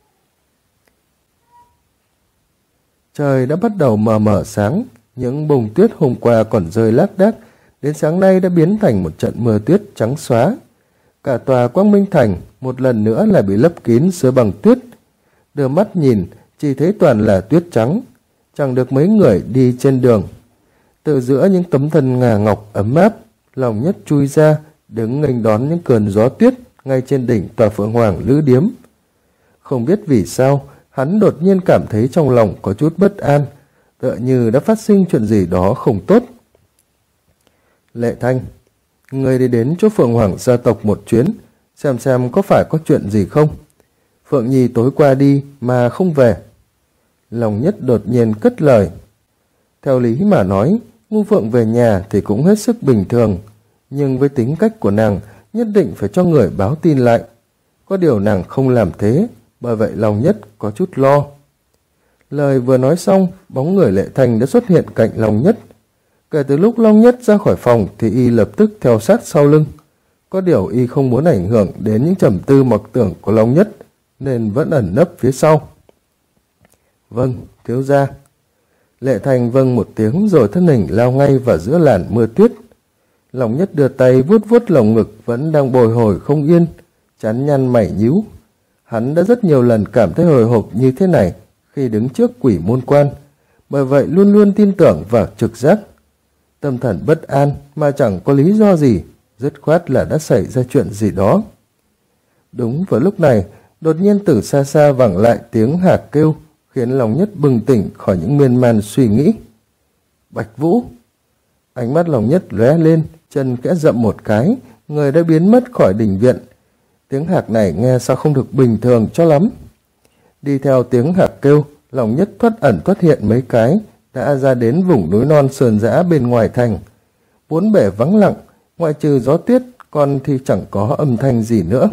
Trời đã bắt đầu mờ mờ sáng, những bông tuyết hôm qua còn rơi lác đác, đến sáng nay đã biến thành một trận mưa tuyết trắng xóa. Cả tòa Quang Minh Thành một lần nữa lại bị lấp kín dưới bằng tuyết. Đưa mắt nhìn, chỉ thấy toàn là tuyết trắng, chẳng được mấy người đi trên đường. Từ giữa những tấm thân ngà ngọc ấm áp, Lòng Nhất chui ra, đứng nghênh đón những cơn gió tuyết ngay trên đỉnh tòa Phượng Hoàng Lữ Điếm. Không biết vì sao, hắn đột nhiên cảm thấy trong lòng có chút bất an, tựa như đã phát sinh chuyện gì đó không tốt. Lệ Thanh, người đi đến chỗ Phượng Hoàng gia tộc một chuyến, xem có phải có chuyện gì không? Phượng Nhi tối qua đi mà không về. Lòng Nhất đột nhiên cất lời. Theo lý mà nói, Ngu Phượng về nhà thì cũng hết sức bình thường, nhưng với tính cách của nàng nhất định phải cho người báo tin lại. Có điều nàng không làm thế, bởi vậy Lòng Nhất có chút lo. Lời vừa nói xong, bóng người Lệ Thanh đã xuất hiện cạnh Lòng Nhất. Kể từ lúc Long Nhất ra khỏi phòng thì y lập tức theo sát sau lưng. Có điều y không muốn ảnh hưởng đến những trầm tư mặc tưởng của Long Nhất, nên vẫn ẩn nấp phía sau. Vâng, thiếu gia. Lệ Thanh vâng một tiếng rồi thân hình lao ngay vào giữa làn mưa tuyết. Long Nhất đưa tay vuốt vuốt lồng ngực vẫn đang bồi hồi không yên, trán nhăn mày nhíu. Hắn đã rất nhiều lần cảm thấy hồi hộp như thế này khi đứng trước Quỷ Môn Quan, bởi vậy luôn luôn tin tưởng vào trực giác. Tâm thần bất an mà chẳng có lý do gì, dứt khoát là đã xảy ra chuyện gì đó. Đúng vào lúc này, đột nhiên từ xa xa vẳng lại tiếng hạc kêu, khiến Lòng Nhất bừng tỉnh khỏi những miên man suy nghĩ. Bạch Vũ! Ánh mắt Lòng Nhất lóe lên, chân kẽ dậm một cái, người đã biến mất khỏi đình viện. Tiếng hạc này nghe sao không được bình thường cho lắm. Đi theo tiếng hạc kêu, Lòng Nhất thoát ẩn thoát hiện mấy cái, đã ra đến vùng núi non sườn rã bên ngoài thành. Bốn bể vắng lặng, ngoại trừ gió tuyết, còn thì chẳng có âm thanh gì nữa.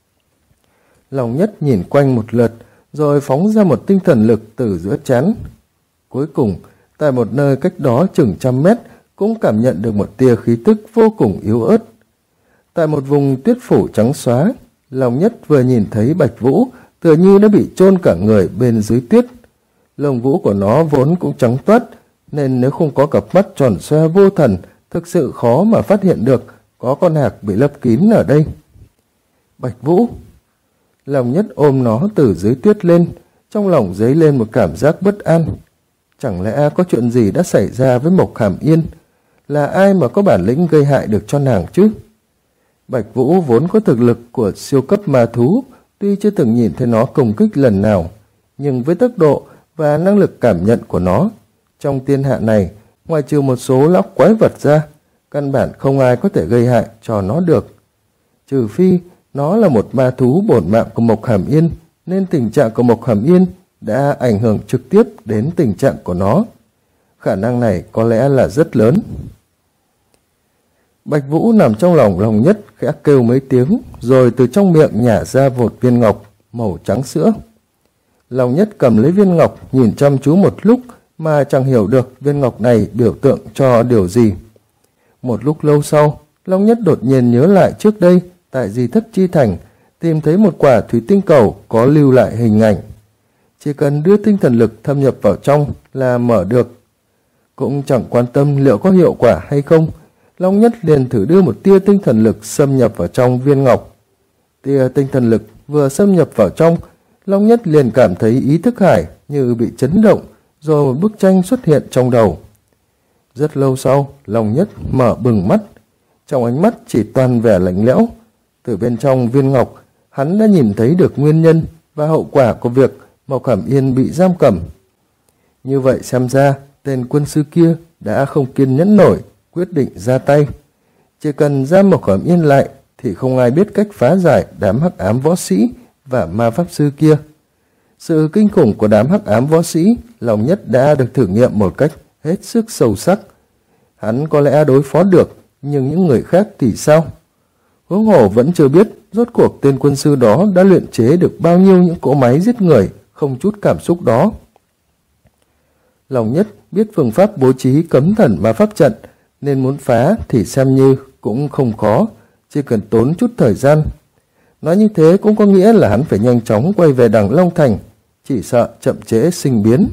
Lòng Nhất nhìn quanh một lượt, rồi phóng ra một tinh thần lực từ giữa trán. Cuối cùng, tại một nơi cách đó chừng 100 mét, cũng cảm nhận được một tia khí tức vô cùng yếu ớt. Tại một vùng tuyết phủ trắng xóa, Lòng Nhất vừa nhìn thấy Bạch Vũ, tựa như đã bị chôn cả người bên dưới tuyết. Lông vũ của nó vốn cũng trắng toát, nên nếu không có cặp mắt tròn xoe vô thần, thực sự khó mà phát hiện được có con hạc bị lấp kín ở đây. Bạch Vũ! Lòng Nhất ôm nó từ dưới tuyết lên, trong lòng dấy lên một cảm giác bất an. Chẳng lẽ có chuyện gì đã xảy ra với Mộc Hàm Yên? Là ai mà có bản lĩnh gây hại được cho nàng chứ? Bạch Vũ vốn có thực lực của siêu cấp ma thú, tuy chưa từng nhìn thấy nó công kích lần nào, nhưng với tốc độ và năng lực cảm nhận của nó, trong thiên hạ này, ngoài trừ một số lão quái vật ra, căn bản không ai có thể gây hại cho nó được. Trừ phi nó là một ma thú bổn mạng của Mộc Hàm Yên, nên tình trạng của Mộc Hàm Yên đã ảnh hưởng trực tiếp đến tình trạng của nó. Khả năng này có lẽ là rất lớn. Bạch Vũ nằm trong lòng Lòng Nhất khẽ kêu mấy tiếng, rồi từ trong miệng nhả ra một viên ngọc màu trắng sữa. Lòng Nhất cầm lấy viên ngọc, nhìn chăm chú một lúc mà chẳng hiểu được viên ngọc này biểu tượng cho điều gì. Một lúc lâu sau, Long Nhất đột nhiên nhớ lại trước đây tại Di Thất Chi Thành tìm thấy một quả thủy tinh cầu có lưu lại hình ảnh. Chỉ cần đưa tinh thần lực thâm nhập vào trong là mở được. Cũng chẳng quan tâm liệu có hiệu quả hay không, Long Nhất liền thử đưa một tia tinh thần lực xâm nhập vào trong viên ngọc. Tia tinh thần lực vừa xâm nhập vào trong, Long Nhất liền cảm thấy ý thức hải như bị chấn động, rồi một bức tranh xuất hiện trong đầu. Rất lâu sau, Long Nhất mở bừng mắt, trong ánh mắt chỉ toàn vẻ lạnh lẽo. Từ bên trong viên ngọc, hắn đã nhìn thấy được nguyên nhân và hậu quả của việc Mộc Hàm Yên bị giam cầm. Như vậy xem ra, tên quân sư kia đã không kiên nhẫn nổi, quyết định ra tay. Chỉ cần giam Mộc Hàm Yên lại thì không ai biết cách phá giải đám hắc ám võ sĩ và ma pháp sư kia. Sự kinh khủng của đám hắc ám võ sĩ, Lòng Nhất đã được thử nghiệm một cách hết sức sâu sắc. Hắn có lẽ đối phó được, nhưng những người khác thì sao? Huống hồ vẫn chưa biết rốt cuộc tên quân sư đó đã luyện chế được bao nhiêu những cỗ máy giết người không chút cảm xúc đó. Lòng Nhất biết phương pháp bố trí cấm thần ma pháp trận, nên muốn phá thì xem như cũng không khó, chỉ cần tốn chút thời gian. Nói như thế cũng có nghĩa là hắn phải nhanh chóng quay về Đằng Long Thành, chỉ sợ chậm trễ sinh biến.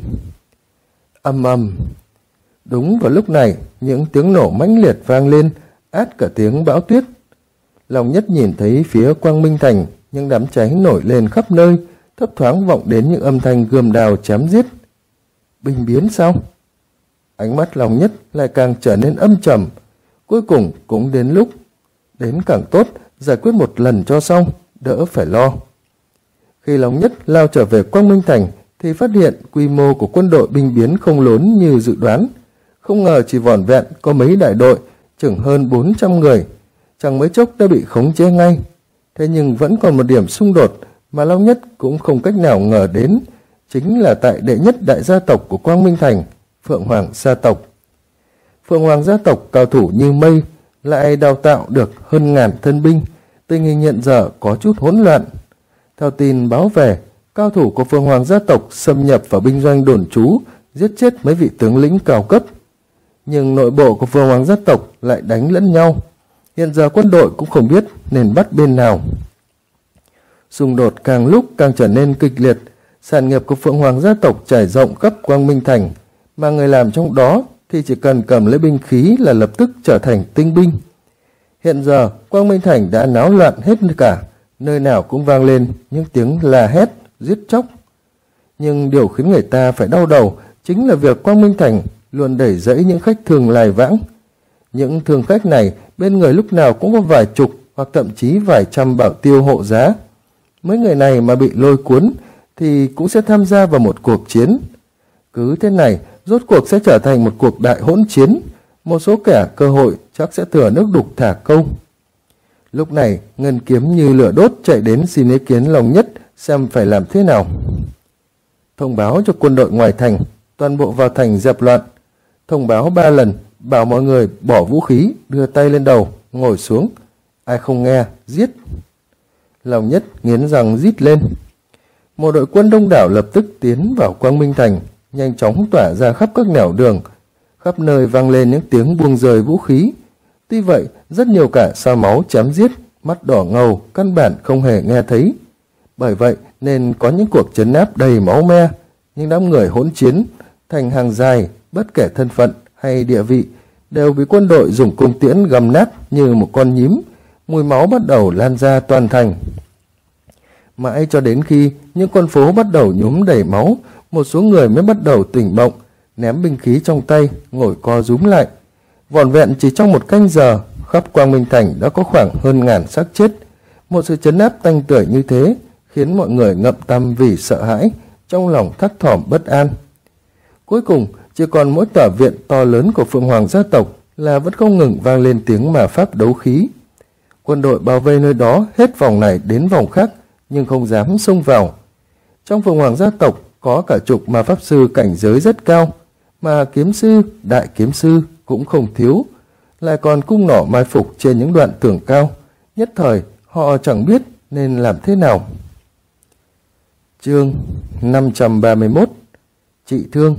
Ầm ầm. Đúng vào lúc này, những tiếng nổ mãnh liệt vang lên, át cả tiếng bão tuyết. Long Nhất nhìn thấy phía Quang Minh Thành, những đám cháy nổi lên khắp nơi, thấp thoáng vọng đến những âm thanh gươm đào chém giết. Binh biến sao? Ánh mắt Long Nhất lại càng trở nên âm trầm. Cuối cùng cũng đến lúc, đến càng tốt, giải quyết một lần cho xong, đỡ phải lo. Khi Long Nhất lao trở về Quang Minh Thành thì phát hiện quy mô của quân đội binh biến không lớn như dự đoán. Không ngờ chỉ vỏn vẹn có mấy đại đội, chừng hơn 400 người, chẳng mấy chốc đã bị khống chế ngay. Thế nhưng vẫn còn một điểm xung đột mà Long Nhất cũng không cách nào ngờ đến, chính là tại đệ nhất đại gia tộc của Quang Minh Thành, Phượng Hoàng gia tộc. Phượng Hoàng gia tộc cao thủ như mây, lại đào tạo được hơn ngàn thân binh, tình hình hiện giờ có chút hỗn loạn. Theo tin báo về, cao thủ của Phượng Hoàng gia tộc xâm nhập vào binh doanh đồn trú, giết chết mấy vị tướng lĩnh cao cấp. Nhưng nội bộ của Phượng Hoàng gia tộc lại đánh lẫn nhau. Hiện giờ quân đội cũng không biết nên bắt bên nào. Xung đột càng lúc càng trở nên kịch liệt, sản nghiệp của Phượng Hoàng gia tộc trải rộng khắp Quang Minh Thành, mà người làm trong đó thì chỉ cần cầm lấy binh khí là lập tức trở thành tinh binh. Hiện giờ Quang Minh Thành đã náo loạn hết cả, nơi nào cũng vang lên những tiếng la hét, giết chóc. Nhưng điều khiến người ta phải đau đầu chính là việc Quang Minh Thành luôn đẩy dẫy những khách thường lai vãng. Những thương khách này bên người lúc nào cũng có vài chục hoặc thậm chí vài trăm bảo tiêu hộ giá. Mấy người này mà bị lôi cuốn thì cũng sẽ tham gia vào một cuộc chiến. Cứ thế này, rốt cuộc sẽ trở thành một cuộc đại hỗn chiến. Một số kẻ cơ hội chắc sẽ thừa nước đục thả câu. Lúc này, Ngân Kiếm như lửa đốt chạy đến xin ý kiến Long Nhất xem phải làm thế nào. Thông báo cho quân đội ngoài thành, toàn bộ vào thành dẹp loạn. Thông báo 3 lần, bảo mọi người bỏ vũ khí, đưa tay lên đầu, ngồi xuống. Ai không nghe, giết. Long Nhất nghiến răng rít lên. Một đội quân đông đảo lập tức tiến vào Quang Minh Thành, nhanh chóng tỏa ra khắp các nẻo đường. Khắp nơi vang lên những tiếng buông rơi vũ khí. Tuy vậy, rất nhiều cả sa máu chém giết, mắt đỏ ngầu, căn bản không hề nghe thấy. Bởi vậy nên có những cuộc trấn áp đầy máu me, những đám người hỗn chiến, thành hàng dài, bất kể thân phận hay địa vị, đều bị quân đội dùng cung tiễn găm nát như một con nhím, mùi máu bắt đầu lan ra toàn thành. Mãi cho đến khi những con phố bắt đầu nhuốm đầy máu, một số người mới bắt đầu tỉnh mộng, ném binh khí trong tay, ngồi co rúm lại. Vỏn vẹn chỉ trong một canh giờ, khắp Quang Minh Thành đã có khoảng hơn ngàn xác chết. Một sự trấn áp tanh tưởi như thế khiến mọi người ngậm tăm vì sợ hãi, trong lòng thắt thỏm bất an. Cuối cùng, chỉ còn mỗi tòa viện to lớn của Phượng Hoàng gia tộc là vẫn không ngừng vang lên tiếng mà pháp đấu khí. Quân đội bao vây nơi đó hết vòng này đến vòng khác, nhưng không dám xông vào. Trong Phượng Hoàng gia tộc có cả chục ma pháp sư cảnh giới rất cao, mà kiếm sư, đại kiếm sư cũng không thiếu, lại còn cung nỏ mai phục trên những đoạn tường cao. Nhất thời họ chẳng biết nên làm thế nào. Chương 531 Trị thương.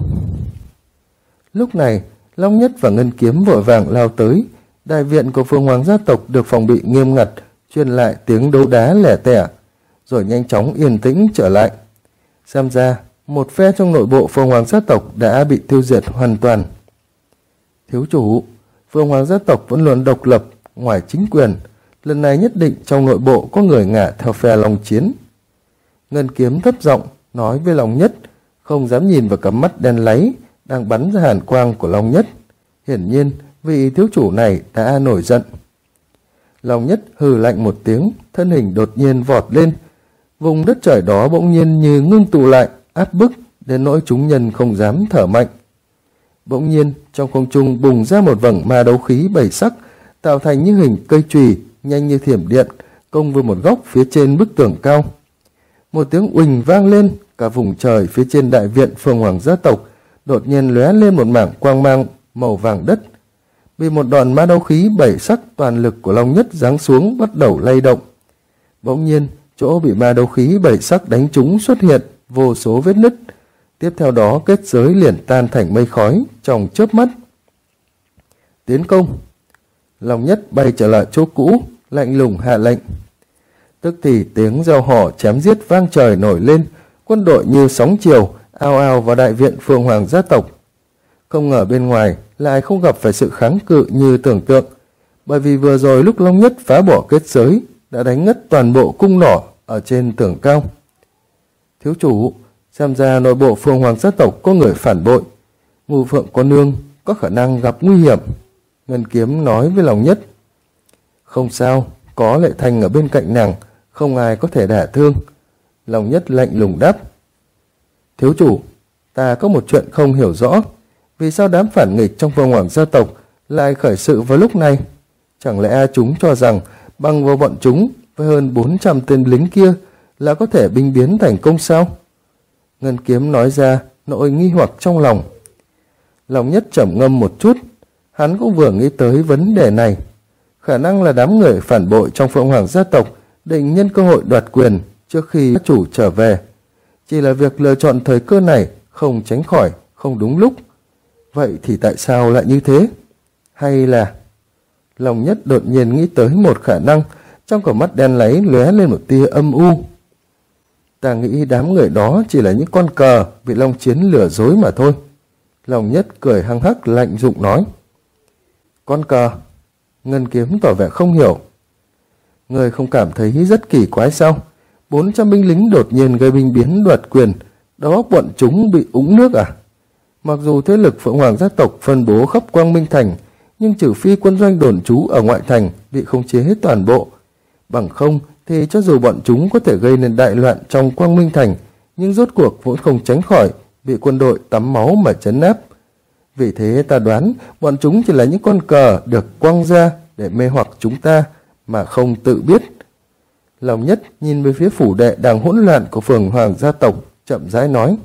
Lúc này, Long Nhất và Ngân Kiếm vội vàng lao tới. Đại viện của Phượng Hoàng gia tộc được phòng bị nghiêm ngặt, truyền lại tiếng đấu đá lẻ tẻ, rồi nhanh chóng yên tĩnh trở lại. Xem ra, một phe trong nội bộ Phượng Hoàng gia tộc đã bị tiêu diệt hoàn toàn. Thiếu chủ, Phượng Hoàng gia tộc vẫn luôn độc lập, ngoài chính quyền. Lần này nhất định trong nội bộ có người ngả theo phe Long Chiến. Ngân Kiếm thấp giọng nói với Long Nhất, không dám nhìn vào cặp mắt đen láy đang bắn ra hàn quang của Long Nhất. Hiển nhiên, vị thiếu chủ này đã nổi giận. Long Nhất hừ lạnh một tiếng, thân hình đột nhiên vọt lên. Vùng đất trời đó bỗng nhiên như ngưng tụ lại, áp bức đến nỗi chúng nhân không dám thở mạnh. Bỗng nhiên, trong không trung bùng ra một vầng ma đấu khí bảy sắc, tạo thành như hình cây chùy, nhanh như thiểm điện, công với một góc phía trên bức tường cao. Một tiếng uỳnh vang lên, cả vùng trời phía trên đại viện Phượng Hoàng gia tộc đột nhiên lóe lên một mảng quang mang màu vàng đất. Bị một đòn ma đấu khí bảy sắc toàn lực của Long Nhất giáng xuống bắt đầu lay động. Bỗng nhiên, chỗ bị ma đấu khí bảy sắc đánh trúng xuất hiện vô số vết nứt. Tiếp theo đó kết giới liền tan thành mây khói trong chớp mắt. Tiến công! Long Nhất bay trở lại chỗ cũ, lạnh lùng hạ lệnh. Tức thì tiếng reo hò chém giết vang trời nổi lên, quân đội như sóng chiều ào ào vào đại viện Phượng Hoàng gia tộc. Không ngờ bên ngoài lại không gặp phải sự kháng cự như tưởng tượng, bởi vì vừa rồi lúc Long Nhất phá bỏ kết giới đã đánh ngất toàn bộ cung nỏ ở trên tường cao. Thiếu chủ, xem ra nội bộ Phượng Hoàng gia tộc có người phản bội, Ngũ Phượng cô nương có khả năng gặp nguy hiểm. Ngân Kiếm nói với Long Nhất. Không sao, có Lệ Thanh ở bên cạnh nàng, không ai có thể đả thương. Long Nhất lạnh lùng đáp. Thiếu chủ, ta có một chuyện không hiểu rõ, vì sao đám phản nghịch trong Phượng Hoàng gia tộc lại khởi sự vào lúc này? Chẳng lẽ chúng cho rằng bằng vào bọn chúng với hơn 400 tên lính kia là có thể binh biến thành công sao? Ngân Kiếm nói ra nỗi nghi hoặc trong lòng. Long Nhất trầm ngâm một chút, hắn cũng vừa nghĩ tới vấn đề này. Khả năng là đám người phản bội trong Phượng Hoàng gia tộc định nhân cơ hội đoạt quyền trước khi chủ trở về. Chỉ là việc lựa chọn thời cơ này không tránh khỏi, không đúng lúc. Vậy thì tại sao lại như thế? Hay là... Long Nhất đột nhiên nghĩ tới một khả năng, trong cặp mắt đen láy lóe lên một tia âm u. Ta nghĩ đám người đó chỉ là những con cờ bị Long Chiến lừa dối mà thôi. Long Nhất cười hăng hắc lạnh giọng nói. Con cờ? Ngân Kiếm tỏ vẻ không hiểu. Người không cảm thấy rất kỳ quái sao? 400 binh lính đột nhiên gây binh biến đoạt quyền, đó bọn chúng bị úng nước à? Mặc dù thế lực Phượng Hoàng gia tộc phân bố khắp Quang Minh Thành, nhưng trừ phi quân doanh đồn trú ở ngoại thành bị khống chế hết toàn bộ. Bằng không thì cho dù bọn chúng có thể gây nên đại loạn trong Quang Minh Thành, nhưng rốt cuộc vẫn không tránh khỏi bị quân đội tắm máu mà trấn áp. Vì thế ta đoán bọn chúng chỉ là những con cờ được quăng ra để mê hoặc chúng ta mà không tự biết. Long Nhất nhìn về phía phủ đệ đang hỗn loạn của Phượng Hoàng gia tộc, chậm rãi nói.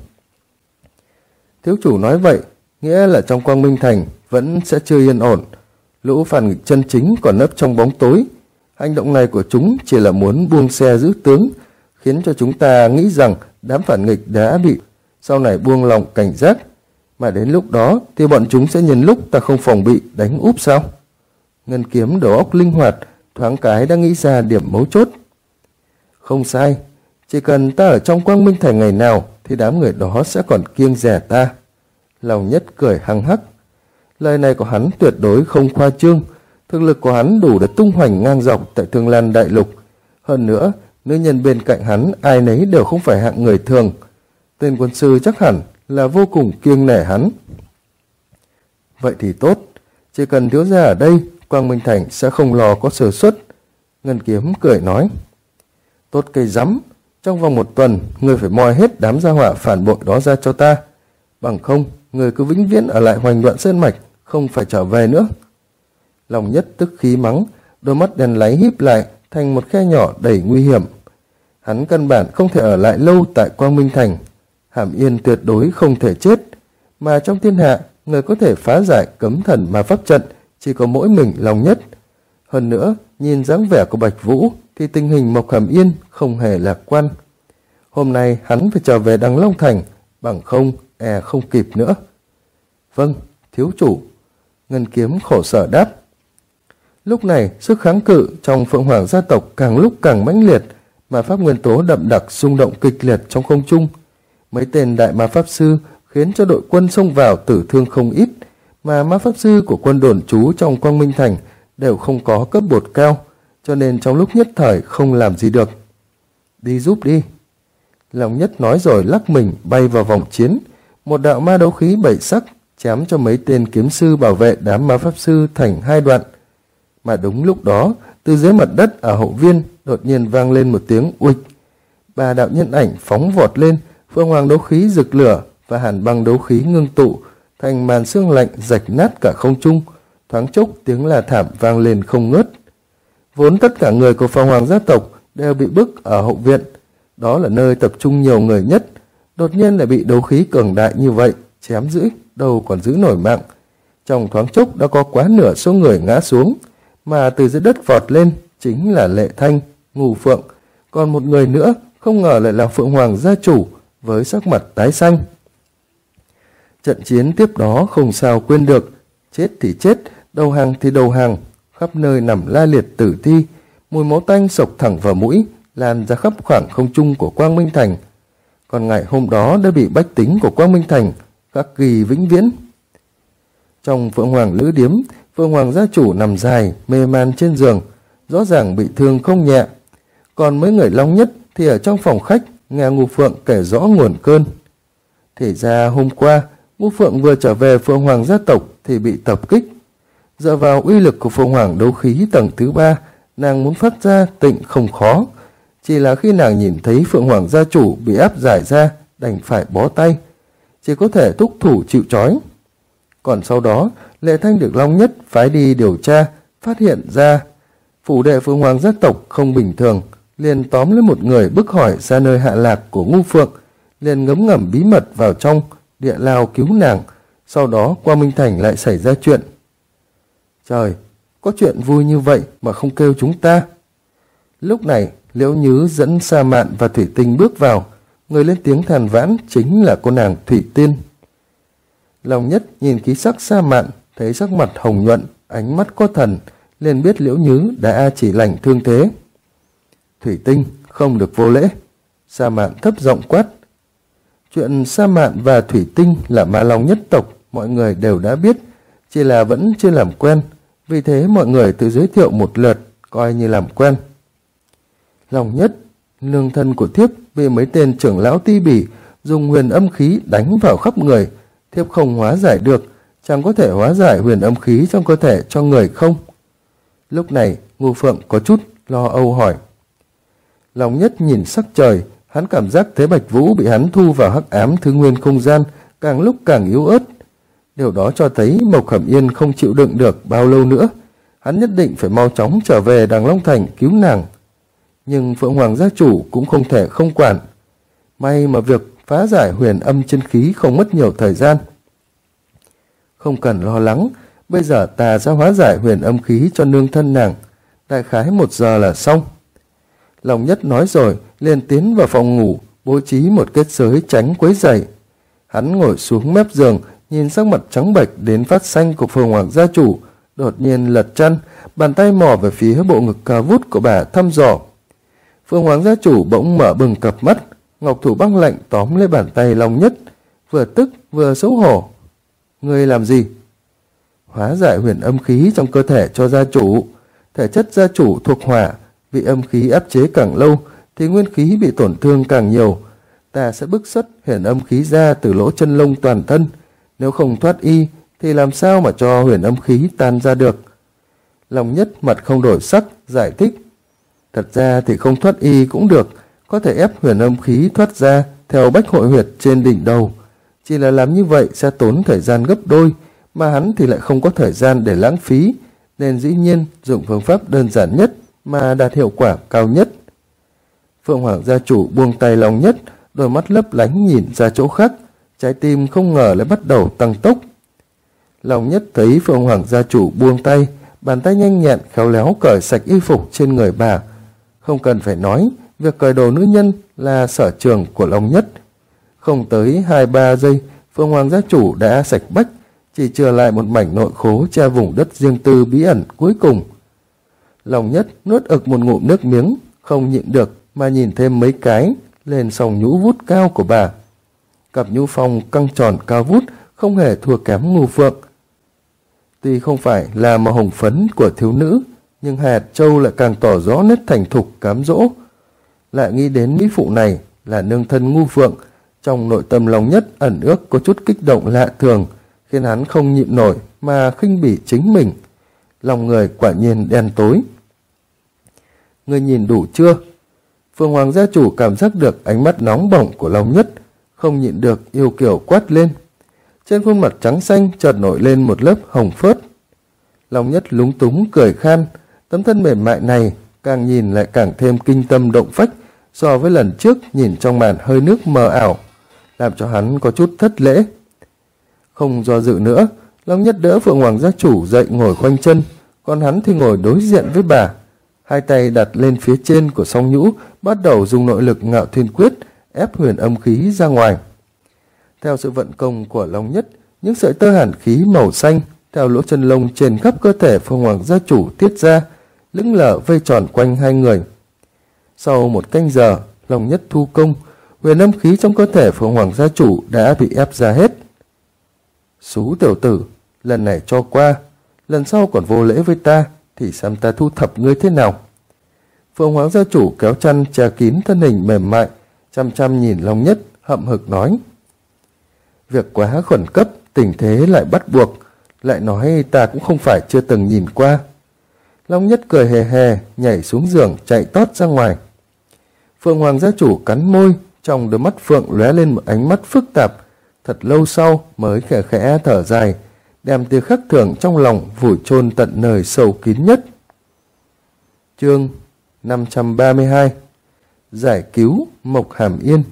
Thiếu chủ nói vậy, nghĩa là trong Quang Minh Thành vẫn sẽ chưa yên ổn. Lũ phản nghịch chân chính còn nấp trong bóng tối. Hành động này của chúng chỉ là muốn buông xe giữ tướng, khiến cho chúng ta nghĩ rằng đám phản nghịch đã bị, sau này buông lòng cảnh giác. Mà đến lúc đó thì bọn chúng sẽ nhân lúc ta không phòng bị đánh úp sao? Ngân Kiếm đầu óc linh hoạt, thoáng cái đã nghĩ ra điểm mấu chốt. Không sai, chỉ cần ta ở trong Quang Minh Thành ngày nào thì đám người đó sẽ còn kiêng dè ta. Long Nhất cười hăng hắc. Lời này của hắn tuyệt đối không khoa trương. Thực lực của hắn đủ để tung hoành ngang dọc tại Thương Lan Đại Lục. Hơn nữa, nữ nhân bên cạnh hắn ai nấy đều không phải hạng người thường. Tên quân sư chắc hẳn là vô cùng kiêng nể hắn. Vậy thì tốt, chỉ cần thiếu gia ở đây, Quang Minh Thành sẽ không lo có sơ suất. Ngân Kiếm cười nói. Tốt cây rắm, trong vòng 1 tuần, ngươi phải moi hết đám gia hỏa phản bội đó ra cho ta. Bằng không, ngươi cứ vĩnh viễn ở lại Hoành Đoạn Sơn Mạch, không phải trở về nữa. Long Nhất tức khí mắng, đôi mắt đen láy híp lại thành một khe nhỏ đầy nguy hiểm. Hắn căn bản không thể ở lại lâu tại Quang Minh Thành. Hàm Yên tuyệt đối không thể chết, mà trong thiên hạ, người có thể phá giải cấm thần ma pháp trận chỉ có mỗi mình Long Nhất. Hơn nữa, nhìn dáng vẻ của Bạch Vũ thì tình hình Mộc Hàm Yên không hề lạc quan. Hôm nay hắn phải trở về Đằng Long Thành, bằng không không kịp nữa. Vâng, thiếu chủ. Ngân Kiếm khổ sở đáp. Lúc này, sức kháng cự trong Phượng Hoàng gia tộc càng lúc càng mãnh liệt, mà pháp nguyên tố đậm đặc xung động kịch liệt trong không trung. Mấy tên đại ma pháp sư khiến cho đội quân xông vào tử thương không ít, mà ma pháp sư của quân đồn trú trong Quang Minh Thành đều không có cấp bột cao, cho nên trong lúc nhất thời không làm gì được. Đi giúp đi. Long Nhất nói rồi lắc mình bay vào vòng chiến, một đạo ma đấu khí 7 sắc chém cho mấy tên kiếm sư bảo vệ đám ma pháp sư thành 2 đoạn. Mà đúng lúc đó, từ dưới mặt đất ở hậu viên đột nhiên vang lên một tiếng uịch. 3 đạo nhân ảnh phóng vọt lên, Phượng Hoàng đấu khí rực lửa và Hàn Băng đấu khí ngưng tụ thành màn sương lạnh rạch nát cả không trung. Thoáng chốc tiếng la thảm vang lên không ngớt. Vốn tất cả người của Phượng Hoàng gia tộc đều bị bức ở hậu viện, đó là nơi tập trung nhiều người nhất. Đột nhiên lại bị đấu khí cường đại như vậy chém giữ, đâu còn giữ nổi mạng. Trong thoáng chốc đã có quá nửa số người ngã xuống, mà từ dưới đất vọt lên chính là Lệ Thanh, Ngũ Phượng, còn một người nữa không ngờ lại là Phượng Hoàng gia chủ với sắc mặt tái xanh. Trận chiến tiếp đó không sao quên được, chết thì chết, đầu hàng thì đầu hàng, khắp nơi nằm la liệt tử thi, mùi máu tanh sộc thẳng vào mũi, lan ra khắp khoảng không trung của Quang Minh Thành. Còn ngày hôm đó đã bị bách tính của Quang Minh Thành khắc ghi vĩnh viễn. Trong Phượng Hoàng Lữ Điếm, Phượng Hoàng gia chủ nằm dài, mê man trên giường, rõ ràng bị thương không nhẹ. Còn mấy người Long Nhất thì ở trong phòng khách nghe Ngô Phượng kể rõ nguồn cơn. Thì ra hôm qua, Ngô Phượng vừa trở về Phượng Hoàng gia tộc thì bị tập kích. Dựa vào uy lực của Phượng Hoàng đấu khí tầng thứ 3, nàng muốn phát ra tịnh không khó. Chỉ là khi nàng nhìn thấy Phượng Hoàng gia chủ bị áp giải ra, đành phải bó tay, chỉ có thể thúc thủ chịu trói. Còn sau đó, Lệ Thanh được Long Nhất phái đi điều tra, phát hiện ra phủ đệ Phượng Hoàng gia tộc không bình thường, liền tóm lấy một người bức hỏi ra nơi hạ lạc của Ngô Phượng, liền ngấm ngầm bí mật vào trong địa lao cứu nàng. Sau đó Quang Minh Thành lại xảy ra chuyện. Trời, có chuyện vui như vậy mà không kêu chúng ta. Lúc này Liễu Nhứ dẫn Sa Mạn và Thủy Tinh bước vào, người lên tiếng than vãn chính là cô nàng Thủy Tiên. Long Nhất nhìn khí sắc Sa Mạn, thấy sắc mặt hồng nhuận, ánh mắt có thần, liền biết Liễu Nhứ đã chỉ lành thương thế. Thủy Tinh không được vô lễ. Sa Mạn thấp giọng quát. Chuyện Sa Mạn và Thủy Tinh là Ma Long nhất tộc mọi người đều đã biết, chỉ là vẫn chưa làm quen, vì thế mọi người tự giới thiệu một lượt, coi như làm quen. Long Nhất, nương thân của thiếp bị mấy tên trưởng lão Ti Bỉ dùng huyền âm khí đánh vào khắp người, thiếp không hóa giải được, chẳng có thể hóa giải huyền âm khí trong cơ thể cho người không? Lúc này Ngô Phượng có chút lo âu hỏi. Long Nhất nhìn sắc trời, hắn cảm giác thấy Bạch Vũ bị hắn thu vào hắc ám thứ nguyên không gian càng lúc càng yếu ớt. Điều đó cho thấy Mộc Khẩm Yên không chịu đựng được bao lâu nữa, hắn nhất định phải mau chóng trở về Đằng Long Thành cứu nàng. Nhưng Phượng Hoàng gia chủ cũng không thể không quản. May mà việc phá giải huyền âm chân khí không mất nhiều thời gian. Không cần lo lắng, bây giờ ta sẽ hóa giải huyền âm khí cho nương thân nàng, đại khái 1 giờ là xong. Long Nhất nói rồi liền tiến vào phòng ngủ, bố trí một kết giới tránh quấy rầy. Hắn ngồi xuống mép giường, nhìn sắc mặt trắng bệch đến phát xanh của Phượng Hoàng gia chủ, đột nhiên lật chăn, bàn tay mò về phía bộ ngực cao vút của bà thăm dò. Phượng Hoàng gia chủ bỗng mở bừng cặp mắt, ngọc thủ băng lạnh tóm lấy bàn tay Long Nhất, vừa tức vừa xấu hổ. Ngươi làm gì? Hóa giải huyền âm khí trong cơ thể cho gia chủ. Thể chất gia chủ thuộc hỏa, bị âm khí áp chế càng lâu thì nguyên khí bị tổn thương càng nhiều. Ta sẽ bức xuất huyền âm khí ra từ lỗ chân lông toàn thân, nếu không thoát y thì làm sao mà cho huyền âm khí tan ra được? Long Nhất mặt không đổi sắc giải thích. Thật ra thì không thoát y cũng được, có thể ép huyền âm khí thoát ra theo bách hội huyệt trên đỉnh đầu. Chỉ là làm như vậy sẽ tốn thời gian gấp đôi, mà hắn thì lại không có thời gian để lãng phí, nên dĩ nhiên dùng phương pháp đơn giản nhất mà đạt hiệu quả cao nhất. Phượng Hoàng gia chủ buông tay Long Nhất, đôi mắt lấp lánh nhìn ra chỗ khác, trái tim không ngờ lại bắt đầu tăng tốc. Long Nhất thấy Phượng Hoàng gia chủ buông tay, bàn tay nhanh nhẹn khéo léo cởi sạch y phục trên người bà. Không cần phải nói, việc cởi đồ nữ nhân là sở trường của Long Nhất. Không tới 2-3 giây, Phượng Hoàng gia chủ đã sạch bách, chỉ chừa lại một mảnh nội khố che vùng đất riêng tư bí ẩn cuối cùng. Long Nhất nuốt ực một ngụm nước miếng, không nhịn được mà nhìn thêm mấy cái lên sòng nhũ vút cao của bà. Cặp nhũ phong căng tròn cao vút, không hề thua kém Ngô Phượng. Tuy không phải là màu hồng phấn của thiếu nữ, nhưng hạt châu lại càng tỏ rõ nét thành thục cám dỗ. Lại nghĩ đến mỹ phụ này là nương thân Ngô Phượng, trong nội tâm Long Nhất ẩn ước có chút kích động lạ thường, khiến hắn không nhịn nổi mà khinh bỉ chính mình. Lòng người quả nhiên đen tối. Ngươi nhìn đủ chưa? Phượng Hoàng gia chủ cảm giác được ánh mắt nóng bỏng của Long Nhất, không nhịn được yêu kiều quát lên. Trên khuôn mặt trắng xanh chợt nổi lên một lớp hồng phớt. Long Nhất lúng túng cười khan, tấm thân mềm mại này càng nhìn lại càng thêm kinh tâm động phách so với lần trước nhìn trong màn hơi nước mờ ảo, làm cho hắn có chút thất lễ. Không do dự nữa, Long Nhất đỡ Phượng Hoàng gia chủ dậy ngồi khoanh chân, còn hắn thì ngồi đối diện với bà. Hai tay đặt lên phía trên của song nhũ, bắt đầu dùng nội lực Ngạo Thiên Quyết ép huyền âm khí ra ngoài. Theo sự vận công của Long Nhất, những sợi tơ hàn khí màu xanh theo lỗ chân lông trên khắp cơ thể Phương Hoàng gia chủ tiết ra, lững lờ vây tròn quanh hai người. Sau một canh giờ, Long Nhất thu công, huyền âm khí trong cơ thể Phương Hoàng gia chủ đã bị ép ra hết. Xú tiểu tử, lần này cho qua, lần sau còn vô lễ với ta, thì xem ta thu thập ngươi thế nào. Phương Hoàng gia chủ kéo chăn che kín thân hình mềm mại, chăm chăm nhìn Long Nhất, hậm hực nói. Việc quá khẩn cấp, tình thế lại bắt buộc, lại nói ta cũng không phải chưa từng nhìn qua. Long Nhất cười hề hề, nhảy xuống giường chạy tót ra ngoài. Phượng Hoàng gia chủ cắn môi, trong đôi mắt Phượng lóe lên một ánh mắt phức tạp, thật lâu sau mới khẽ khẽ thở dài, đem tia khắc thường trong lòng vùi chôn tận nơi sâu kín nhất. Chương 532 Giải cứu Mộc Hàm Yên.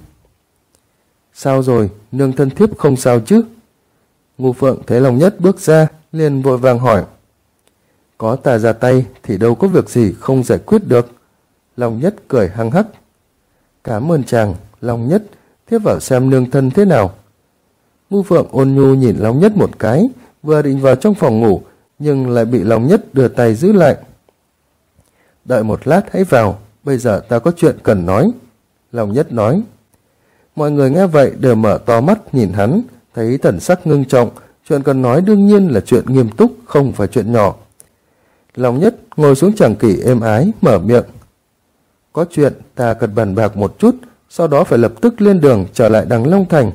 Sao rồi, nương thân thiếp không sao chứ? Ngô Phượng thấy Long Nhất bước ra, liền vội vàng hỏi. Có ta ra tay thì đâu có việc gì không giải quyết được. Long Nhất cười hăng hắc. Cảm ơn chàng, Long Nhất, thiếp vào xem nương thân thế nào. Ngô Phượng ôn nhu nhìn Long Nhất một cái, vừa định vào trong phòng ngủ, nhưng lại bị Long Nhất đưa tay giữ lại. Đợi một lát hãy vào, bây giờ ta có chuyện cần nói. Long Nhất nói. Mọi người nghe vậy đều mở to mắt nhìn hắn, thấy thần sắc ngưng trọng, chuyện cần nói đương nhiên là chuyện nghiêm túc, không phải chuyện nhỏ. Long Nhất ngồi xuống chàng kỷ êm ái, mở miệng. Có chuyện ta cần bàn bạc một chút, sau đó phải lập tức lên đường trở lại Đằng Long Thành.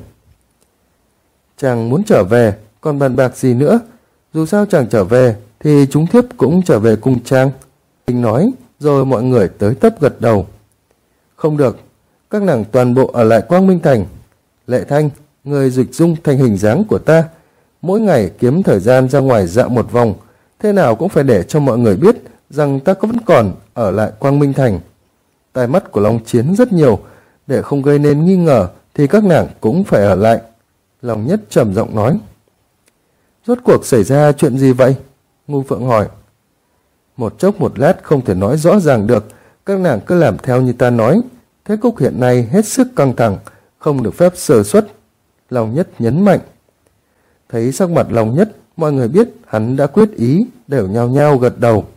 Chàng muốn trở về, còn bàn bạc gì nữa? Dù sao chàng trở về, thì chúng thiếp cũng trở về cùng chàng. Anh nói, rồi mọi người tới tấp gật đầu. Không được, các nàng toàn bộ ở lại Quang Minh Thành. Lệ Thanh, người dịch dung thành hình dáng của ta, mỗi ngày kiếm thời gian ra ngoài dạo một vòng, thế nào cũng phải để cho mọi người biết rằng ta vẫn còn ở lại Quang Minh Thành. Tai mắt của Long Chiến rất nhiều, để không gây nên nghi ngờ thì các nàng cũng phải ở lại. Long Nhất trầm giọng nói. Rốt cuộc xảy ra chuyện gì vậy? Ngô Phượng hỏi. Một chốc một lát không thể nói rõ ràng được, các nàng cứ làm theo như ta nói. Thế cục hiện nay hết sức căng thẳng, không được phép sơ suất. Long Nhất nhấn mạnh. Thấy sắc mặt Long Nhất, mọi người biết hắn đã quyết ý, đều nhao nhao gật đầu.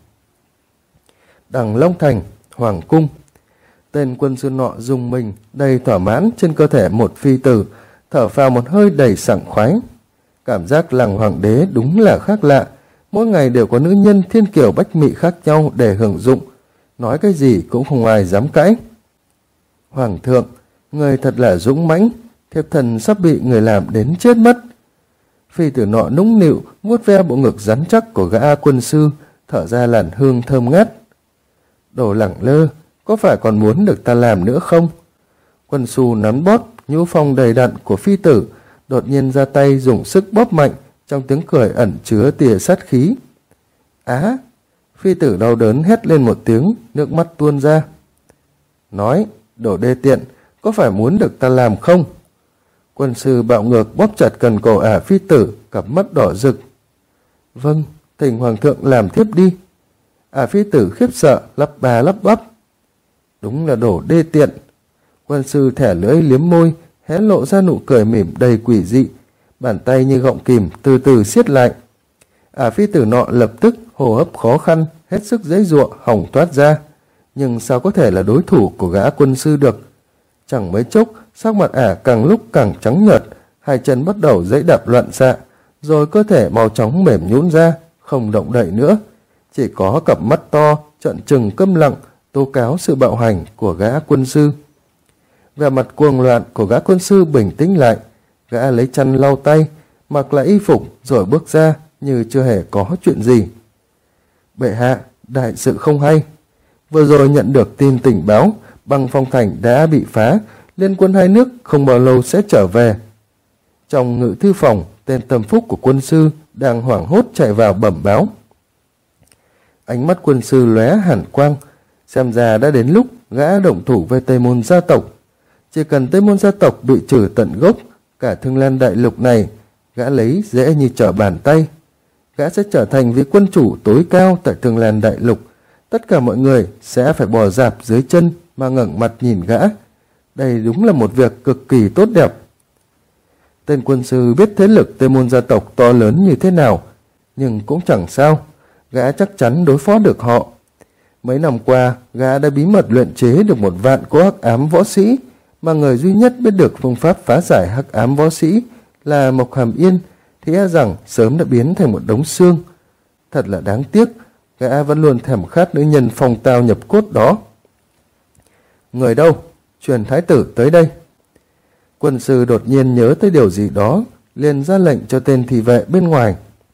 Đằng Long Thành, Hoàng Cung. Tên quân sư nọ dùng mình, đầy thỏa mãn trên cơ thể một phi tử, thở phào một hơi đầy sảng khoái. Cảm giác làng hoàng đế đúng là khác lạ, mỗi ngày đều có nữ nhân thiên kiều bách mị khác nhau để hưởng dụng, nói cái gì cũng không ai dám cãi. Hoàng thượng, người thật là dũng mãnh, thiếp thần sắp bị người làm đến chết mất. Phi tử nọ nũng nịu vuốt ve bộ ngực rắn chắc của gã quân sư, thở ra làn hương thơm ngát. Đồ lẳng lơ, có phải còn muốn được ta làm nữa không? Quân sư nắn bóp nhũ phong đầy đặn của phi tử, đột nhiên ra tay dùng sức bóp mạnh, trong tiếng cười ẩn chứa tia sát khí. Á! Phi tử đau đớn hét lên một tiếng, nước mắt tuôn ra. Nói, đồ đê tiện, có phải muốn được ta làm không? Quân sư bạo ngược bóp chặt cần cổ phi tử, cặp mắt đỏ rực. Vâng, thỉnh hoàng thượng làm thiếp đi. Phi tử khiếp sợ, lắp ba lắp bắp. Đúng là đồ đê tiện. Quân sư thẻ lưỡi liếm môi, hé lộ ra nụ cười mỉm đầy quỷ dị, bàn tay như gọng kìm từ từ siết lại. Phi tử nọ lập tức hô hấp khó khăn, hết sức giãy giụa, hỏng toát ra. Nhưng sao có thể là đối thủ của gã quân sư được? Chẳng mấy chốc, sắc mặt càng lúc càng trắng nhợt, hai chân bắt đầu giãy đạp loạn xạ, rồi cơ thể mau chóng mềm nhũn ra, không động đậy nữa. Chỉ có cặp mắt to, trợn trừng câm lặng, tố cáo sự bạo hành của gã quân sư. Vẻ mặt cuồng loạn của gã quân sư bình tĩnh lại, gã lấy chăn lau tay, mặc lại y phục rồi bước ra như chưa hề có chuyện gì. Bệ hạ, đại sự không hay. Vừa rồi nhận được tin tình báo, Băng Phong Thành đã bị phá, liên quân hai nước không bao lâu sẽ trở về. Trong ngự thư phòng, tên tâm phúc của quân sư đang hoảng hốt chạy vào bẩm báo. Ánh mắt quân sư lóe hàn quang, xem ra đã đến lúc gã động thủ với Tây Môn gia tộc. Chỉ cần Tây Môn gia tộc bị trừ tận gốc, cả Thương Lan đại lục này, gã lấy dễ như trở bàn tay. Gã sẽ trở thành vị quân chủ tối cao tại Thương Lan đại lục. Tất cả mọi người sẽ phải bò rạp dưới chân mà ngẩng mặt nhìn gã. Đây đúng là một việc cực kỳ tốt đẹp. Tên quân sư biết thế lực Tây Môn gia tộc to lớn như thế nào, nhưng cũng chẳng sao, gã chắc chắn đối phó được họ. Mấy năm qua, gã đã bí mật luyện chế được 1 vạn cỗ hắc ám võ sĩ, mà người duy nhất biết được phương pháp phá giải hắc ám võ sĩ là Mộc Hàm Yên, thì e rằng sớm đã biến thành một đống xương. Thật là đáng tiếc, gã vẫn luôn thèm khát nữ nhân phong tao nhập cốt đó. Người đâu? Truyền thái tử tới đây. Quân sư đột nhiên nhớ tới điều gì đó, liền ra lệnh cho tên thị vệ bên ngoài.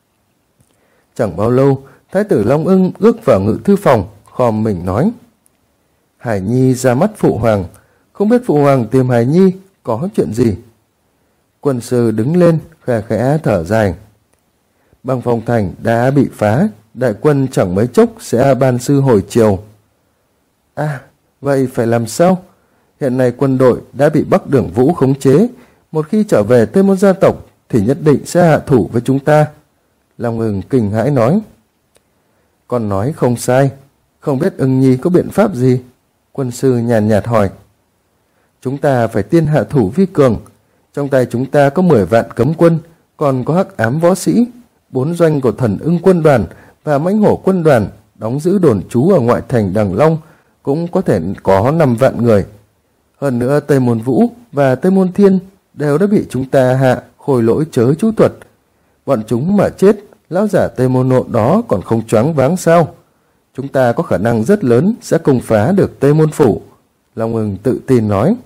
Chẳng bao lâu, thái tử Long Ưng bước vào ngự thư phòng, khom mình nói: Hải Nhi ra mắt phụ hoàng, không biết phụ hoàng tìm Hải Nhi có chuyện gì. Quân sư đứng lên, khẽ khẽ thở dài. Băng Phong thành đã bị phá, đại quân chẳng mấy chốc sẽ ban sư hồi triều. À, vậy phải làm sao? Hiện nay quân đội đã bị Bắc Đường Vũ khống chế, một khi trở về Tây Môn gia tộc thì nhất định sẽ hạ thủ với chúng ta. Long Ưng kinh hãi nói. Con nói không sai, không biết Ưng Nhi có biện pháp gì? Quân sư nhàn nhạt hỏi. Chúng ta phải tiên hạ thủ vi cường. Trong tay chúng ta có 10 vạn cấm quân, còn có hắc ám võ sĩ, 4 doanh của Thần Ưng quân đoàn và Mãnh Hổ quân đoàn đóng giữ đồn trú ở ngoại thành Đằng Long, cũng có thể có 5 vạn người. Hơn nữa Tây Môn Vũ và Tây Môn Thiên đều đã bị chúng ta hạ khôi lỗi chớ chú thuật. Bọn chúng mà chết, lão giả Tây Môn Nộ đó còn không choáng váng sao? Chúng ta có khả năng rất lớn sẽ công phá được Tây Môn Phủ. Long Ưng tự tin nói.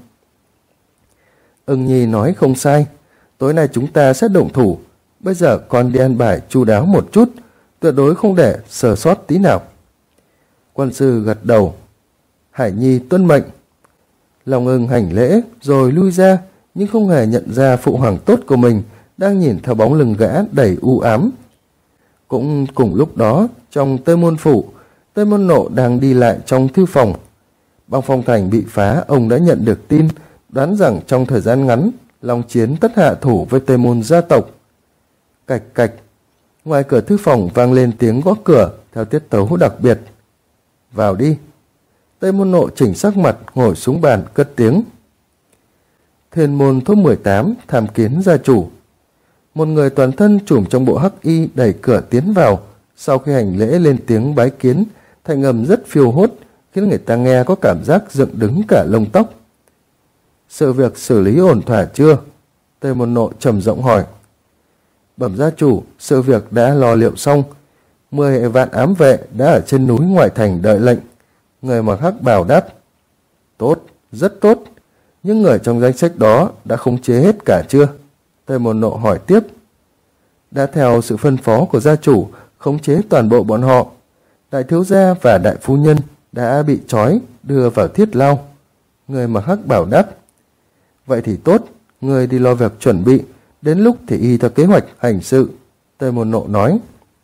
Ưng Nhi nói không sai, tối nay chúng ta sẽ động thủ. Bây giờ con đi ăn bài chu đáo một chút, tuyệt đối không để sơ sót tí nào. Quân sư gật đầu. Hải Nhi tuân mệnh. Long Ưng hành lễ rồi lui ra, nhưng không hề nhận ra phụ hoàng tốt của mình đang nhìn theo bóng lưng gã đầy u ám. Cũng cùng lúc đó, trong Tây Môn Phủ, Tây Môn Nộ đang đi lại trong thư phòng. Băng Phong thành bị phá, ông đã nhận được tin, đoán rằng trong thời gian ngắn, Long Chiến tất hạ thủ với Tây Môn gia tộc. Cạch cạch, ngoài cửa thư phòng vang lên tiếng gõ cửa theo tiết tấu đặc biệt. Vào đi. Tây Môn Nộ chỉnh sắc mặt, ngồi xuống bàn cất tiếng. Thiên môn top 18 tham kiến gia chủ. Một người toàn thân trùm trong bộ hắc y đẩy cửa tiến vào. Sau khi hành lễ lên tiếng bái kiến, thanh âm rất phiêu hốt, khiến người ta nghe có cảm giác dựng đứng cả lông tóc. Sự việc xử lý ổn thỏa chưa? Tây Môn Nộ trầm giọng hỏi. Bẩm gia chủ, sự việc đã lo liệu xong. 10 vạn ám vệ đã ở trên núi ngoại thành đợi lệnh. Người mặc hắc bào đáp. Tốt, rất tốt. Những người trong danh sách đó đã khống chế hết cả chưa? Tây Môn Nộ hỏi tiếp. Đã theo sự phân phó của gia chủ, khống chế toàn bộ bọn họ. Đại thiếu gia và đại phu nhân đã bị trói, đưa vào thiết lao. Người mặc hắc bào đáp. Vậy thì tốt, người đi lo việc chuẩn bị, đến lúc thì y theo kế hoạch hành sự. Tây Môn Nộ nói.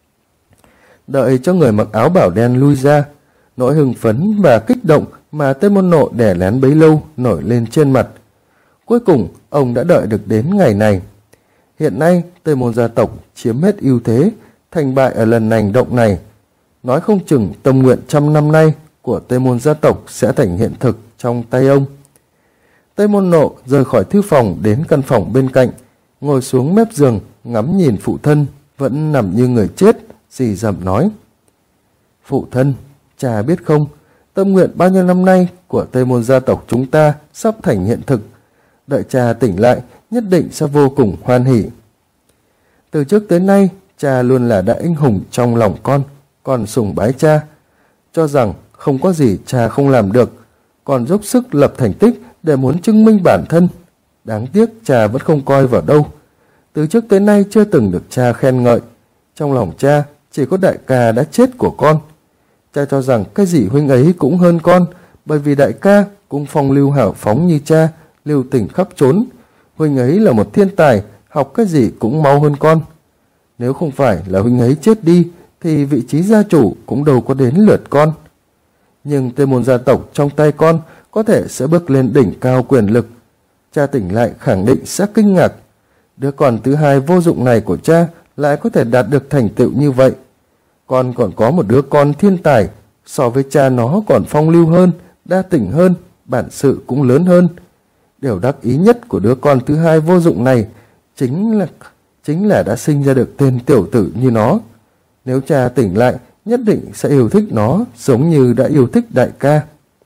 Đợi cho người mặc áo bảo đen lui ra, nỗi hưng phấn và kích động mà Tây Môn Nộ đè nén bấy lâu nổi lên trên mặt. Cuối cùng, ông đã đợi được đến ngày này. Hiện nay, Tây Môn gia tộc chiếm hết ưu thế, thành bại ở lần hành động này. Nói không chừng tâm nguyện 100 năm nay của Tây Môn gia tộc sẽ thành hiện thực trong tay ông. Tây Môn Nộ rời khỏi thư phòng đến căn phòng bên cạnh, ngồi xuống mép giường, ngắm nhìn phụ thân, vẫn nằm như người chết, rì rầm nói. Phụ thân, cha biết không, tâm nguyện bao nhiêu năm nay của Tây Môn gia tộc chúng ta sắp thành hiện thực. Đợi cha tỉnh lại, nhất định sẽ vô cùng hoan hỉ. Từ trước tới nay, cha luôn là đại anh hùng trong lòng con sùng bái cha, cho rằng không có gì cha không làm được, còn dốc sức lập thành tích để muốn chứng minh bản thân. Đáng tiếc cha vẫn không coi vào đâu. Từ trước tới nay chưa từng được cha khen ngợi. Trong lòng cha chỉ có đại ca đã chết của con. Cha cho rằng cái gì huynh ấy cũng hơn con, bởi vì đại ca cũng phong lưu hào phóng như cha, lưu tình khắp trốn. Huynh ấy là một thiên tài, học cái gì cũng mau hơn con. Nếu không phải là huynh ấy chết đi, thì vị trí gia chủ cũng đâu có đến lượt con. Nhưng Tây Môn gia tộc trong tay con có thể sẽ bước lên đỉnh cao quyền lực. Cha tỉnh lại khẳng định sẽ kinh ngạc. Đứa con thứ hai vô dụng này của cha lại có thể đạt được thành tựu như vậy. Con còn có một đứa con thiên tài, so với cha nó còn phong lưu hơn, đa tình hơn, bản sự cũng lớn hơn. Điều đắc ý nhất của đứa con thứ hai vô dụng này chính là đã sinh ra được tên tiểu tử như nó. Nếu cha tỉnh lại, nhất định sẽ yêu thích nó giống như đã yêu thích đại ca.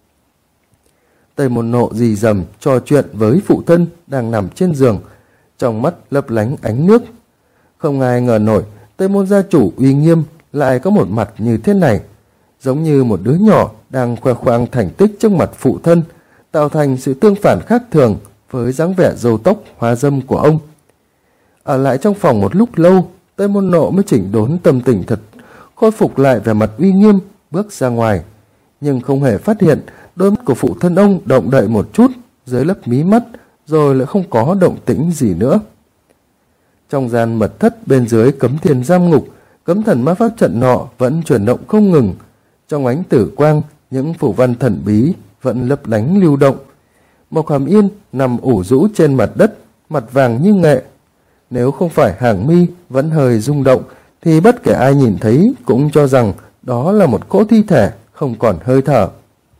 Tây Môn Nộ rì rầm trò chuyện với phụ thân đang nằm trên giường, trong mắt lấp lánh ánh nước. Không ai ngờ nổi Tây Môn gia chủ uy nghiêm lại có một mặt như thế này, giống như một đứa nhỏ đang khoe khoang thành tích trước mặt phụ thân, tạo thành sự tương phản khác thường với dáng vẻ râu tóc hoa dâm của ông. Ở lại trong phòng một lúc lâu, Tây Môn Nộ mới chỉnh đốn tâm tình thật, khôi phục lại vẻ mặt uy nghiêm, bước ra ngoài, nhưng không hề phát hiện đôi mắt của phụ thân ông động đậy một chút dưới lớp mí mắt, rồi lại không có động tĩnh gì nữa. Trong gian mật thất bên dưới Cấm Thiên giam ngục, cấm thần ma pháp trận nọ vẫn chuyển động không ngừng. Trong ánh tử quang, những phù văn thần bí vẫn lấp lánh lưu động. Mộc Hàm Yên nằm ủ rũ trên mặt đất, mặt vàng như nghệ. Nếu không phải hàng mi vẫn hơi rung động, thì bất kể ai nhìn thấy cũng cho rằng đó là một cỗ thi thể không còn hơi thở.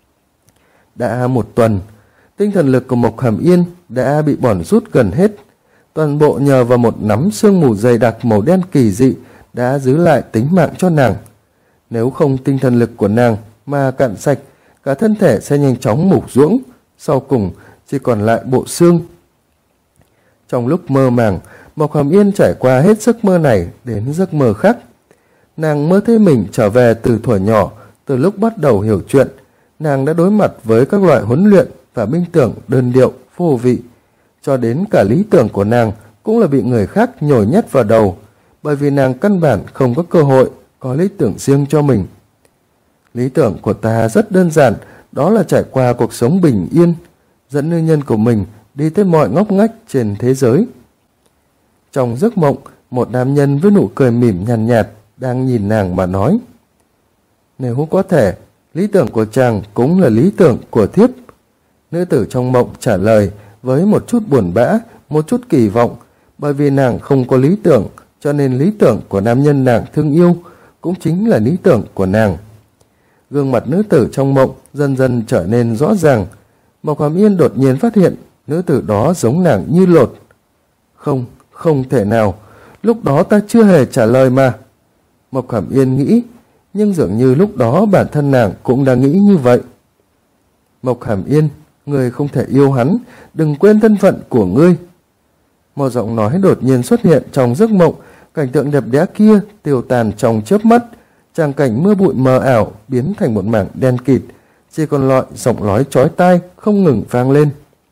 Đã một tuần, tinh thần lực của Mộc Hàm Yên đã bị bỏng rút gần hết. Toàn bộ nhờ vào một nắm sương mù dày đặc màu đen kỳ dị đã giữ lại tính mạng cho nàng. Nếu không tinh thần lực của nàng mà cạn sạch, cả thân thể sẽ nhanh chóng mục ruỗng, sau cùng chỉ còn lại bộ xương. Trong lúc mơ màng, Mộc Hàm Yên trải qua hết giấc mơ này đến giấc mơ khác. Nàng mơ thấy mình trở về từ thuở nhỏ. Từ lúc bắt đầu hiểu chuyện, nàng đã đối mặt với các loại huấn luyện và binh tưởng đơn điệu, vô vị. Cho đến cả lý tưởng của nàng cũng là bị người khác nhồi nhét vào đầu, bởi vì nàng căn bản không có cơ hội có lý tưởng riêng cho mình. Lý tưởng của ta rất đơn giản, đó là trải qua cuộc sống bình yên, dẫn nữ nhân của mình đi tới mọi ngóc ngách trên thế giới. Trong giấc mộng, một nam nhân với nụ cười mỉm nhàn nhạt đang nhìn nàng mà nói: nếu có thể, lý tưởng của chàng cũng là lý tưởng của thiếp. Nữ tử trong mộng trả lời với một chút buồn bã, một chút kỳ vọng, bởi vì nàng không có lý tưởng, cho nên lý tưởng của nam nhân nàng thương yêu cũng chính là lý tưởng của nàng. Gương mặt nữ tử trong mộng dần dần trở nên rõ ràng. Mộc Hàm Yên đột nhiên phát hiện nữ tử đó giống nàng như lột. Không thể nào, lúc đó ta chưa hề trả lời mà. Mộc Hàm Yên nghĩ, nhưng dường như lúc đó bản thân nàng cũng đang nghĩ như vậy. Mộc Hàm Yên, ngươi không thể yêu hắn, đừng quên thân phận của ngươi. Một giọng nói đột nhiên xuất hiện trong giấc mộng, cảnh tượng đẹp đẽ kia tiêu tàn trong chớp mắt, tràng cảnh mưa bụi mờ ảo biến thành một mảng đen kịt, chỉ còn lại giọng nói chói tai không ngừng vang lên.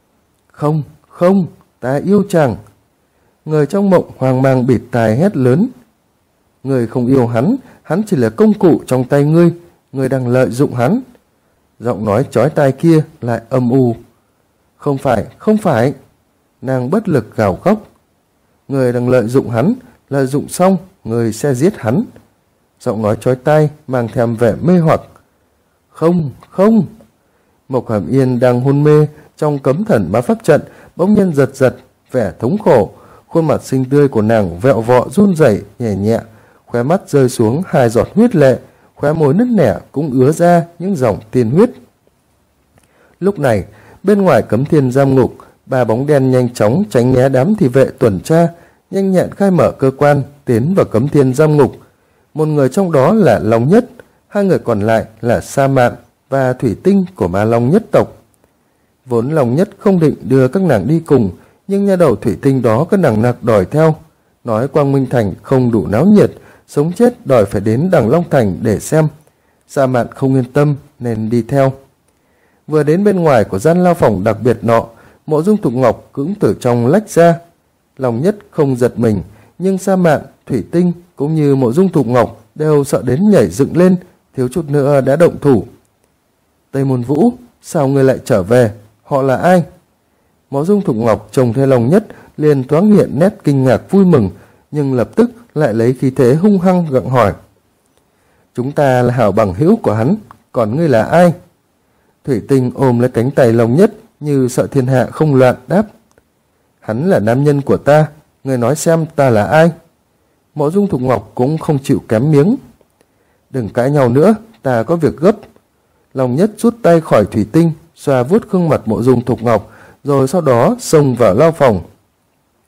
Không, ta yêu chàng. Người trong mộng hoang mang bịt tai hét lớn. Người không yêu hắn, hắn chỉ là công cụ trong tay ngươi, ngươi đang lợi dụng hắn. Giọng nói chói tai kia lại âm u. Không phải. Nàng bất lực gào khóc. Người đang lợi dụng hắn, lợi dụng xong, người sẽ giết hắn. Giọng nói chói tai mang theo vẻ mê hoặc. Không. Mộc Hàm Yên đang hôn mê trong cấm thần ma pháp trận, bỗng nhiên giật, vẻ thống khổ. Khuôn mặt xinh tươi của nàng vẹo vọ run rẩy nhẹ nhẹ, khóe mắt rơi xuống 2 giọt huyết lệ, khóe môi nứt nẻ cũng ứa ra những dòng tiên huyết. Lúc này, bên ngoài Cấm Thiên giam ngục, 3 bóng đen nhanh chóng tránh né đám thị vệ tuần tra, nhanh nhẹn khai mở cơ quan tiến vào Cấm Thiên giam ngục. Một người trong đó là Long Nhất, 2 người còn lại là Sa Mạn và Thủy Tinh của Ma Long nhất tộc. Vốn Long Nhất không định đưa các nàng đi cùng, nhưng nha đầu Thủy Tinh đó các nàng nặc đòi theo, nói Quang Minh Thành không đủ náo nhiệt, sống chết đòi phải đến Đằng Long Thành để xem. Sa Mạn không yên tâm nên đi theo. Vừa đến bên ngoài của gian lao phòng đặc biệt nọ, Mộ Dung Thục Ngọc cũng từ trong lách ra. Long Nhất không giật mình, nhưng Sa Mạn, Thủy Tinh cũng như Mộ Dung Thục Ngọc đều sợ đến nhảy dựng lên, thiếu chút nữa đã động thủ. Tây Môn Vũ, sao ngươi lại trở về? Họ là ai? Mộ Dung Thục Ngọc trông thấy Long Nhất liền thoáng hiện nét kinh ngạc vui mừng, nhưng lập tức lại lấy khí thế hung hăng gặng hỏi. Chúng ta là hảo bằng hữu của hắn, còn ngươi là ai? Thủy Tinh ôm lấy cánh tay Long Nhất như sợ thiên hạ không loạn đáp. Hắn là nam nhân của ta, ngươi nói xem ta là ai? Mộ Dung Thục Ngọc cũng không chịu kém miếng. Đừng cãi nhau nữa, ta có việc gấp. Long Nhất rút tay khỏi Thủy Tinh, xoa vuốt gương mặt Mộ Dung Thục Ngọc, rồi sau đó xông vào lao phòng.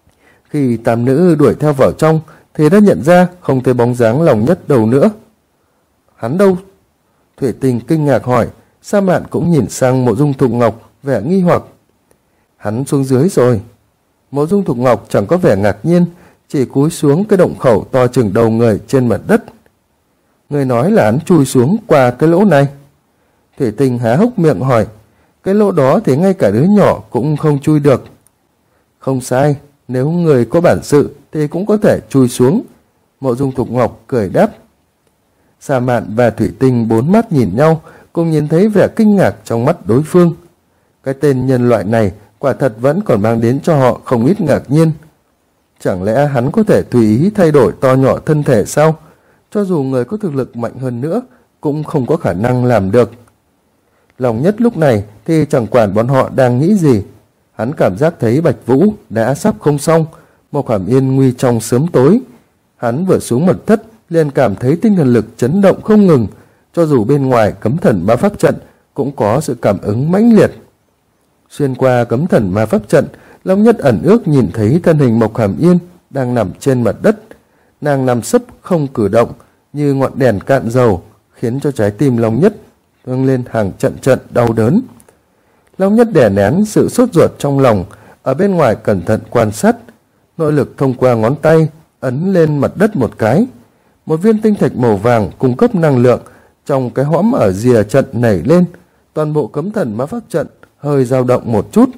Khi tam nữ đuổi theo vào trong thì đã nhận ra không thấy bóng dáng Long Nhất đâu nữa. Hắn đâu? Thủy Tinh kinh ngạc hỏi. Sa Mạn cũng nhìn sang Mộ Dung Thục Ngọc vẻ nghi hoặc. Hắn xuống dưới rồi. Mộ Dung Thục Ngọc chẳng có vẻ ngạc nhiên, chỉ cúi xuống cái động khẩu to chừng đầu người trên mặt đất. Người nói là hắn chui xuống qua cái lỗ này. Thủy Tinh há hốc miệng hỏi. Cái lỗ đó thì ngay cả đứa nhỏ cũng không chui được. Không sai, nếu người có bản sự thì cũng có thể chui xuống. Mộ Dung Thục Ngọc cười đáp. Sa Mạn và Thủy Tinh bốn mắt nhìn nhau, cùng nhìn thấy vẻ kinh ngạc trong mắt đối phương. Cái tên nhân loại này quả thật vẫn còn mang đến cho họ không ít ngạc nhiên. Chẳng lẽ hắn có thể tùy ý thay đổi to nhỏ thân thể sao? Cho dù người có thực lực mạnh hơn nữa cũng không có khả năng làm được. Long Nhất lúc này thì chẳng quản bọn họ đang nghĩ gì. Hắn cảm giác thấy Bạch Vũ đã sắp không xong, Mộc Hàm Yên nguy trong sớm tối. Hắn vừa xuống mật thất liền cảm thấy tinh thần lực chấn động không ngừng, cho dù bên ngoài cấm thần ma pháp trận cũng có sự cảm ứng mãnh liệt. Xuyên qua cấm thần ma pháp trận, Long Nhất ẩn ước nhìn thấy thân hình Mộc Hàm Yên đang nằm trên mặt đất. Nàng nằm sấp không cử động như ngọn đèn cạn dầu, khiến cho trái tim Long Nhất dâng lên hàng trận trận đau đớn. Long Nhất đè nén sự sốt ruột trong lòng, ở bên ngoài cẩn thận quan sát, nội lực thông qua ngón tay ấn lên mặt đất một cái. Một viên tinh thạch màu vàng cung cấp năng lượng trong cái hõm ở rìa trận nảy lên, toàn bộ cấm thần ma pháp trận hơi dao động một chút.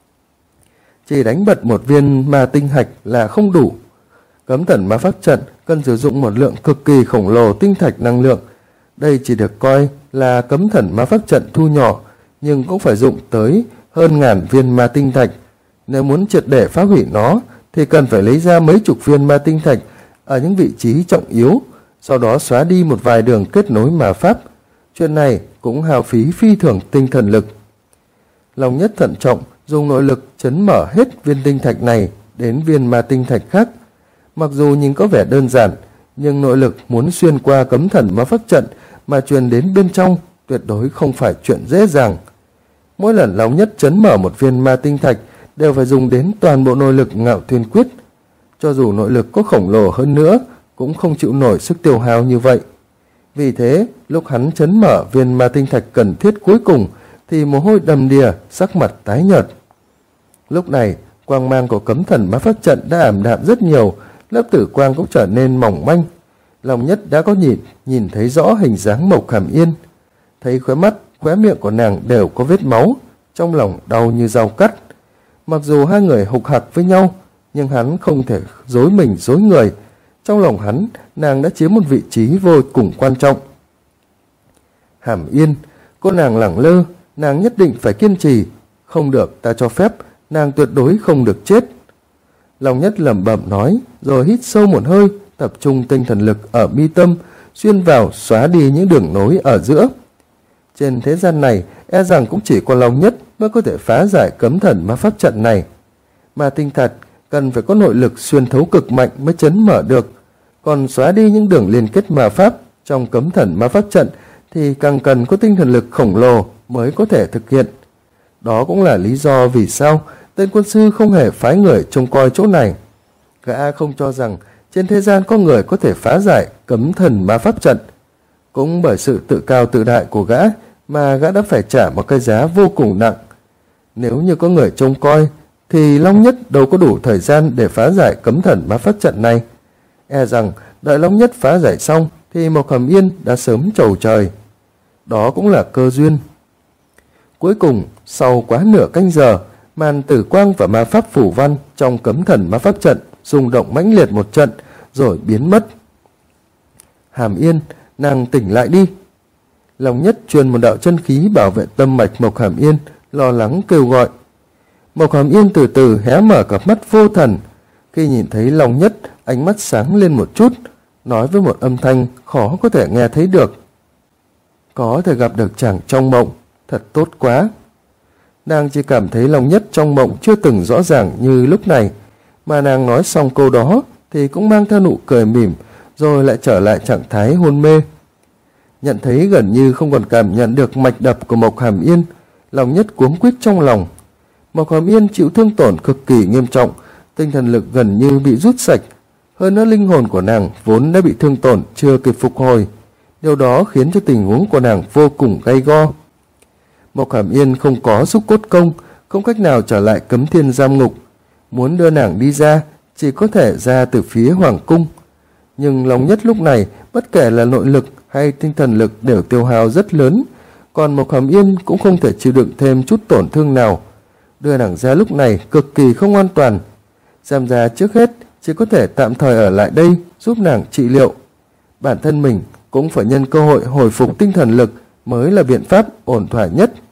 Chỉ đánh bật một viên ma tinh hạch là không đủ. Cấm thần ma pháp trận cần sử dụng một lượng cực kỳ khổng lồ tinh thạch năng lượng. Đây chỉ được coi là cấm thần ma pháp trận thu nhỏ, nhưng cũng phải dụng tới hơn ngàn viên ma tinh thạch. Nếu muốn triệt để phá hủy nó thì cần phải lấy ra mấy chục viên ma tinh thạch ở những vị trí trọng yếu, sau đó xóa đi một vài đường kết nối ma pháp. Chuyện này cũng hao phí phi thường tinh thần lực. Long Nhất thận trọng dùng nội lực chấn mở hết viên tinh thạch này đến viên ma tinh thạch khác. Mặc dù nhìn có vẻ đơn giản, nhưng nội lực muốn xuyên qua cấm thần ma pháp trận mà truyền đến bên trong tuyệt đối không phải chuyện dễ dàng. Mỗi lần Long Nhất chấn mở một viên ma tinh thạch đều phải dùng đến toàn bộ nội lực Ngạo Thiên Quyết. Cho dù nội lực có khổng lồ hơn nữa cũng không chịu nổi sức tiêu hao như vậy. Vì thế, lúc hắn chấn mở viên ma tinh thạch cần thiết cuối cùng thì mồ hôi đầm đìa, sắc mặt tái nhợt. Lúc này, quang mang của cấm thần ma pháp trận đã ảm đạm rất nhiều, lớp tử quang cũng trở nên mỏng manh. Long Nhất đã có nhìn thấy rõ hình dáng Mộc Hàm Yên. Thấy khóe mắt, khóe miệng của nàng đều có vết máu, trong lòng đau như dao cắt. Mặc dù hai người hục hặc với nhau, nhưng hắn không thể dối mình dối người. Trong lòng hắn, nàng đã chiếm một vị trí vô cùng quan trọng. Hàm Yên, cô nàng lẳng lơ, nàng nhất định phải kiên trì. Không được, ta cho phép, nàng tuyệt đối không được chết. Long Nhất lẩm bẩm nói, rồi hít sâu một hơi, tập trung tinh thần lực ở mi tâm, xuyên vào xóa đi những đường nối ở giữa. Trên thế gian này, e rằng cũng chỉ có Long Nhất mới có thể phá giải cấm thần ma pháp trận này. Mà tinh thạch cần phải có nội lực xuyên thấu cực mạnh mới chấn mở được. Còn xóa đi những đường liên kết ma pháp trong cấm thần ma pháp trận thì càng cần có tinh thần lực khổng lồ mới có thể thực hiện. Đó cũng là lý do vì sao tên quân sư không hề phái người trông coi chỗ này. Gã không cho rằng trên thế gian có người có thể phá giải cấm thần ma pháp trận. Cũng bởi sự tự cao tự đại của gã mà gã đã phải trả một cái giá vô cùng nặng. Nếu như có người trông coi thì Long Nhất đâu có đủ thời gian để phá giải cấm thần ma pháp trận này. E rằng đợi Long Nhất phá giải xong thì Mộc Hàm Yên đã sớm trầu trời. Đó cũng là cơ duyên. Cuối cùng, sau quá nửa canh giờ, màn tử quang và ma pháp phủ văn trong cấm thần ma pháp trận rung động mãnh liệt một trận rồi biến mất. Hàm Yên, nàng tỉnh lại đi. Long Nhất truyền một đạo chân khí bảo vệ tâm mạch Mộc Hàm Yên, lo lắng kêu gọi. Mộc Hàm Yên từ từ hé mở cặp mắt vô thần. Khi nhìn thấy Long Nhất, ánh mắt sáng lên một chút, nói với một âm thanh khó có thể nghe thấy được. Có thể gặp được chàng trong mộng, thật tốt quá. Nàng chỉ cảm thấy Long Nhất trong mộng chưa từng rõ ràng như lúc này, mà nàng nói xong câu đó thì cũng mang theo nụ cười mỉm, rồi lại trở lại trạng thái hôn mê. Nhận thấy gần như không còn cảm nhận được mạch đập của Mộc Hàm Yên, Long Nhất cuống quýt trong lòng. Mộc Hàm Yên chịu thương tổn cực kỳ nghiêm trọng, tinh thần lực gần như bị rút sạch. Hơn nữa linh hồn của nàng vốn đã bị thương tổn chưa kịp phục hồi. Điều đó khiến cho tình huống của nàng vô cùng gay go. Mộc Hàm Yên không có xúc cốt công, không cách nào trở lại Cấm Thiên giam ngục. Muốn đưa nàng đi ra, chỉ có thể ra từ phía Hoàng cung. Nhưng Long Nhất lúc này, bất kể là nội lực hay tinh thần lực đều tiêu hao rất lớn, còn Mộc Hàm Yên cũng không thể chịu đựng thêm chút tổn thương nào. Đưa nàng ra lúc này cực kỳ không an toàn. Giam gia trước hết chỉ có thể tạm thời ở lại đây giúp nàng trị liệu. Bản thân mình cũng phải nhân cơ hội hồi phục tinh thần lực mới là biện pháp ổn thỏa nhất.